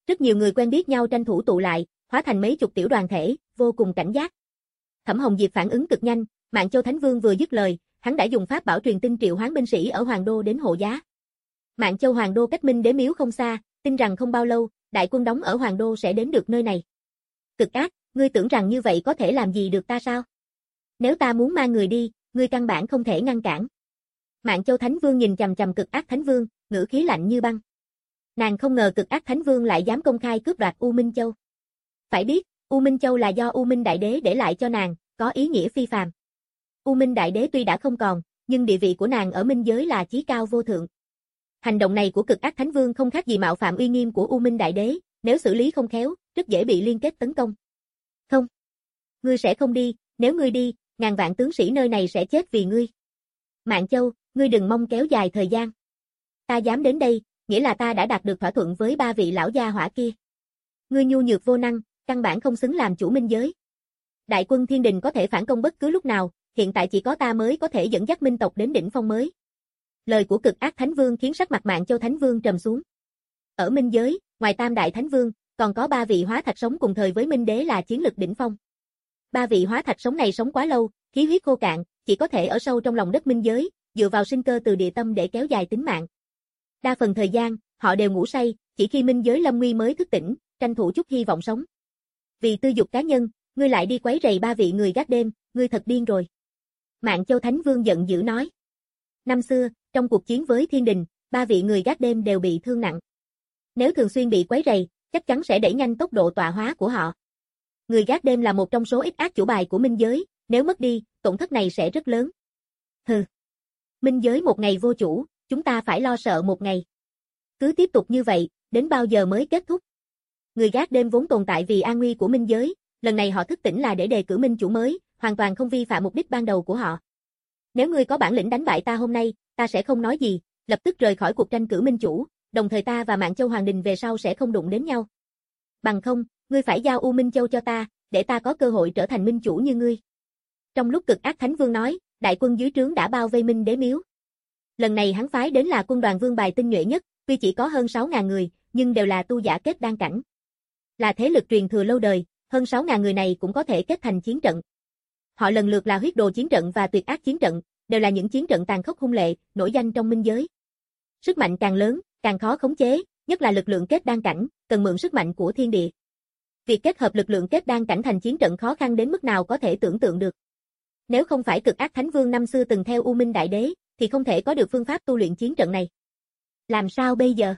Rất nhiều người quen biết nhau tranh thủ tụ lại, hóa thành mấy chục tiểu đoàn thể, vô cùng cảnh giác. Thẩm Hồng Diệp phản ứng cực nhanh, Mạn Châu Thánh Vương vừa dứt lời, hắn đã dùng pháp bảo truyền tin triệu hoán binh sĩ ở Hoàng Đô đến hộ giá. Mạn Châu Hoàng Đô cách Minh Đế Miếu không xa, tin rằng không bao lâu, đại quân đóng ở Hoàng Đô sẽ đến được nơi này. Cực ác, ngươi tưởng rằng như vậy có thể làm gì được ta sao? Nếu ta muốn mang người đi, ngươi căn bản không thể ngăn cản. Mạn Châu Thánh Vương nhìn chằm chằm Cực Ác Thánh Vương, ngữ khí lạnh như băng. Nàng không ngờ Cực Ác Thánh Vương lại dám công khai cướp đoạt U Minh Châu. Phải biết, U Minh Châu là do U Minh Đại Đế để lại cho nàng, có ý nghĩa phi phàm. U Minh Đại Đế tuy đã không còn, nhưng địa vị của nàng ở minh giới là chí cao vô thượng. Hành động này của Cực Ác Thánh Vương không khác gì mạo phạm uy nghiêm của U Minh Đại Đế, nếu xử lý không khéo, rất dễ bị liên kết tấn công. Không, ngươi sẽ không đi, nếu ngươi đi, ngàn vạn tướng sĩ nơi này sẽ chết vì ngươi. Mạn Châu, ngươi đừng mong kéo dài thời gian. Ta dám đến đây, nghĩa là ta đã đạt được thỏa thuận với ba vị lão gia hỏa kia. Ngươi nhu nhược vô năng, căn bản không xứng làm chủ minh giới. Đại quân thiên đình có thể phản công bất cứ lúc nào, hiện tại chỉ có ta mới có thể dẫn dắt minh tộc đến đỉnh phong mới. Lời của Cực Ác Thánh Vương khiến sắc mặt Mạn Châu Thánh Vương trầm xuống. Ở minh giới, ngoài Tam Đại Thánh Vương, còn có ba vị hóa thạch sống cùng thời với Minh Đế là chiến lực đỉnh phong. Ba vị hóa thạch sống này sống quá lâu, khí huyết khô cạn, chỉ có thể ở sâu trong lòng đất minh giới, dựa vào sinh cơ từ địa tâm để kéo dài tính mạng. Đa phần thời gian, họ đều ngủ say, chỉ khi minh giới lâm nguy mới thức tỉnh, tranh thủ chút hy vọng sống. Vì tư dục cá nhân, ngươi lại đi quấy rầy ba vị người gác đêm, ngươi thật điên rồi. Mạn Châu Thánh Vương giận dữ nói. Năm xưa, trong cuộc chiến với thiên đình, ba vị người gác đêm đều bị thương nặng. Nếu thường xuyên bị quấy rầy, chắc chắn sẽ đẩy nhanh tốc độ tọa hóa của họ. Người gác đêm là một trong số ít ác chủ bài của minh giới, nếu mất đi, tổn thất này sẽ rất lớn. Hừ. Minh giới một ngày vô chủ, chúng ta phải lo sợ một ngày. Cứ tiếp tục như vậy, đến bao giờ mới kết thúc? Người gác đêm vốn tồn tại vì an nguy của minh giới, lần này họ thức tỉnh là để đề cử minh chủ mới, hoàn toàn không vi phạm mục đích ban đầu của họ. Nếu ngươi có bản lĩnh đánh bại ta hôm nay, ta sẽ không nói gì, lập tức rời khỏi cuộc tranh cử minh chủ, đồng thời ta và Mạn Châu Hoàng Đình về sau sẽ không đụng đến nhau. Bằng không, ngươi phải giao U Minh Châu cho ta, để ta có cơ hội trở thành minh chủ như ngươi. Trong lúc Cực Ác Thánh Vương nói, đại quân dưới trướng đã bao vây Minh Đế Miếu. Lần này hắn phái đến là quân đoàn vương bài tinh nhuệ nhất, tuy chỉ có hơn sáu ngàn người, nhưng đều là tu giả kết đan cảnh. Là thế lực truyền thừa lâu đời, hơn sáu ngàn người này cũng có thể kết thành chiến trận. Họ lần lượt là huyết đồ chiến trận và tuyệt ác chiến trận, đều là những chiến trận tàn khốc hung lệ, nổi danh trong minh giới. Sức mạnh càng lớn, càng khó khống chế, nhất là lực lượng kết đan cảnh, cần mượn sức mạnh của thiên địa. Việc kết hợp lực lượng kết đan cảnh thành chiến trận khó khăn đến mức nào có thể tưởng tượng được. Nếu không phải Cực Ác Thánh Vương năm xưa từng theo U Minh Đại Đế, thì không thể có được phương pháp tu luyện chiến trận này. Làm sao bây giờ?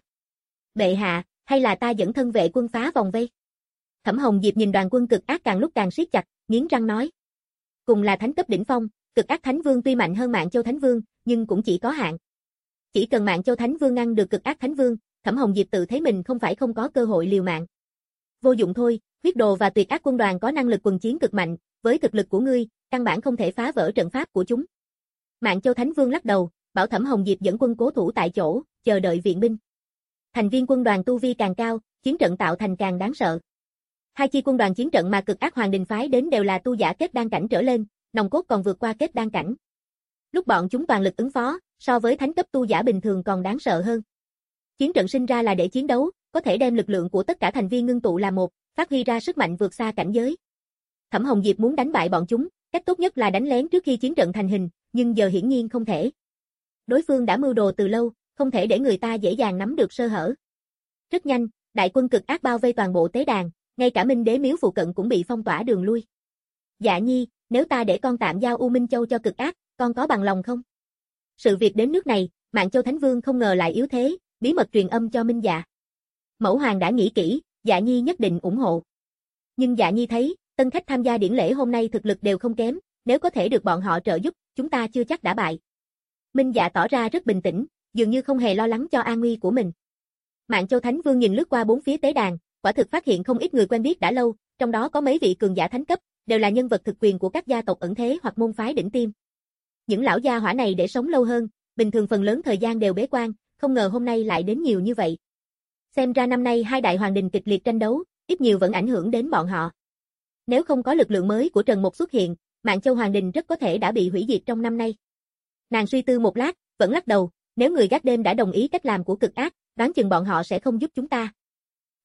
Bệ hạ, hay là ta dẫn thân vệ quân phá vòng vây? Thẩm Hồng Diệp nhìn đoàn quân Cực Ác càng lúc càng siết chặt, nghiến răng nói. Cùng là thánh cấp đỉnh phong, Cực Ác Thánh Vương tuy mạnh hơn Mạn Châu Thánh Vương, nhưng cũng chỉ có hạn. Chỉ cần Mạn Châu Thánh Vương ngăn được Cực Ác Thánh Vương, Thẩm Hồng Diệp tự thấy mình không phải không có cơ hội liều mạng. Vô dụng thôi, huyết đồ và tuyệt ác quân đoàn có năng lực quần chiến cực mạnh, với thực lực của ngươi, căn bản không thể phá vỡ trận pháp của chúng. Mạn Châu Thánh Vương lắc đầu, bảo Thẩm Hồng Diệp dẫn quân cố thủ tại chỗ, chờ đợi viện binh. Thành viên quân đoàn tu vi càng cao, chiến trận tạo thành càng đáng sợ. Hai chi quân đoàn chiến trận mà Cực Ác Hoàng Đình phái đến đều là tu giả kết đan cảnh trở lên, nòng cốt còn vượt qua kết đan cảnh. Lúc bọn chúng toàn lực ứng phó, so với thánh cấp tu giả bình thường còn đáng sợ hơn. Chiến trận sinh ra là để chiến đấu, có thể đem lực lượng của tất cả thành viên ngưng tụ làm một, phát huy ra sức mạnh vượt xa cảnh giới. Thẩm Hồng Diệp muốn đánh bại bọn chúng, cách tốt nhất là đánh lén trước khi chiến trận thành hình, nhưng giờ hiển nhiên không thể. Đối phương đã mưu đồ từ lâu, không thể để người ta dễ dàng nắm được sơ hở. Rất nhanh, đại quân Cực Ác bao vây toàn bộ tế đàn, ngay cả Minh Đế Miếu phụ cận cũng bị phong tỏa đường lui. Dạ Nhi, nếu ta để con tạm giao U Minh Châu cho Cực Ác, con có bằng lòng không? Sự việc đến nước này, Mạn Châu Thánh Vương không ngờ lại yếu thế, bí mật truyền âm cho Minh Dạ. Mẫu hoàng đã nghĩ kỹ, Dạ Nhi nhất định ủng hộ. Nhưng Dạ Nhi thấy, tân khách tham gia điển lễ hôm nay thực lực đều không kém, nếu có thể được bọn họ trợ giúp, chúng ta chưa chắc đã bại. Minh Dạ tỏ ra rất bình tĩnh, dường như không hề lo lắng cho an nguy của mình. Mạn Châu Thánh Vương nhìn lướt qua bốn phía tế đàn, quả thực phát hiện không ít người quen biết đã lâu, trong đó có mấy vị cường giả thánh cấp, đều là nhân vật thực quyền của các gia tộc ẩn thế hoặc môn phái đỉnh tiêm. Những lão gia hỏa này để sống lâu hơn, bình thường phần lớn thời gian đều bế quan, không ngờ hôm nay lại đến nhiều như vậy. Xem ra năm nay hai đại hoàng đình kịch liệt tranh đấu, ít nhiều vẫn ảnh hưởng đến bọn họ. Nếu không có lực lượng mới của Trần Mục xuất hiện, Mạn Châu Hoàng Đình rất có thể đã bị hủy diệt trong năm nay. Nàng suy tư một lát, vẫn lắc đầu, nếu người gác đêm đã đồng ý cách làm của Cực Ác, đoán chừng bọn họ sẽ không giúp chúng ta.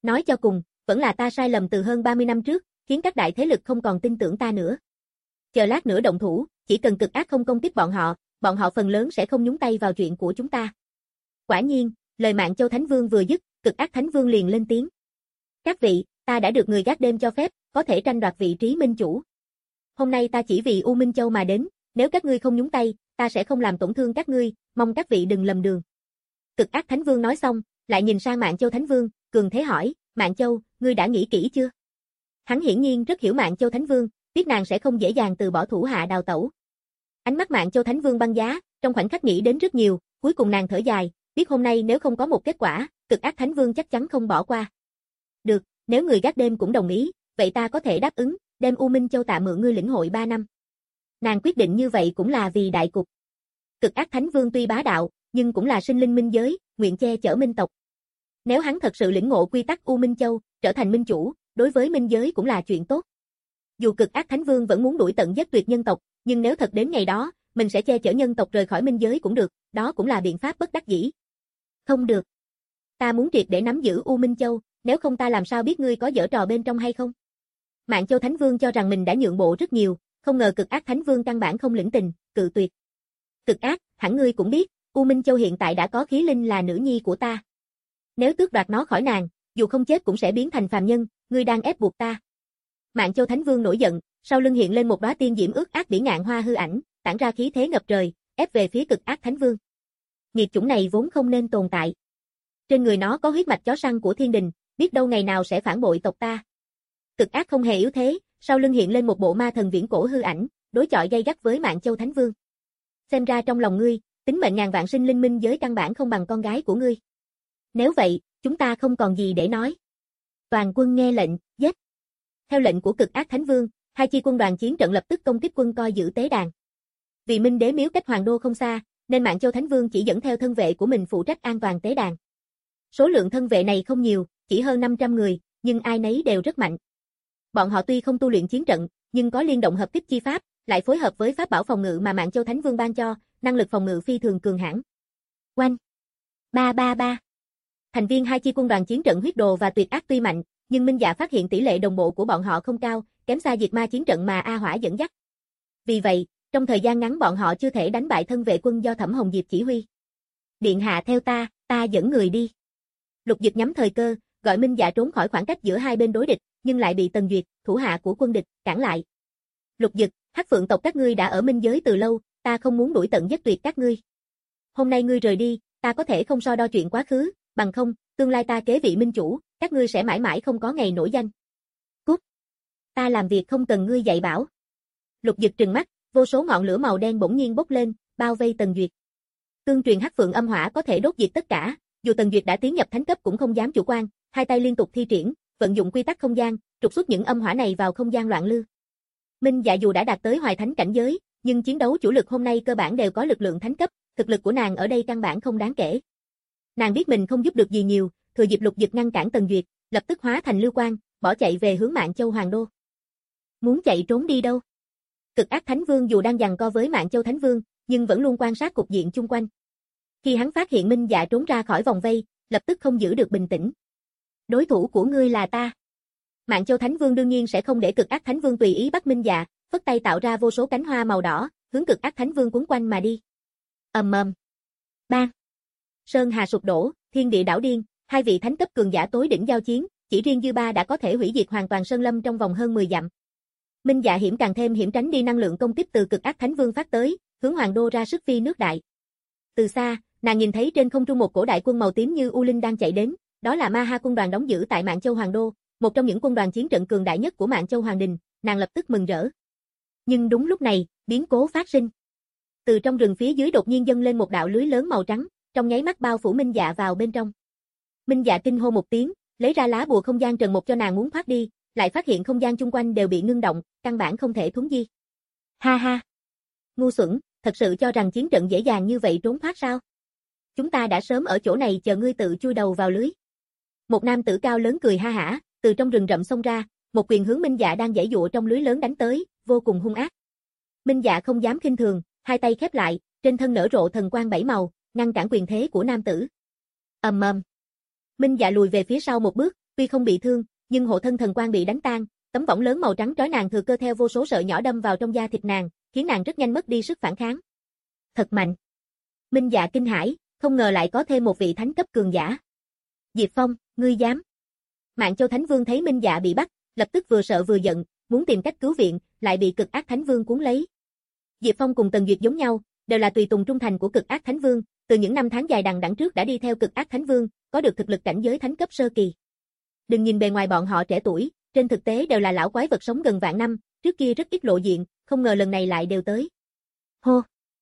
Nói cho cùng, vẫn là ta sai lầm từ hơn ba mươi năm trước, khiến các đại thế lực không còn tin tưởng ta nữa. Chờ lát nữa động thủ, chỉ cần cực ác không công kích bọn họ, bọn họ phần lớn sẽ không nhúng tay vào chuyện của chúng ta. Quả nhiên, lời Mạn Châu Thánh Vương vừa dứt, cực ác Thánh Vương liền lên tiếng. Các vị, ta đã được người gác đêm cho phép, có thể tranh đoạt vị trí minh chủ. Hôm nay ta chỉ vì U Minh Châu mà đến, nếu các ngươi không nhúng tay, ta sẽ không làm tổn thương các ngươi, mong các vị đừng lầm đường. Cực ác Thánh Vương nói xong, lại nhìn sang Mạn Châu Thánh Vương, cường thế hỏi, Mạn Châu, ngươi đã nghĩ kỹ chưa? Hắn hiển nhiên rất hiểu Mạn Châu Thánh Vương, biết nàng sẽ không dễ dàng từ bỏ thủ hạ đào tẩu. Ánh mắt Mạn Châu Thánh Vương băng giá, trong khoảnh khắc nghĩ đến rất nhiều, cuối cùng nàng thở dài, biết hôm nay nếu không có một kết quả, cực ác Thánh Vương chắc chắn không bỏ qua. Được, nếu người gác đêm cũng đồng ý, vậy ta có thể đáp ứng, đem U Minh Châu tạ mượn ngươi lĩnh hội ba năm. Nàng quyết định như vậy cũng là vì đại cục. Cực ác Thánh Vương tuy bá đạo, nhưng cũng là sinh linh minh giới, nguyện che chở minh tộc. Nếu hắn thật sự lĩnh ngộ quy tắc U Minh Châu, trở thành minh chủ, đối với minh giới cũng là chuyện tốt. Dù cực ác Thánh Vương vẫn muốn đuổi tận giết tuyệt nhân tộc, nhưng nếu thật đến ngày đó, mình sẽ che chở nhân tộc rời khỏi minh giới cũng được, đó cũng là biện pháp bất đắc dĩ. Không được. Ta muốn triệt để nắm giữ U Minh Châu, nếu không ta làm sao biết ngươi có giở trò bên trong hay không? Mạn Châu Thánh Vương cho rằng mình đã nhượng bộ rất nhiều, không ngờ cực ác Thánh Vương căn bản không lĩnh tình, cự tuyệt. Cực ác, hẳn ngươi cũng biết, U Minh Châu hiện tại đã có khí linh là nữ nhi của ta. Nếu tước đoạt nó khỏi nàng, dù không chết cũng sẽ biến thành phàm nhân, ngươi đang ép buộc ta. Mạn Châu Thánh Vương nổi giận, sau lưng hiện lên một đóa tiên diễm ước ác bỉ ngạn hoa hư ảnh, tản ra khí thế ngập trời, ép về phía cực ác Thánh Vương. Nghiệt chủng này vốn không nên tồn tại. Trên người nó có huyết mạch chó săn của thiên đình, biết đâu ngày nào sẽ phản bội tộc ta. Cực ác không hề yếu thế, sau lưng hiện lên một bộ ma thần viễn cổ hư ảnh, đối chọi gay gắt với Mạn Châu Thánh Vương. Xem ra trong lòng ngươi, tính mệnh ngàn vạn sinh linh minh giới căn bản không bằng con gái của ngươi. Nếu vậy, chúng ta không còn gì để nói. Toàn quân nghe lệnh, giết. Theo lệnh của cực ác Thánh Vương, hai chi quân đoàn chiến trận lập tức công kích quân coi giữ tế đàn. Vì Minh Đế miếu cách Hoàng Đô không xa, nên Mạn Châu Thánh Vương chỉ dẫn theo thân vệ của mình phụ trách an toàn tế đàn. Số lượng thân vệ này không nhiều, chỉ hơn năm trăm người, nhưng ai nấy đều rất mạnh. Bọn họ tuy không tu luyện chiến trận, nhưng có liên động hợp kích chi pháp, lại phối hợp với pháp bảo phòng ngự mà Mạn Châu Thánh Vương ban cho, năng lực phòng ngự phi thường cường hãn. Oanh! Ba ba ba! Thành viên hai chi quân đoàn chiến trận huyết đồ và tuyệt ác tuy mạnh, nhưng Minh Dạ phát hiện tỷ lệ đồng bộ của bọn họ không cao, kém xa diệt ma chiến trận mà A Hỏa dẫn dắt. Vì vậy, trong thời gian ngắn bọn họ chưa thể đánh bại thân vệ quân do Thẩm Hồng Diệp chỉ huy. Điện hạ theo ta, ta dẫn người đi. Lục Dực nhắm thời cơ, gọi Minh Dạ trốn khỏi khoảng cách giữa hai bên đối địch, nhưng lại bị Tần Duyệt, thủ hạ của quân địch, cản lại. Lục Dực, Hắc Phượng tộc các ngươi đã ở minh giới từ lâu, ta không muốn đuổi tận giết tuyệt các ngươi. Hôm nay ngươi rời đi, ta có thể không so đo chuyện quá khứ, bằng không, tương lai ta kế vị minh chủ, các ngươi sẽ mãi mãi không có ngày nổi danh. Cút! Ta làm việc không cần ngươi dạy bảo. Lục Dực trừng mắt, vô số ngọn lửa màu đen bỗng nhiên bốc lên, bao vây Tần Duyệt. Tương truyền Hắc Phượng âm hỏa có thể đốt diệt tất cả, dù Tần Duyệt đã tiến nhập thánh cấp cũng không dám chủ quan, hai tay liên tục thi triển, vận dụng quy tắc không gian, trục xuất những âm hỏa này vào không gian loạn lưu. Minh Dạ dù đã đạt tới hoài thánh cảnh giới, nhưng chiến đấu chủ lực hôm nay cơ bản đều có lực lượng thánh cấp, thực lực của nàng ở đây căn bản không đáng kể. Nàng biết mình không giúp được gì nhiều, thừa dịp Lục Dực ngăn cản Tần Duyệt, lập tức hóa thành lưu quang, bỏ chạy về hướng Mạn Châu Hoàng Đô. Muốn chạy trốn đi đâu? Cực ác Thánh Vương dù đang giằng co với Mạn Châu Thánh Vương, nhưng vẫn luôn quan sát cục diện chung quanh. Khi hắn phát hiện Minh Dạ trốn ra khỏi vòng vây, lập tức không giữ được bình tĩnh. Đối thủ của ngươi là ta. Mạn Châu Thánh Vương đương nhiên sẽ không để cực ác Thánh Vương tùy ý bắt Minh Dạ, phất tay tạo ra vô số cánh hoa màu đỏ, hướng cực ác Thánh Vương cuốn quanh mà đi. Ầm ầm. Bang. Sơn hà sụp đổ, thiên địa đảo điên, hai vị thánh cấp cường giả tối đỉnh giao chiến, chỉ riêng dư ba đã có thể hủy diệt hoàn toàn sơn lâm trong vòng hơn mười dặm. Minh Dạ hiểm càng thêm hiểm tránh đi năng lượng công kích từ cực ác Thánh Vương phát tới, hướng Hoàng Đô ra sức phi nước đại. Từ xa, nàng nhìn thấy trên không trung một cổ đại quân màu tím như u linh đang chạy đến, đó là Ma Ha quân đoàn đóng giữ tại Mạn Châu Hoàng Đô, một trong những quân đoàn chiến trận cường đại nhất của Mạn Châu Hoàng Đình, nàng lập tức mừng rỡ. Nhưng đúng lúc này, biến cố phát sinh. Từ trong rừng phía dưới đột nhiên dâng lên một đạo lưới lớn màu trắng, trong nháy mắt bao phủ Minh Dạ vào bên trong. Minh Dạ kinh hô một tiếng, lấy ra lá bùa không gian trần một cho nàng muốn thoát đi, lại phát hiện không gian chung quanh đều bị ngưng động, căn bản không thể thuấn di. Ha ha! Ngu xuẩn, thật sự cho rằng chiến trận dễ dàng như vậy trốn thoát sao? Chúng ta đã sớm ở chỗ này chờ ngươi tự chui đầu vào lưới. Một nam tử cao lớn cười ha hả, từ trong rừng rậm xông ra, một quyền hướng Minh Dạ đang giãy giụa trong lưới lớn đánh tới, vô cùng hung ác. Minh Dạ không dám khinh thường, hai tay khép lại, trên thân nở rộ thần quang bảy màu, ngăn cản quyền thế của nam tử. Ầm ầm. Minh Dạ lùi về phía sau một bước, tuy không bị thương, nhưng hộ thân thần quang bị đánh tan, tấm võng lớn màu trắng trói nàng thừa cơ theo vô số sợi nhỏ đâm vào trong da thịt nàng, khiến nàng rất nhanh mất đi sức phản kháng. Thật mạnh. Minh Dạ kinh hãi, không ngờ lại có thêm một vị thánh cấp cường giả. Diệp Phong, ngươi dám? Mạn Châu Thánh Vương thấy Minh Dạ bị bắt, lập tức vừa sợ vừa giận, muốn tìm cách cứu viện, lại bị Cực Ác Thánh Vương cuốn lấy. Diệp Phong cùng Tần Duyệt giống nhau, đều là tùy tùng trung thành của Cực Ác Thánh Vương, từ những năm tháng dài đằng đẵng trước đã đi theo Cực Ác Thánh Vương, có được thực lực cảnh giới thánh cấp sơ kỳ. Đừng nhìn bề ngoài bọn họ trẻ tuổi, trên thực tế đều là lão quái vật sống gần vạn năm, trước kia rất ít lộ diện, không ngờ lần này lại đều tới. Hô!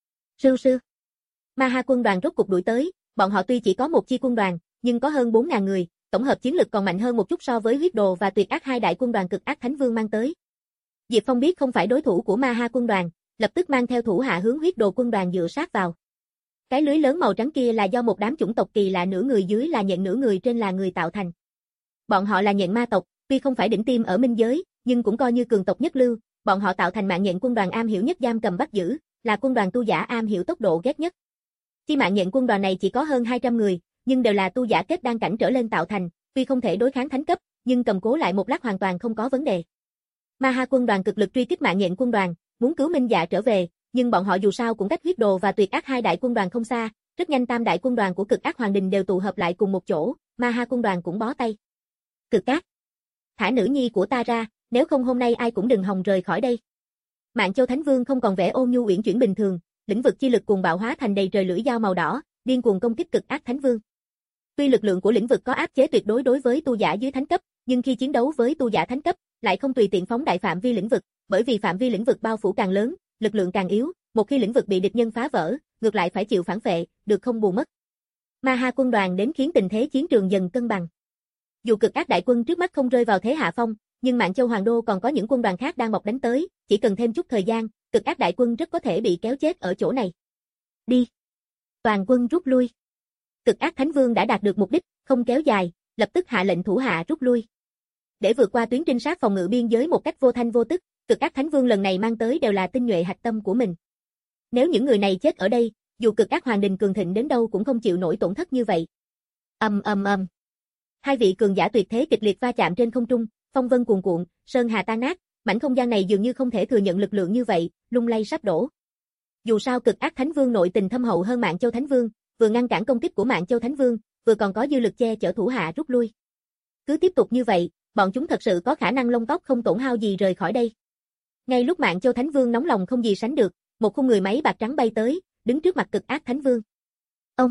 Sư sư! Ma Ha quân đoàn rốt cục đuổi tới, bọn họ tuy chỉ có một chi quân đoàn, nhưng có hơn bốn ngàn người, tổng hợp chiến lực còn mạnh hơn một chút so với huyết đồ và tuyệt ác hai đại quân đoàn Cực Ác Thánh Vương mang tới. Diệp Phong biết không phải đối thủ của Ma Ha quân đoàn, lập tức mang theo thủ hạ hướng huyết đồ quân đoàn dựa sát vào. Cái lưới lớn màu trắng kia là do một đám chủng tộc kỳ lạ, nửa người dưới là nhện, nửa người trên là người tạo thành. Bọn họ là nhện ma tộc, tuy không phải đỉnh tiêm ở minh giới, nhưng cũng coi như cường tộc nhất lưu, bọn họ tạo thành mạng nhện quân đoàn am hiểu nhất giam cầm bắt giữ, là quân đoàn tu giả am hiểu tốc độ ghét nhất. Chi mạng nhện quân đoàn này chỉ có hơn hai trăm người, nhưng đều là tu giả kết đan cảnh trở lên tạo thành, tuy không thể đối kháng thánh cấp, nhưng cầm cố lại một lát hoàn toàn không có vấn đề. Ma Ha quân đoàn cực lực truy kích mạng nhện quân đoàn, muốn cứu Minh Dạ trở về, nhưng bọn họ dù sao cũng cách huyết đồ và tuyệt ác hai đại quân đoàn không xa, rất nhanh tam đại quân đoàn của Cực Ác Hoàng Đình đều tụ hợp lại cùng một chỗ, Ma Ha quân đoàn cũng bó tay. Cực Ác, thả nữ nhi của ta ra, nếu không hôm nay ai cũng đừng hòng rời khỏi đây. Mạn Châu Thánh Vương không còn vẻ ôn nhu uyển chuyển bình thường, lĩnh vực chi lực cuồng bạo hóa thành đầy trời lưỡi dao màu đỏ, điên cuồng công kích Cực Ác Thánh Vương. Tuy lực lượng của lĩnh vực có áp chế tuyệt đối đối với tu giả dưới thánh cấp, nhưng khi chiến đấu với tu giả thánh cấp, lại không tùy tiện phóng đại phạm vi lĩnh vực, bởi vì phạm vi lĩnh vực bao phủ càng lớn, lực lượng càng yếu, một khi lĩnh vực bị địch nhân phá vỡ, ngược lại phải chịu phản phệ, được không bù mất. Ma Ha quân đoàn đến khiến tình thế chiến trường dần cân bằng. Dù Cực Ác đại quân trước mắt không rơi vào thế hạ phong, nhưng Mạn Châu Hoàng đô còn có những quân đoàn khác đang mọc đánh tới, chỉ cần thêm chút thời gian, Cực Ác đại quân rất có thể bị kéo chết ở chỗ này. Đi. Toàn quân rút lui. Cực Ác Thánh Vương đã đạt được mục đích, không kéo dài, lập tức hạ lệnh thủ hạ rút lui. Để vượt qua tuyến trinh sát phòng ngự biên giới một cách vô thanh vô tức, Cực Ác Thánh Vương lần này mang tới đều là tinh nhuệ hạch tâm của mình. Nếu những người này chết ở đây, dù Cực Ác Hoàng Đình cường thịnh đến đâu cũng không chịu nổi tổn thất như vậy. Ầm ầm ầm. Hai vị cường giả tuyệt thế kịch liệt va chạm trên không trung, phong vân cuồn cuộn, sơn hà tan nát, mảnh không gian này dường như không thể thừa nhận lực lượng như vậy, lung lay sắp đổ. Dù sao Cực Ác Thánh Vương nội tình thâm hậu hơn Mạn Châu Thánh Vương, vừa ngăn cản công kích của Mạn Châu Thánh Vương, vừa còn có dư lực che chở thủ hạ rút lui. Cứ tiếp tục như vậy, bọn chúng thật sự có khả năng lông tóc không tổn hao gì rời khỏi đây. Ngay lúc Mạn Châu Thánh Vương nóng lòng không gì sánh được, một khung người máy bạc trắng bay tới, đứng trước mặt Cực Ác Thánh Vương. Ông.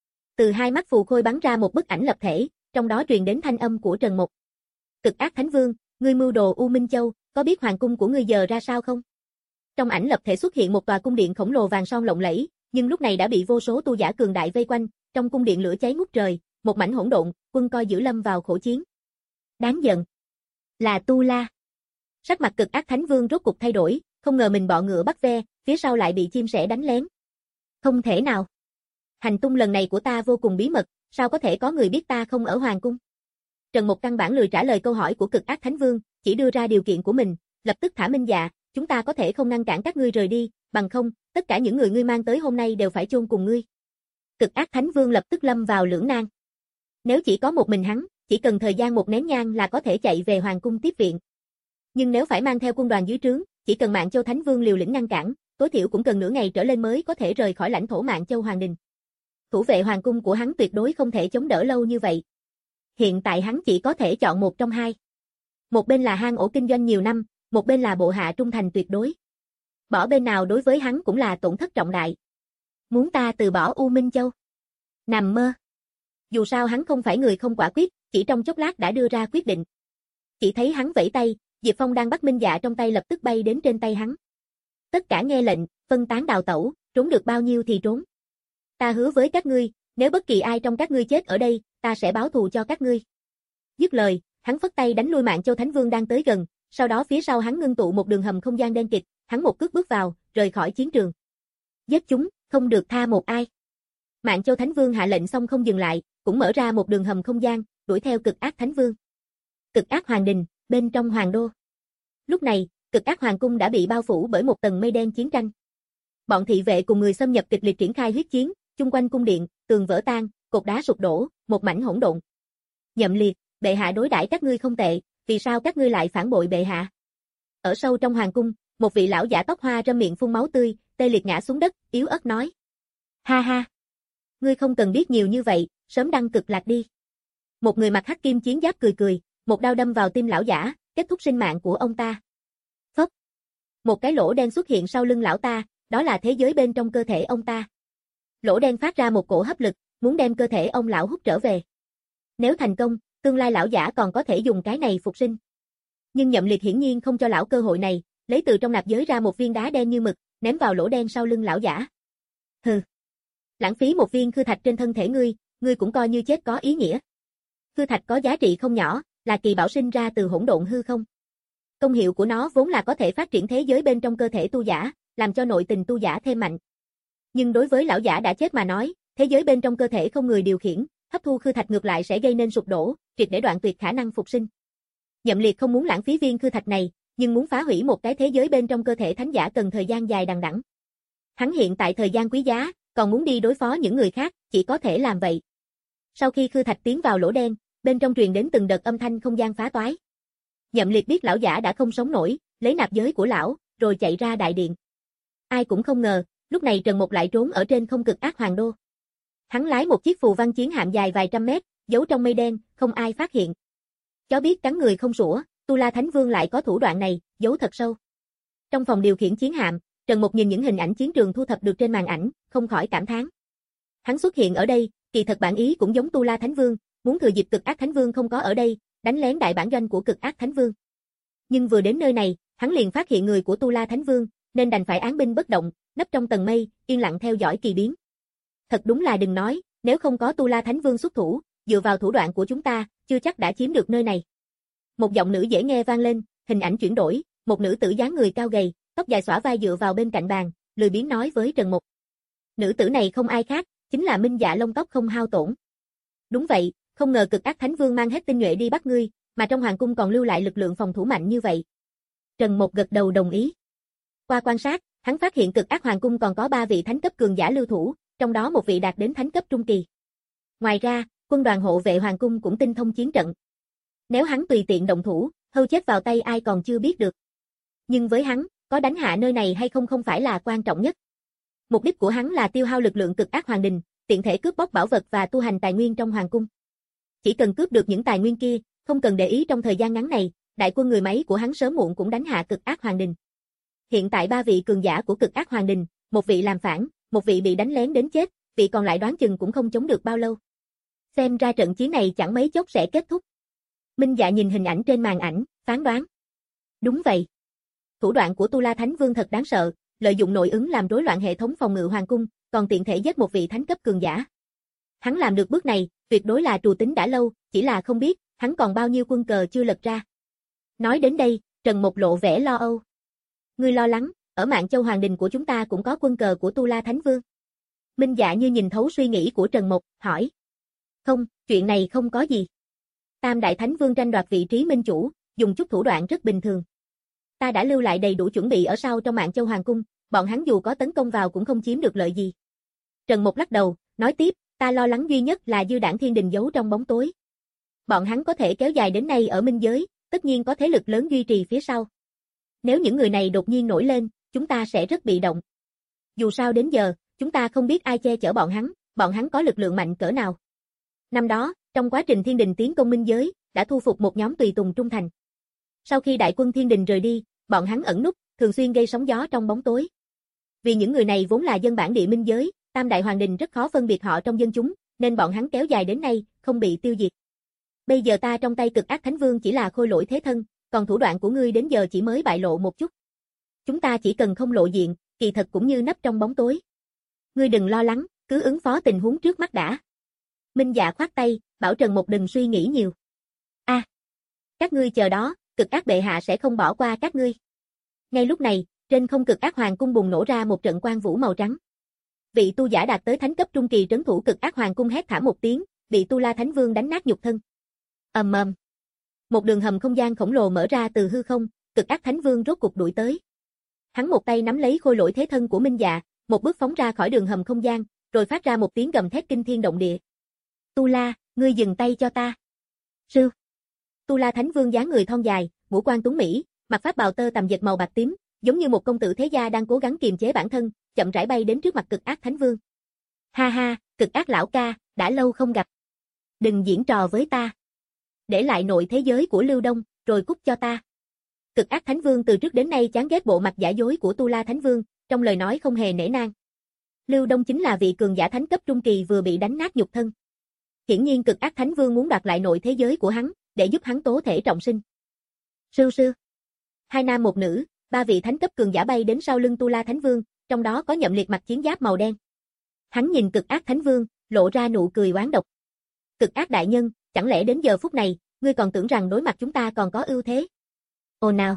Từ hai mắt phù khôi bắn ra một bức ảnh lập thể, trong đó truyền đến thanh âm của Trần Mục. Cực Ác Thánh Vương, ngươi mưu đồ U Minh Châu, có biết hoàng cung của ngươi giờ ra sao không? Trong ảnh lập thể xuất hiện một tòa cung điện khổng lồ vàng son lộng lẫy, nhưng lúc này đã bị vô số tu giả cường đại vây quanh, trong cung điện lửa cháy ngút trời, một mảnh hỗn độn, quân coi giữ lâm vào khổ chiến. Đáng giận. Là Tu La. Sắc mặt Cực Ác Thánh Vương rốt cục thay đổi, không ngờ mình bọ ngựa bắt ve, phía sau lại bị chim sẻ đánh lén. Không thể nào. Hành tung lần này của ta vô cùng bí mật, sao có thể có người biết ta không ở hoàng cung? Trần Mục căn bản lười trả lời câu hỏi của Cực Ác Thánh Vương, chỉ đưa ra điều kiện của mình, lập tức thả Minh Dạ, chúng ta có thể không ngăn cản các ngươi rời đi, bằng không, tất cả những người ngươi mang tới hôm nay đều phải chôn cùng ngươi. Cực Ác Thánh Vương lập tức lâm vào lưỡng nan. Nếu chỉ có một mình hắn, chỉ cần thời gian một nén nhang là có thể chạy về hoàng cung tiếp viện. Nhưng nếu phải mang theo quân đoàn dưới trướng, chỉ cần Mạn Châu Thánh Vương liều lĩnh ngăn cản, tối thiểu cũng cần nửa ngày trở lên mới có thể rời khỏi lãnh thổ Mạn Châu Hoàng Đình. Thủ vệ hoàng cung của hắn tuyệt đối không thể chống đỡ lâu như vậy. Hiện tại hắn chỉ có thể chọn một trong hai. Một bên là hang ổ kinh doanh nhiều năm, một bên là bộ hạ trung thành tuyệt đối. Bỏ bên nào đối với hắn cũng là tổn thất trọng đại. Muốn ta từ bỏ U Minh Châu? Nằm mơ. Dù sao hắn không phải người không quả quyết, chỉ trong chốc lát đã đưa ra quyết định. Chỉ thấy hắn vẫy tay, Diệp Phong đang bắt Minh Dạ trong tay lập tức bay đến trên tay hắn. Tất cả nghe lệnh, phân tán đào tẩu, trốn được bao nhiêu thì trốn. Ta hứa với các ngươi, nếu bất kỳ ai trong các ngươi chết ở đây, ta sẽ báo thù cho các ngươi. Dứt lời, hắn phất tay đánh lui Mạn Châu Thánh Vương đang tới gần, sau đó phía sau hắn ngưng tụ một đường hầm không gian đen kịt, hắn một cước bước vào, rời khỏi chiến trường. Giết chúng, không được tha một ai. Mạn Châu Thánh Vương hạ lệnh xong không dừng lại, cũng mở ra một đường hầm không gian, đuổi theo Cực Ác Thánh Vương. Cực Ác Hoàng Đình, bên trong hoàng đô. Lúc này, Cực Ác Hoàng cung đã bị bao phủ bởi một tầng mây đen chiến tranh. Bọn thị vệ cùng người xâm nhập kịch liệt triển khai huyết chiến, chung quanh cung điện, tường vỡ tan, cột đá sụp đổ, một mảnh hỗn độn. Nhậm Liệt, bệ hạ đối đãi các ngươi không tệ, vì sao các ngươi lại phản bội bệ hạ? Ở sâu trong hoàng cung, một vị lão giả tóc hoa râm miệng phun máu tươi, tê liệt ngã xuống đất, yếu ớt nói. Ha ha! Ngươi không cần biết nhiều như vậy, sớm đăng cực lạc đi. Một người mặc hắc kim chiến giáp cười cười, một đao đâm vào tim lão giả, kết thúc sinh mạng của ông ta. Phốc! Một cái lỗ đen xuất hiện sau lưng lão ta, đó là thế giới bên trong cơ thể ông ta. Lỗ đen phát ra một cổ hấp lực, muốn đem cơ thể ông lão hút trở về. Nếu thành công, tương lai lão giả còn có thể dùng cái này phục sinh. Nhưng Nhậm Liệt hiển nhiên không cho lão cơ hội này, lấy từ trong nạp giới ra một viên đá đen như mực, ném vào lỗ đen sau lưng lão giả. Hừ. Lãng phí một viên khư thạch trên thân thể ngươi, ngươi cũng coi như chết có ý nghĩa. Khư thạch có giá trị không nhỏ, là kỳ bảo sinh ra từ hỗn độn hư không. Công hiệu của nó vốn là có thể phát triển thế giới bên trong cơ thể tu giả, làm cho nội tình tu giả thêm mạnh. Nhưng đối với lão giả đã chết mà nói, thế giới bên trong cơ thể không người điều khiển, hấp thu khư thạch ngược lại sẽ gây nên sụp đổ, triệt để đoạn tuyệt khả năng phục sinh. Nhậm Liệt không muốn lãng phí viên khư thạch này, nhưng muốn phá hủy một cái thế giới bên trong cơ thể thánh giả cần thời gian dài đằng đẵng. Hắn hiện tại thời gian quý giá, còn muốn đi đối phó những người khác, chỉ có thể làm vậy. Sau khi khư thạch tiến vào lỗ đen, bên trong truyền đến từng đợt âm thanh không gian phá toái. Nhậm Liệt biết lão giả đã không sống nổi, lấy nạp giới của lão, rồi chạy ra đại điện. Ai cũng không ngờ, lúc này Trần Mục lại trốn ở trên không cực ác hoàng đô. Hắn lái một chiếc phù văn chiến hạm dài vài trăm mét, giấu trong mây đen, không ai phát hiện. Chó biết cắn người không sủa, Tu La Thánh Vương lại có thủ đoạn này, giấu thật sâu. Trong phòng điều khiển chiến hạm, Trần Mục nhìn những hình ảnh chiến trường thu thập được trên màn ảnh, không khỏi cảm thán. Hắn xuất hiện ở đây, kỳ thật bản ý cũng giống Tu La Thánh Vương, muốn thừa dịp cực ác Thánh Vương không có ở đây, đánh lén đại bản doanh của cực ác Thánh Vương. Nhưng vừa đến nơi này, hắn liền phát hiện người của Tu La Thánh Vương, nên đành phải án binh bất động, nấp trong tầng mây, yên lặng theo dõi kỳ biến. Thật đúng là đừng nói, nếu không có Tu La Thánh Vương xuất thủ, dựa vào thủ đoạn của chúng ta, chưa chắc đã chiếm được nơi này. Một giọng nữ dễ nghe vang lên, hình ảnh chuyển đổi, một nữ tử dáng người cao gầy, tóc dài xõa vai dựa vào bên cạnh bàn, lười biếng nói với Trần Mục. Nữ tử này không ai khác, chính là Minh Dạ lông tóc không hao tổn. Đúng vậy, không ngờ cực ác Thánh Vương mang hết tinh nhuệ đi bắt ngươi, mà trong hoàng cung còn lưu lại lực lượng phòng thủ mạnh như vậy. Trần Mục gật đầu đồng ý. Qua quan sát, hắn phát hiện cực ác hoàng cung còn có ba vị thánh cấp cường giả lưu thủ, trong đó một vị đạt đến thánh cấp trung kỳ. Ngoài ra, quân đoàn hộ vệ hoàng cung cũng tinh thông chiến trận. Nếu hắn tùy tiện động thủ, hâu chết vào tay ai còn chưa biết được. Nhưng với hắn, có đánh hạ nơi này hay không không phải là quan trọng nhất. Mục đích của hắn là tiêu hao lực lượng cực ác hoàng đình, tiện thể cướp bóc bảo vật và tu hành tài nguyên trong hoàng cung. Chỉ cần cướp được những tài nguyên kia, không cần để ý trong thời gian ngắn này, đại quân người máy của hắn sớm muộn cũng đánh hạ cực ác hoàng đình. Hiện tại ba vị cường giả của cực ác hoàng đình, một vị làm phản, một vị bị đánh lén đến chết, vị còn lại đoán chừng cũng không chống được bao lâu. Xem ra trận chiến này chẳng mấy chốc sẽ kết thúc. Minh Dạ nhìn hình ảnh trên màn ảnh, phán đoán. Đúng vậy. Thủ đoạn của Tu La Thánh Vương thật đáng sợ, lợi dụng nội ứng làm rối loạn hệ thống phòng ngự hoàng cung, còn tiện thể giết một vị thánh cấp cường giả. Hắn làm được bước này, tuyệt đối là trù tính đã lâu, chỉ là không biết, hắn còn bao nhiêu quân cờ chưa lật ra. Nói đến đây, Trần Mục lộ vẻ lo âu. Ngươi lo lắng, ở Mạn Châu Hoàng Đình của chúng ta cũng có quân cờ của Tu La Thánh Vương. Minh Dạ như nhìn thấu suy nghĩ của Trần Mục, hỏi. Không, chuyện này không có gì. Tam Đại Thánh Vương tranh đoạt vị trí minh chủ, dùng chút thủ đoạn rất bình thường. Ta đã lưu lại đầy đủ chuẩn bị ở sau trong Mạn Châu Hoàng Cung, bọn hắn dù có tấn công vào cũng không chiếm được lợi gì. Trần Mục lắc đầu, nói tiếp, ta lo lắng duy nhất là Dư Đảng Thiên Đình giấu trong bóng tối. Bọn hắn có thể kéo dài đến nay ở minh giới, tất nhiên có thế lực lớn duy trì phía sau. Nếu những người này đột nhiên nổi lên, chúng ta sẽ rất bị động. Dù sao đến giờ, chúng ta không biết ai che chở bọn hắn, bọn hắn có lực lượng mạnh cỡ nào. Năm đó, trong quá trình Thiên Đình tiến công minh giới, đã thu phục một nhóm tùy tùng trung thành. Sau khi đại quân Thiên Đình rời đi, bọn hắn ẩn núp, thường xuyên gây sóng gió trong bóng tối. Vì những người này vốn là dân bản địa minh giới, Tam Đại Hoàng Đình rất khó phân biệt họ trong dân chúng, nên bọn hắn kéo dài đến nay, không bị tiêu diệt. Bây giờ ta trong tay cực ác Thánh Vương chỉ là khôi lỗi thế thân, còn thủ đoạn của ngươi đến giờ chỉ mới bại lộ một chút. Chúng ta chỉ cần không lộ diện, kỳ thật cũng như nấp trong bóng tối. Ngươi đừng lo lắng, cứ ứng phó tình huống trước mắt đã. Minh Dạ khoát tay, bảo Trần Mục đừng suy nghĩ nhiều. A, à, các ngươi chờ đó, cực ác bệ hạ sẽ không bỏ qua các ngươi. Ngay lúc này, trên không cực ác hoàng cung bùng nổ ra một trận quang vũ màu trắng. Vị tu giả đạt tới thánh cấp trung kỳ trấn thủ cực ác hoàng cung hét thảm một tiếng, bị Tu La Thánh Vương đánh nát nhục thân. Ầm ầm. Một đường hầm không gian khổng lồ mở ra từ hư không, cực ác Thánh Vương rốt cục đuổi tới. Hắn một tay nắm lấy khôi lỗi thế thân của Minh Dạ, một bước phóng ra khỏi đường hầm không gian, rồi phát ra một tiếng gầm thét kinh thiên động địa. Tu La, ngươi dừng tay cho ta. Sư. Tu La Thánh Vương dáng người thon dài, ngũ quan tuấn mỹ, mặc pháp bào tơ tằm dệt màu bạc tím, giống như một công tử thế gia đang cố gắng kiềm chế bản thân, chậm rãi bay đến trước mặt Cực Ác Thánh Vương. Ha ha, Cực Ác lão ca, đã lâu không gặp. Đừng diễn trò với ta. Để lại nội thế giới của Lưu Đông, rồi cút cho ta. Cực Ác Thánh Vương từ trước đến nay chán ghét bộ mặt giả dối của Tu La Thánh Vương, trong lời nói không hề nể nang. Lưu Đông chính là vị cường giả thánh cấp trung kỳ vừa bị đánh nát nhục thân. Hiển nhiên Cực Ác Thánh Vương muốn đoạt lại nội thế giới của hắn, để giúp hắn tố thể trọng sinh. Sư sư. Hai nam một nữ, ba vị thánh cấp cường giả bay đến sau lưng Tu La Thánh Vương, trong đó có Nhậm Liệt mặc chiến giáp màu đen. Hắn nhìn Cực Ác Thánh Vương, lộ ra nụ cười oán độc. Cực Ác đại nhân, chẳng lẽ đến giờ phút này, ngươi còn tưởng rằng đối mặt chúng ta còn có ưu thế? Ồ nào.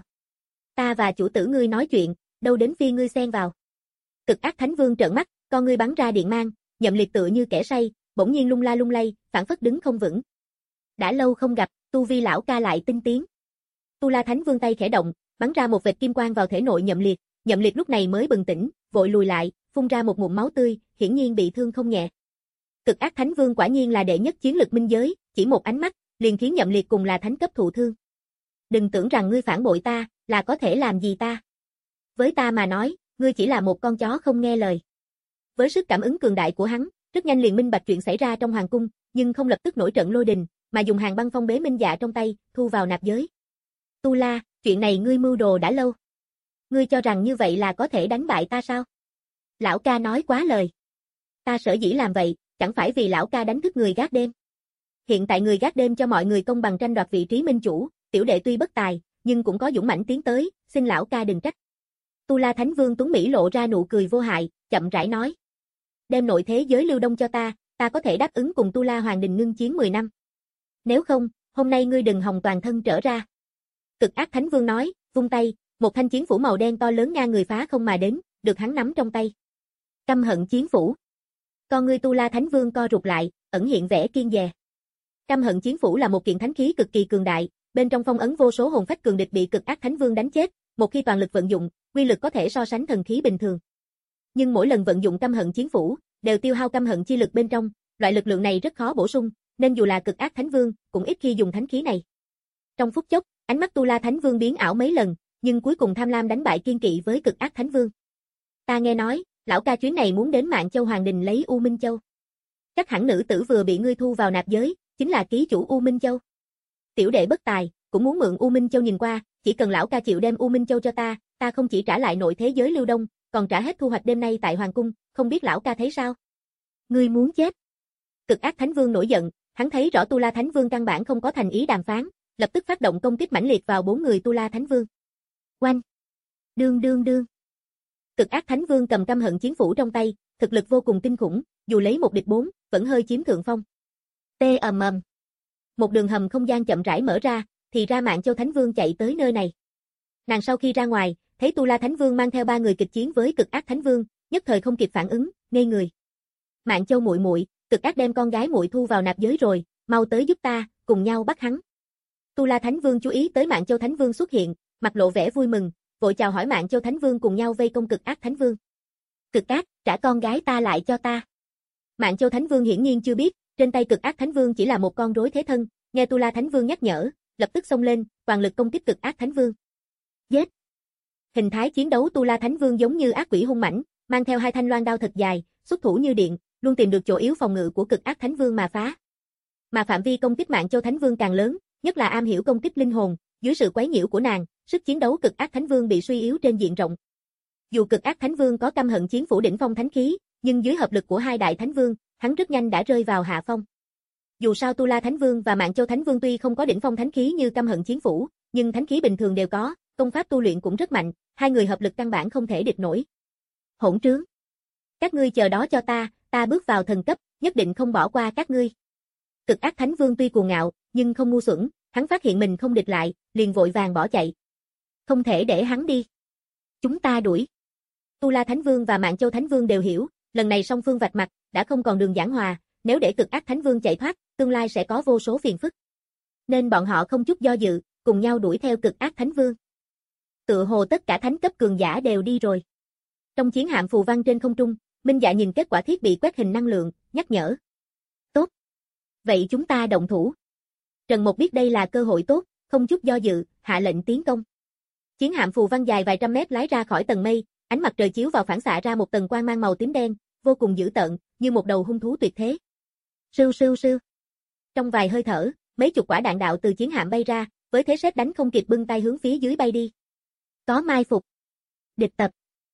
Ta và chủ tử ngươi nói chuyện, đâu đến phi ngươi xen vào. Cực Ác Thánh Vương trợn mắt, con ngươi bắn ra điện mang, Nhậm Liệt tựa như kẻ say, bỗng nhiên lung la lung lay, phản phất đứng không vững. Đã lâu không gặp, tu vi lão ca lại tinh tiến. Tu La Thánh Vương tay khẽ động, bắn ra một vệt kim quang vào thể nội Nhậm Liệt, Nhậm Liệt lúc này mới bừng tỉnh, vội lùi lại, phun ra một ngụm máu tươi, hiển nhiên bị thương không nhẹ. Cực Ác Thánh Vương quả nhiên là đệ nhất chiến lực minh giới, chỉ một ánh mắt, liền khiến Nhậm Liệt cùng là thánh cấp thụ thương. Đừng tưởng rằng ngươi phản bội ta, là có thể làm gì ta. Với ta mà nói, ngươi chỉ là một con chó không nghe lời. Với sức cảm ứng cường đại của hắn, rất nhanh liền minh bạch chuyện xảy ra trong hoàng cung, nhưng không lập tức nổi trận lôi đình, mà dùng hàng băng phong bế minh dạ trong tay, thu vào nạp giới. Tu La, chuyện này ngươi mưu đồ đã lâu. Ngươi cho rằng như vậy là có thể đánh bại ta sao? Lão ca nói quá lời. Ta sở dĩ làm vậy, chẳng phải vì lão ca đánh thức người gác đêm. Hiện tại người gác đêm cho mọi người công bằng tranh đoạt vị trí minh chủ, tiểu đệ tuy bất tài, nhưng cũng có dũng mãnh tiến tới, xin lão ca đừng trách. Tu La Thánh Vương Tuấn Mỹ lộ ra nụ cười vô hại, chậm rãi nói. Đem nội thế giới Lưu Đông cho ta, ta có thể đáp ứng cùng Tu La Hoàng Đình ngưng chiến mười năm. Nếu không, hôm nay ngươi đừng hòng toàn thân trở ra. Cực Ác Thánh Vương nói, vung tay, một thanh chiến phủ màu đen to lớn ngang người phá không mà đến, được hắn nắm trong tay. Căm hận chiến phủ. Con ngươi Tu La Thánh Vương co rụt lại, ẩn hiện vẻ kiên dè. Căm hận chiến phủ là một kiện thánh khí cực kỳ cường đại, bên trong phong ấn vô số hồn phách cường địch bị Cực Ác Thánh Vương đánh chết, một khi toàn lực vận dụng, uy lực có thể so sánh thần khí bình thường. Nhưng mỗi lần vận dụng căm hận chiến phủ, đều tiêu hao căm hận chi lực bên trong, loại lực lượng này rất khó bổ sung, nên dù là Cực Ác Thánh Vương, cũng ít khi dùng thánh khí này. Trong phút chốc, ánh mắt Tu La Thánh Vương biến ảo mấy lần, nhưng cuối cùng tham lam đánh bại kiên kỵ với Cực Ác Thánh Vương. Ta nghe nói, lão ca chuyến này muốn đến Mạn Châu Hoàng Đình lấy U Minh Châu. Chắc hẳn nữ tử vừa bị ngươi thu vào nạp giới, chính là ký chủ U Minh Châu. Tiểu đệ bất tài, cũng muốn mượn U Minh Châu nhìn qua, chỉ cần lão ca chịu đem U Minh Châu cho ta, ta không chỉ trả lại nội thế giới Lưu Đông, còn trả hết thu hoạch đêm nay tại Hoàng Cung, không biết lão ca thấy sao? Ngươi muốn chết. Cực Ác Thánh Vương nổi giận, hắn thấy rõ Tu La Thánh Vương căn bản không có thành ý đàm phán, lập tức phát động công kích mãnh liệt vào bốn người Tu La Thánh Vương. Oanh! Đương đương đương! Cực Ác Thánh Vương cầm căm hận chiến phủ trong tay, thực lực vô cùng kinh khủng, dù lấy một địch bốn, vẫn hơi chiếm thượng phong. Tê ầm ầm. Một đường hầm không gian chậm rãi mở ra, thì ra Mạn Châu Thánh Vương chạy tới nơi này. Nàng sau khi ra ngoài, thấy Tu La Thánh Vương mang theo ba người kịch chiến với Cực Ác Thánh Vương, nhất thời không kịp phản ứng, ngây người. Mạn Châu muội muội, Cực Ác đem con gái muội thu vào nạp giới rồi, mau tới giúp ta, cùng nhau bắt hắn. Tu La Thánh Vương chú ý tới Mạn Châu Thánh Vương xuất hiện, mặt lộ vẻ vui mừng, vội chào hỏi Mạn Châu Thánh Vương cùng nhau vây công Cực Ác Thánh Vương. Cực Ác, trả con gái ta lại cho ta. Mạn Châu Thánh Vương hiển nhiên chưa biết, trên tay Cực Ác Thánh Vương chỉ là một con rối thế thân, nghe Tu La Thánh Vương nhắc nhở, lập tức xông lên, toàn lực công kích Cực Ác Thánh Vương. Giết! Hình thái chiến đấu Tu La Thánh Vương giống như ác quỷ hung mãnh, mang theo hai thanh loan đao thật dài, xuất thủ như điện, luôn tìm được chỗ yếu phòng ngự của Cực Ác Thánh Vương mà phá. Mà phạm vi công kích Mạn Châu Thánh Vương càng lớn, nhất là am hiểu công kích linh hồn, dưới sự quấy nhiễu của nàng, sức chiến đấu Cực Ác Thánh Vương bị suy yếu trên diện rộng. Dù Cực Ác Thánh Vương có căm hận chiến phủ đỉnh phong thánh khí, nhưng dưới hợp lực của hai đại thánh vương, hắn rất nhanh đã rơi vào hạ phong. Dù sao Tu La Thánh Vương và Mạn Châu Thánh Vương tuy không có đỉnh phong thánh khí như căm hận chiến phủ, nhưng thánh khí bình thường đều có, công pháp tu luyện cũng rất mạnh, hai người hợp lực căn bản không thể địch nổi. Hỗn trướng! Các ngươi chờ đó cho ta, ta bước vào thần cấp, nhất định không bỏ qua các ngươi. Cực Ác Thánh Vương tuy cuồng ngạo, nhưng không ngu xuẩn, hắn phát hiện mình không địch lại, liền vội vàng bỏ chạy. Không thể để hắn đi. Chúng ta đuổi. Tu La Thánh Vương và Mạn Châu Thánh Vương đều hiểu, lần này song phương vạch mặt, đã không còn đường giảng hòa, nếu để Cực Ác Thánh Vương chạy thoát, tương lai sẽ có vô số phiền phức. Nên bọn họ không chút do dự, cùng nhau đuổi theo Cực Ác Thánh Vương. Tựa hồ tất cả thánh cấp cường giả đều đi rồi. Trong chiến hạm phù văn trên không trung, Minh Dạ nhìn kết quả thiết bị quét hình năng lượng, nhắc nhở. Tốt. Vậy chúng ta động thủ. Trần Mục biết đây là cơ hội tốt, không chút do dự, hạ lệnh tiến công. Chiến hạm phù văn dài vài trăm mét lái ra khỏi tầng mây, ánh mặt trời chiếu vào phản xạ ra một tầng quang mang màu tím đen, vô cùng dữ tợn, như một đầu hung thú tuyệt thế. Sưu sưu sưu. Trong vài hơi thở, mấy chục quả đạn đạo từ chiến hạm bay ra, với thế sét đánh không kịp bưng tay hướng phía dưới bay đi. Có mai phục. Địch tập.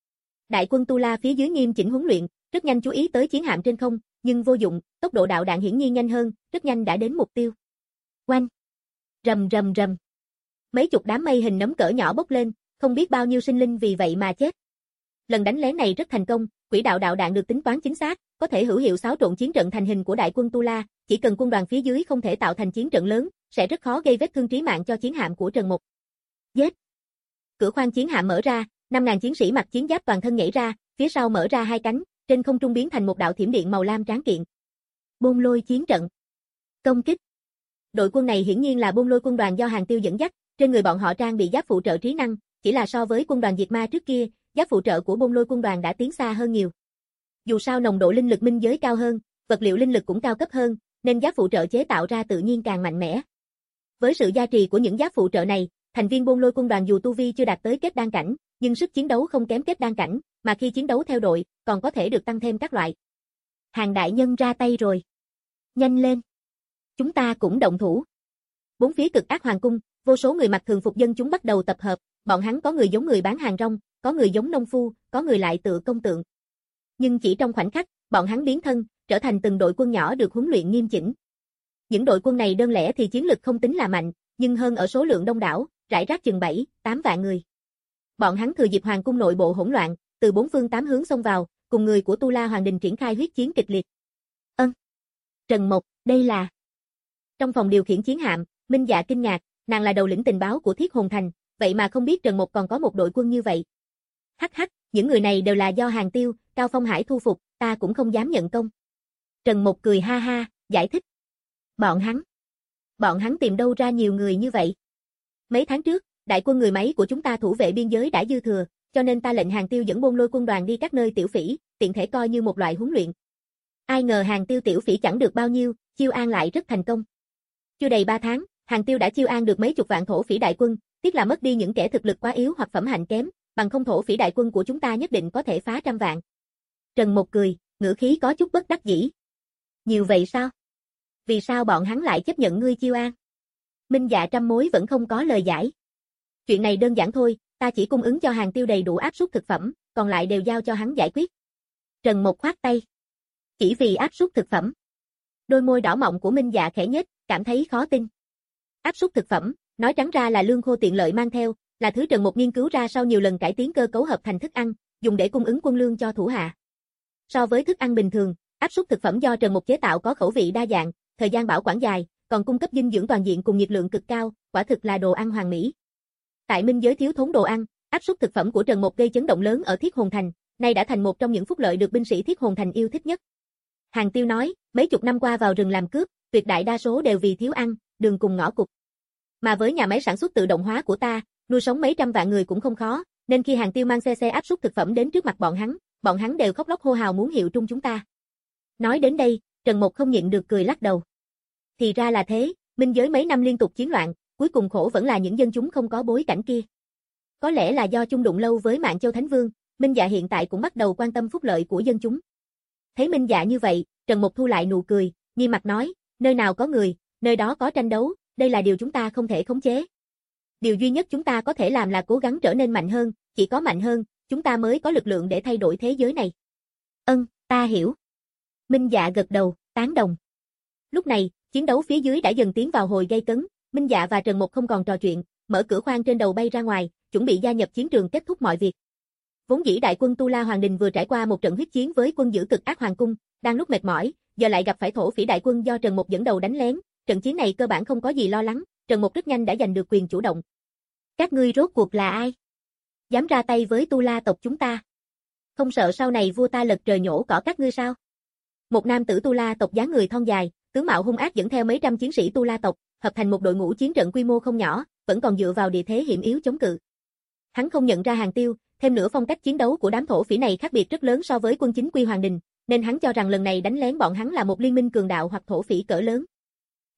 Đại quân Tu La phía dưới nghiêm chỉnh huấn luyện, rất nhanh chú ý tới chiến hạm trên không, nhưng vô dụng, tốc độ đạo đạn hiển nhiên nhanh hơn, rất nhanh đã đến mục tiêu. Oanh. Rầm rầm rầm. Mấy chục đám mây hình nấm cỡ nhỏ bốc lên, không biết bao nhiêu sinh linh vì vậy mà chết. Lần đánh lén này rất thành công, quỹ đạo đạo đạn được tính toán chính xác, có thể hữu hiệu xáo trộn chiến trận thành hình của đại quân Tu La, chỉ cần quân đoàn phía dưới không thể tạo thành chiến trận lớn, sẽ rất khó gây vết thương trí mạng cho chiến hạm của Trần Mục. Giết! Cửa khoang chiến hạm mở ra, năm ngàn chiến sĩ mặc chiến giáp toàn thân nhảy ra, phía sau mở ra hai cánh, trên không trung biến thành một đạo thiểm điện màu lam tráng kiện. Bôn Lôi chiến trận. Công kích. Đội quân này hiển nhiên là Bôn Lôi quân đoàn do Hàng Tiêu dẫn dắt, trên người bọn họ trang bị giáp phụ trợ trí năng, chỉ là so với quân đoàn diệt ma trước kia, giáp phụ trợ của Bôn Lôi quân đoàn đã tiến xa hơn nhiều. Dù sao nồng độ linh lực minh giới cao hơn, vật liệu linh lực cũng cao cấp hơn, nên giáp phụ trợ chế tạo ra tự nhiên càng mạnh mẽ. Với sự gia trì của những giáp phụ trợ này, thành viên Bôn Lôi quân đoàn dù tu vi chưa đạt tới kết đan cảnh, nhưng sức chiến đấu không kém kết đan cảnh, mà khi chiến đấu theo đội, còn có thể được tăng thêm các loại. Hàng đại nhân ra tay rồi. Nhanh lên. Chúng ta cũng động thủ. Bốn phía Cực Ác Hoàng cung, vô số người mặc thường phục dân chúng bắt đầu tập hợp, bọn hắn có người giống người bán hàng rong, có người giống nông phu, có người lại tựa công tượng. Nhưng chỉ trong khoảnh khắc, bọn hắn biến thân, trở thành từng đội quân nhỏ được huấn luyện nghiêm chỉnh. Những đội quân này đơn lẻ thì chiến lực không tính là mạnh, nhưng hơn ở số lượng đông đảo, rải rác chừng bảy, tám vạn người. Bọn hắn thừa dịp hoàng cung nội bộ hỗn loạn, từ bốn phương tám hướng xông vào, cùng người của Tu La Hoàng Đình triển khai huyết chiến kịch liệt. Ân. Trần Mộc, đây là... Trong phòng điều khiển chiến hạm, Minh Dạ kinh ngạc, nàng là đầu lĩnh tình báo của Thiết Hồn Thành, vậy mà không biết Trần Mộc còn có một đội quân như vậy. Hắc hắc, những người này đều là do Hàng Tiêu, Cao Phong Hải thu phục, ta cũng không dám nhận công. Trần Mộc cười ha ha, giải thích. Bọn hắn. Bọn hắn tìm đâu ra nhiều người như vậy? Mấy tháng trước, đại quân người máy của chúng ta thủ vệ biên giới đã dư thừa, cho nên ta lệnh Hàng Tiêu dẫn Bôn Lôi quân đoàn đi các nơi tiểu phỉ, tiện thể coi như một loại huấn luyện. Ai ngờ Hàng Tiêu tiểu phỉ chẳng được bao nhiêu, chiêu an lại rất thành công. Chưa đầy ba tháng, Hàng Tiêu đã chiêu an được mấy chục vạn thổ phỉ đại quân, tiếc là mất đi những kẻ thực lực quá yếu hoặc phẩm hạnh kém, bằng không thổ phỉ đại quân của chúng ta nhất định có thể phá trăm vạn. Trần Mộc cười, ngữ khí có chút bất đắc dĩ. Nhiều vậy sao? Vì sao bọn hắn lại chấp nhận ngươi chiêu an? Minh Dạ trăm mối vẫn không có lời giải. Chuyện này đơn giản thôi, ta chỉ cung ứng cho Hàng Tiêu đầy đủ áp suất thực phẩm, còn lại đều giao cho hắn giải quyết. Trần Mộc khoát tay. Chỉ vì áp suất thực phẩm. Đôi môi đỏ mọng của Minh Dạ khẽ nhếch, cảm thấy khó tin. Áp suất thực phẩm, nói trắng ra là lương khô tiện lợi mang theo, là thứ Trần Mộc nghiên cứu ra sau nhiều lần cải tiến cơ cấu hợp thành thức ăn, dùng để cung ứng quân lương cho thủ hạ. So với thức ăn bình thường, áp suất thực phẩm do Trần Mộc chế tạo có khẩu vị đa dạng, thời gian bảo quản dài, còn cung cấp dinh dưỡng toàn diện cùng nhiệt lượng cực cao, quả thực là đồ ăn hoàn mỹ. Tại minh giới thiếu thốn đồ ăn, áp suất thực phẩm của Trần Mộc gây chấn động lớn ở Thiết Hồn Thành, nay đã thành một trong những phúc lợi được binh sĩ Thiết Hồn Thành yêu thích nhất. Hàng Tiêu nói, mấy chục năm qua vào rừng làm cướp, tuyệt đại đa số đều vì thiếu ăn, đường cùng ngõ cụt. Mà với nhà máy sản xuất tự động hóa của ta, nuôi sống mấy trăm vạn người cũng không khó, nên khi Hàng Tiêu mang xe xe áp suất thực phẩm đến trước mặt bọn hắn, bọn hắn đều khóc lóc hô hào muốn hiệu trung chúng ta. Nói đến đây, Trần Mộc không nhịn được cười lắc đầu. Thì ra là thế, minh giới mấy năm liên tục chiến loạn, cuối cùng khổ vẫn là những dân chúng không có bối cảnh kia. Có lẽ là do chung đụng lâu với Mạn Châu Thánh Vương, Minh Dạ hiện tại cũng bắt đầu quan tâm phúc lợi của dân chúng. Thấy Minh Dạ như vậy, Trần Mộc thu lại nụ cười, nghiêm mặt nói, nơi nào có người, nơi đó có tranh đấu, đây là điều chúng ta không thể khống chế. Điều duy nhất chúng ta có thể làm là cố gắng trở nên mạnh hơn, chỉ có mạnh hơn, chúng ta mới có lực lượng để thay đổi thế giới này. Ân, ta hiểu. Minh Dạ gật đầu, tán đồng. Lúc này, chiến đấu phía dưới đã dần tiến vào hồi gay cấn, Minh Dạ và Trần Mộc không còn trò chuyện, mở cửa khoang trên đầu bay ra ngoài, chuẩn bị gia nhập chiến trường kết thúc mọi việc. Vốn dĩ đại quân Tu La Hoàng Đình vừa trải qua một trận huyết chiến với quân giữ Cực Ác Hoàng cung, đang lúc mệt mỏi, giờ lại gặp phải thổ phỉ đại quân do Trần Mộc dẫn đầu đánh lén, trận chiến này cơ bản không có gì lo lắng, Trần Mộc rất nhanh đã giành được quyền chủ động. Các ngươi rốt cuộc là ai? Dám ra tay với Tu La tộc chúng ta? Không sợ sau này vua ta lật trời nhổ cỏ các ngươi sao? Một nam tử Tu La tộc dáng người thon dài, tướng mạo hung ác dẫn theo mấy trăm chiến sĩ Tu La tộc, hợp thành một đội ngũ chiến trận quy mô không nhỏ, vẫn còn dựa vào địa thế hiểm yếu chống cự. Hắn không nhận ra Hàng Tiêu, thêm nữa phong cách chiến đấu của đám thổ phỉ này khác biệt rất lớn so với quân chính quy Hoàng Đình, nên hắn cho rằng lần này đánh lén bọn hắn là một liên minh cường đạo hoặc thổ phỉ cỡ lớn.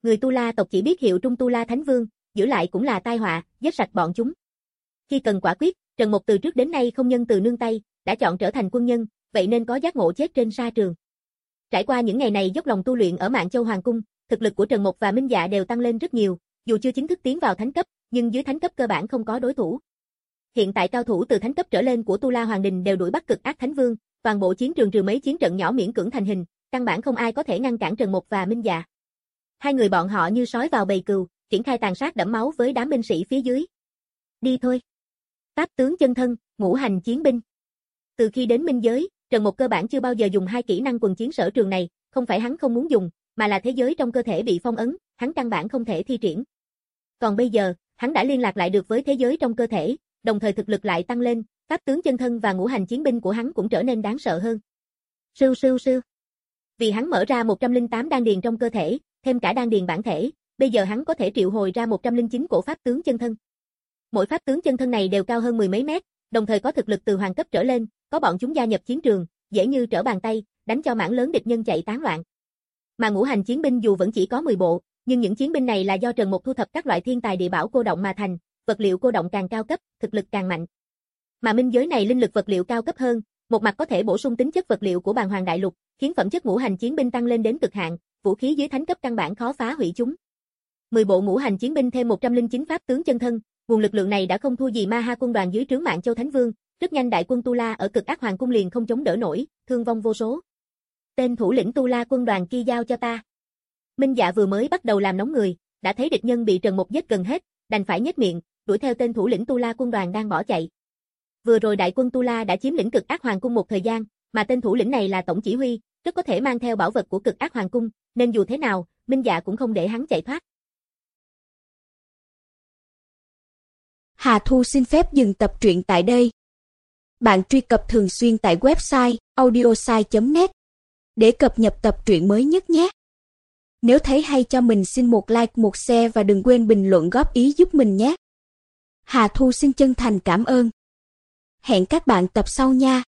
Người Tu La tộc chỉ biết hiệu trung Tu La Thánh Vương, giữ lại cũng là tai họa, giết sạch bọn chúng. Khi cần quả quyết, Trần Mục từ trước đến nay không nhân từ nương tay, đã chọn trở thành quân nhân, vậy nên có giác ngộ chết trên sa trường. Trải qua những ngày này dốc lòng tu luyện ở Mạn Châu Hoàng cung, thực lực của Trần Mục và Minh Dạ đều tăng lên rất nhiều, dù chưa chính thức tiến vào thánh cấp, nhưng dưới thánh cấp cơ bản không có đối thủ. Hiện tại cao thủ từ thánh cấp trở lên của Tu La Hoàng Đình đều đuổi bắt Cực Ác Thánh Vương, toàn bộ chiến trường trừ mấy chiến trận nhỏ miễn cưỡng thành hình, căn bản không ai có thể ngăn cản Trần Mục và Minh Dạ. Hai người bọn họ như sói vào bầy cừu, triển khai tàn sát đẫm máu với đám binh sĩ phía dưới. Đi thôi. Pháp tướng chân thân, ngũ hành chiến binh. Từ khi đến minh giới, Trần Mục cơ bản chưa bao giờ dùng hai kỹ năng quần chiến sở trường này, không phải hắn không muốn dùng, mà là thế giới trong cơ thể bị phong ấn, hắn căn bản không thể thi triển. Còn bây giờ, hắn đã liên lạc lại được với thế giới trong cơ thể, đồng thời thực lực lại tăng lên, pháp tướng chân thân và ngũ hành chiến binh của hắn cũng trở nên đáng sợ hơn. Sưu sưu sưu. Vì hắn mở ra một trăm lẻ tám đan điền trong cơ thể, thêm cả đan điền bản thể, bây giờ hắn có thể triệu hồi ra một trăm lẻ chín cổ pháp tướng chân thân. Mỗi pháp tướng chân thân này đều cao hơn mười mấy mét, đồng thời có thực lực từ hoàng cấp trở lên, có bọn chúng gia nhập chiến trường, dễ như trở bàn tay, đánh cho mảng lớn địch nhân chạy tán loạn. Mà ngũ hành chiến binh dù vẫn chỉ có mười bộ, nhưng những chiến binh này là do Trần Mục thu thập các loại thiên tài địa bảo cô động mà thành, vật liệu cô động càng cao cấp, thực lực càng mạnh. Mà minh giới này linh lực vật liệu cao cấp hơn, một mặt có thể bổ sung tính chất vật liệu của Bàn Hoàng Đại Lục, khiến phẩm chất ngũ hành chiến binh tăng lên đến cực hạn, vũ khí dưới thánh cấp căn bản khó phá hủy chúng. mười bộ ngũ hành chiến binh thêm một trăm lẻ chín pháp tướng chân thân, nguồn lực lượng này đã không thua gì Ma Ha quân đoàn dưới trướng Mạn Châu Thánh Vương, rất nhanh đại quân Tu La ở Cực Ác Hoàng cung liền không chống đỡ nổi, thương vong vô số. Tên thủ lĩnh Tu La quân đoàn kia giao cho ta. Minh Dạ vừa mới bắt đầu làm nóng người, đã thấy địch nhân bị Trần Mục giết gần hết, đành phải nhếch miệng, đuổi theo tên thủ lĩnh Tu La quân đoàn đang bỏ chạy. Vừa rồi đại quân Tu La đã chiếm lĩnh Cực Ác Hoàng cung một thời gian, mà tên thủ lĩnh này là tổng chỉ huy, rất có thể mang theo bảo vật của Cực Ác Hoàng cung, nên dù thế nào, Minh Dạ cũng không để hắn chạy thoát. Hà Thu xin phép dừng tập truyện tại đây. Bạn truy cập thường xuyên tại website audiosai chấm net để cập nhật tập truyện mới nhất nhé. Nếu thấy hay cho mình xin một like, một share và đừng quên bình luận góp ý giúp mình nhé. Hà Thu xin chân thành cảm ơn. Hẹn các bạn tập sau nha.